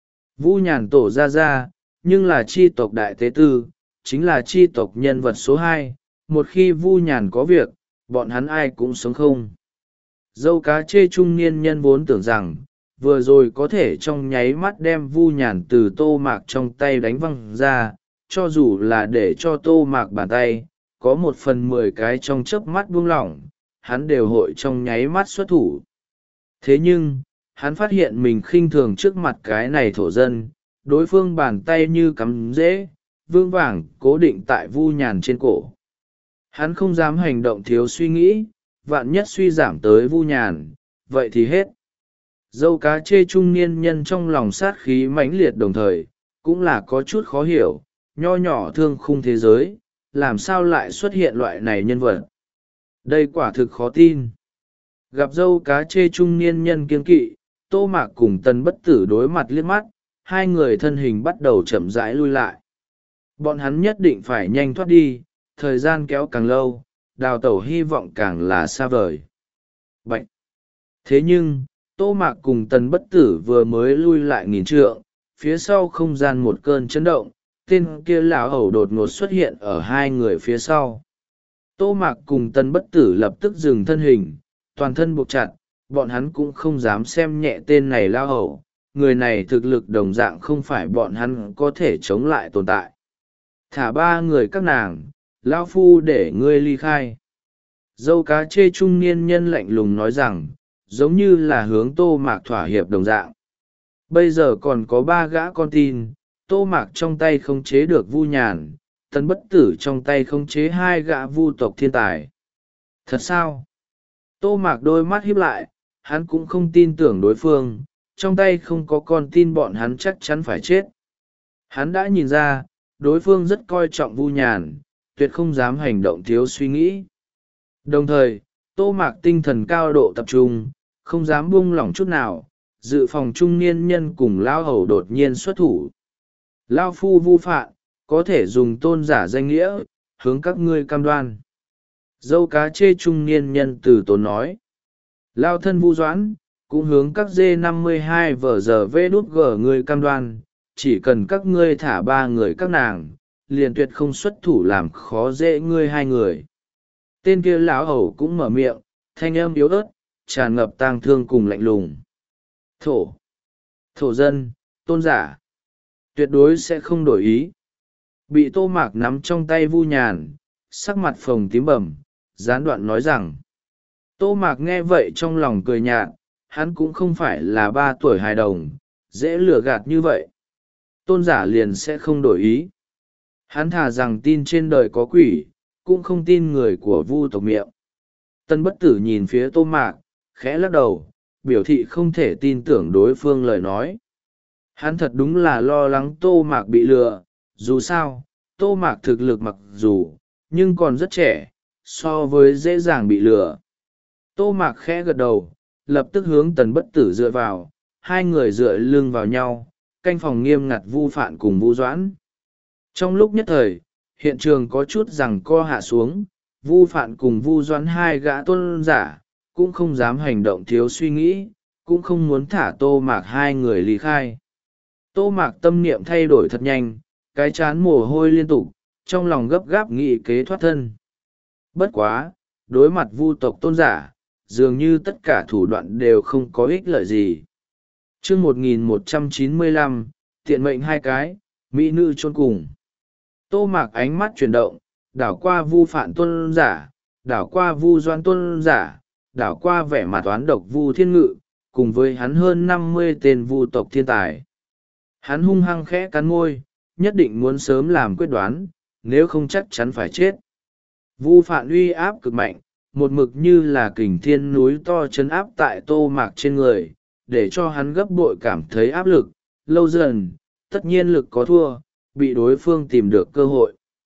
Vu Nhàn tổ ra ra, nhưng là chi tộc đại tế tư, chính là chi tộc nhân vật số hai. Một khi Vu Nhàn có việc, bọn hắn ai cũng sống không. Dâu cá chê trung niên nhân vốn tưởng rằng, vừa rồi có thể trong nháy mắt đem Vu Nhàn từ tô mạc trong tay đánh văng ra, cho dù là để cho tô mạc bàn tay, có một phần mười cái trong chớp mắt buông lỏng, hắn đều hội trong nháy mắt xuất thủ. Thế nhưng, hắn phát hiện mình khinh thường trước mặt cái này thổ dân, đối phương bàn tay như cắm rễ, vương vàng cố định tại Vu Nhàn trên cổ. Hắn không dám hành động thiếu suy nghĩ, vạn nhất suy giảm tới Vu Nhàn, vậy thì hết. Dâu cá chê trung niên nhân trong lòng sát khí mãnh liệt đồng thời, cũng là có chút khó hiểu, nho nhỏ thương khung thế giới, làm sao lại xuất hiện loại này nhân vật. Đây quả thực khó tin. Gặp dâu cá chê trung niên nhân kiên kỵ, Tô Mạc cùng Tân Bất Tử đối mặt liếc mắt, hai người thân hình bắt đầu chậm rãi lui lại. Bọn hắn nhất định phải nhanh thoát đi, thời gian kéo càng lâu, đào tẩu hy vọng càng là xa vời. Bạch! Thế nhưng, Tô Mạc cùng Tân Bất Tử vừa mới lui lại nghìn trượng, phía sau không gian một cơn chấn động, tên kia lão hầu đột ngột xuất hiện ở hai người phía sau. Tô Mạc cùng Tân Bất Tử lập tức dừng thân hình, toàn thân buộc chặt, bọn hắn cũng không dám xem nhẹ tên này lao hầu, người này thực lực đồng dạng không phải bọn hắn có thể chống lại tồn tại. Thả ba người các nàng, lao phu để ngươi ly khai. Dâu cá chê trung niên nhân lạnh lùng nói rằng, giống như là hướng Tô Mạc thỏa hiệp đồng dạng. Bây giờ còn có ba gã con tin, Tô Mạc trong tay không chế được Vu Nhàn, Tân Bất Tử trong tay không chế hai gã vu tộc thiên tài. Thật sao? Tô Mạc đôi mắt híp lại, hắn cũng không tin tưởng đối phương, trong tay không có con tin bọn hắn chắc chắn phải chết. Hắn đã nhìn ra, đối phương rất coi trọng Vu Nhàn, tuyệt không dám hành động thiếu suy nghĩ. Đồng thời, Tô Mạc tinh thần cao độ tập trung, không dám buông lỏng chút nào, dự phòng trung niên nhân cùng lao hầu đột nhiên xuất thủ. Lao phu vu phạm, có thể dùng tôn giả danh nghĩa, hướng các ngươi cam đoan. Dâu cá chê trung niên nhân từ tốn nói. Lao thân Vu Doãn, cũng hướng các dê năm mươi hai vở giờ vê đút gở người cam đoan, chỉ cần các ngươi thả ba người các nàng, liền tuyệt không xuất thủ làm khó dễ ngươi hai người. Tên kia lão hầu cũng mở miệng, thanh âm yếu ớt, tràn ngập tang thương cùng lạnh lùng. Thổ, thổ dân, tôn giả, tuyệt đối sẽ không đổi ý. Bị Tô Mạc nắm trong tay Vu Nhàn, sắc mặt phồng tím bầm, gián đoạn nói rằng. Tô Mạc nghe vậy trong lòng cười nhạt, hắn cũng không phải là ba tuổi hài đồng, dễ lừa gạt như vậy. Tôn giả liền sẽ không đổi ý. Hắn thà rằng tin trên đời có quỷ, cũng không tin người của Vu tộc miệng. Tân Bất Tử nhìn phía Tô Mạc, khẽ lắc đầu, biểu thị không thể tin tưởng đối phương lời nói. Hắn thật đúng là lo lắng Tô Mạc bị lừa, dù sao, Tô Mạc thực lực mặc dù, nhưng còn rất trẻ, so với dễ dàng bị lừa. Tô Mạc khẽ gật đầu, lập tức hướng Tần Bất Tử dựa vào, hai người dựa lưng vào nhau, canh phòng nghiêm ngặt Vu Phạn cùng Vu Doãn. Trong lúc nhất thời, hiện trường có chút rằng co hạ xuống, Vu Phạn cùng Vu Doãn hai gã tôn giả, cũng không dám hành động thiếu suy nghĩ, cũng không muốn thả Tô Mạc hai người ly khai. Tô Mạc tâm niệm thay đổi thật nhanh, cái chán mồ hôi liên tục, trong lòng gấp gáp nghị kế thoát thân. Bất quá, đối mặt Vu tộc tôn giả, dường như tất cả thủ đoạn đều không có ích lợi gì. Chương một nghìn một trăm chín mươi lăm, tiện mệnh hai cái, mỹ nữ chôn cùng. Tô Mạc ánh mắt chuyển động, đảo qua Vu Phạn tôn giả, đảo qua Vu Doãn tôn giả, đảo qua vẻ mặt toán độc Vu Thiên Ngự, cùng với hắn hơn năm mươi tên Vu tộc thiên tài. Hắn hung hăng khẽ cắn môi, nhất định muốn sớm làm quyết đoán, nếu không chắc chắn phải chết. Vu Phạn uy áp cực mạnh, một mực như là kình thiên núi to chấn áp tại Tô Mạc trên người, để cho hắn gấp bội cảm thấy áp lực, lâu dần, tất nhiên lực có thua, bị đối phương tìm được cơ hội.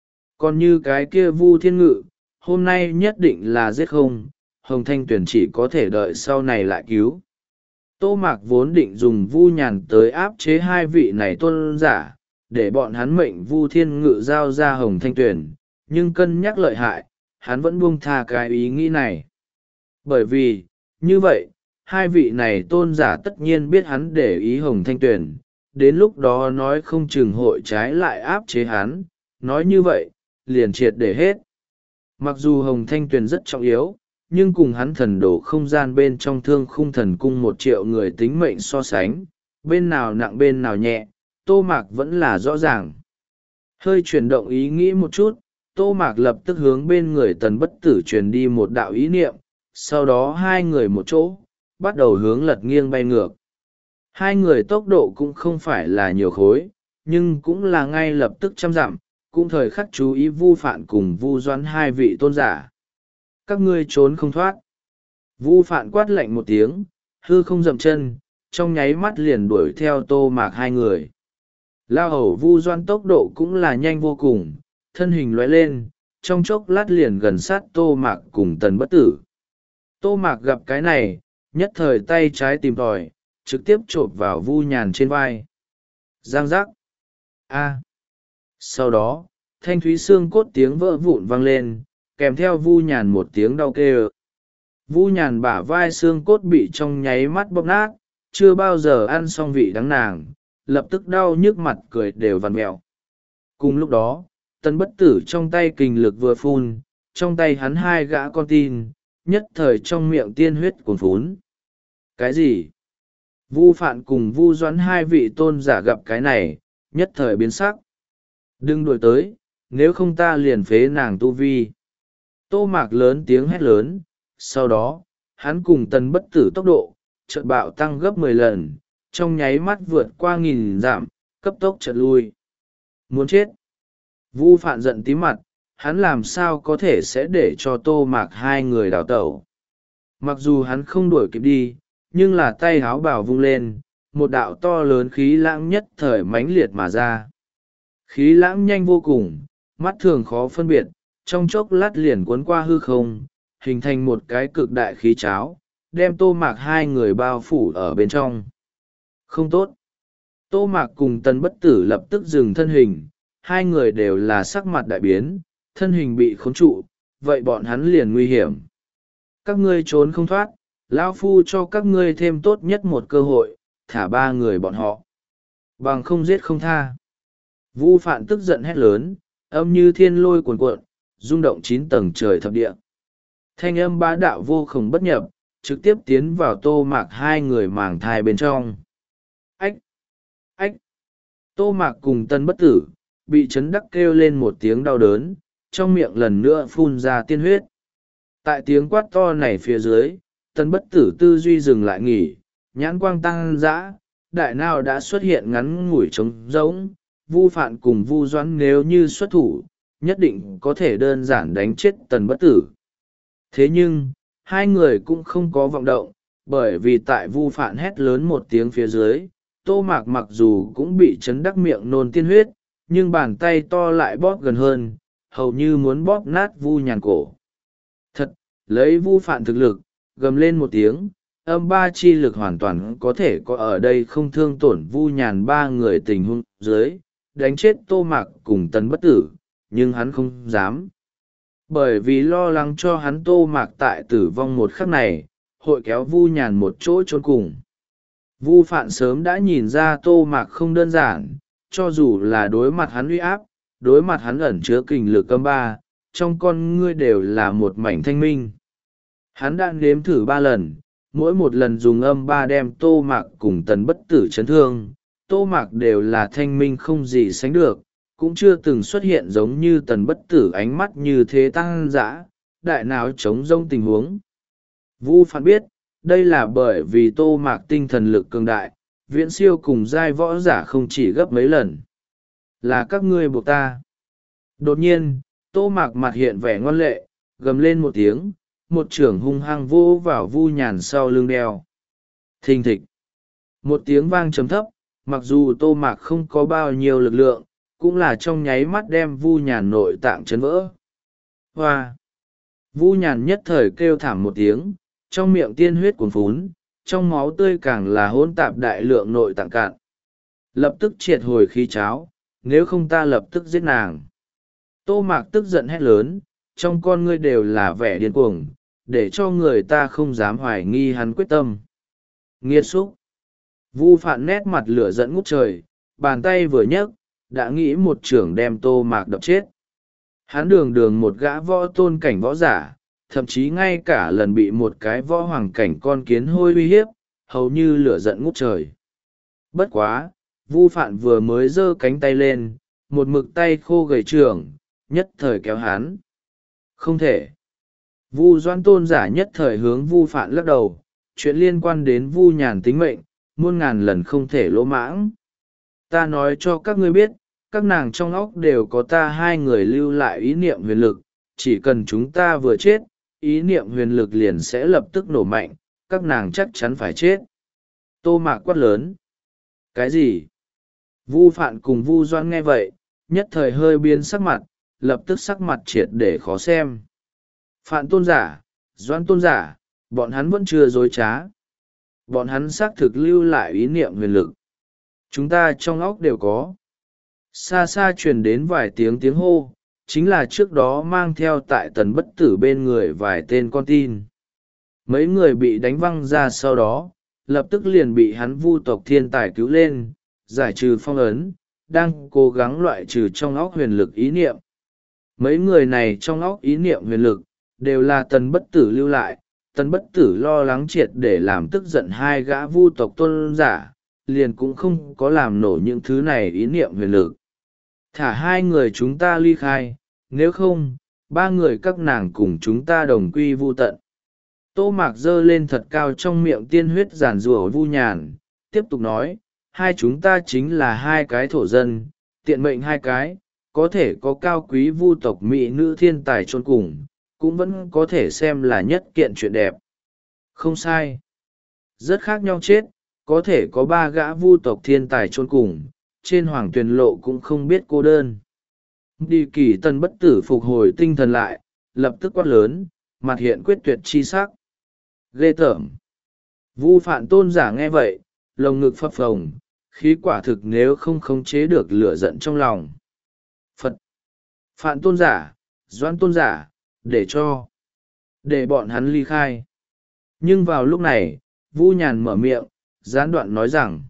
Còn như cái kia Vu Thiên Ngự, hôm nay nhất định là giết không, Hồng Thanh Tuyển chỉ có thể đợi sau này lại cứu. Tô Mạc vốn định dùng Vu Nhàn tới áp chế hai vị này tôn giả, để bọn hắn mệnh Vu Thiên Ngự giao ra Hồng Thanh Tuyển, nhưng cân nhắc lợi hại, hắn vẫn buông tha cái ý nghĩ này. Bởi vì, như vậy, hai vị này tôn giả tất nhiên biết hắn để ý Hồng Thanh Tuyển, đến lúc đó nói không chừng hội trái lại áp chế hắn, nói như vậy, liền triệt để hết. Mặc dù Hồng Thanh Tuyền rất trọng yếu, nhưng cùng hắn thần đổ không gian bên trong thương khung thần cung một triệu người tính mệnh so sánh, bên nào nặng bên nào nhẹ, Tô Mạc vẫn là rõ ràng. Hơi chuyển động ý nghĩ một chút, Tô Mạc lập tức hướng bên người Tần Bất Tử truyền đi một đạo ý niệm, sau đó hai người một chỗ, bắt đầu hướng lật nghiêng bay ngược. Hai người tốc độ cũng không phải là nhiều khối, nhưng cũng là ngay lập tức trăm dặm, cũng thời khắc chú ý Vu Phạn cùng Vu Doãn hai vị tôn giả. Các ngươi trốn không thoát. Vu Phạn quát lạnh một tiếng, hư không dậm chân, trong nháy mắt liền đuổi theo Tô Mạc hai người. Lao hầu Vu Doãn tốc độ cũng là nhanh vô cùng, thân hình lóe lên, trong chốc lát liền gần sát Tô Mạc cùng Tần Bất Tử. Tô Mạc gặp cái này, nhất thời tay trái tìm tòi, trực tiếp chộp vào Vu Nhàn trên vai. Giang giác. A. Sau đó, thanh thúy xương cốt tiếng vỡ vụn vang lên, kèm theo Vu Nhàn một tiếng đau kêu. Vu Nhàn bả vai xương cốt bị trong nháy mắt bóp nát, chưa bao giờ ăn xong vị đắng nàng, lập tức đau nhức mặt cười đều vằn mẹo. Cùng lúc đó, Tần Bất Tử trong tay kình lực vừa phun, trong tay hắn hai gã con tin, nhất thời trong miệng tiên huyết cuồn phún. Cái gì? Vu Phạn cùng Vu Doãn hai vị tôn giả gặp cái này, nhất thời biến sắc. Đừng đuổi tới, nếu không ta liền phế nàng tu vi. Tô Mạc lớn tiếng hét lớn, sau đó, hắn cùng Tần Bất Tử tốc độ, chợt bạo tăng gấp mười lần, trong nháy mắt vượt qua nghìn dặm, cấp tốc chợt lui. Muốn chết. Vu Phạn giận tím mặt, hắn làm sao có thể sẽ để cho Tô Mạc hai người đào tẩu. Mặc dù hắn không đuổi kịp đi, nhưng là tay háo bảo vung lên, một đạo to lớn khí lãng nhất thời mãnh liệt mà ra. Khí lãng nhanh vô cùng, mắt thường khó phân biệt, trong chốc lát liền cuốn qua hư không, hình thành một cái cực đại khí cháo, đem Tô Mạc hai người bao phủ ở bên trong. Không tốt. Tô Mạc cùng Tần Bất Tử lập tức dừng thân hình, hai người đều là sắc mặt đại biến, thân hình bị khống trụ, vậy bọn hắn liền nguy hiểm. Các ngươi trốn không thoát, lão phu cho các ngươi thêm tốt nhất một cơ hội, thả ba người bọn họ. Bằng không giết không tha. Vu Phạn tức giận hét lớn, âm như thiên lôi cuồn cuộn, rung động chín tầng trời thập địa. Thanh âm bá đạo vô cùng bất nhập, trực tiếp tiến vào Tô Mạc hai người màng thai bên trong. Ách! Ách! Tô Mạc cùng Tần Bất Tử, bị chấn đắc kêu lên một tiếng đau đớn, trong miệng lần nữa phun ra tiên huyết. Tại tiếng quát to này phía dưới, Tần Bất Tử tư duy dừng lại nghỉ, nhãn quang tăng dã, đại nào đã xuất hiện ngắn ngủi trống rỗng. Vu Phạn cùng Vu Doãn nếu như xuất thủ, nhất định có thể đơn giản đánh chết Tần Bất Tử. Thế nhưng, hai người cũng không có vọng động, bởi vì tại Vu Phạn hét lớn một tiếng phía dưới, Tô Mạc mặc dù cũng bị chấn đắc miệng nôn tiên huyết, nhưng bàn tay to lại bóp gần hơn, hầu như muốn bóp nát Vu Nhàn cổ. Thật, lấy Vu Phạn thực lực, gầm lên một tiếng, âm ba chi lực hoàn toàn có thể có ở đây không thương tổn Vu Nhàn ba người tình huống dưới, đánh chết Tô Mạc cùng Tần Bất Tử, nhưng hắn không dám. Bởi vì lo lắng cho hắn Tô Mạc tại tử vong một khắc này, hội kéo Vu Nhàn một chỗ chôn cùng. Vu Phạn sớm đã nhìn ra Tô Mạc không đơn giản, cho dù là đối mặt hắn uy áp, đối mặt hắn ẩn chứa kình lực âm ba, trong con ngươi đều là một mảnh thanh minh. Hắn đã nếm thử ba lần, mỗi một lần dùng âm ba đem Tô Mạc cùng Tần Bất Tử chấn thương, Tô Mạc đều là thanh minh không gì sánh được, cũng chưa từng xuất hiện giống như Tần Bất Tử ánh mắt như thế tăng dã, đại não chống rông tình huống. Vu Phạn biết, đây là bởi vì Tô Mạc tinh thần lực cường đại, viễn siêu cùng giai võ giả không chỉ gấp mấy lần. Là các ngươi buộc ta. Đột nhiên, Tô Mạc mặt hiện vẻ ngoan lệ, gầm lên một tiếng, một chưởng hung hăng vô vào Vu Nhàn sau lưng đeo. Thình thịch. Một tiếng vang trầm thấp, mặc dù Tô Mạc không có bao nhiêu lực lượng, cũng là trong nháy mắt đem Vu Nhàn nội tạng chấn vỡ. Hoa! Vu Nhàn nhất thời kêu thảm một tiếng, trong miệng tiên huyết cuồn phún, trong máu tươi càng là hỗn tạp đại lượng nội tạng cạn. Lập tức triệt hồi khí cháo, nếu không ta lập tức giết nàng. Tô Mạc tức giận hét lớn, trong con ngươi đều là vẻ điên cuồng, để cho người ta không dám hoài nghi hắn quyết tâm. Nghiệt xúc! Vu Phạn nét mặt lửa giận ngút trời, bàn tay vừa nhấc, đã nghĩ một chưởng đem Tô Mạc đập chết. Hắn đường đường một gã võ tôn cảnh võ giả, thậm chí ngay cả lần bị một cái võ hoàng cảnh con kiến hôi uy hiếp, hầu như lửa giận ngút trời. Bất quá, Vu Phạn vừa mới giơ cánh tay lên, một mực tay khô gầy trưởng, nhất thời kéo hắn. Không thể. Vu Doãn tôn giả nhất thời hướng Vu Phạn lắc đầu, chuyện liên quan đến Vu Nhàn tính mệnh, muôn ngàn lần không thể lỗ mãng. Ta nói cho các ngươi biết, các nàng trong óc đều có ta hai người lưu lại ý niệm huyền lực, chỉ cần chúng ta vừa chết, ý niệm huyền lực liền sẽ lập tức nổ mạnh, các nàng chắc chắn phải chết. Tô Mạc quát lớn. Cái gì? Vu Phạn cùng Vu Doãn nghe vậy, nhất thời hơi biến sắc mặt, lập tức sắc mặt triệt để khó xem. Phạn tôn giả, Doãn tôn giả, bọn hắn vẫn chưa dối trá. Bọn hắn xác thực lưu lại ý niệm huyền lực. Chúng ta trong óc đều có. Xa xa truyền đến vài tiếng tiếng hô, chính là trước đó mang theo tại Tần Bất Tử bên người vài tên con tin. Mấy người bị đánh văng ra sau đó, lập tức liền bị hắn Vu tộc thiên tài cứu lên, giải trừ phong ấn, đang cố gắng loại trừ trong óc huyền lực ý niệm. Mấy người này trong óc ý niệm huyền lực, đều là Tần Bất Tử lưu lại. Tần Bất Tử lo lắng triệt để làm tức giận hai gã Vu tộc tôn giả, liền cũng không có làm nổ những thứ này ý niệm huyền lực. Thả hai người chúng ta ly khai, nếu không, ba người các nàng cùng chúng ta đồng quy vu tận. Tô Mạc giơ lên thật cao trong miệng tiên huyết giản rủa Vu Nhàn, tiếp tục nói, hai chúng ta chính là hai cái thổ dân, tiện mệnh hai cái, có thể có cao quý vu tộc mỹ nữ thiên tài chôn cùng, cũng vẫn có thể xem là nhất kiện chuyện đẹp. Không sai. Rất khác nhau chết, có thể có ba gã vu tộc thiên tài chôn cùng, trên hoàng tuyền lộ cũng không biết cô đơn. Đi Kỳ Tần Bất Tử phục hồi tinh thần lại, lập tức quát lớn, mặt hiện quyết tuyệt chi sắc. Ghê tởm. Vu Phạn tôn giả nghe vậy, lồng ngực phập phồng, khí quả thực nếu không khống chế được lửa giận trong lòng. Phật. Phạn tôn giả, Doãn tôn giả, để cho. Để bọn hắn ly khai. Nhưng vào lúc này, Vu Nhàn mở miệng, gián đoạn nói rằng.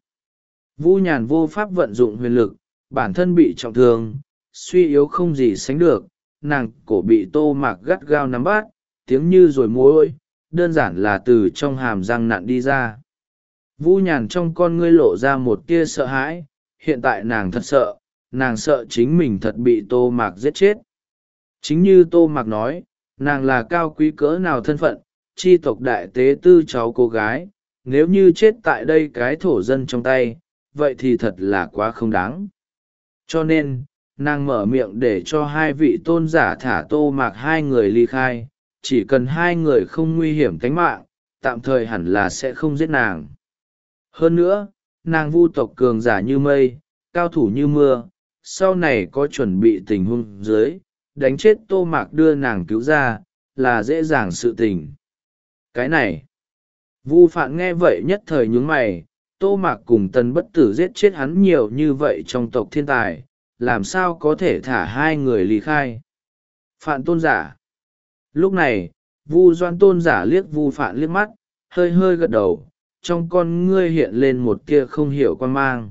Vu Nhàn vô pháp vận dụng huyền lực, bản thân bị trọng thương, suy yếu không gì sánh được, nàng cổ bị Tô Mạc gắt gao nắm bắt, tiếng như rồi mối, đơn giản là từ trong hàm răng nặn đi ra. Vu Nhàn trong con ngươi lộ ra một tia sợ hãi, hiện tại nàng thật sợ, nàng sợ chính mình thật bị Tô Mạc giết chết. Chính như Tô Mạc nói, nàng là cao quý cỡ nào thân phận, chi tộc đại tế tư cháu cô gái, nếu như chết tại đây cái thổ dân trong tay, vậy thì thật là quá không đáng. Cho nên, nàng mở miệng để cho hai vị tôn giả thả Tô Mạc hai người ly khai, chỉ cần hai người không nguy hiểm tính mạng, tạm thời hẳn là sẽ không giết nàng. Hơn nữa, nàng vu tộc cường giả như mây, cao thủ như mưa, sau này có chuẩn bị tình huống dưới, đánh chết Tô Mạc đưa nàng cứu ra, là dễ dàng sự tình. Cái này, Vu Phạn nghe vậy nhất thời nhướng mày, Tô Mạc cùng Tần Bất Tử giết chết hắn nhiều như vậy trong tộc thiên tài, làm sao có thể thả hai người ly khai. Phạn tôn giả. Lúc này, Vu Doãn tôn giả liếc Vu Phạn liếc mắt, hơi hơi gật đầu, trong con ngươi hiện lên một tia không hiểu quan mang.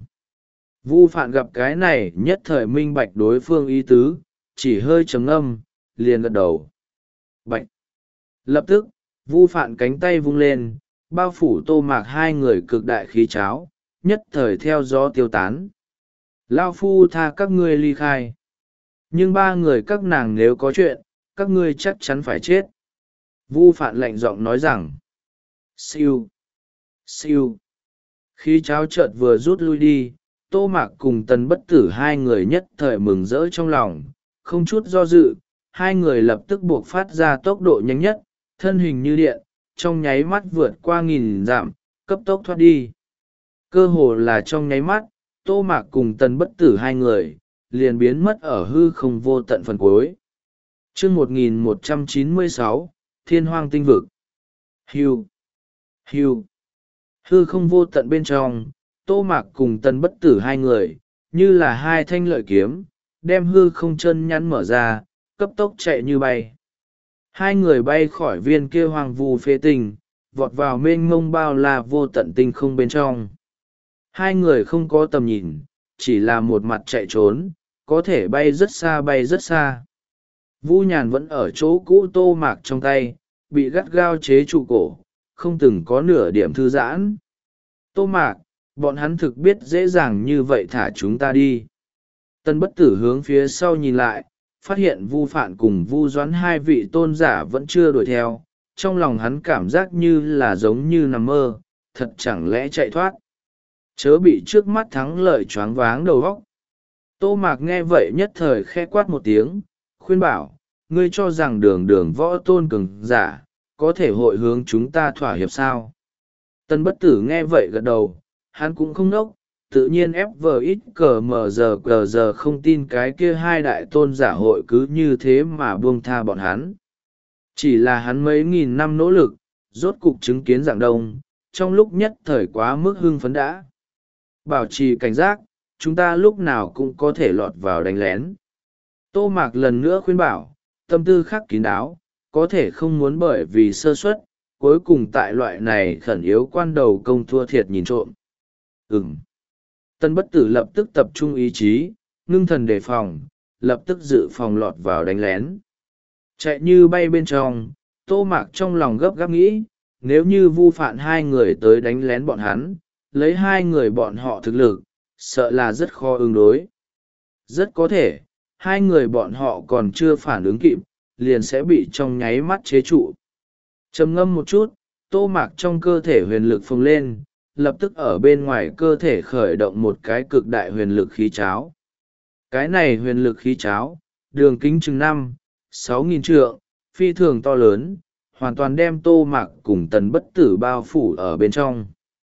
Vu Phạn gặp cái này nhất thời minh bạch đối phương ý tứ, chỉ hơi trầm ngâm, liền gật đầu. Bạch. Lập tức, Vu Phạn cánh tay vung lên, bao phủ Tô Mạc hai người cực đại khí cháo, nhất thời theo gió tiêu tán. Lao phu tha các ngươi ly khai. Nhưng ba người các nàng nếu có chuyện, các ngươi chắc chắn phải chết. Vu Phạn lạnh giọng nói rằng. Siêu. Siêu. Khí cháo chợt vừa rút lui đi, Tô Mạc cùng Tần Bất Tử hai người nhất thời mừng rỡ trong lòng, không chút do dự, hai người lập tức buộc phát ra tốc độ nhanh nhất, thân hình như điện, trong nháy mắt vượt qua nghìn dặm, cấp tốc thoát đi. Cơ hồ là trong nháy mắt, Tô Mạc cùng Tần Bất Tử hai người, liền biến mất ở hư không vô tận phần cuối. Chương một nghìn một trăm chín mươi sáu, Thiên Hoang Tinh Vực. Hưu. Hưu. Hư không vô tận bên trong, Tô Mạc cùng Tần Bất Tử hai người, như là hai thanh lợi kiếm, đem hư không chân nhắn mở ra, cấp tốc chạy như bay. Hai người bay khỏi viên kia hoang vu phế tinh, vọt vào mênh mông bao la vô tận tinh không bên trong. Hai người không có tầm nhìn, chỉ là một mặt chạy trốn, có thể bay rất xa bay rất xa. Vu Nhàn vẫn ở chỗ cũ Tô Mạc trong tay, bị gắt gao chế trụ cổ, không từng có nửa điểm thư giãn. Tô Mạc, bọn hắn thực biết dễ dàng như vậy thả chúng ta đi. Tần Bất Tử hướng phía sau nhìn lại, phát hiện Vu Phạn cùng Vu Doãn hai vị tôn giả vẫn chưa đuổi theo, trong lòng hắn cảm giác như là giống như nằm mơ, thật chẳng lẽ chạy thoát. Chớ bị trước mắt thắng lợi choáng váng đầu óc. Tô Mạc nghe vậy nhất thời khe quát một tiếng, khuyên bảo, ngươi cho rằng đường đường võ tôn cường giả, có thể hội hướng chúng ta thỏa hiệp sao? Tân Bất Tử nghe vậy gật đầu, hắn cũng không nốc, tự nhiên ép vờ ít cờ mờ giờ cờ giờ không tin cái kia hai đại tôn giả hội cứ như thế mà buông tha bọn hắn. Chỉ là hắn mấy nghìn năm nỗ lực, rốt cục chứng kiến dạng đông, trong lúc nhất thời quá mức hưng phấn đã. Bảo trì cảnh giác, chúng ta lúc nào cũng có thể lọt vào đánh lén. Tô Mạc lần nữa khuyên bảo, tâm tư khắc kín đáo, có thể không muốn bởi vì sơ suất, cuối cùng tại loại này khẩn yếu quan đầu công thua thiệt nhìn trộm. Ừm. Tân Bất Tử lập tức tập trung ý chí, ngưng thần đề phòng, lập tức dự phòng lọt vào đánh lén. Chạy như bay bên trong, Tô Mạc trong lòng gấp gáp nghĩ, nếu như Vu Phạn hai người tới đánh lén bọn hắn, lấy hai người bọn họ thực lực, sợ là rất khó ứng đối. Rất có thể, hai người bọn họ còn chưa phản ứng kịp, liền sẽ bị trong nháy mắt chế trụ. Trầm ngâm một chút, Tô Mạc trong cơ thể huyền lực phồng lên, lập tức ở bên ngoài cơ thể khởi động một cái cực đại huyền lực khí cháo. Cái này huyền lực khí cháo, đường kính chừng năm, sáu nghìn trượng, phi thường to lớn, hoàn toàn đem Tô Mạc cùng Tần Bất Tử bao phủ ở bên trong.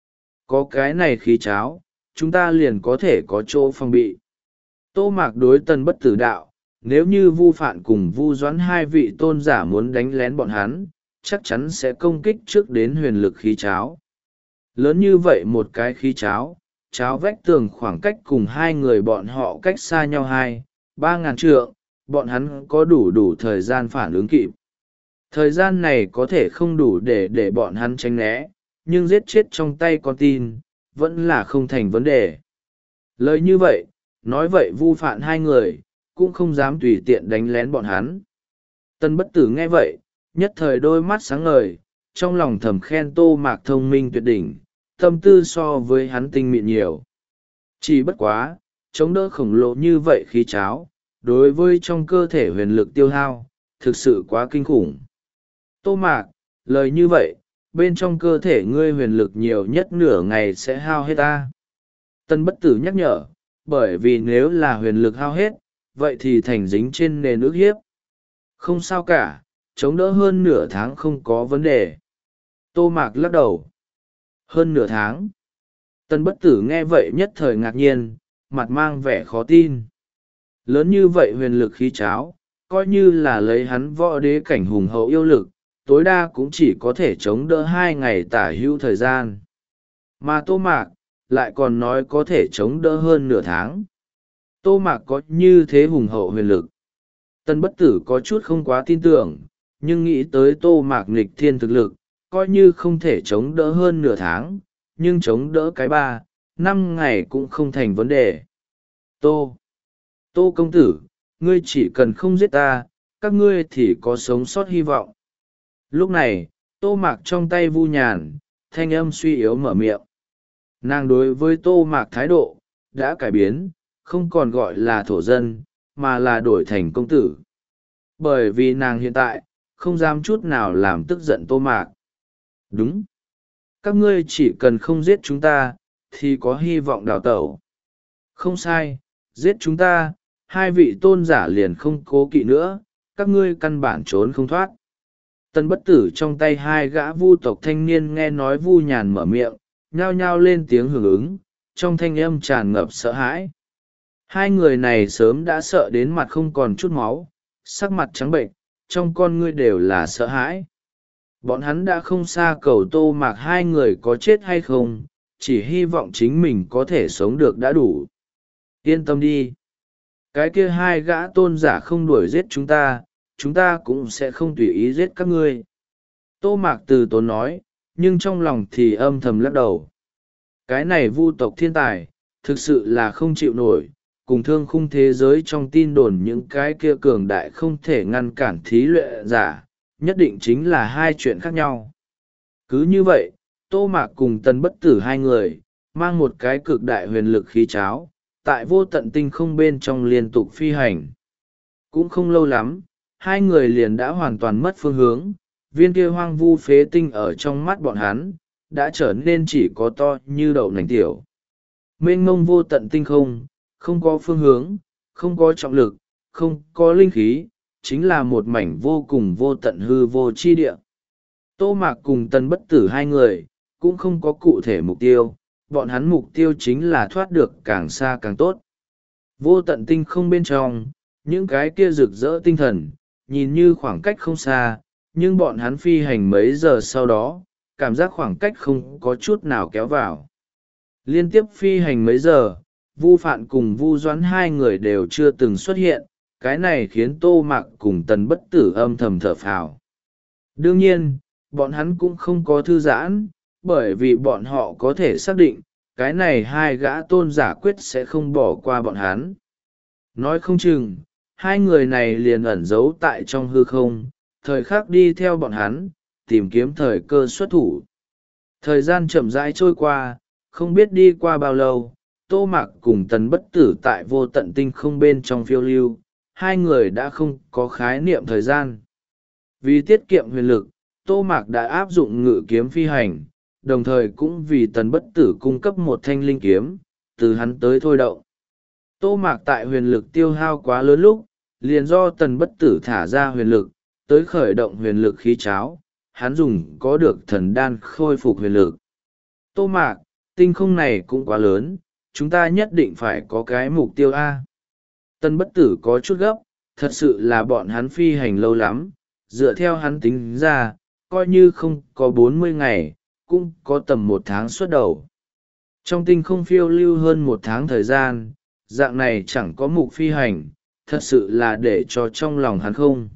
Có cái này khí cháo, chúng ta liền có thể có chỗ phòng bị. Tô Mạc đối Tần Bất Tử đạo, nếu như Vu Phạn cùng Vu Doãn hai vị tôn giả muốn đánh lén bọn hắn, chắc chắn sẽ công kích trước đến huyền lực khí cháo. Lớn như vậy một cái khí cháo, cháo vách tường khoảng cách cùng hai người bọn họ cách xa nhau hai, ba ngàn trượng, bọn hắn có đủ đủ thời gian phản ứng kịp. Thời gian này có thể không đủ để để bọn hắn tránh né, nhưng giết chết trong tay con tin, vẫn là không thành vấn đề. Lời như vậy, nói vậy Vu Phạn hai người, cũng không dám tùy tiện đánh lén bọn hắn. Tân Bất Tử nghe vậy, nhất thời đôi mắt sáng ngời, trong lòng thầm khen Tô Mạc thông minh tuyệt đỉnh, tâm tư so với hắn tinh mịn nhiều. Chỉ bất quá, chống đỡ khổng lồ như vậy khí cháo, đối với trong cơ thể huyền lực tiêu hao, thực sự quá kinh khủng. Tô Mạc, lời như vậy, bên trong cơ thể ngươi huyền lực nhiều nhất nửa ngày sẽ hao hết ta. Tân Bất Tử nhắc nhở, bởi vì nếu là huyền lực hao hết, vậy thì thành dính trên nền ức hiếp. Không sao cả, chống đỡ hơn nửa tháng không có vấn đề. Tô Mạc lắc đầu. Hơn nửa tháng. Tân Bất Tử nghe vậy nhất thời ngạc nhiên, mặt mang vẻ khó tin. Lớn như vậy huyền lực khí cháo, coi như là lấy hắn võ đế cảnh hùng hậu yêu lực, tối đa cũng chỉ có thể chống đỡ hai ngày tả hữu thời gian. Mà Tô Mạc, lại còn nói có thể chống đỡ hơn nửa tháng. Tô Mạc có như thế hùng hậu huyền lực. Tân Bất Tử có chút không quá tin tưởng, nhưng nghĩ tới Tô Mạc nghịch thiên thực lực, coi như không thể chống đỡ hơn nửa tháng, nhưng chống đỡ cái ba, năm ngày cũng không thành vấn đề. Tô! Tô công tử, ngươi chỉ cần không giết ta, các ngươi thì có sống sót hy vọng. Lúc này, Tô Mạc trong tay Vu Nhàn, thanh âm suy yếu mở miệng. Nàng đối với Tô Mạc thái độ, đã cải biến, không còn gọi là thổ dân, mà là đổi thành công tử. Bởi vì nàng hiện tại, không dám chút nào làm tức giận Tô Mạc. Đúng. Các ngươi chỉ cần không giết chúng ta, thì có hy vọng đào tẩu. Không sai, giết chúng ta, hai vị tôn giả liền không cố kỵ nữa, các ngươi căn bản trốn không thoát. Tân Bất Tử trong tay hai gã vu tộc thanh niên nghe nói Vu Nhàn mở miệng, nhao nhao lên tiếng hưởng ứng, trong thanh âm tràn ngập sợ hãi. Hai người này sớm đã sợ đến mặt không còn chút máu, sắc mặt trắng bệnh, trong con ngươi đều là sợ hãi. Bọn hắn đã không xa cầu Tô Mạc hai người có chết hay không, chỉ hy vọng chính mình có thể sống được đã đủ. Yên tâm đi. Cái kia hai gã tôn giả không đuổi giết chúng ta, chúng ta cũng sẽ không tùy ý giết các ngươi. Tô Mạc từ tốn nói, nhưng trong lòng thì âm thầm lắc đầu. Cái này vu tộc thiên tài, thực sự là không chịu nổi, cùng thương khung thế giới trong tin đồn những cái kia cường đại không thể ngăn cản thí luyện giả, nhất định chính là hai chuyện khác nhau. Cứ như vậy, Tô Mạc cùng Tân Bất Tử hai người, mang một cái cực đại huyền lực khí cháo, tại vô tận tinh không bên trong liên tục phi hành. cũng không lâu lắm hai người liền đã hoàn toàn mất phương hướng. Viên kia hoang vu phế tinh ở trong mắt bọn hắn đã trở nên chỉ có to như đậu nành tiểu. Mênh mông vô tận tinh không, không có phương hướng, không có trọng lực, không có linh khí, chính là một mảnh vô cùng vô tận hư vô chi địa. Tô Mạc cùng Tần Bất Tử hai người cũng không có cụ thể mục tiêu, bọn hắn mục tiêu chính là thoát được càng xa càng tốt. Vô tận tinh không bên trong, những cái kia rực rỡ tinh thần, nhìn như khoảng cách không xa, nhưng bọn hắn phi hành mấy giờ sau đó, cảm giác khoảng cách không có chút nào kéo vào. Liên tiếp phi hành mấy giờ, Vu Phạn cùng Vu Doãn hai người đều chưa từng xuất hiện, cái này khiến Tô Mạc cùng Tần Bất Tử âm thầm thở phào. Đương nhiên, bọn hắn cũng không có thư giãn, bởi vì bọn họ có thể xác định, cái này hai gã tôn giả quyết sẽ không bỏ qua bọn hắn. Nói không chừng, hai người này liền ẩn giấu tại trong hư không, thời khắc đi theo bọn hắn, tìm kiếm thời cơ xuất thủ. Thời gian chậm rãi trôi qua, không biết đi qua bao lâu, Tô Mạc cùng Tần Bất Tử tại vô tận tinh không bên trong phiêu lưu, hai người đã không có khái niệm thời gian. Vì tiết kiệm huyền lực, Tô Mạc đã áp dụng ngự kiếm phi hành, đồng thời cũng vì Tần Bất Tử cung cấp một thanh linh kiếm, từ hắn tới thôi động. Tô Mạc tại huyền lực tiêu hao quá lớn lúc, liền do Tần Bất Tử thả ra huyền lực, tới khởi động huyền lực khí cháo, hắn dùng có được thần đan khôi phục huyền lực. Tô Mạc, tinh không này cũng quá lớn, chúng ta nhất định phải có cái mục tiêu A. Tần Bất Tử có chút gấp, thật sự là bọn hắn phi hành lâu lắm, dựa theo hắn tính ra, coi như không có bốn mươi ngày, cũng có tầm một tháng xuất đầu. Trong tinh không phiêu lưu hơn một tháng thời gian, dạng này chẳng có mục phi hành, thật sự là để cho trong lòng hắn không.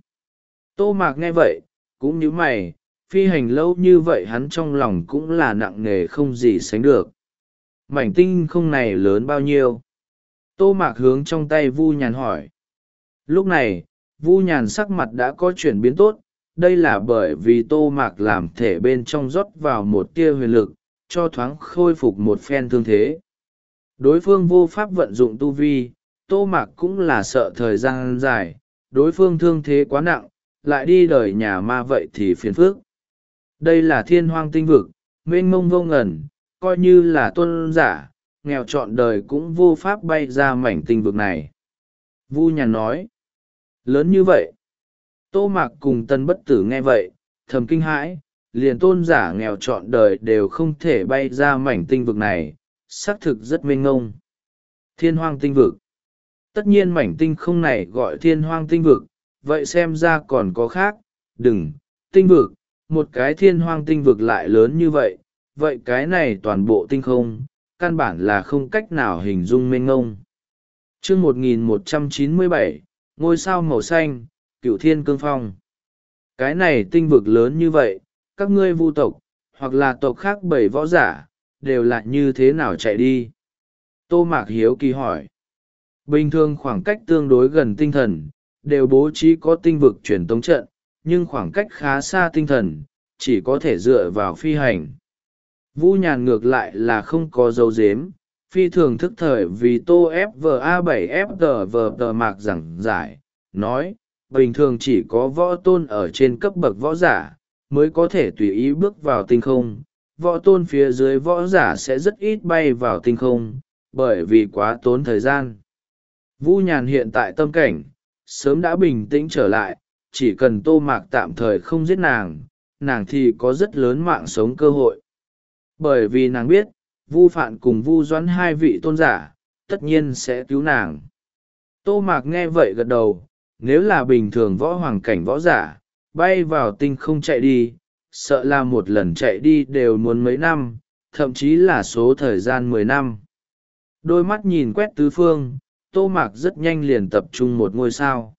Tô Mạc nghe vậy, cũng như mày, phi hành lâu như vậy hắn trong lòng cũng là nặng nề không gì sánh được. Mảnh tinh không này lớn bao nhiêu? Tô Mạc hướng trong tay Vu Nhàn hỏi. Lúc này, Vu Nhàn sắc mặt đã có chuyển biến tốt, đây là bởi vì Tô Mạc làm thể bên trong rót vào một tia huyền lực, cho thoáng khôi phục một phen thương thế. Đối phương vô pháp vận dụng tu vi, Tô Mạc cũng là sợ thời gian dài, đối phương thương thế quá nặng, lại đi đời nhà ma vậy thì phiền phức. Đây là thiên hoang tinh vực, mênh mông vô ngần, coi như là tôn giả, nghèo trọn đời cũng vô pháp bay ra mảnh tinh vực này. Vu Nhàn nói, lớn như vậy. Tô Mạc cùng Tần Bất Tử nghe vậy, thầm kinh hãi, liền tôn giả nghèo trọn đời đều không thể bay ra mảnh tinh vực này, xác thực rất mênh ngông. Thiên hoang tinh vực. Tất nhiên mảnh tinh không này gọi thiên hoang tinh vực, vậy xem ra còn có khác, đừng, tinh vực, một cái thiên hoang tinh vực lại lớn như vậy, vậy cái này toàn bộ tinh không, căn bản là không cách nào hình dung mênh ngông. chương một nghìn một trăm chín mươi bảy, ngôi sao màu xanh, cửu thiên cương phong. Cái này tinh vực lớn như vậy, các ngươi vu tộc, hoặc là tộc khác bảy võ giả, đều là như thế nào chạy đi? Tô Mạc hiếu kỳ hỏi. Bình thường khoảng cách tương đối gần tinh thần, đều bố trí có tinh vực truyền tống trận, nhưng khoảng cách khá xa tinh thần, chỉ có thể dựa vào phi hành. Vu Nhàn ngược lại là không có dấu dếm, phi thường thức thời vì Tô ép vê a bảy ép tờ vờ tờ Mạc giảng giải, nói, bình thường chỉ có võ tôn ở trên cấp bậc võ giả, mới có thể tùy ý bước vào tinh không. Võ tôn phía dưới võ giả sẽ rất ít bay vào tinh không, bởi vì quá tốn thời gian. Vu Nhàn hiện tại tâm cảnh, sớm đã bình tĩnh trở lại, chỉ cần Tô Mạc tạm thời không giết nàng, nàng thì có rất lớn mạng sống cơ hội. Bởi vì nàng biết, Vu Phạn cùng Vu Doãn hai vị tôn giả, tất nhiên sẽ cứu nàng. Tô Mạc nghe vậy gật đầu, nếu là bình thường võ hoàng cảnh võ giả, bay vào tinh không chạy đi, sợ là một lần chạy đi đều muốn mấy năm, thậm chí là số thời gian mười năm. Đôi mắt nhìn quét tứ phương, Tô Mạc rất nhanh liền tập trung một ngôi sao.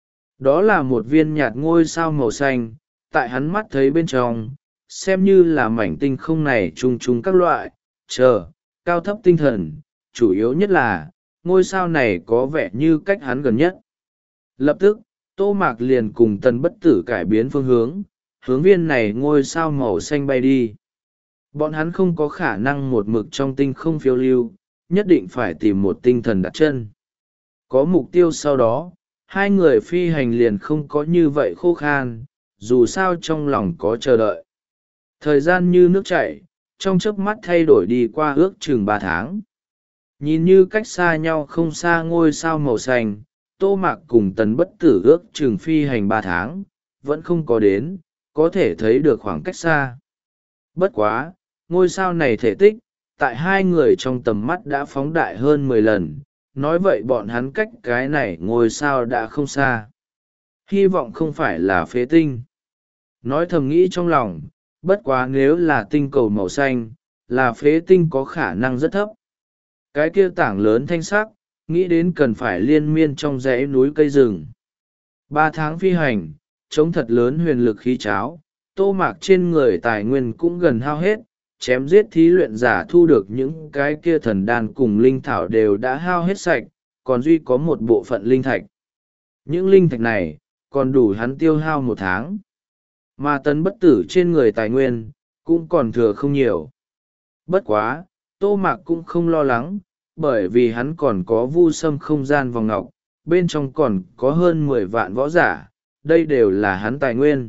Đó là một viên nhạt ngôi sao màu xanh, tại hắn mắt thấy bên trong, xem như là mảnh tinh không này chung chung các loại, chờ, cao thấp tinh thần, chủ yếu nhất là, ngôi sao này có vẻ như cách hắn gần nhất. Lập tức, Tô Mạc liền cùng Tần Bất Tử cải biến phương hướng, hướng viên này ngôi sao màu xanh bay đi. Bọn hắn không có khả năng một mực trong tinh không phiêu lưu, nhất định phải tìm một tinh thần đặt chân. Có mục tiêu sau đó, hai người phi hành liền không có như vậy khô khan, dù sao trong lòng có chờ đợi. Thời gian như nước chảy, trong chớp mắt thay đổi đi qua ước chừng ba tháng. Nhìn như cách xa nhau không xa ngôi sao màu xanh, Tô Mạc cùng Tần Bất Tử ước chừng phi hành ba tháng, vẫn không có đến, có thể thấy được khoảng cách xa. Bất quá, ngôi sao này thể tích, tại hai người trong tầm mắt đã phóng đại hơn mười lần, nói vậy bọn hắn cách cái này ngôi sao đã không xa. Hy vọng không phải là phế tinh. Nói thầm nghĩ trong lòng, bất quá nếu là tinh cầu màu xanh, là phế tinh có khả năng rất thấp. Cái kia tảng lớn thanh sắc, nghĩ đến cần phải liên miên trong dãy núi cây rừng. Ba tháng phi hành, chống thật lớn huyền lực khí cháo, Tô Mạc trên người tài nguyên cũng gần hao hết, chém giết thí luyện giả thu được những cái kia thần đan cùng linh thảo đều đã hao hết sạch, còn duy có một bộ phận linh thạch. Những linh thạch này, còn đủ hắn tiêu hao một tháng. Mà Tần Bất Tử trên người tài nguyên, cũng còn thừa không nhiều. Bất quá, Tô Mạc cũng không lo lắng, bởi vì hắn còn có vu sâm không gian vòng ngọc, bên trong còn có hơn mười vạn võ giả, đây đều là hắn tài nguyên.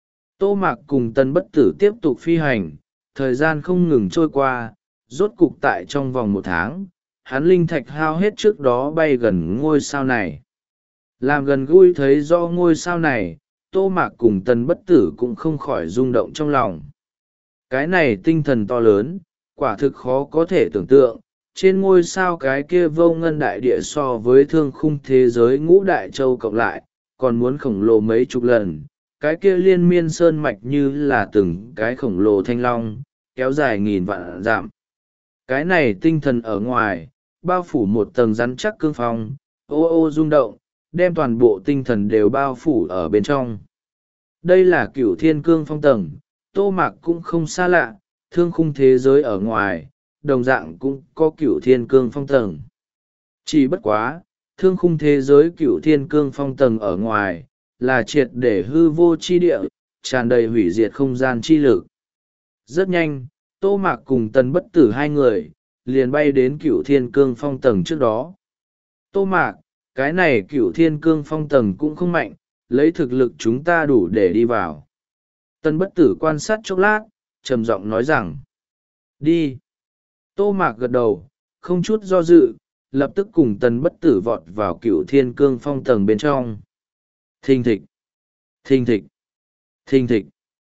Tô Mạc cùng Tần Bất Tử tiếp tục phi hành, thời gian không ngừng trôi qua, rốt cục tại trong vòng một tháng, hắn linh thạch hao hết trước đó bay gần ngôi sao này. Làm gần gũi thấy do ngôi sao này, Tô Mạc cùng Tần Bất Tử cũng không khỏi rung động trong lòng. Cái này tinh thần to lớn, quả thực khó có thể tưởng tượng, trên ngôi sao cái kia vô ngân đại địa so với thương khung thế giới ngũ đại châu cộng lại, còn muốn khổng lồ mấy chục lần. Cái kia liên miên sơn mạch như là từng cái khổng lồ thanh long, kéo dài nghìn vạn dặm. Cái này tinh thần ở ngoài, bao phủ một tầng rắn chắc cương phong, ô ô rung động, đem toàn bộ tinh thần đều bao phủ ở bên trong. Đây là cửu thiên cương phong tầng, Tô Mạc cũng không xa lạ, thương khung thế giới ở ngoài, đồng dạng cũng có cửu thiên cương phong tầng. Chỉ bất quá, thương khung thế giới cửu thiên cương phong tầng ở ngoài, là triệt để hư vô chi địa, tràn đầy hủy diệt không gian chi lực. Rất nhanh, Tô Mạc cùng Tần Bất Tử hai người, liền bay đến cửu thiên cương phong tầng trước đó. Tô Mạc, cái này cửu thiên cương phong tầng cũng không mạnh, lấy thực lực chúng ta đủ để đi vào. Tần Bất Tử quan sát chốc lát, trầm giọng nói rằng, đi. Tô Mạc gật đầu, không chút do dự, lập tức cùng Tần Bất Tử vọt vào cửu thiên cương phong tầng bên trong. Thình thịch, thình thịch, thình thịch.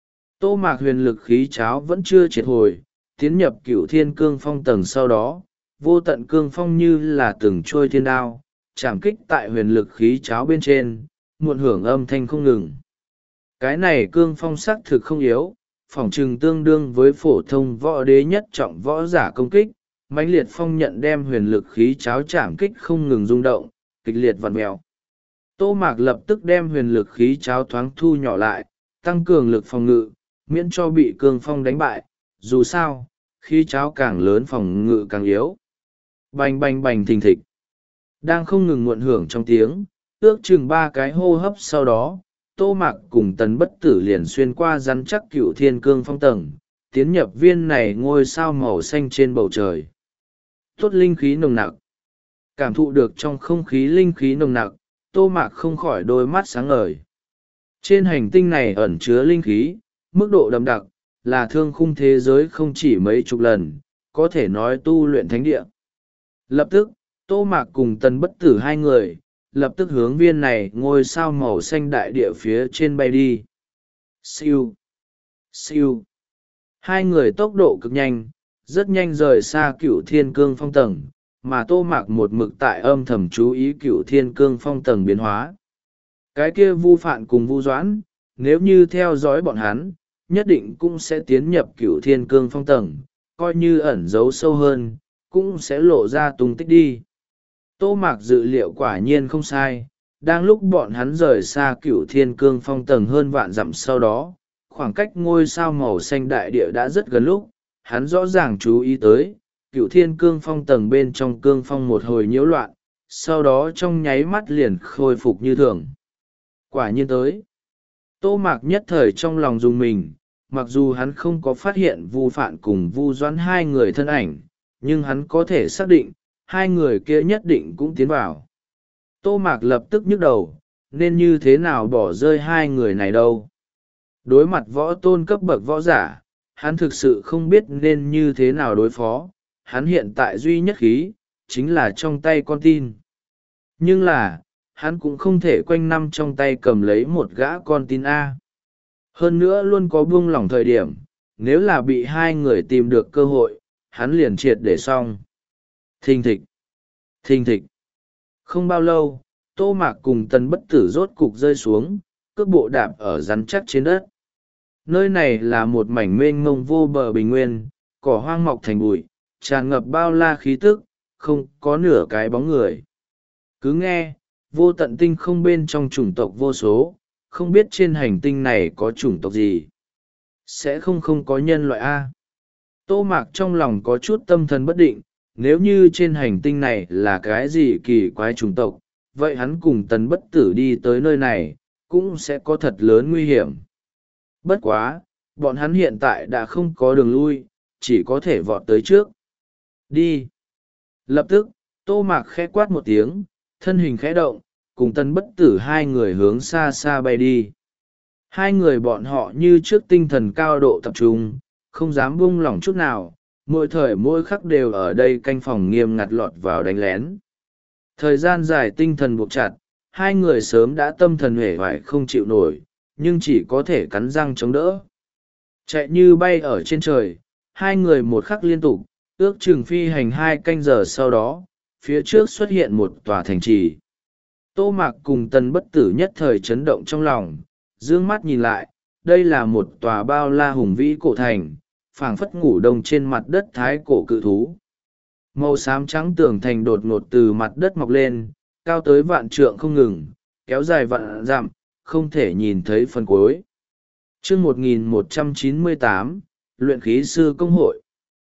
Tô Mạc huyền lực khí cháo vẫn chưa triệt hồi, tiến nhập cửu thiên cương phong tầng sau đó, vô tận cương phong như là từng trôi thiên đao, chạm kích tại huyền lực khí cháo bên trên, muộn hưởng âm thanh không ngừng. Cái này cương phong sắc thực không yếu, phỏng chừng tương đương với phổ thông võ đế nhất trọng võ giả công kích, mãnh liệt phong nhận đem huyền lực khí cháo chạm kích không ngừng rung động, kịch liệt vặn mèo. Tô Mạc lập tức đem huyền lực khí cháo thoáng thu nhỏ lại, tăng cường lực phòng ngự, miễn cho bị cương phong đánh bại, dù sao, khí cháo càng lớn phòng ngự càng yếu. Bành bành bành thình thịch. Đang không ngừng muộn hưởng trong tiếng, ước chừng ba cái hô hấp sau đó, Tô Mạc cùng Tần Bất Tử liền xuyên qua rắn chắc cửu thiên cương phong tầng, tiến nhập viên này ngôi sao màu xanh trên bầu trời. Tốt linh khí nồng nặc. Cảm thụ được trong không khí linh khí nồng nặc, Tô Mạc không khỏi đôi mắt sáng ngời. Trên hành tinh này ẩn chứa linh khí, mức độ đậm đặc, là thương khung thế giới không chỉ mấy chục lần, có thể nói tu luyện thánh địa. Lập tức, Tô Mạc cùng Tần Bất Tử hai người, lập tức hướng viên này ngôi sao màu xanh đại địa phía trên bay đi. Siêu! Siêu! Hai người tốc độ cực nhanh, rất nhanh rời xa cửu thiên cương phong tầng, mà Tô Mạc một mực tại âm thầm chú ý cửu thiên cương phong tầng biến hóa. Cái kia Vu Phạn cùng Vu Doãn, nếu như theo dõi bọn hắn, nhất định cũng sẽ tiến nhập cửu thiên cương phong tầng, coi như ẩn giấu sâu hơn, cũng sẽ lộ ra tung tích đi. Tô Mạc dự liệu quả nhiên không sai, đang lúc bọn hắn rời xa cửu thiên cương phong tầng hơn vạn dặm sau đó, khoảng cách ngôi sao màu xanh đại địa đã rất gần lúc, hắn rõ ràng chú ý tới, cửu thiên cương phong tầng bên trong cương phong một hồi nhiễu loạn, sau đó trong nháy mắt liền khôi phục như thường. Quả nhiên tới. Tô Mạc nhất thời trong lòng dùng mình, mặc dù hắn không có phát hiện Vu Phạn cùng Vu Doãn hai người thân ảnh, nhưng hắn có thể xác định, hai người kia nhất định cũng tiến vào. Tô Mạc lập tức nhức đầu, nên như thế nào bỏ rơi hai người này đâu. Đối mặt võ tôn cấp bậc võ giả, hắn thực sự không biết nên như thế nào đối phó, hắn hiện tại duy nhất khí, chính là trong tay con tin. Nhưng là, hắn cũng không thể quanh năm trong tay cầm lấy một gã con tin A. Hơn nữa luôn có buông lỏng thời điểm, nếu là bị hai người tìm được cơ hội, hắn liền triệt để xong. Thình thịch, thình thịch. Không bao lâu, Tô Mạc cùng Tần Bất Tử rốt cục rơi xuống, cước bộ đạp ở rắn chắc trên đất. Nơi này là một mảnh mênh mông vô bờ bình nguyên, cỏ hoang mọc thành bụi, tràn ngập bao la khí tức, không có nửa cái bóng người. Cứ nghe, vô tận tinh không bên trong chủng tộc vô số, không biết trên hành tinh này có chủng tộc gì. Sẽ không không có nhân loại A. Tô Mạc trong lòng có chút tâm thần bất định, nếu như trên hành tinh này là cái gì kỳ quái chủng tộc, vậy hắn cùng Tần Bất Tử đi tới nơi này, cũng sẽ có thật lớn nguy hiểm. Bất quá, bọn hắn hiện tại đã không có đường lui, chỉ có thể vọt tới trước. Đi! Lập tức, Tô Mạc khẽ quát một tiếng, thân hình khẽ động, cùng Tần Bất Tử hai người hướng xa xa bay đi. Hai người bọn họ như trước tinh thần cao độ tập trung, không dám buông lỏng chút nào, mỗi thời mỗi khắc đều ở đây canh phòng nghiêm ngặt lọt vào đánh lén. Thời gian dài tinh thần buộc chặt, hai người sớm đã tâm thần huệ hoài không chịu nổi, nhưng chỉ có thể cắn răng chống đỡ. Chạy như bay ở trên trời, hai người một khắc liên tục, ước chừng phi hành hai canh giờ sau đó, phía trước xuất hiện một tòa thành trì. Tô Mạc cùng Tần Bất Tử nhất thời chấn động trong lòng, dương mắt nhìn lại, đây là một tòa bao la hùng vĩ cổ thành, phảng phất ngủ đông trên mặt đất thái cổ cự thú. Màu xám trắng tường thành đột ngột từ mặt đất mọc lên, cao tới vạn trượng không ngừng, kéo dài vạn dặm, không thể nhìn thấy phần cuối. Chương một nghìn một trăm chín mươi tám, Luyện khí sư công hội.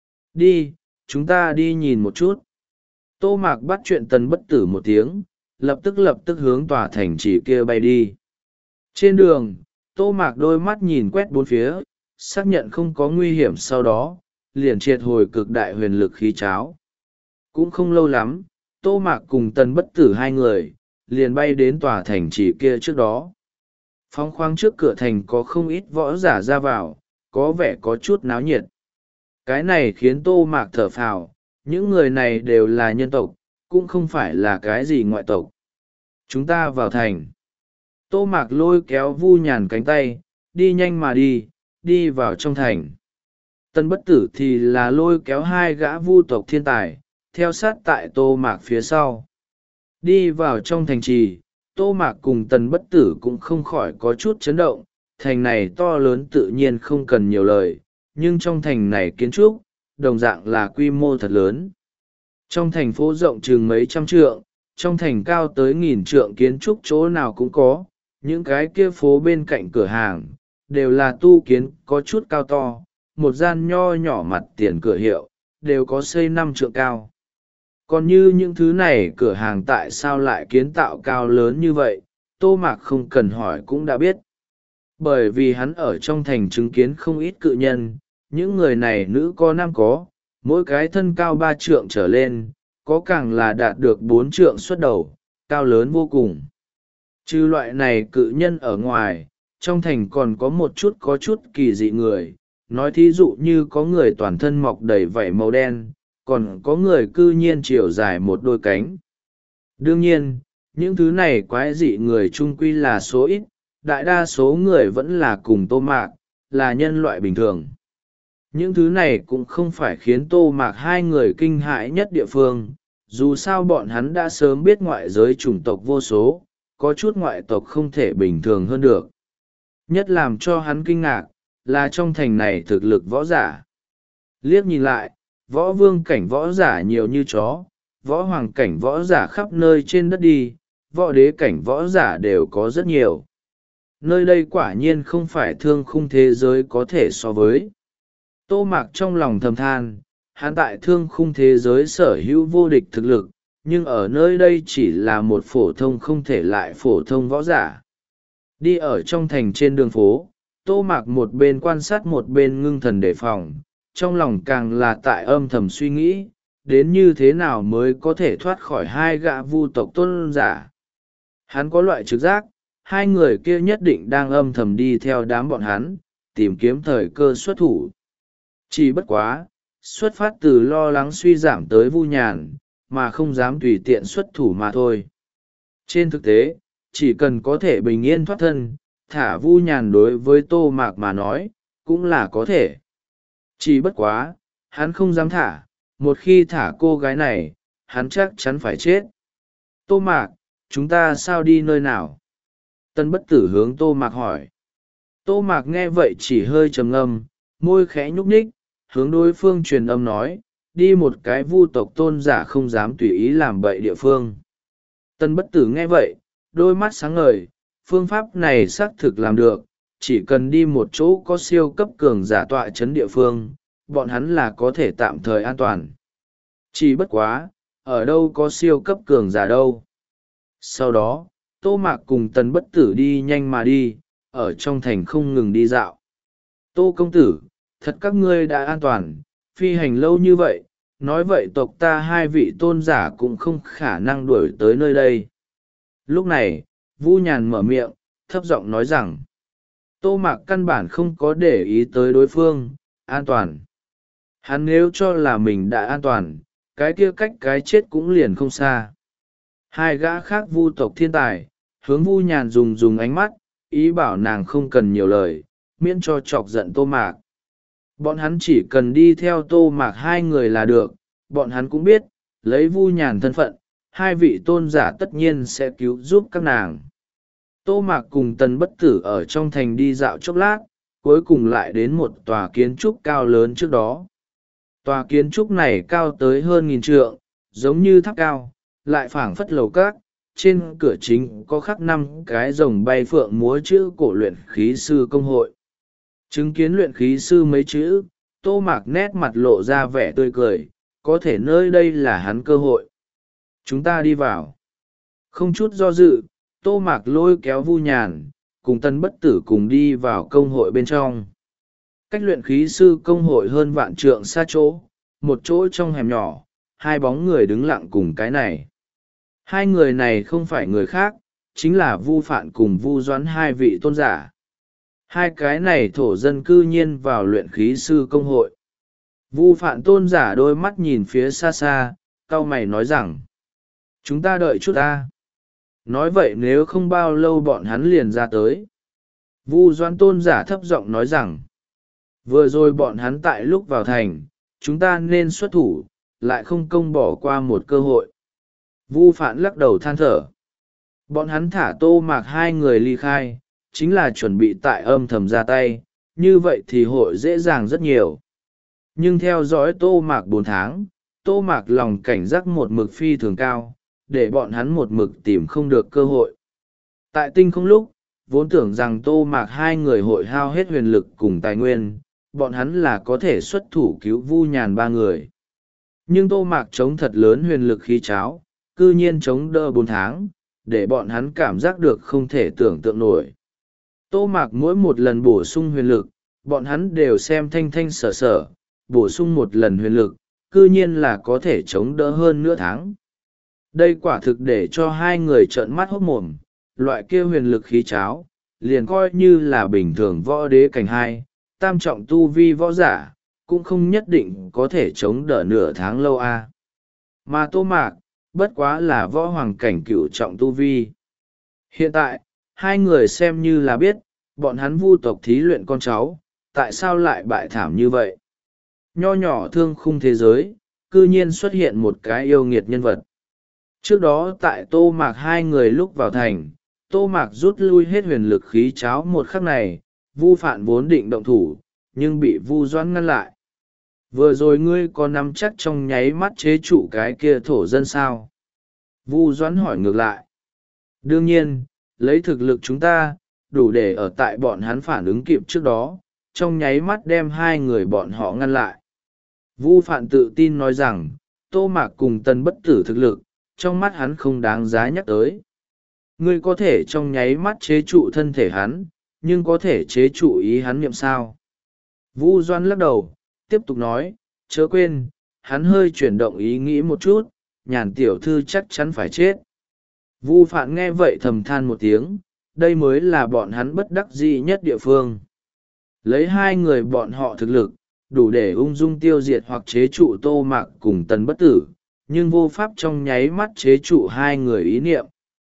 Đi, chúng ta đi nhìn một chút. Tô Mạc bắt chuyện Tần Bất Tử một tiếng, lập tức lập tức hướng tòa thành trì kia bay đi. Trên đường, Tô Mạc đôi mắt nhìn quét bốn phía, xác nhận không có nguy hiểm sau đó, liền triệt hồi cực đại huyền lực khí cháo. Cũng không lâu lắm, Tô Mạc cùng Tần Bất Tử hai người, liền bay đến tòa thành trì kia trước đó. Phóng khoáng trước cửa thành có không ít võ giả ra vào, có vẻ có chút náo nhiệt. Cái này khiến Tô Mạc thở phào, những người này đều là nhân tộc, cũng không phải là cái gì ngoại tộc. Chúng ta vào thành. Tô Mạc lôi kéo Vu Nhàn cánh tay, đi nhanh mà đi, đi vào trong thành. Tần Bất Tử thì là lôi kéo hai gã vu tộc thiên tài, theo sát tại Tô Mạc phía sau. Đi vào trong thành trì, Tô Mạc cùng Tần Bất Tử cũng không khỏi có chút chấn động, thành này to lớn tự nhiên không cần nhiều lời, nhưng trong thành này kiến trúc, đồng dạng là quy mô thật lớn. Trong thành phố rộng chừng mấy trăm trượng, trong thành cao tới nghìn trượng kiến trúc chỗ nào cũng có, những cái kia phố bên cạnh cửa hàng, đều là tu kiến có chút cao to, một gian nho nhỏ mặt tiền cửa hiệu, đều có xây năm trượng cao. Còn như những thứ này cửa hàng tại sao lại kiến tạo cao lớn như vậy, Tô Mạc không cần hỏi cũng đã biết. Bởi vì hắn ở trong thành chứng kiến không ít cự nhân, những người này nữ có nam có, mỗi cái thân cao ba trượng trở lên, có càng là đạt được bốn trượng xuất đầu, cao lớn vô cùng. Trừ loại này cự nhân ở ngoài, trong thành còn có một chút có chút kỳ dị người, nói thí dụ như có người toàn thân mọc đầy vảy màu đen, còn có người cư nhiên chiều dài một đôi cánh. Đương nhiên, những thứ này quái dị người chung quy là số ít, đại đa số người vẫn là cùng Tô Mạc, là nhân loại bình thường. Những thứ này cũng không phải khiến Tô Mạc hai người kinh hãi nhất địa phương, dù sao bọn hắn đã sớm biết ngoại giới chủng tộc vô số, có chút ngoại tộc không thể bình thường hơn được. Nhất làm cho hắn kinh ngạc, là trong thành này thực lực võ giả. Liếc nhìn lại, võ vương cảnh võ giả nhiều như chó, võ hoàng cảnh võ giả khắp nơi trên đất đi, võ đế cảnh võ giả đều có rất nhiều. Nơi đây quả nhiên không phải thương khung thế giới có thể so với. Tô Mạc trong lòng thầm than, hắn tại thương khung thế giới sở hữu vô địch thực lực, nhưng ở nơi đây chỉ là một phổ thông không thể lại phổ thông võ giả. Đi ở trong thành trên đường phố, Tô Mạc một bên quan sát một bên ngưng thần đề phòng, trong lòng càng là tại âm thầm suy nghĩ, đến như thế nào mới có thể thoát khỏi hai gã vu tộc tôn giả, Hắn có loại trực giác, hai người kia nhất định đang âm thầm đi theo đám bọn hắn, tìm kiếm thời cơ xuất thủ. Chỉ bất quá, xuất phát từ lo lắng suy giảm tới Vu Nhàn, mà không dám tùy tiện xuất thủ mà thôi. Trên thực tế, chỉ cần có thể bình yên thoát thân, thả Vu Nhàn đối với Tô Mạc mà nói, cũng là có thể. Chỉ bất quá, hắn không dám thả, một khi thả cô gái này, hắn chắc chắn phải chết. Tô Mạc, chúng ta sao đi nơi nào? Tân Bất Tử hướng Tô Mạc hỏi. Tô Mạc nghe vậy chỉ hơi trầm ngâm, môi khẽ nhúc nhích, hướng đối phương truyền âm nói, đi một cái vu tộc tôn giả không dám tùy ý làm bậy địa phương. Tân Bất Tử nghe vậy, đôi mắt sáng ngời, phương pháp này xác thực làm được, chỉ cần đi một chỗ có siêu cấp cường giả tọa chấn địa phương, bọn hắn là có thể tạm thời an toàn. Chỉ bất quá, ở đâu có siêu cấp cường giả đâu. Sau đó, Tô Mạc cùng Tân Bất Tử đi nhanh mà đi, ở trong thành không ngừng đi dạo. Tô công tử, thật các ngươi đã an toàn, phi hành lâu như vậy, nói vậy tộc ta hai vị tôn giả cũng không khả năng đuổi tới nơi đây. Lúc này, Vu Nhàn mở miệng, thấp giọng nói rằng, Tô Mạc căn bản không có để ý tới đối phương, an toàn. Hắn nếu cho là mình đã an toàn, cái kia cách cái chết cũng liền không xa. Hai gã khác vu tộc thiên tài, hướng Vu Nhàn dùng dùng ánh mắt, ý bảo nàng không cần nhiều lời, miễn cho chọc giận Tô Mạc. Bọn hắn chỉ cần đi theo Tô Mạc hai người là được, bọn hắn cũng biết, lấy Vu Nhàn thân phận, hai vị tôn giả tất nhiên sẽ cứu giúp các nàng. Tô Mạc cùng Tần Bất Tử ở trong thành đi dạo chốc lát, cuối cùng lại đến một tòa kiến trúc cao lớn trước đó. Tòa kiến trúc này cao tới hơn nghìn trượng, giống như tháp cao, lại phảng phất lầu các, trên cửa chính có khắc năm cái rồng bay phượng múa chữ cổ luyện khí sư công hội. Chứng kiến luyện khí sư mấy chữ, Tô Mạc nét mặt lộ ra vẻ tươi cười, có thể nơi đây là hắn cơ hội. Chúng ta đi vào. Không chút do dự, Tô Mạc lôi kéo Vu Nhàn, cùng Tân Bất Tử cùng đi vào công hội bên trong. Cách luyện khí sư công hội hơn vạn trượng xa chỗ, một chỗ trong hẻm nhỏ, hai bóng người đứng lặng cùng cái này. Hai người này không phải người khác, chính là Vu Phạn cùng Vu Doãn hai vị tôn giả. Hai cái này thổ dân cư nhiên vào luyện khí sư công hội. Vu Phạn tôn giả đôi mắt nhìn phía xa xa, cau mày nói rằng, chúng ta đợi chút ta. Nói vậy nếu không bao lâu bọn hắn liền ra tới. Vu Doãn tôn giả thấp giọng nói rằng, vừa rồi bọn hắn tại lúc vào thành, chúng ta nên xuất thủ, lại không công bỏ qua một cơ hội. Vu Phạn lắc đầu than thở. Bọn hắn thả Tô Mạc hai người ly khai, chính là chuẩn bị tại âm thầm ra tay, như vậy thì hội dễ dàng rất nhiều. Nhưng theo dõi Tô Mạc bốn tháng, Tô Mạc lòng cảnh giác một mực phi thường cao, để bọn hắn một mực tìm không được cơ hội. Tại tinh không lúc, vốn tưởng rằng Tô Mạc hai người hội hao hết huyền lực cùng tài nguyên, bọn hắn là có thể xuất thủ cứu Vu Nhàn ba người. Nhưng Tô Mạc chống thật lớn huyền lực khí cháo, cư nhiên chống đỡ bốn tháng, để bọn hắn cảm giác được không thể tưởng tượng nổi. Tô Mạc mỗi một lần bổ sung huyền lực, bọn hắn đều xem thanh thanh sở sở, bổ sung một lần huyền lực, cư nhiên là có thể chống đỡ hơn nửa tháng. Đây quả thực để cho hai người trợn mắt hốt mồm, loại kia huyền lực khí cháo, liền coi như là bình thường võ đế cảnh hai, tam trọng tu vi võ giả, cũng không nhất định có thể chống đỡ nửa tháng lâu a. Mà Tô Mạc, bất quá là võ hoàng cảnh cửu trọng tu vi. Hiện tại, hai người xem như là biết, bọn hắn vu tộc thí luyện con cháu, tại sao lại bại thảm như vậy. Nho nhỏ thương khung thế giới, cư nhiên xuất hiện một cái yêu nghiệt nhân vật. Trước đó tại Tô Mạc hai người lúc vào thành, Tô Mạc rút lui hết huyền lực khí cháo một khắc này, Vu Phạn vốn định động thủ, nhưng bị Vu Doãn ngăn lại. Vừa rồi ngươi có nắm chắc trong nháy mắt chế trụ cái kia thổ dân sao? Vu Doãn hỏi ngược lại. Đương nhiên, lấy thực lực chúng ta, đủ để ở tại bọn hắn phản ứng kịp trước đó, trong nháy mắt đem hai người bọn họ ngăn lại. Vu Phạn tự tin nói rằng, Tô Mạc cùng Tân Bất Tử thực lực, trong mắt hắn không đáng giá nhắc tới. Ngươi có thể trong nháy mắt chế trụ thân thể hắn, nhưng có thể chế trụ ý hắn niệm sao? Vu Doãn lắc đầu, tiếp tục nói, chớ quên, hắn hơi chuyển động ý nghĩ một chút, Nhàn tiểu thư chắc chắn phải chết. Vu Phạn nghe vậy thầm than một tiếng, đây mới là bọn hắn bất đắc dĩ nhất địa phương. Lấy hai người bọn họ thực lực, đủ để ung dung tiêu diệt hoặc chế trụ Tô Mạc cùng Tần Bất Tử, nhưng vô pháp trong nháy mắt chế trụ hai người ý niệm.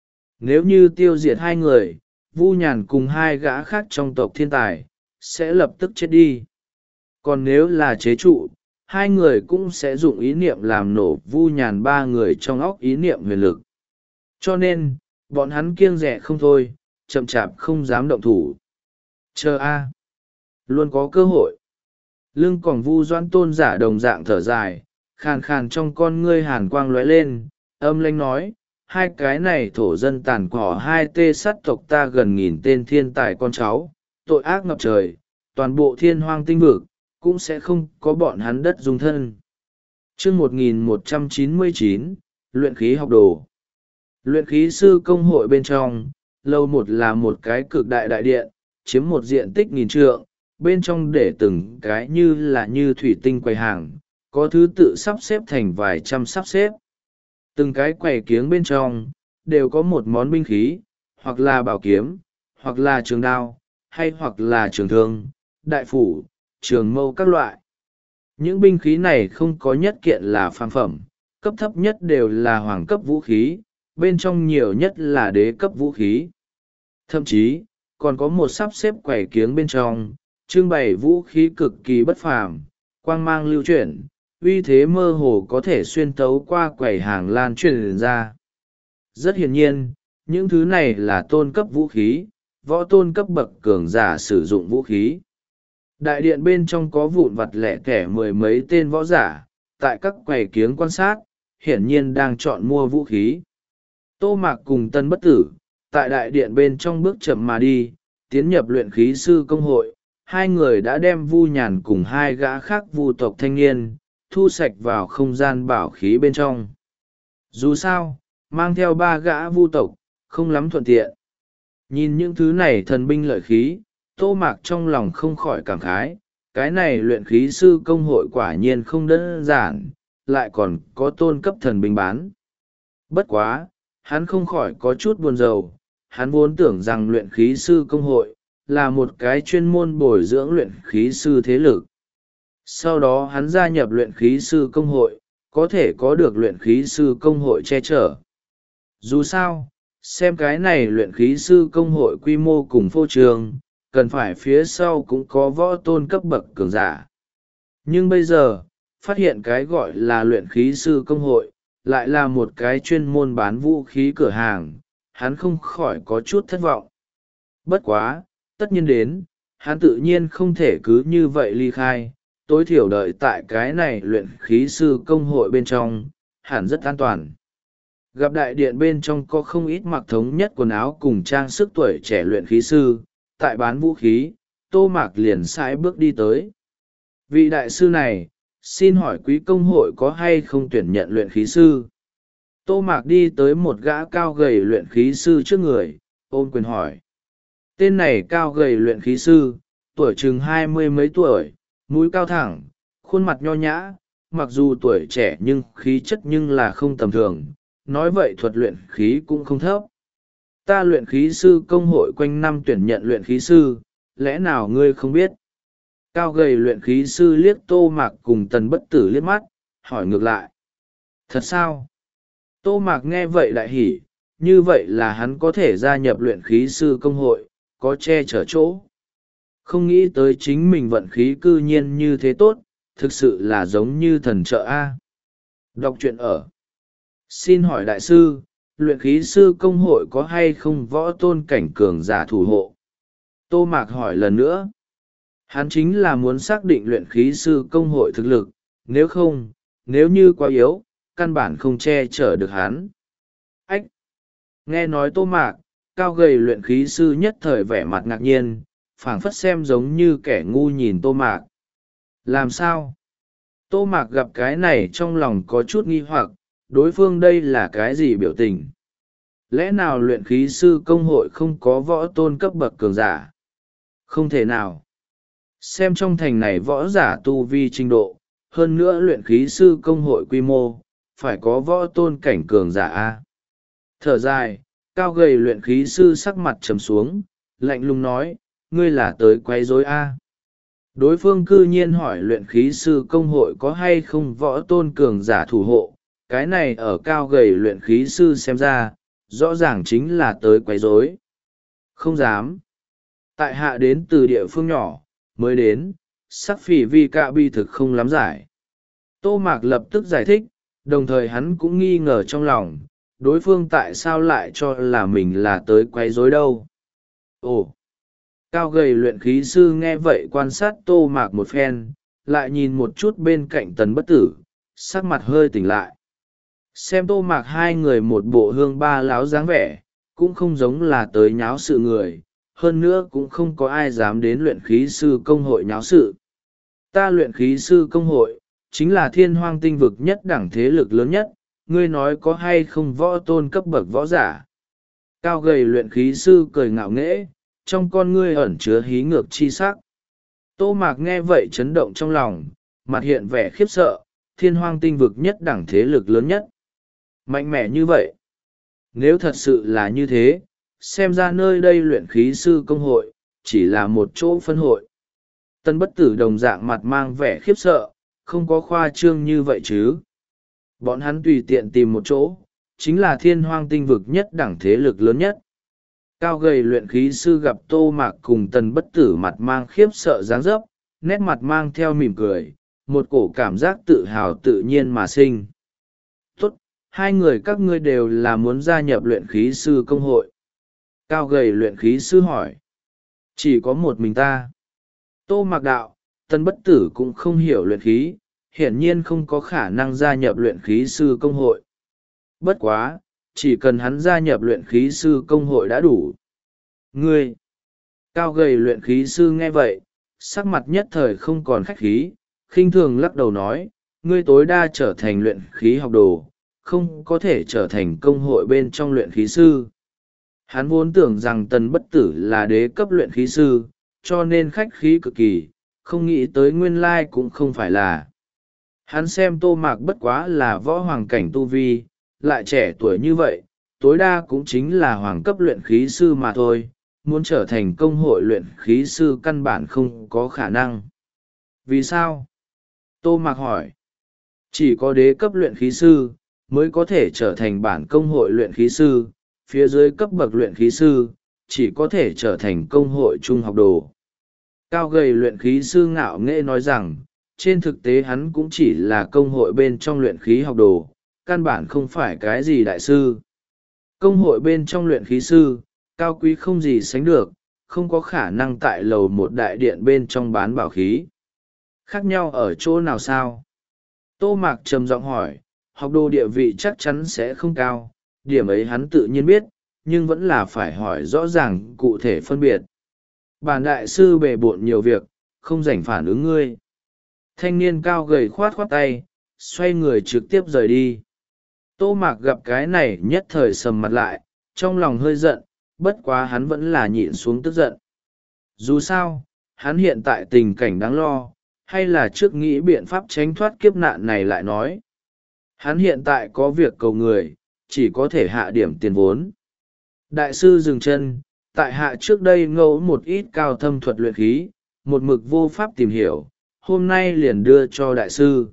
Nếu như tiêu diệt hai người, Vu Nhàn cùng hai gã khác trong tộc thiên tài, sẽ lập tức chết đi. Còn nếu là chế trụ, hai người cũng sẽ dùng ý niệm làm nổ Vu Nhàn ba người trong óc ý niệm huyền lực. Cho nên, bọn hắn kiêng rẻ không thôi, chậm chạp không dám động thủ. Chờ a, luôn có cơ hội. Lưng còn Vu Doãn Tôn giả đồng dạng thở dài, khàn khàn trong con ngươi hàn quang lóe lên, âm lãnh nói, hai cái này thổ dân tàn cỏ hai tê sát tộc ta gần nghìn tên thiên tài con cháu, tội ác ngập trời, toàn bộ thiên hoang tinh vực, cũng sẽ không có bọn hắn đất dung thân. chương một nghìn một trăm chín mươi chín, luyện khí học đồ. Luyện khí sư công hội bên trong, lầu một là một cái cực đại đại điện, chiếm một diện tích nghìn trượng, bên trong để từng cái như là như thủy tinh quầy hàng, có thứ tự sắp xếp thành vài trăm sắp xếp. Từng cái quầy kiếng bên trong, đều có một món binh khí, hoặc là bảo kiếm, hoặc là trường đao, hay hoặc là trường thương, đại phủ, trường mâu các loại. Những binh khí này không có nhất kiện là phàm phẩm, cấp thấp nhất đều là hoàng cấp vũ khí, bên trong nhiều nhất là đế cấp vũ khí. Thậm chí, còn có một sắp xếp quầy kiếng bên trong, trưng bày vũ khí cực kỳ bất phàm, quang mang lưu chuyển, uy thế mơ hồ có thể xuyên tấu qua quầy hàng lan truyền ra. Rất hiển nhiên, những thứ này là tôn cấp vũ khí, võ tôn cấp bậc cường giả sử dụng vũ khí. Đại điện bên trong có vụn vặt lẻ tẻ mười mấy tên võ giả, tại các quầy kiếng quan sát, hiển nhiên đang chọn mua vũ khí. Tô Mạc cùng Tân Bất Tử, tại đại điện bên trong bước chậm mà đi, tiến nhập luyện khí sư công hội, hai người đã đem Vu Nhàn cùng hai gã khác Vu tộc thanh niên, thu sạch vào không gian bảo khí bên trong. Dù sao, mang theo ba gã Vu tộc, không lắm thuận tiện. Nhìn những thứ này thần binh lợi khí, Tô Mạc trong lòng không khỏi cảm khái, cái này luyện khí sư công hội quả nhiên không đơn giản, lại còn có tôn cấp thần binh bán. Bất quá, hắn không khỏi có chút buồn rầu, hắn vốn tưởng rằng luyện khí sư công hội, là một cái chuyên môn bồi dưỡng luyện khí sư thế lực. Sau đó hắn gia nhập luyện khí sư công hội, có thể có được luyện khí sư công hội che chở. Dù sao, xem cái này luyện khí sư công hội quy mô cùng phô trường, cần phải phía sau cũng có võ tôn cấp bậc cường giả. Nhưng bây giờ, phát hiện cái gọi là luyện khí sư công hội, lại là một cái chuyên môn bán vũ khí cửa hàng, hắn không khỏi có chút thất vọng. Bất quá, tất nhiên đến, hắn tự nhiên không thể cứ như vậy ly khai, tối thiểu đợi tại cái này luyện khí sư công hội bên trong, hẳn rất an toàn. Gặp đại điện bên trong có không ít mặc thống nhất quần áo cùng trang sức tuổi trẻ luyện khí sư, tại bán vũ khí, Tô Mạc liền sải bước đi tới. Vị đại sư này, xin hỏi quý công hội có hay không tuyển nhận luyện khí sư? Tô Mạc đi tới một gã cao gầy luyện khí sư trước người, ôm quyền hỏi. Tên này cao gầy luyện khí sư, tuổi chừng hai mươi mấy tuổi, mũi cao thẳng, khuôn mặt nho nhã, mặc dù tuổi trẻ nhưng khí chất nhưng là không tầm thường, nói vậy thuật luyện khí cũng không thấp. Ta luyện khí sư công hội quanh năm tuyển nhận luyện khí sư, lẽ nào ngươi không biết? Cao gầy luyện khí sư liếc Tô Mạc cùng Tần Bất Tử liếc mắt, hỏi ngược lại. Thật sao? Tô Mạc nghe vậy đại hỉ, như vậy là hắn có thể gia nhập luyện khí sư công hội, có che chở chỗ. Không nghĩ tới chính mình vận khí cư nhiên như thế tốt, thực sự là giống như thần trợ A. Đọc truyện ở. Xin hỏi đại sư, luyện khí sư công hội có hay không võ tôn cảnh cường giả thủ hộ? Tô Mạc hỏi lần nữa. Hắn chính là muốn xác định luyện khí sư công hội thực lực, nếu không, nếu như quá yếu, căn bản không che chở được hắn. Ách! Nghe nói Tô Mạc, cao gầy luyện khí sư nhất thời vẻ mặt ngạc nhiên, phảng phất xem giống như kẻ ngu nhìn Tô Mạc. Làm sao? Tô Mạc gặp cái này trong lòng có chút nghi hoặc, đối phương đây là cái gì biểu tình? Lẽ nào luyện khí sư công hội không có võ tôn cấp bậc cường giả? Không thể nào. Xem trong thành này võ giả tu vi trình độ, hơn nữa luyện khí sư công hội quy mô, phải có võ tôn cảnh cường giả A. Thở dài, cao gầy luyện khí sư sắc mặt trầm xuống, lạnh lùng nói, ngươi là tới quấy rối a? Đối phương cư nhiên hỏi luyện khí sư công hội có hay không võ tôn cường giả thủ hộ, cái này ở cao gầy luyện khí sư xem ra, rõ ràng chính là tới quấy rối. Không dám. Tại hạ đến từ địa phương nhỏ, mới đến, sắc phỉ vi cạ bi thực không lắm giải. Tô Mạc lập tức giải thích, đồng thời hắn cũng nghi ngờ trong lòng, đối phương tại sao lại cho là mình là tới quấy rối đâu. Ồ! Cao gầy luyện khí sư nghe vậy quan sát Tô Mạc một phen, lại nhìn một chút bên cạnh Tần Bất Tử, sắc mặt hơi tỉnh lại. Xem Tô Mạc hai người một bộ hương ba láo dáng vẻ, cũng không giống là tới nháo sự người, hơn nữa cũng không có ai dám đến luyện khí sư công hội nháo sự. Ta luyện khí sư công hội, chính là thiên hoang tinh vực nhất đẳng thế lực lớn nhất, ngươi nói có hay không võ tôn cấp bậc võ giả. Cao gầy luyện khí sư cười ngạo nghễ, trong con ngươi ẩn chứa hí ngược chi sắc. Tô Mạc nghe vậy chấn động trong lòng, mặt hiện vẻ khiếp sợ, thiên hoang tinh vực nhất đẳng thế lực lớn nhất. Mạnh mẽ như vậy. Nếu thật sự là như thế, xem ra nơi đây luyện khí sư công hội, chỉ là một chỗ phân hội. Tân Bất Tử đồng dạng mặt mang vẻ khiếp sợ, không có khoa trương như vậy chứ. Bọn hắn tùy tiện tìm một chỗ, chính là thiên hoang tinh vực nhất đẳng thế lực lớn nhất. Cao gầy luyện khí sư gặp Tô Mạc cùng Tần Bất Tử mặt mang khiếp sợ dáng dấp, nét mặt mang theo mỉm cười, một cổ cảm giác tự hào tự nhiên mà sinh. Tốt, hai người các ngươi đều là muốn gia nhập luyện khí sư công hội. Cao gầy luyện khí sư hỏi. Chỉ có một mình ta. Tô Mạc đạo, Tần Bất Tử cũng không hiểu luyện khí, hiển nhiên không có khả năng gia nhập luyện khí sư công hội. Bất quá, chỉ cần hắn gia nhập luyện khí sư công hội đã đủ. Ngươi! Cao gầy luyện khí sư nghe vậy, sắc mặt nhất thời không còn khách khí, khinh thường lắc đầu nói, ngươi tối đa trở thành luyện khí học đồ, không có thể trở thành công hội bên trong luyện khí sư. Hắn vốn tưởng rằng Tần Bất Tử là đế cấp luyện khí sư, cho nên khách khí cực kỳ, không nghĩ tới nguyên lai cũng không phải là. Hắn xem Tô Mạc bất quá là võ hoàng cảnh tu vi, lại trẻ tuổi như vậy, tối đa cũng chính là hoàng cấp luyện khí sư mà thôi, muốn trở thành công hội luyện khí sư căn bản không có khả năng. Vì sao? Tô Mạc hỏi. Chỉ có đế cấp luyện khí sư, mới có thể trở thành bản công hội luyện khí sư, phía dưới cấp bậc luyện khí sư, chỉ có thể trở thành công hội trung học đồ. Cao gầy luyện khí sư ngạo nghễ nói rằng, trên thực tế hắn cũng chỉ là công hội bên trong luyện khí học đồ, căn bản không phải cái gì đại sư. Công hội bên trong luyện khí sư, cao quý không gì sánh được, không có khả năng tại lầu một đại điện bên trong bán bảo khí. Khác nhau ở chỗ nào sao? Tô Mạc trầm giọng hỏi, học đồ địa vị chắc chắn sẽ không cao, điểm ấy hắn tự nhiên biết, nhưng vẫn là phải hỏi rõ ràng cụ thể phân biệt. Bản đại sư bề bộn nhiều việc, không rảnh phản ứng ngươi. Thanh niên cao gầy khoát khoát tay, xoay người trực tiếp rời đi. Tô Mạc gặp cái này nhất thời sầm mặt lại, trong lòng hơi giận, bất quá hắn vẫn là nhịn xuống tức giận. Dù sao, hắn hiện tại tình cảnh đáng lo, hay là trước nghĩ biện pháp tránh thoát kiếp nạn này lại nói. Hắn hiện tại có việc cầu người, chỉ có thể hạ điểm tiền vốn. Đại sư dừng chân, tại hạ trước đây ngẫu một ít cao thâm thuật luyện khí, một mực vô pháp tìm hiểu, hôm nay liền đưa cho đại sư.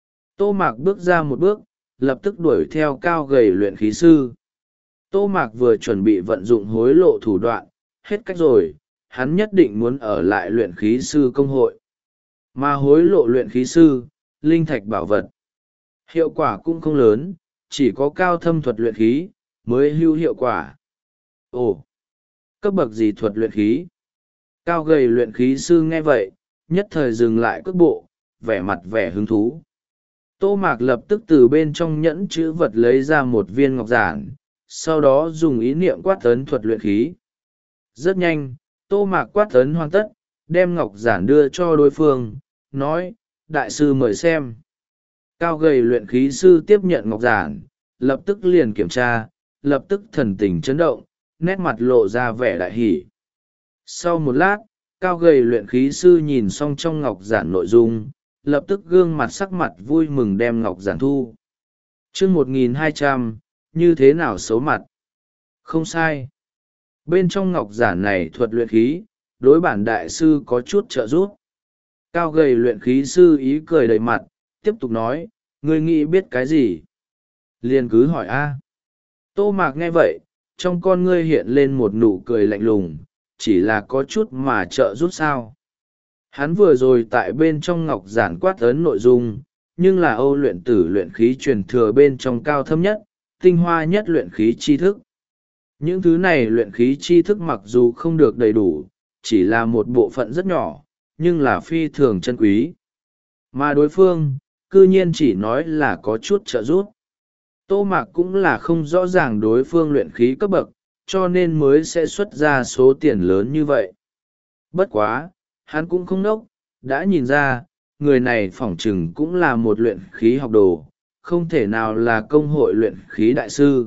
Tô Mạc bước ra một bước, lập tức đuổi theo cao gầy luyện khí sư. Tô Mạc vừa chuẩn bị vận dụng hối lộ thủ đoạn, hết cách rồi, hắn nhất định muốn ở lại luyện khí sư công hội. Mà hối lộ luyện khí sư, linh thạch bảo vật. Hiệu quả cũng không lớn, chỉ có cao thâm thuật luyện khí, mới hữu hiệu quả. Ồ! Cấp bậc gì thuật luyện khí? Cao gầy luyện khí sư nghe vậy, nhất thời dừng lại cước bộ, vẻ mặt vẻ hứng thú. Tô Mạc lập tức từ bên trong nhẫn chữ vật lấy ra một viên ngọc giản, sau đó dùng ý niệm quát ấn thuật luyện khí. Rất nhanh, Tô Mạc quát ấn hoàn tất, đem ngọc giản đưa cho đối phương, nói, đại sư mời xem. Cao gầy luyện khí sư tiếp nhận ngọc giản, lập tức liền kiểm tra, lập tức thần tình chấn động, nét mặt lộ ra vẻ đại hỷ. Sau một lát, cao gầy luyện khí sư nhìn xong trong ngọc giản nội dung, lập tức gương mặt sắc mặt vui mừng đem ngọc giản thu. chương một nghìn hai trăm, như thế nào xấu mặt? Không sai. Bên trong ngọc giản này thuật luyện khí, đối bản đại sư có chút trợ giúp. Cao gầy luyện khí sư ý cười đầy mặt, tiếp tục nói, ngươi nghĩ biết cái gì? Liền cứ hỏi a. Tô Mạc nghe vậy, trong con ngươi hiện lên một nụ cười lạnh lùng, chỉ là có chút mà trợ giúp sao. Hắn vừa rồi tại bên trong ngọc giản quát ấn nội dung, nhưng là Âu luyện tử luyện khí truyền thừa bên trong cao thâm nhất, tinh hoa nhất luyện khí tri thức. Những thứ này luyện khí tri thức mặc dù không được đầy đủ, chỉ là một bộ phận rất nhỏ, nhưng là phi thường chân quý. Mà đối phương, cư nhiên chỉ nói là có chút trợ giúp. Tô Mạc cũng là không rõ ràng đối phương luyện khí cấp bậc, cho nên mới sẽ xuất ra số tiền lớn như vậy. Bất quá, hắn cũng không nốc, đã nhìn ra, người này phỏng chừng cũng là một luyện khí học đồ, không thể nào là công hội luyện khí đại sư.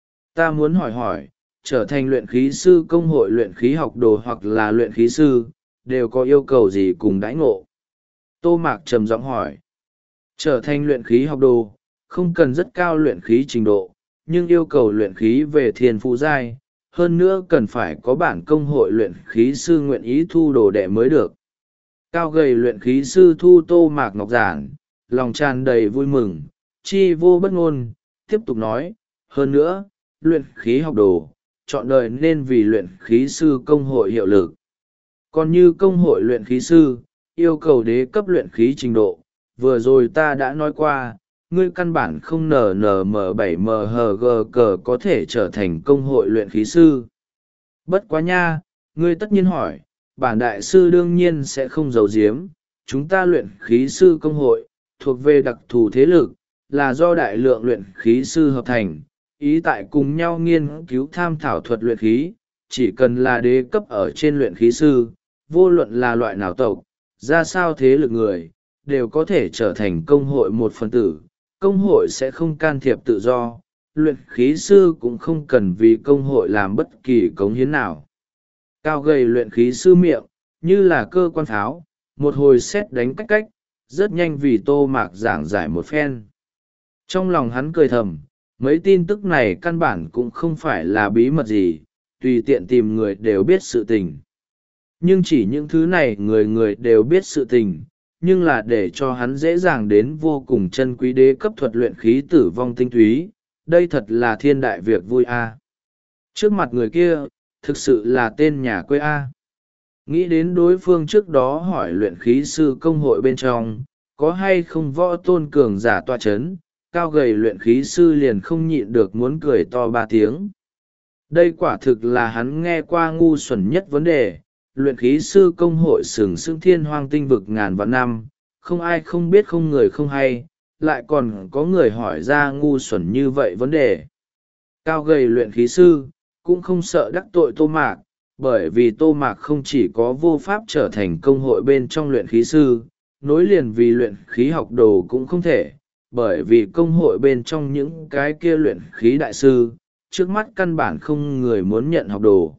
Ta muốn hỏi hỏi, trở thành luyện khí sư công hội luyện khí học đồ hoặc là luyện khí sư, đều có yêu cầu gì cùng đãi ngộ? Tô Mạc trầm giọng hỏi. Trở thành luyện khí học đồ, không cần rất cao luyện khí trình độ, nhưng yêu cầu luyện khí về thiên phú giai, hơn nữa cần phải có bản công hội luyện khí sư nguyện ý thu đồ đệ mới được. Cao gầy luyện khí sư thu Tô Mạc ngọc giản, lòng tràn đầy vui mừng, chi vô bất ngôn, tiếp tục nói, hơn nữa, luyện khí học đồ, chọn đời nên vì luyện khí sư công hội hiệu lực. Còn như công hội luyện khí sư, yêu cầu đế cấp luyện khí trình độ, vừa rồi ta đã nói qua, ngươi căn bản không nờ nờ m bảy m h g cờ có thể trở thành công hội luyện khí sư. Bất quá nha, ngươi tất nhiên hỏi, bản đại sư đương nhiên sẽ không giấu giếm, chúng ta luyện khí sư công hội, thuộc về đặc thù thế lực, là do đại lượng luyện khí sư hợp thành, ý tại cùng nhau nghiên cứu tham thảo thuật luyện khí, chỉ cần là đế cấp ở trên luyện khí sư, vô luận là loại nào tộc, ra sao thế lực người, đều có thể trở thành công hội một phần tử, công hội sẽ không can thiệp tự do, luyện khí sư cũng không cần vì công hội làm bất kỳ cống hiến nào. Cao gầy luyện khí sư miệng, như là cơ quan pháo, một hồi xét đánh cách cách, rất nhanh vì Tô Mạc giảng giải một phen. Trong lòng hắn cười thầm, mấy tin tức này căn bản cũng không phải là bí mật gì, tùy tiện tìm người đều biết sự tình. Nhưng chỉ những thứ này người người đều biết sự tình, nhưng là để cho hắn dễ dàng đến vô cùng chân quý đế cấp thuật luyện khí tử vong tinh túy, đây thật là thiên đại việc vui a. Trước mặt người kia, thực sự là tên nhà quê a. Nghĩ đến đối phương trước đó hỏi luyện khí sư công hội bên trong, có hay không võ tôn cường giả tọa chấn, cao gầy luyện khí sư liền không nhịn được muốn cười to ba tiếng. Đây quả thực là hắn nghe qua ngu xuẩn nhất vấn đề. Luyện khí sư công hội sừng sững thiên hoang tinh vực ngàn vạn năm, không ai không biết không người không hay, lại còn có người hỏi ra ngu xuẩn như vậy vấn đề. Cao gầy luyện khí sư, cũng không sợ đắc tội Tô Mạc, bởi vì Tô Mạc không chỉ có vô pháp trở thành công hội bên trong luyện khí sư, nối liền vì luyện khí học đồ cũng không thể, bởi vì công hội bên trong những cái kia luyện khí đại sư, trước mắt căn bản không người muốn nhận học đồ.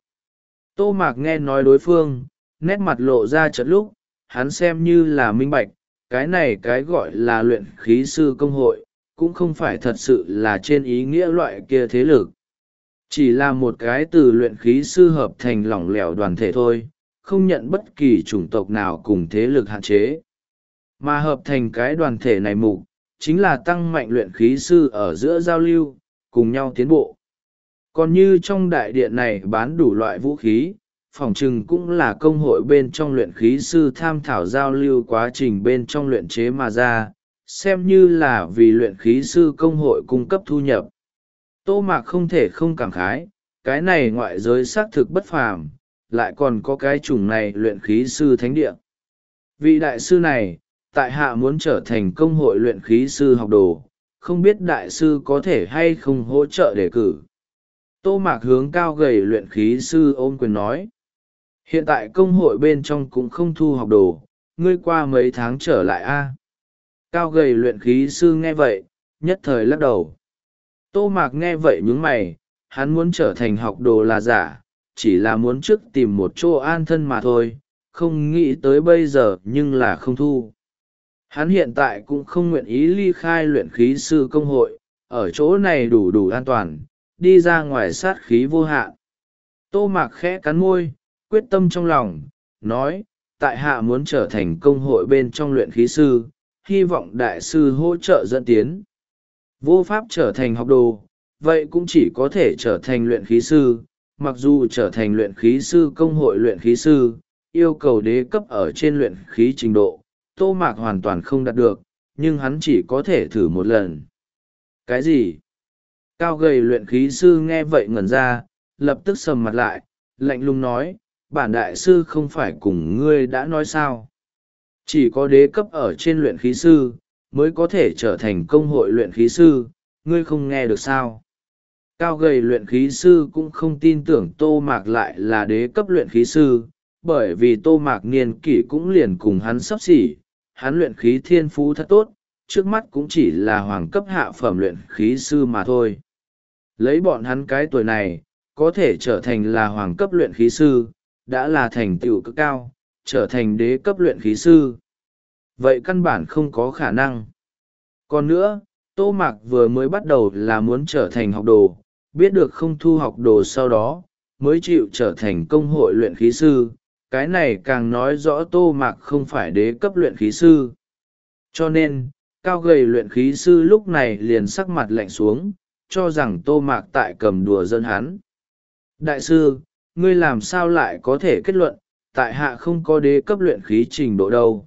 Tô Mạc nghe nói đối phương, nét mặt lộ ra chợt lúc, hắn xem như là minh bạch, cái này cái gọi là luyện khí sư công hội, cũng không phải thật sự là trên ý nghĩa loại kia thế lực. Chỉ là một cái từ luyện khí sư hợp thành lỏng lẻo đoàn thể thôi, không nhận bất kỳ chủng tộc nào cùng thế lực hạn chế. Mà hợp thành cái đoàn thể này mục, chính là tăng mạnh luyện khí sư ở giữa giao lưu, cùng nhau tiến bộ. Còn như trong đại điện này bán đủ loại vũ khí, phỏng chừng cũng là công hội bên trong luyện khí sư tham thảo giao lưu quá trình bên trong luyện chế mà ra, xem như là vì luyện khí sư công hội cung cấp thu nhập. Tô Mạc không thể không cảm khái, cái này ngoại giới xác thực bất phàm, lại còn có cái chủng này luyện khí sư thánh địa. Vị đại sư này, tại hạ muốn trở thành công hội luyện khí sư học đồ, không biết đại sư có thể hay không hỗ trợ đề cử. Tô Mạc hướng cao gầy luyện khí sư ôm quyền nói. Hiện tại công hội bên trong cũng không thu học đồ, ngươi qua mấy tháng trở lại a. Cao gầy luyện khí sư nghe vậy, nhất thời lắc đầu. Tô Mạc nghe vậy nhướng mày, hắn muốn trở thành học đồ là giả, chỉ là muốn trước tìm một chỗ an thân mà thôi, không nghĩ tới bây giờ nhưng là không thu. Hắn hiện tại cũng không nguyện ý ly khai luyện khí sư công hội, ở chỗ này đủ đủ an toàn, đi ra ngoài sát khí vô hạn. Tô Mạc khẽ cắn môi, quyết tâm trong lòng, nói, tại hạ muốn trở thành công hội bên trong luyện khí sư, hy vọng đại sư hỗ trợ dẫn tiến. Vô pháp trở thành học đồ, vậy cũng chỉ có thể trở thành luyện khí sư. Mặc dù trở thành luyện khí sư công hội luyện khí sư, yêu cầu đế cấp ở trên luyện khí trình độ, Tô Mạc hoàn toàn không đạt được, nhưng hắn chỉ có thể thử một lần. Cái gì? Cao gầy luyện khí sư nghe vậy ngẩn ra, lập tức sầm mặt lại, lạnh lùng nói, bản đại sư không phải cùng ngươi đã nói sao? Chỉ có đế cấp ở trên luyện khí sư, mới có thể trở thành công hội luyện khí sư, ngươi không nghe được sao? Cao gầy luyện khí sư cũng không tin tưởng Tô Mạc lại là đế cấp luyện khí sư, bởi vì Tô Mạc niên kỷ cũng liền cùng hắn sắp xỉ, hắn luyện khí thiên phú thật tốt, trước mắt cũng chỉ là hoàng cấp hạ phẩm luyện khí sư mà thôi. Lấy bọn hắn cái tuổi này, có thể trở thành là hoàng cấp luyện khí sư, đã là thành tựu cực cao, trở thành đế cấp luyện khí sư. Vậy căn bản không có khả năng. Còn nữa, Tô Mạc vừa mới bắt đầu là muốn trở thành học đồ, biết được không thu học đồ sau đó, mới chịu trở thành công hội luyện khí sư. Cái này càng nói rõ Tô Mạc không phải đế cấp luyện khí sư. Cho nên, cao gầy luyện khí sư lúc này liền sắc mặt lạnh xuống, cho rằng Tô Mạc tại cầm đùa dân hắn. Đại sư, ngươi làm sao lại có thể kết luận, tại hạ không có đế cấp luyện khí trình độ đâu?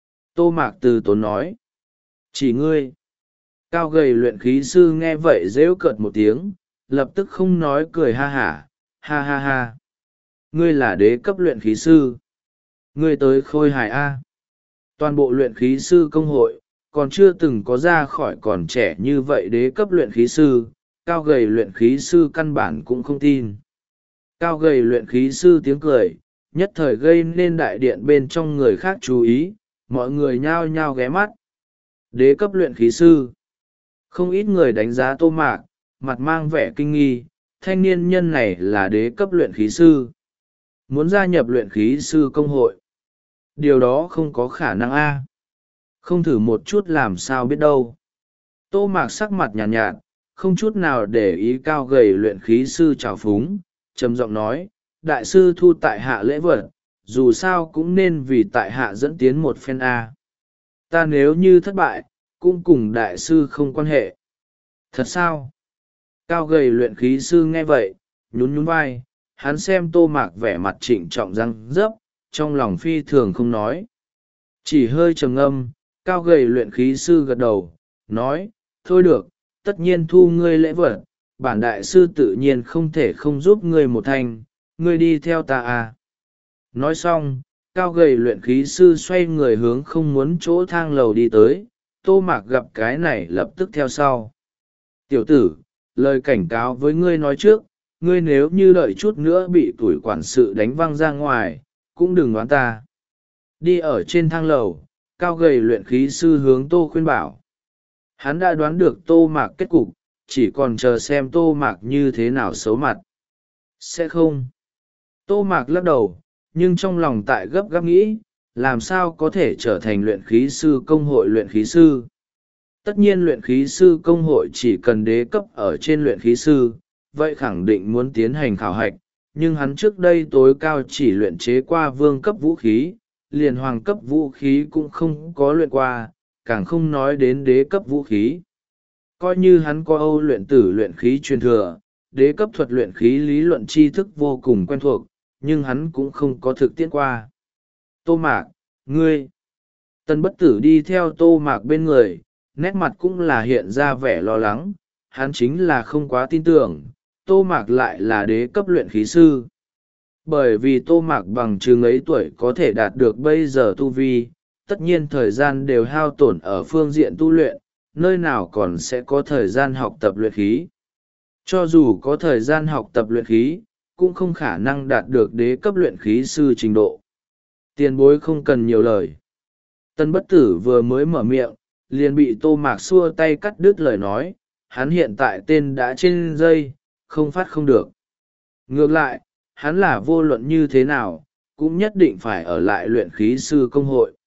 Tô Mạc từ tốn nói. Chỉ ngươi. Cao gầy luyện khí sư nghe vậy rêu cợt một tiếng, lập tức không nói cười ha hả, ha ha ha. Ngươi là đế cấp luyện khí sư. Ngươi tới khôi hài A. Toàn bộ luyện khí sư công hội, còn chưa từng có ra khỏi còn trẻ như vậy đế cấp luyện khí sư, cao gầy luyện khí sư căn bản cũng không tin. Cao gầy luyện khí sư tiếng cười, nhất thời gây nên đại điện bên trong người khác chú ý, mọi người nhao nhao ghé mắt. Đế cấp luyện khí sư. Không ít người đánh giá Tô Mạc, mặt mang vẻ kinh nghi, thanh niên nhân này là đế cấp luyện khí sư. Muốn gia nhập luyện khí sư công hội. Điều đó không có khả năng a. Không thử một chút làm sao biết đâu. Tô Mạc sắc mặt nhàn nhạt, nhạt, không chút nào để ý cao gầy luyện khí sư trào phúng, trầm giọng nói, đại sư thu tại hạ lễ vật, dù sao cũng nên vì tại hạ dẫn tiến một phen a. Ta nếu như thất bại, cũng cùng đại sư không quan hệ. Thật sao? Cao gầy luyện khí sư nghe vậy, nhún nhún vai, hắn xem Tô Mạc vẻ mặt trịnh trọng răng rớp, trong lòng phi thường không nói. Chỉ hơi trầm ngâm, cao gầy luyện khí sư gật đầu, nói, thôi được, tất nhiên thu ngươi lễ vật, bản đại sư tự nhiên không thể không giúp ngươi một thành, ngươi đi theo ta à. Nói xong, cao gầy luyện khí sư xoay người hướng không muốn chỗ thang lầu đi tới, Tô Mạc gặp cái này lập tức theo sau. Tiểu tử, lời cảnh cáo với ngươi nói trước, ngươi nếu như đợi chút nữa bị tuổi quản sự đánh văng ra ngoài, cũng đừng đoán ta. Đi ở trên thang lầu, cao gầy luyện khí sư hướng Tô khuyên bảo. Hắn đã đoán được Tô Mạc kết cục, chỉ còn chờ xem Tô Mạc như thế nào xấu mặt. Sẽ không. Tô Mạc lắc đầu, nhưng trong lòng tại gấp gáp nghĩ, làm sao có thể trở thành luyện khí sư công hội luyện khí sư. Tất nhiên luyện khí sư công hội chỉ cần đế cấp ở trên luyện khí sư, vậy khẳng định muốn tiến hành khảo hạch, nhưng hắn trước đây tối cao chỉ luyện chế qua vương cấp vũ khí, liền hoàng cấp vũ khí cũng không có luyện qua, càng không nói đến đế cấp vũ khí. Coi như hắn có Âu luyện tử luyện khí truyền thừa, đế cấp thuật luyện khí lý luận tri thức vô cùng quen thuộc, nhưng hắn cũng không có thực tiễn qua. Tô Mạc, ngươi! Tân bất tử đi theo Tô Mạc bên người, nét mặt cũng là hiện ra vẻ lo lắng, hắn chính là không quá tin tưởng, Tô Mạc lại là đế cấp luyện khí sư. Bởi vì Tô Mạc bằng chừng ấy tuổi có thể đạt được bây giờ tu vi, tất nhiên thời gian đều hao tổn ở phương diện tu luyện, nơi nào còn sẽ có thời gian học tập luyện khí. Cho dù có thời gian học tập luyện khí, cũng không khả năng đạt được đế cấp luyện khí sư trình độ. Tiền bối không cần nhiều lời. Tân bất tử vừa mới mở miệng, liền bị Tô Mạc xua tay cắt đứt lời nói, hắn hiện tại tên đã trên dây, không phát không được. Ngược lại, hắn là vô luận như thế nào, cũng nhất định phải ở lại luyện khí sư công hội.